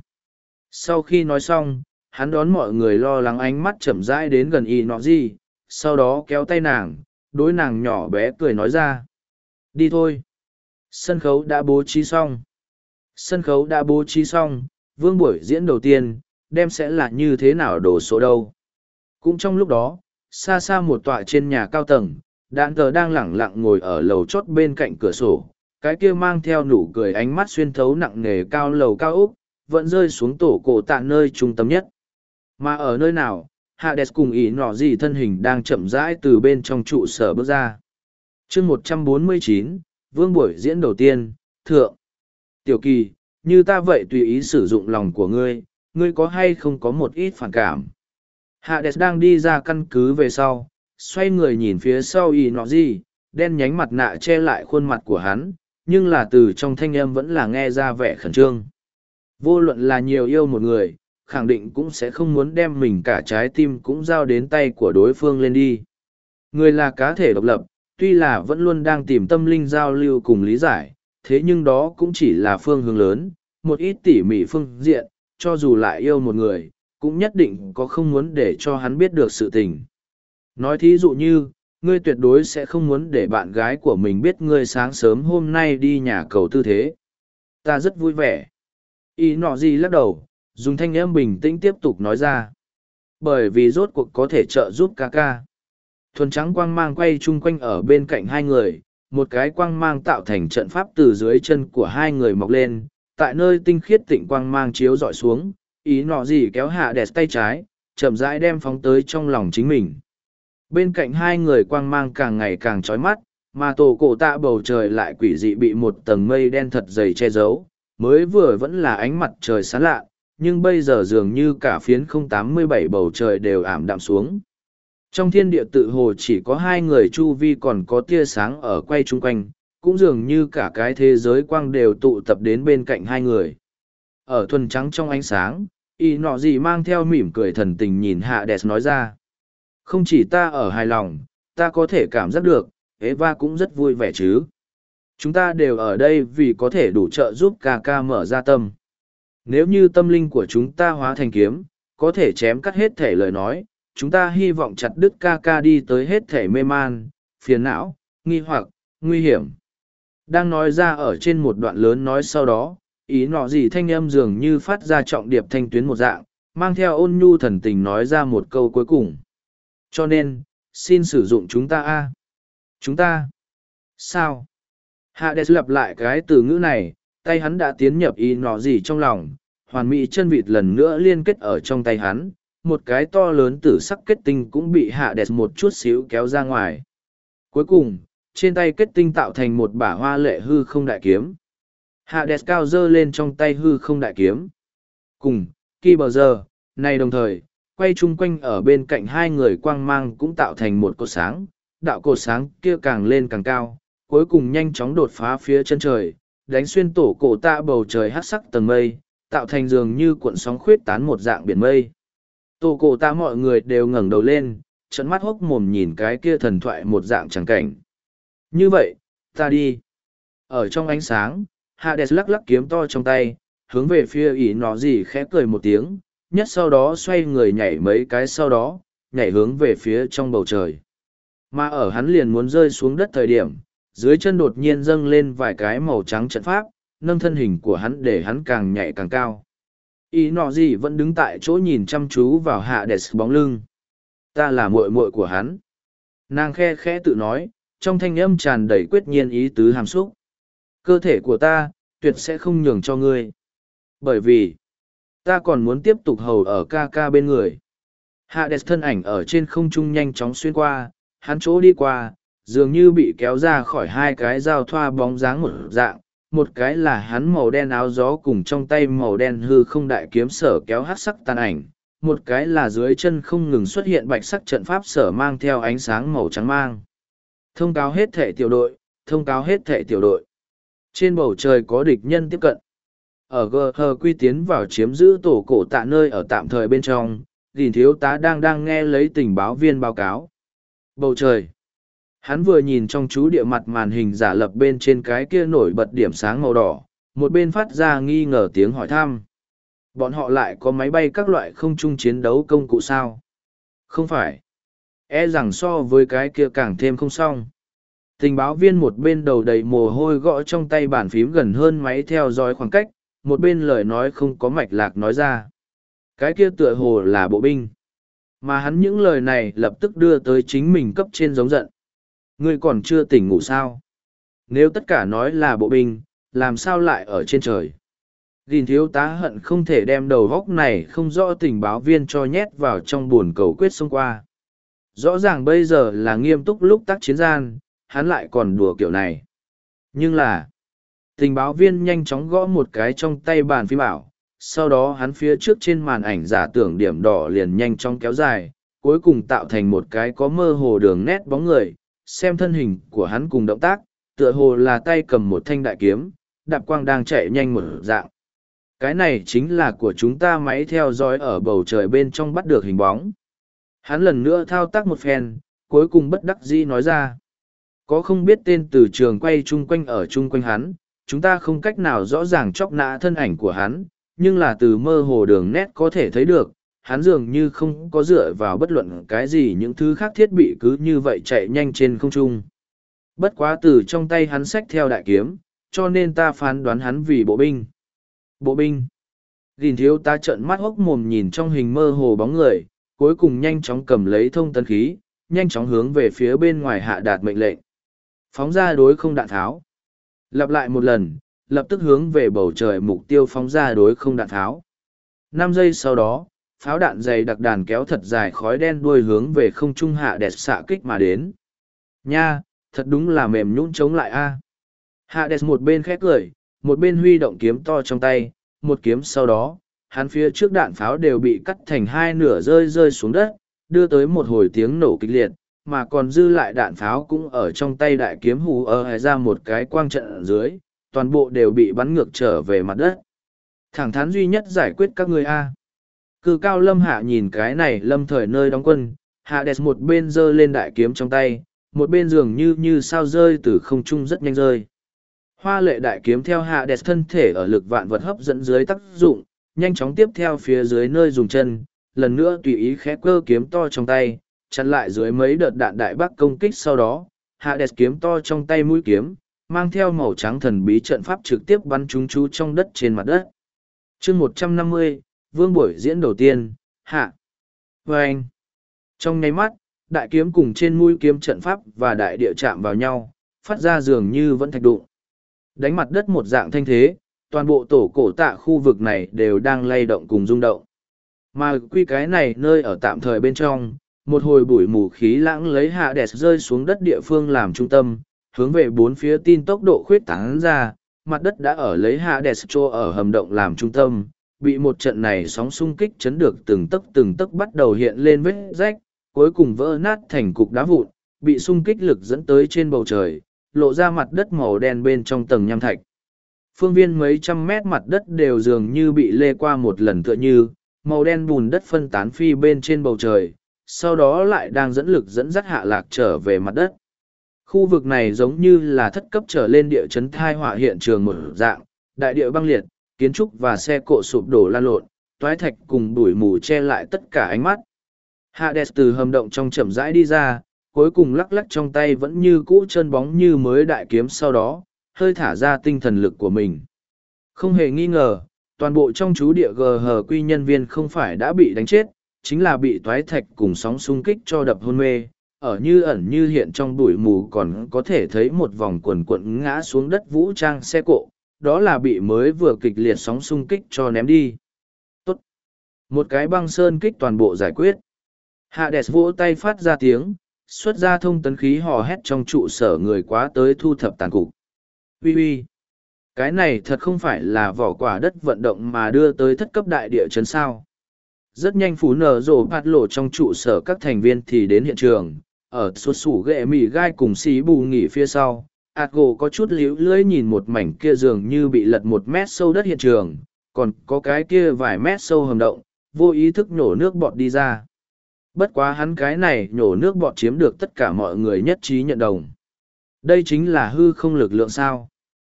S1: Sau khi nói xong, hắn đón mọi người lo lắng ánh mắt chậm rãi đến gần y nọ gì, sau đó kéo tay nàng, đối nàng nhỏ bé cười nói ra. Đi thôi. Sân khấu đã bố trí xong. Sân khấu đã bố trí xong, vương buổi diễn đầu tiên, đem sẽ là như thế nào đổ số đâu. Cũng trong lúc đó, xa xa một tọa trên nhà cao tầng, đạn tờ đang lẳng lặng ngồi ở lầu chót bên cạnh cửa sổ, cái kia mang theo nụ cười ánh mắt xuyên thấu nặng nề cao lầu cao úc, vẫn rơi xuống tổ cổ tạ nơi trung tâm nhất. Mà ở nơi nào, Hades cùng ý nọ gì thân hình đang chậm rãi từ bên trong trụ sở bước ra. chương 149, vương buổi diễn đầu tiên, thượng. Tiểu kỳ, như ta vậy tùy ý sử dụng lòng của ngươi, ngươi có hay không có một ít phản cảm. Hades đang đi ra căn cứ về sau, xoay người nhìn phía sau ý nọ gì, đen nhánh mặt nạ che lại khuôn mặt của hắn, nhưng là từ trong thanh âm vẫn là nghe ra vẻ khẩn trương. Vô luận là nhiều yêu một người, khẳng định cũng sẽ không muốn đem mình cả trái tim cũng giao đến tay của đối phương lên đi. Người là cá thể độc lập, tuy là vẫn luôn đang tìm tâm linh giao lưu cùng lý giải, thế nhưng đó cũng chỉ là phương hướng lớn, một ít tỉ mỉ phương diện, cho dù lại yêu một người, cũng nhất định có không muốn để cho hắn biết được sự tình. Nói thí dụ như, ngươi tuyệt đối sẽ không muốn để bạn gái của mình biết ngươi sáng sớm hôm nay đi nhà cầu tư thế. Ta rất vui vẻ. Ý nọ gì lắc đầu, dùng thanh âm bình tĩnh tiếp tục nói ra. Bởi vì rốt cuộc có thể trợ giúp ca ca. Thuần trắng quang mang quay chung quanh ở bên cạnh hai người, một cái quang mang tạo thành trận pháp từ dưới chân của hai người mọc lên, tại nơi tinh khiết tịnh quang mang chiếu dọi xuống, ý nọ gì kéo hạ đẹp tay trái, chậm rãi đem phóng tới trong lòng chính mình. Bên cạnh hai người quang mang càng ngày càng chói mắt, mà tổ cổ tạ bầu trời lại quỷ dị bị một tầng mây đen thật dày che giấu, mới vừa vẫn là ánh mặt trời sáng lạ, nhưng bây giờ dường như cả phiến 087 bầu trời đều ảm đạm xuống. Trong thiên địa tự hồ chỉ có hai người chu vi còn có tia sáng ở quay chung quanh, cũng dường như cả cái thế giới quang đều tụ tập đến bên cạnh hai người. Ở thuần trắng trong ánh sáng, y nọ gì mang theo mỉm cười thần tình nhìn Hades nói ra. Không chỉ ta ở hài lòng, ta có thể cảm giác được, Eva cũng rất vui vẻ chứ. Chúng ta đều ở đây vì có thể đủ trợ giúp ca ca mở ra tâm. Nếu như tâm linh của chúng ta hóa thành kiếm, có thể chém cắt hết thể lời nói, chúng ta hy vọng chặt đứt ca ca đi tới hết thể mê man, phiền não, nghi hoặc, nguy hiểm. Đang nói ra ở trên một đoạn lớn nói sau đó, ý nọ gì thanh âm dường như phát ra trọng điệp thanh tuyến một dạng, mang theo ôn nhu thần tình nói ra một câu cuối cùng. Cho nên, xin sử dụng chúng ta a. Chúng ta. Sao? Hades lặp lại cái từ ngữ này, tay hắn đã tiến nhập ý nọ gì trong lòng, hoàn mỹ chân vịt lần nữa liên kết ở trong tay hắn, một cái to lớn tử sắc kết tinh cũng bị Hades một chút xíu kéo ra ngoài. Cuối cùng, trên tay kết tinh tạo thành một bả hoa lệ hư không đại kiếm. Hades cao dơ lên trong tay hư không đại kiếm. Cùng, khi bờ giờ, này đồng thời, quay chung quanh ở bên cạnh hai người quang mang cũng tạo thành một cột sáng, đạo cột sáng kia càng lên càng cao, cuối cùng nhanh chóng đột phá phía chân trời, đánh xuyên tổ cổ tạ bầu trời hắc sắc tầng mây, tạo thành dường như cuộn sóng khuyết tán một dạng biển mây. Tổ cổ tạ mọi người đều ngẩng đầu lên, trận mắt hốc mồm nhìn cái kia thần thoại một dạng chẳng cảnh. Như vậy, ta đi. Ở trong ánh sáng, Hades lắc lắc kiếm to trong tay, hướng về phía ỷ nọ gì khẽ cười một tiếng, nhất sau đó xoay người nhảy mấy cái sau đó, nhảy hướng về phía trong bầu trời. Mà ở hắn liền muốn rơi xuống đất thời điểm, dưới chân đột nhiên dâng lên vài cái màu trắng trận pháp, nâng thân hình của hắn để hắn càng nhảy càng cao. Ý nọ gì vẫn đứng tại chỗ nhìn chăm chú vào Hades bóng lưng. Ta là muội muội của hắn. Nàng khe khẽ tự nói, trong thanh âm tràn đầy quyết nhiên ý tứ hàm xúc. Cơ thể của ta, tuyệt sẽ không nhường cho ngươi. Bởi vì, ta còn muốn tiếp tục hầu ở ca ca bên người. Hades thân ảnh ở trên không trung nhanh chóng xuyên qua, hắn chỗ đi qua, dường như bị kéo ra khỏi hai cái giao thoa bóng dáng một dạng. Một cái là hắn màu đen áo gió cùng trong tay màu đen hư không đại kiếm sở kéo hát sắc tàn ảnh. Một cái là dưới chân không ngừng xuất hiện bạch sắc trận pháp sở mang theo ánh sáng màu trắng mang. Thông cáo hết thể tiểu đội, thông cáo hết thể tiểu đội. Trên bầu trời có địch nhân tiếp cận. Ở GH quy tiến vào chiếm giữ tổ cổ tạ nơi ở tạm thời bên trong, Gìn thiếu tá đang nghe lấy tình báo viên báo cáo. Bầu trời. Hắn vừa nhìn trong chú địa mặt màn hình giả lập bên trên cái kia nổi bật điểm sáng màu đỏ, một bên phát ra nghi ngờ tiếng hỏi thăm. Bọn họ lại có máy bay các loại không chung chiến đấu công cụ sao? Không phải. E rằng so với cái kia càng thêm không xong. Tình báo viên một bên đầu đầy mồ hôi gõ trong tay bàn phím gần hơn máy theo dõi khoảng cách, một bên lời nói không có mạch lạc nói ra. Cái kia tựa hồ là bộ binh. Mà hắn những lời này lập tức đưa tới chính mình cấp trên giống giận. Ngươi còn chưa tỉnh ngủ sao? Nếu tất cả nói là bộ binh, làm sao lại ở trên trời? Gìn thiếu tá hận không thể đem đầu góc này không rõ tình báo viên cho nhét vào trong buồn cầu quyết xông qua. Rõ ràng bây giờ là nghiêm túc lúc tác chiến gian, hắn lại còn đùa kiểu này. Nhưng là, tình báo viên nhanh chóng gõ một cái trong tay bàn phím bảo, sau đó hắn phía trước trên màn ảnh giả tưởng điểm đỏ liền nhanh chóng kéo dài, cuối cùng tạo thành một cái có mơ hồ đường nét bóng người, xem thân hình của hắn cùng động tác, tựa hồ là tay cầm một thanh đại kiếm, đạp quang đang chạy nhanh một dạng. Cái này chính là của chúng ta máy theo dõi ở bầu trời bên trong bắt được hình bóng. Hắn lần nữa thao tác một phen, cuối cùng bất đắc dĩ nói ra. Có không biết tên từ trường quay chung quanh ở chung quanh hắn, chúng ta không cách nào rõ ràng chóc nã thân ảnh của hắn, nhưng là từ mơ hồ đường nét có thể thấy được, hắn dường như không có dựa vào bất luận cái gì những thứ khác thiết bị cứ như vậy chạy nhanh trên không trung. Bất quá từ trong tay hắn xách theo đại kiếm, cho nên ta phán đoán hắn vì bộ binh. Bộ binh. Gìn thiếu ta trợn mắt hốc mồm nhìn trong hình mơ hồ bóng người, cuối cùng nhanh chóng cầm lấy thông tấn khí, nhanh chóng hướng về phía bên ngoài hạ đạt mệnh lệnh. Phóng ra đối không đạn tháo. Lặp lại một lần, lập tức hướng về bầu trời mục tiêu phóng ra đối không đạn tháo. 5 giây sau đó, pháo đạn dày đặc đàn kéo thật dài khói đen đuôi hướng về không trung hạ đẹp xạ kích mà đến. Nha, thật đúng là mềm nhũn chống lại a. Hạ đẹp một bên khét cười, một bên huy động kiếm to trong tay, một kiếm sau đó, hắn phía trước đạn pháo đều bị cắt thành hai nửa rơi xuống đất, đưa tới một hồi tiếng nổ kịch liệt, mà còn dư lại đạn pháo cũng ở trong tay đại kiếm hù ở ra một cái quang trận ở dưới, toàn bộ đều bị bắn ngược trở về mặt đất. Thẳng thắn duy nhất giải quyết các ngươi a. Cự cao lâm hạ nhìn cái này lâm thời nơi đóng quân, hạ đẹp một bên giơ lên đại kiếm trong tay, một bên dường như sao rơi từ không trung rất nhanh rơi. Hoa lệ đại kiếm theo hạ đẹp thân thể ở lực vạn vật hấp dẫn dưới tác dụng, nhanh chóng tiếp theo phía dưới nơi dùng chân, lần nữa tùy ý khẽ cơ kiếm to trong tay, chặn lại dưới mấy đợt đạn đại bác công kích sau đó, hạ đẹp kiếm to trong tay mũi kiếm, mang theo màu trắng thần bí trận pháp trực tiếp bắn trúng chú trong đất trên mặt đất. Chương 150, vương buổi diễn đầu tiên, hạ. Và anh. Trong nháy mắt, đại kiếm cùng trên mũi kiếm trận pháp và đại địa chạm vào nhau, phát ra dường như vẫn thạch đụng. Đánh mặt đất một dạng thanh thế, toàn bộ tổ cổ tạ khu vực này đều đang lay động cùng rung động. Mà quy cái này nơi ở tạm thời bên trong, một hồi bụi mù khí lãng lấy hạ đẹp rơi xuống đất địa phương làm trung tâm, hướng về bốn phía tin tốc độ khuyết tán ra, mặt đất đã ở lấy hạ đẹp trô ở hầm động làm trung tâm, bị một trận này sóng xung kích chấn được từng tấc bắt đầu hiện lên vết rách, cuối cùng vỡ nát thành cục đá vụn, bị xung kích lực dẫn tới trên bầu trời, lộ ra mặt đất màu đen bên trong tầng nham thạch. Phương viên mấy trăm mét mặt đất đều dường như bị lê qua một lần tựa như, màu đen bùn đất phân tán phi bên trên bầu trời, sau đó lại đang dẫn lực dẫn dắt hạ lạc trở về mặt đất. Khu vực này giống như là thất cấp trở lên địa chấn thai họa hiện trường một dạng, đại địa băng liệt, kiến trúc và xe cộ sụp đổ lan lộn, toái thạch cùng bụi mù che lại tất cả ánh mắt. Hades từ hầm động trong chậm rãi đi ra, cuối cùng lắc lắc trong tay vẫn như cũ chân bóng như mới đại kiếm, sau đó, hơi thả ra tinh thần lực của mình. Không hề nghi ngờ, toàn bộ trong chú địa GHQ nhân viên không phải đã bị đánh chết, chính là bị toái thạch cùng sóng xung kích cho đập hôn mê. Ở như ẩn như hiện trong bụi mù còn có thể thấy một vòng quần quận ngã xuống đất vũ trang xe cộ, đó là bị mới vừa kịch liệt sóng xung kích cho ném đi. Tốt! Một cái băng sơn kích toàn bộ giải quyết. Hades vỗ tay phát ra tiếng, xuất ra thông tấn khí hò hét trong trụ sở người quá tới thu thập tàn cục. Ui ui! Cái này thật không phải là vỏ quả đất vận động mà đưa tới thất cấp đại địa chấn sao. Rất nhanh phú nở rổ bạt lộ trong trụ sở các thành viên thì đến hiện trường, ở suốt sủ ghệ mì gai cùng xí bù nghỉ phía sau. Atgo có chút líu lưỡi nhìn một mảnh kia dường như bị lật 1 mét sâu đất hiện trường, còn có cái kia vài mét sâu hầm động, vô ý thức nhổ nước bọt đi ra. Bất quá hắn cái này nhổ nước bọt chiếm được tất cả mọi người nhất trí nhận đồng. Đây chính là hư không lực lượng sao.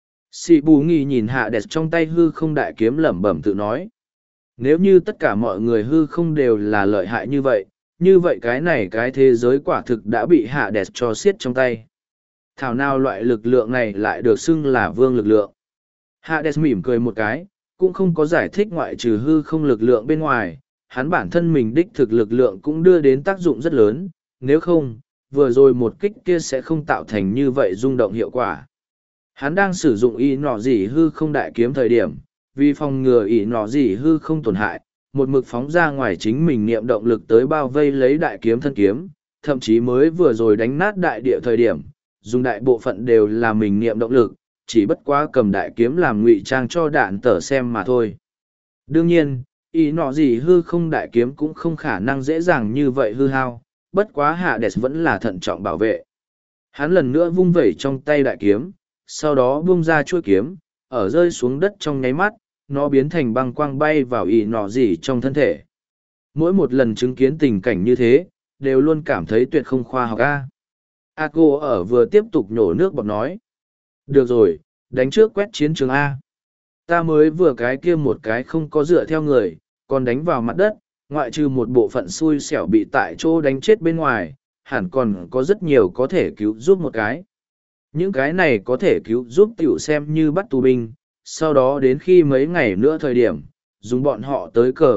S1: Sĩ bù nghi nhìn hạ đẹp trong tay hư không đại kiếm lẩm bẩm tự nói. Nếu như tất cả mọi người hư không đều là lợi hại như vậy cái này cái thế giới quả thực đã bị hạ đẹp cho xiết trong tay. Thảo nào loại lực lượng này lại được xưng là vương lực lượng. Hades mỉm cười một cái, cũng không có giải thích ngoại trừ hư không lực lượng bên ngoài, hắn bản thân mình đích thực lực lượng cũng đưa đến tác dụng rất lớn, nếu không, vừa rồi một kích kia sẽ không tạo thành như vậy rung động hiệu quả. Hắn đang sử dụng y nọ gì hư không đại kiếm thời điểm, vì phòng ngừa y nọ gì hư không tổn hại, một mực phóng ra ngoài chính mình niệm động lực tới bao vây lấy đại kiếm thân kiếm, thậm chí mới vừa rồi đánh nát đại địa thời điểm, dùng đại bộ phận đều là mình niệm động lực, chỉ bất quá cầm đại kiếm làm ngụy trang cho đạn tở xem mà thôi. Đương nhiên, ý nọ gì hư không đại kiếm cũng không khả năng dễ dàng như vậy hư hao, bất quá Hades vẫn là thận trọng bảo vệ. Hắn lần nữa vung vẩy trong tay đại kiếm, sau đó buông ra chuôi kiếm, ở rơi xuống đất trong nháy mắt, nó biến thành băng quang bay vào ý nọ gì trong thân thể. Mỗi một lần chứng kiến tình cảnh như thế, đều luôn cảm thấy tuyệt không khoa học a. Atgo ở vừa tiếp tục nhổ nước bọt nói. Được rồi, đánh trước quét chiến trường A. Ta mới vừa cái kia một cái không có dựa theo người, còn đánh vào mặt đất, ngoại trừ một bộ phận xui xẻo bị tại chỗ đánh chết bên ngoài, hẳn còn có rất nhiều có thể cứu giúp một cái. Những cái này có thể cứu giúp tiểu xem như bắt tù binh, sau đó đến khi mấy ngày nữa thời điểm, dùng bọn họ tới cờ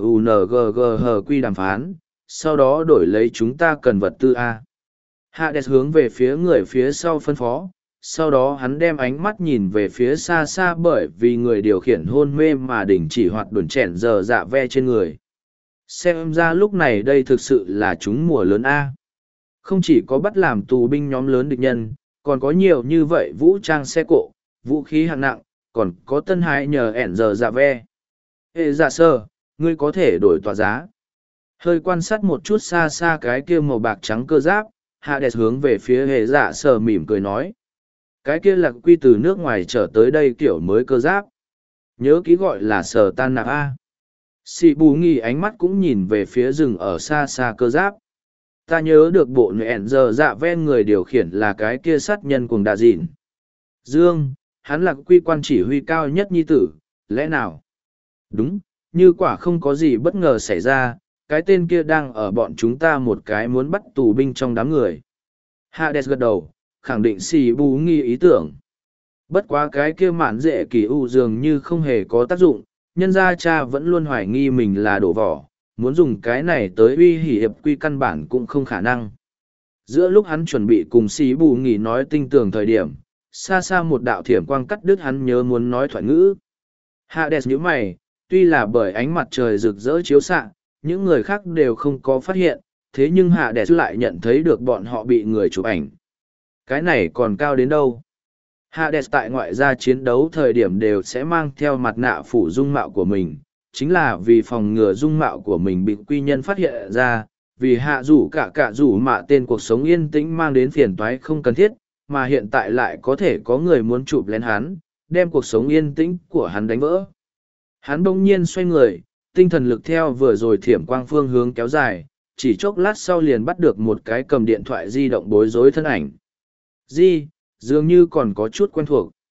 S1: UNGGHQ đàm phán, sau đó đổi lấy chúng ta cần vật tư A. Hades hướng về phía người phía sau phân phó, sau đó hắn đem ánh mắt nhìn về phía xa xa bởi vì người điều khiển hôn mê mà đình chỉ hoạt đồn chèn giờ dạ ve trên người. Xem ra lúc này đây thực sự là chúng mùa lớn A. Không chỉ có bắt làm tù binh nhóm lớn địch nhân, còn có nhiều như vậy vũ trang xe cộ, vũ khí hạng nặng, còn có tân hại nhờ ẻn giờ dạ ve. Ê dạ sơ, ngươi có thể đổi tòa giá. Hơi quan sát một chút xa xa cái kia màu bạc trắng cơ giáp, Hades hướng về phía hệ dạ sơ mỉm cười nói. Cái kia là quy từ nước ngoài trở tới đây kiểu mới cơ giáp. Nhớ ký gọi là sở tan nạp A. Sĩ bù nghi ánh mắt cũng nhìn về phía rừng ở xa xa cơ giáp. Ta nhớ được bộ nẹn giờ dạ ven người điều khiển là cái kia sát nhân cùng đà dịn. Dương, hắn là quy quan chỉ huy cao nhất nhi tử, lẽ nào? Đúng, như quả không có gì bất ngờ xảy ra, cái tên kia đang ở bọn chúng ta một cái muốn bắt tù binh trong đám người. Hades gật đầu, khẳng định xì bù nghi ý tưởng. Bất quá cái kia mạn dễ kỳ u dường như không hề có tác dụng, nhân gia cha vẫn luôn hoài nghi mình là đổ vỏ, muốn dùng cái này tới uy hiếp quy căn bản cũng không khả năng. Giữa lúc hắn chuẩn bị cùng xì bù nghi nói tinh tường thời điểm, xa xa một đạo thiểm quang cắt đứt hắn nhớ muốn nói thoại ngữ. Hades nhíu mày, tuy là bởi ánh mặt trời rực rỡ chiếu xạ, những người khác đều không có phát hiện, thế nhưng Hades lại nhận thấy được bọn họ bị người chụp ảnh. Cái này còn cao đến đâu? Hades tại ngoại gia chiến đấu thời điểm đều sẽ mang theo mặt nạ phủ dung mạo của mình, chính là vì phòng ngừa dung mạo của mình bị quy nhân phát hiện ra, vì hạ rủ cả rủ mạ tên cuộc sống yên tĩnh mang đến phiền toái không cần thiết, mà hiện tại lại có thể có người muốn chụp lên hắn, đem cuộc sống yên tĩnh của hắn đánh vỡ. Hắn bỗng nhiên xoay người, tinh thần lực theo vừa rồi thiểm quang phương hướng kéo dài, chỉ chốc lát sau liền bắt được một cái cầm điện thoại di động bối rối thân ảnh. Dường như còn có chút quen thuộc.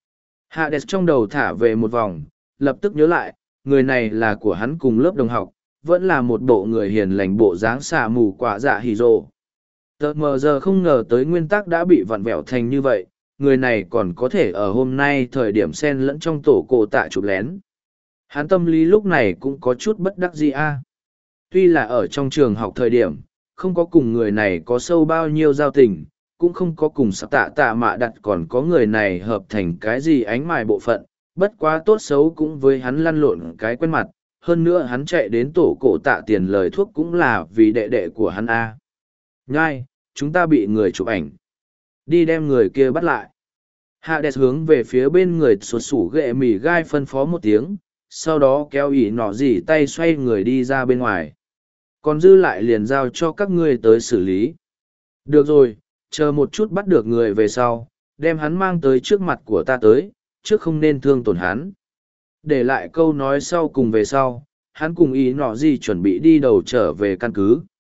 S1: Hades trong đầu thả về một vòng, lập tức nhớ lại, người này là của hắn cùng lớp đồng học, vẫn là một bộ người hiền lành bộ dáng xà mù quả dạ hì rồ. Tờ mờ giờ không ngờ tới nguyên tắc đã bị vặn vẹo thành như vậy, người này còn có thể ở hôm nay thời điểm xen lẫn trong tổ cổ tạ chụp lén. Hắn tâm lý lúc này cũng có chút bất đắc dĩ a. Tuy là ở trong trường học thời điểm, không có cùng người này có sâu bao nhiêu giao tình, cũng không có cùng sắp tạ tạ mạ đặt còn có người này hợp thành cái gì ánh mài bộ phận, bất quá tốt xấu cũng với hắn lăn lộn cái quen mặt, hơn nữa hắn chạy đến tổ cổ tạ tiền lời thuốc cũng là vì đệ đệ của hắn a. Nhai, chúng ta bị người chụp ảnh. Đi đem người kia bắt lại. Hades hướng về phía bên người sụt sủ ghệ mì gai phân phó một tiếng, sau đó kéo ỉ nọ dỉ tay xoay người đi ra bên ngoài. Còn dư lại liền giao cho các ngươi tới xử lý. Được rồi, chờ một chút bắt được người về sau, đem hắn mang tới trước mặt của ta tới, trước không nên thương tổn hắn. Để lại câu nói sau cùng về sau, hắn cùng ý nọ gì chuẩn bị đi đầu trở về căn cứ.